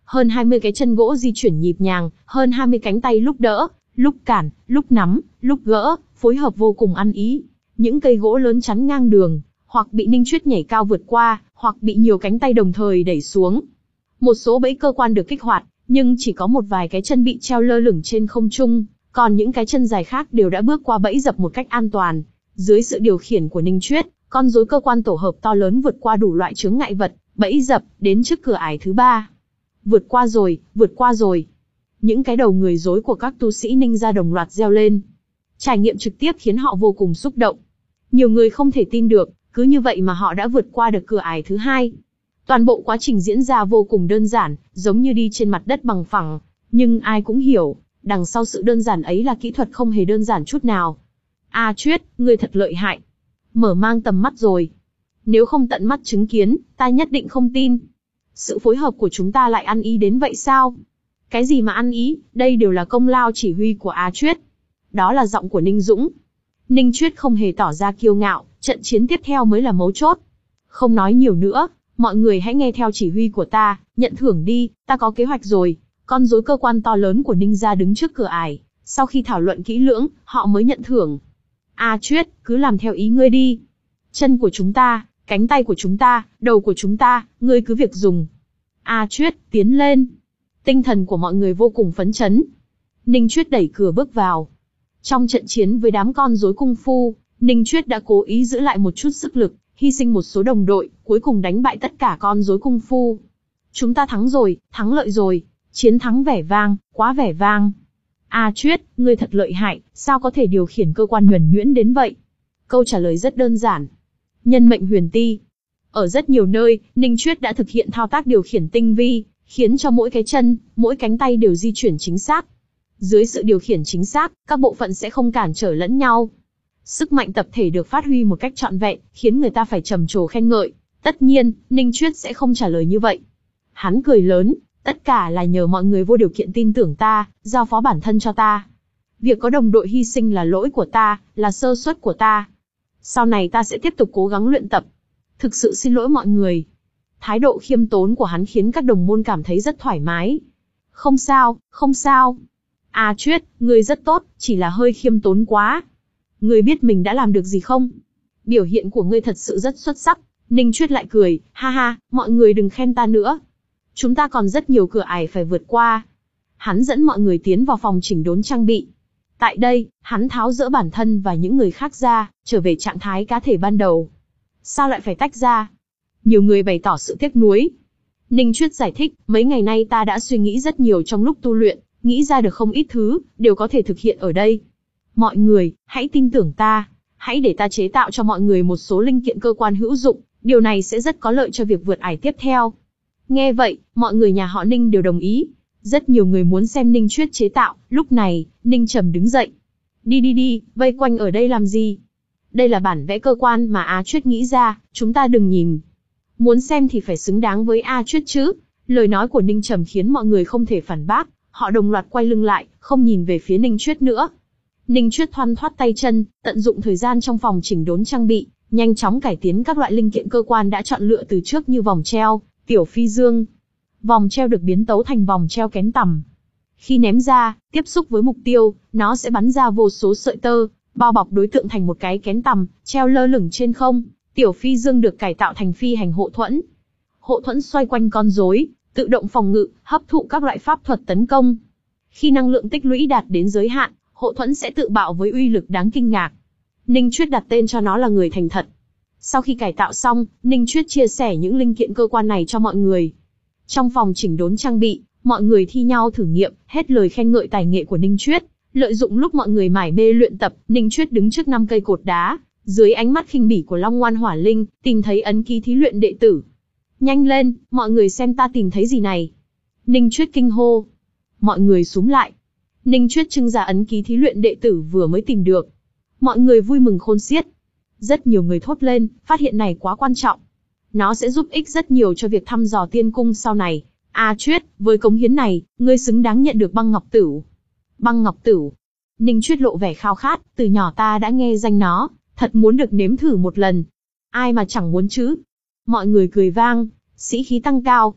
hơn hai mươi cái chân gỗ di chuyển nhịp nhàng, hơn hai mươi cánh tay lúc đỡ, lúc cản, lúc nắm, lúc gỡ, phối hợp vô cùng ăn ý. Những cây gỗ lớn chắn ngang đường, hoặc bị Ninh Chuyết nhảy cao vượt qua, hoặc bị nhiều cánh tay đồng thời đẩy xuống. Một số bẫy cơ quan được kích hoạt, nhưng chỉ có một vài cái chân bị treo lơ lửng trên không trung, còn những cái chân dài khác đều đã bước qua bẫy dập một cách an toàn. Dưới sự điều khiển của Ninh Chuyết, con rối cơ quan tổ hợp to lớn vượt qua đủ loại chướng ngại vật, bẫy dập, đến trước cửa ải thứ ba. Vượt qua rồi, vượt qua rồi. Những cái đầu người rối của các tu sĩ Ninh gia đồng loạt reo lên. Trải nghiệm trực tiếp khiến họ vô cùng xúc động. Nhiều người không thể tin được, cứ như vậy mà họ đã vượt qua được cửa ải thứ hai. Toàn bộ quá trình diễn ra vô cùng đơn giản, giống như đi trên mặt đất bằng phẳng. Nhưng ai cũng hiểu, đằng sau sự đơn giản ấy là kỹ thuật không hề đơn giản chút nào. A Chuyết, ngươi thật lợi hại. Mở mang tầm mắt rồi. Nếu không tận mắt chứng kiến, ta nhất định không tin. Sự phối hợp của chúng ta lại ăn ý đến vậy sao? Cái gì mà ăn ý, đây đều là công lao chỉ huy của A Chuyết. Đó là giọng của Ninh Dũng. Ninh Chuyết không hề tỏ ra kiêu ngạo, trận chiến tiếp theo mới là mấu chốt. Không nói nhiều nữa, mọi người hãy nghe theo chỉ huy của ta, nhận thưởng đi, ta có kế hoạch rồi. Con rối cơ quan to lớn của Ninh gia đứng trước cửa ải, sau khi thảo luận kỹ lưỡng, họ mới nhận thưởng. A Chuyết, cứ làm theo ý ngươi đi. Chân của chúng ta, cánh tay của chúng ta, đầu của chúng ta, ngươi cứ việc dùng. A Chuyết, tiến lên. Tinh thần của mọi người vô cùng phấn chấn. Ninh Chuyết đẩy cửa bước vào. Trong trận chiến với đám con rối cung phu, Ninh Chuyết đã cố ý giữ lại một chút sức lực, hy sinh một số đồng đội, cuối cùng đánh bại tất cả con rối cung phu. Chúng ta thắng rồi, thắng lợi rồi, chiến thắng vẻ vang, quá vẻ vang. A Chuyết, ngươi thật lợi hại, sao có thể điều khiển cơ quan nhuần nhuyễn đến vậy? Câu trả lời rất đơn giản. Nhân mệnh huyền ti. Ở rất nhiều nơi, Ninh Chuyết đã thực hiện thao tác điều khiển tinh vi, khiến cho mỗi cái chân, mỗi cánh tay đều di chuyển chính xác. Dưới sự điều khiển chính xác, các bộ phận sẽ không cản trở lẫn nhau. Sức mạnh tập thể được phát huy một cách trọn vẹn, khiến người ta phải trầm trồ khen ngợi. Tất nhiên, Ninh Chuyết sẽ không trả lời như vậy. Hắn cười lớn, tất cả là nhờ mọi người vô điều kiện tin tưởng ta, giao phó bản thân cho ta. Việc có đồng đội hy sinh là lỗi của ta, là sơ suất của ta. Sau này ta sẽ tiếp tục cố gắng luyện tập. Thực sự xin lỗi mọi người. Thái độ khiêm tốn của hắn khiến các đồng môn cảm thấy rất thoải mái. Không sao, không sao. A Chuyết, ngươi rất tốt, chỉ là hơi khiêm tốn quá. Ngươi biết mình đã làm được gì không? Biểu hiện của ngươi thật sự rất xuất sắc. Ninh Chuyết lại cười, ha ha, mọi người đừng khen ta nữa. Chúng ta còn rất nhiều cửa ải phải vượt qua. Hắn dẫn mọi người tiến vào phòng chỉnh đốn trang bị. Tại đây, hắn tháo dỡ bản thân và những người khác ra, trở về trạng thái cá thể ban đầu. Sao lại phải tách ra? Nhiều người bày tỏ sự tiếc nuối. Ninh Chuyết giải thích, mấy ngày nay ta đã suy nghĩ rất nhiều trong lúc tu luyện, nghĩ ra được không ít thứ, đều có thể thực hiện ở đây. Mọi người, hãy tin tưởng ta, hãy để ta chế tạo cho mọi người một số linh kiện cơ quan hữu dụng, điều này sẽ rất có lợi cho việc vượt ải tiếp theo. Nghe vậy, mọi người nhà họ Ninh đều đồng ý. Rất nhiều người muốn xem Ninh Chuyết chế tạo, lúc này, Ninh Trầm đứng dậy. Đi đi đi, vây quanh ở đây làm gì? Đây là bản vẽ cơ quan mà A Chuyết nghĩ ra, chúng ta đừng nhìn. Muốn xem thì phải xứng đáng với A Chuyết chứ. Lời nói của Ninh Trầm khiến mọi người không thể phản bác, họ đồng loạt quay lưng lại, không nhìn về phía Ninh Chuyết nữa. Ninh Chuyết thoăn thoắt tay chân, tận dụng thời gian trong phòng chỉnh đốn trang bị, nhanh chóng cải tiến các loại linh kiện cơ quan đã chọn lựa từ trước như vòng treo, tiểu phi dương. Vòng treo được biến tấu thành vòng treo kén tằm. Khi ném ra, tiếp xúc với mục tiêu, nó sẽ bắn ra vô số sợi tơ, bao bọc đối tượng thành một cái kén tằm, treo lơ lửng trên không. Tiểu phi dương được cải tạo thành phi hành hộ thuẫn. Hộ thuẫn xoay quanh con rối, tự động phòng ngự, hấp thụ các loại pháp thuật tấn công. Khi năng lượng tích lũy đạt đến giới hạn, hộ thuẫn sẽ tự bạo với uy lực đáng kinh ngạc. Ninh Chuyết đặt tên cho nó là người thành thật. Sau khi cải tạo xong, Ninh Chuyết chia sẻ những linh kiện cơ quan này cho mọi người. Trong phòng chỉnh đốn trang bị, mọi người thi nhau thử nghiệm, hết lời khen ngợi tài nghệ của Ninh Chuyết. Lợi dụng lúc mọi người mải mê luyện tập, Ninh Chuyết đứng trước năm cây cột đá, dưới ánh mắt khinh bỉ của Long Ngoan Hỏa Linh, tìm thấy ấn ký thí luyện đệ tử. Nhanh lên, mọi người xem ta tìm thấy gì này. Ninh Chuyết kinh hô. Mọi người xúm lại. Ninh Chuyết trưng ra ấn ký thí luyện đệ tử vừa mới tìm được. Mọi người vui mừng khôn xiết. Rất nhiều người thốt lên, phát hiện này quá quan trọng. Nó sẽ giúp ích rất nhiều cho việc thăm dò tiên cung sau này. A Chuyết, với cống hiến này, ngươi xứng đáng nhận được băng ngọc tửu. Băng ngọc tửu. Ninh Chuyết lộ vẻ khao khát, từ nhỏ ta đã nghe danh nó, thật muốn được nếm thử một lần. Ai mà chẳng muốn chứ. Mọi người cười vang, sĩ khí tăng cao.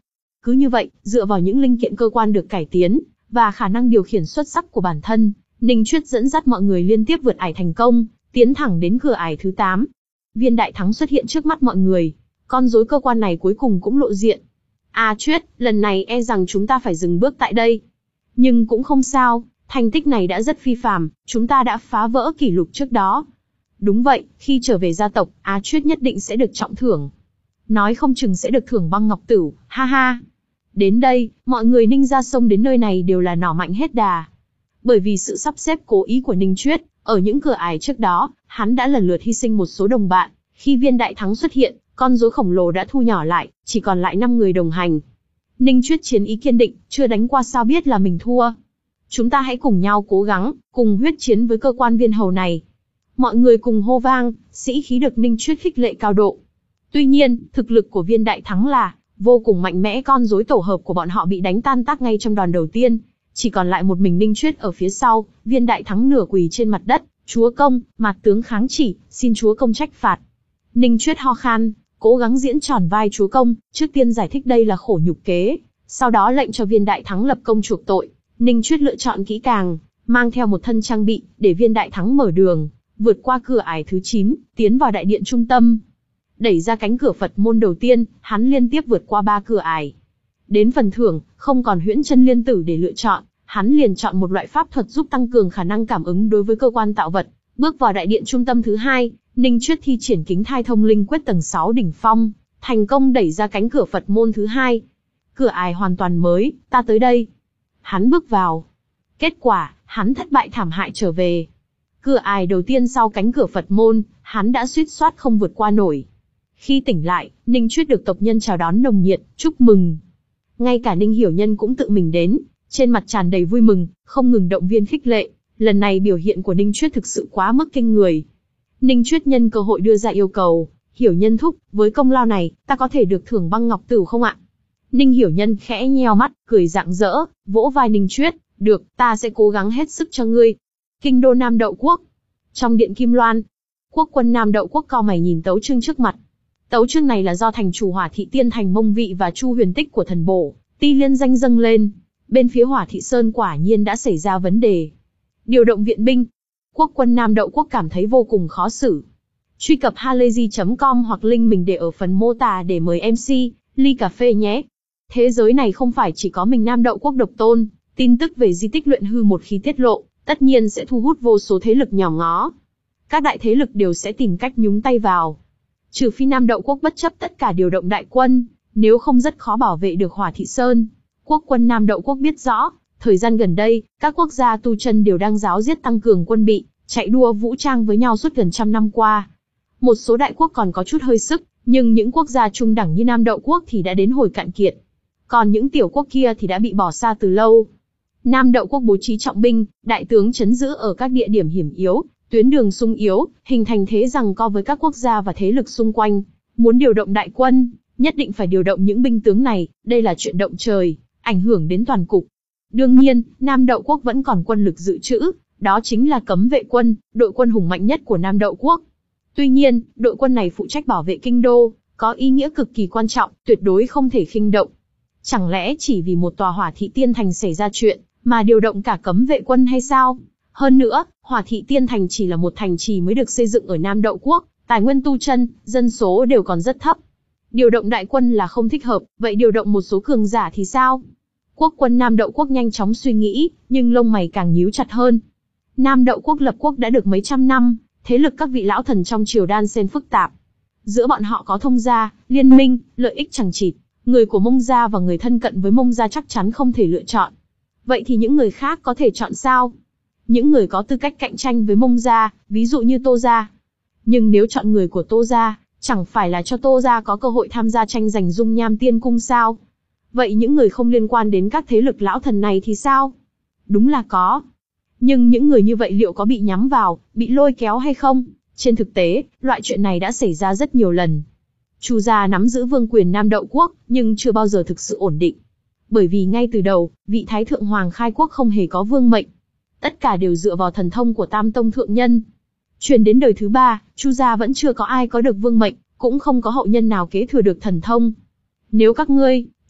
Cứ như vậy, dựa vào những linh kiện cơ quan được cải tiến, và khả năng điều khiển xuất sắc của bản thân, Ninh Chuyết dẫn dắt mọi người liên tiếp vượt ải thành công, tiến thẳng đến cửa ải thứ tám. Viên đại thắng xuất hiện trước mắt mọi người. Con rối cơ quan này cuối cùng cũng lộ diện. A Chuyết, lần này e rằng chúng ta phải dừng bước tại đây. Nhưng cũng không sao, thành tích này đã rất phi phàm, chúng ta đã phá vỡ kỷ lục trước đó. Đúng vậy, khi trở về gia tộc, A Chuyết nhất định sẽ được trọng thưởng. Nói không chừng sẽ được thưởng băng ngọc tửu, ha ha. Đến đây, mọi người Ninh gia xông đến nơi này đều là nỏ mạnh hết đà. Bởi vì sự sắp xếp cố ý của Ninh Chuyết, ở những cửa ải trước đó, hắn đã lần lượt hy sinh một số đồng bạn. Khi viên đại thắng xuất hiện, con rối khổng lồ đã thu nhỏ lại, chỉ còn lại năm người đồng hành. Ninh Chuyết chiến ý kiên định, chưa đánh qua sao biết là mình thua. Chúng ta hãy cùng nhau cố gắng, cùng huyết chiến với cơ quan viên hầu này. Mọi người cùng hô vang, sĩ khí được Ninh Chuyết khích lệ cao độ. Tuy nhiên, thực lực của viên đại thắng là vô cùng mạnh mẽ, con rối tổ hợp của bọn họ bị đánh tan tác ngay trong đòn đầu tiên. Chỉ còn lại một mình Ninh Chuyết ở phía sau, viên đại thắng nửa quỳ trên mặt đất, chúa công, mạt tướng kháng chỉ, xin chúa công trách phạt. Ninh Chuyết ho khan, cố gắng diễn tròn vai chúa công, trước tiên giải thích đây là khổ nhục kế, sau đó lệnh cho viên đại thắng lập công chuộc tội. Ninh Chuyết lựa chọn kỹ càng, mang theo một thân trang bị, để viên đại thắng mở đường, vượt qua cửa ải thứ chín, tiến vào đại điện trung tâm. Đẩy ra cánh cửa Phật môn đầu tiên, hắn liên tiếp vượt qua ba cửa ải. Đến phần thưởng, không còn huyễn chân liên tử để lựa chọn, hắn liền chọn một loại pháp thuật giúp tăng cường khả năng cảm ứng đối với cơ quan tạo vật. Bước vào đại điện trung tâm thứ hai, Ninh Chuyết thi triển kính thai thông linh quyết tầng sáu đỉnh phong, thành công đẩy ra cánh cửa Phật môn thứ hai. Cửa ải hoàn toàn mới, ta tới đây. Hắn bước vào. Kết quả, hắn thất bại thảm hại trở về. Cửa ải đầu tiên sau cánh cửa Phật môn, hắn đã suýt soát không vượt qua nổi. Khi tỉnh lại, Ninh Chuyết được tộc nhân chào đón nồng nhiệt, chúc mừng. Ngay cả Ninh Hiểu Nhân cũng tự mình đến, trên mặt tràn đầy vui mừng, không ngừng động viên khích lệ. Lần này biểu hiện của Ninh Chuyết thực sự quá mức kinh người. Ninh Chuyết nhân cơ hội đưa ra yêu cầu, Hiểu Nhân thúc, với công lao này, ta có thể được thưởng băng ngọc tửu không ạ? Ninh Hiểu Nhân khẽ nheo mắt, cười rạng rỡ, vỗ vai Ninh Chuyết, được, ta sẽ cố gắng hết sức cho ngươi. Kinh đô Nam Đậu Quốc. Trong điện Kim Loan, quốc quân Nam Đậu Quốc cau mày nhìn tấu chương trước mặt. Tấu chương này là do thành chủ Hỏa Thị Tiên Thành Mông Vị và Chu Huyền Tích của thần bổ Ti liên danh dâng lên. Bên phía Hỏa Thị Sơn quả nhiên đã xảy ra vấn đề. Điều động viện binh. Quốc quân Nam Đậu Quốc cảm thấy vô cùng khó xử. Truy cập halayzi chấm com hoặc link mình để ở phần mô tả để mời em xê, ly cà phê nhé. Thế giới này không phải chỉ có mình Nam Đậu Quốc độc tôn, tin tức về di tích luyện hư một khi tiết lộ, tất nhiên sẽ thu hút vô số thế lực nhòm ngó. Các đại thế lực đều sẽ tìm cách nhúng tay vào. Trừ phi Nam Đậu Quốc bất chấp tất cả điều động đại quân, nếu không rất khó bảo vệ được Hỏa Thị Sơn. Quốc quân Nam Đậu Quốc biết rõ, thời gian gần đây, các quốc gia tu chân đều đang ráo riết tăng cường quân bị, chạy đua vũ trang với nhau suốt gần trăm năm qua. Một số đại quốc còn có chút hơi sức, nhưng những quốc gia trung đẳng như Nam Đậu Quốc thì đã đến hồi cạn kiệt. Còn những tiểu quốc kia thì đã bị bỏ xa từ lâu. Nam Đậu Quốc bố trí trọng binh, đại tướng trấn giữ ở các địa điểm hiểm yếu, tuyến đường sung yếu, hình thành thế giằng co với các quốc gia và thế lực xung quanh. Muốn điều động đại quân, nhất định phải điều động những binh tướng này, đây là chuyện động trời, ảnh hưởng đến toàn cục. Đương nhiên, Nam Đậu Quốc vẫn còn quân lực dự trữ, đó chính là cấm vệ quân, đội quân hùng mạnh nhất của Nam Đậu Quốc. Tuy nhiên, đội quân này phụ trách bảo vệ kinh đô, có ý nghĩa cực kỳ quan trọng, tuyệt đối không thể khinh động. Chẳng lẽ chỉ vì một tòa Hỏa Thị Tiên Thành xảy ra chuyện, mà điều động cả cấm vệ quân hay sao? Hơn nữa, Hỏa Thị Tiên Thành chỉ là một thành trì mới được xây dựng ở Nam Đậu Quốc, tài nguyên tu chân, dân số đều còn rất thấp. Điều động đại quân là không thích hợp, vậy điều động một số cường giả thì sao? Quốc quân Nam Đậu Quốc nhanh chóng suy nghĩ, nhưng lông mày càng nhíu chặt hơn. Nam Đậu Quốc lập quốc đã được mấy trăm năm, thế lực các vị lão thần trong triều đan xen phức tạp. Giữa bọn họ có thông gia, liên minh, lợi ích chằng chịt. Người của Mông gia và người thân cận với Mông gia chắc chắn không thể lựa chọn. Vậy thì những người khác có thể chọn sao? Những người có tư cách cạnh tranh với Mông gia, ví dụ như Tô gia. Nhưng nếu chọn người của Tô gia, chẳng phải là cho Tô gia có cơ hội tham gia tranh giành dung nham tiên cung sao? Vậy những người không liên quan đến các thế lực lão thần này thì sao? Đúng là có. Nhưng những người như vậy liệu có bị nhắm vào, bị lôi kéo hay không? Trên thực tế, loại chuyện này đã xảy ra rất nhiều lần. Chu gia nắm giữ vương quyền Nam Đậu Quốc, nhưng chưa bao giờ thực sự ổn định. Bởi vì ngay từ đầu, vị Thái Thượng Hoàng khai quốc không hề có vương mệnh. Tất cả đều dựa vào thần thông của Tam Tông Thượng Nhân. Truyền đến đời thứ ba, Chu gia vẫn chưa có ai có được vương mệnh, cũng không có hậu nhân nào kế thừa được thần thông. Nếu các ngươi,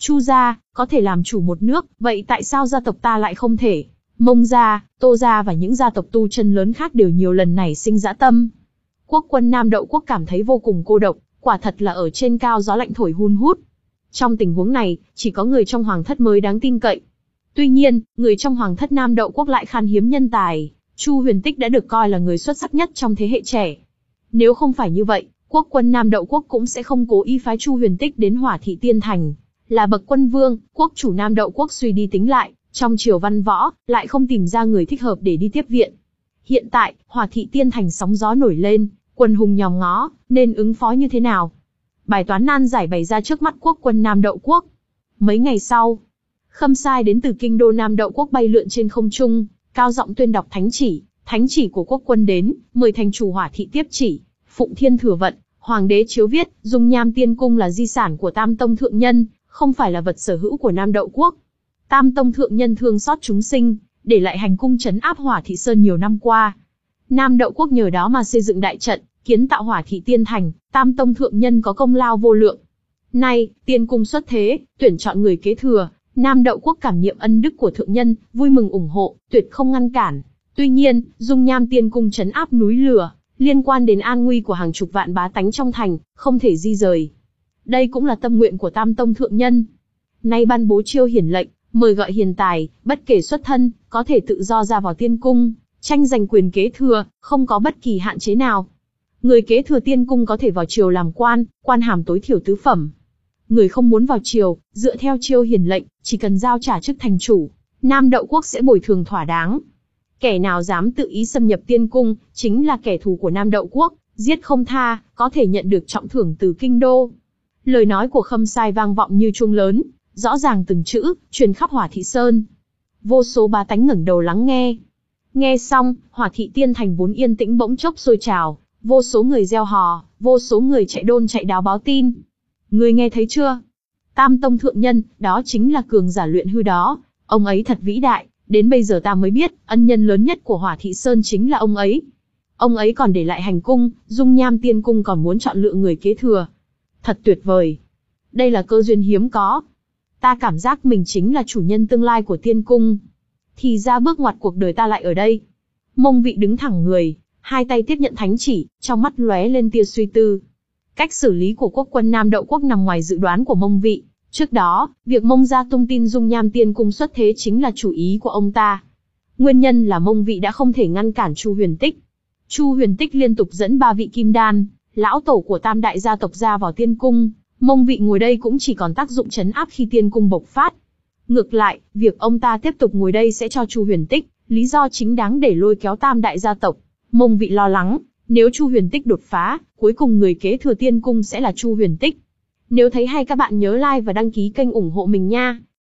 Chu gia, có thể làm chủ một nước, vậy tại sao gia tộc ta lại không thể? Mông gia, Tô gia và những gia tộc tu chân lớn khác đều nhiều lần nảy sinh dã tâm. Quốc quân Nam Đậu quốc cảm thấy vô cùng cô độc, quả thật là ở trên cao gió lạnh thổi hun hút. Trong tình huống này, chỉ có người trong hoàng thất mới đáng tin cậy. Tuy nhiên, người trong hoàng thất Nam Đậu quốc lại khan hiếm nhân tài. Chu Huyền Tích đã được coi là người xuất sắc nhất trong thế hệ trẻ. Nếu không phải như vậy, quốc quân Nam Đậu quốc cũng sẽ không cố ý phái Chu Huyền Tích đến Hỏa Thị Tiên Thành. Là bậc quân vương, quốc chủ Nam Đậu quốc suy đi tính lại, trong triều văn võ, lại không tìm ra người thích hợp để đi tiếp viện. Hiện tại, Hỏa Thị Tiên Thành sóng gió nổi lên, quần hùng nhòm ngó, nên ứng phó như thế nào? Bài toán nan giải bày ra trước mắt quốc quân Nam Đậu quốc. Mấy ngày sau, Khâm Sai đến từ kinh đô Nam Đậu quốc bay lượn trên không trung, cao giọng tuyên đọc thánh chỉ. Thánh chỉ của quốc quân đến, mời thành chủ Hỏa Thị tiếp chỉ. Phụng Thiên thừa vận, hoàng đế chiếu viết, Dung Nham Tiên cung là di sản của Tam Tông thượng nhân, không phải là vật sở hữu của Nam Đậu quốc. Tam Tông thượng nhân thương xót chúng sinh, để lại hành cung trấn áp Hỏa Thị Sơn nhiều năm qua. Nam Đậu quốc nhờ đó mà xây dựng đại trận, kiến tạo Hỏa Thị Tiên Thành, Tam Tông thượng nhân có công lao vô lượng. Nay, Tiên cung xuất thế, tuyển chọn người kế thừa, Nam Đậu quốc cảm nghiệm ân đức của thượng nhân, vui mừng ủng hộ, tuyệt không ngăn cản. Tuy nhiên, Dung Nham Tiên cung trấn áp núi lửa, liên quan đến an nguy của hàng chục vạn bá tánh trong thành, không thể di rời. Đây cũng là tâm nguyện của Tam Tông thượng nhân. Nay ban bố chiêu hiển lệnh, mời gọi hiền tài, bất kể xuất thân, có thể tự do ra vào tiên cung, tranh giành quyền kế thừa, không có bất kỳ hạn chế nào. Người kế thừa tiên cung có thể vào triều làm quan, quan hàm tối thiểu tứ phẩm. Người không muốn vào triều, dựa theo chiêu hiển lệnh, chỉ cần giao trả chức thành chủ, Nam Đậu quốc sẽ bồi thường thỏa đáng. Kẻ nào dám tự ý xâm nhập tiên cung, chính là kẻ thù của Nam Đậu quốc, giết không tha, có thể nhận được trọng thưởng từ kinh đô. Lời nói của Khâm Sai vang vọng như chuông lớn, rõ ràng từng chữ, truyền khắp Hỏa Thị Sơn. Vô số bá tánh ngẩng đầu lắng nghe. Nghe xong, Hỏa Thị Tiên Thành vốn yên tĩnh bỗng chốc sôi trào, vô số người reo hò, vô số người chạy đôn chạy đáo báo tin. Người nghe thấy chưa? Tam Tông thượng nhân, đó chính là cường giả luyện hư đó, ông ấy thật vĩ đại. Đến bây giờ ta mới biết, ân nhân lớn nhất của Hỏa Thị Sơn chính là ông ấy. Ông ấy còn để lại hành cung, Dung Nham Tiên cung còn muốn chọn lựa người kế thừa. Thật tuyệt vời. Đây là cơ duyên hiếm có. Ta cảm giác mình chính là chủ nhân tương lai của tiên cung. Thì ra bước ngoặt cuộc đời ta lại ở đây. Mông Vị đứng thẳng người, hai tay tiếp nhận thánh chỉ, trong mắt lóe lên tia suy tư. Cách xử lý của quốc quân Nam Đậu quốc nằm ngoài dự đoán của Mông Vị. Trước đó, việc Mông gia tung tin Dung Nham Tiên cung xuất thế chính là chủ ý của ông ta. Nguyên nhân là Mông Vị đã không thể ngăn cản Chu Huyền Tích. Chu Huyền Tích liên tục dẫn ba vị kim đan, lão tổ của tam đại gia tộc ra vào tiên cung, Mông Vị ngồi đây cũng chỉ còn tác dụng trấn áp khi tiên cung bộc phát. Ngược lại, việc ông ta tiếp tục ngồi đây sẽ cho Chu Huyền Tích lý do chính đáng để lôi kéo tam đại gia tộc. Mông Vị lo lắng, nếu Chu Huyền Tích đột phá, cuối cùng người kế thừa tiên cung sẽ là Chu Huyền Tích. Nếu thấy hay các bạn nhớ like và đăng ký kênh ủng hộ mình nha.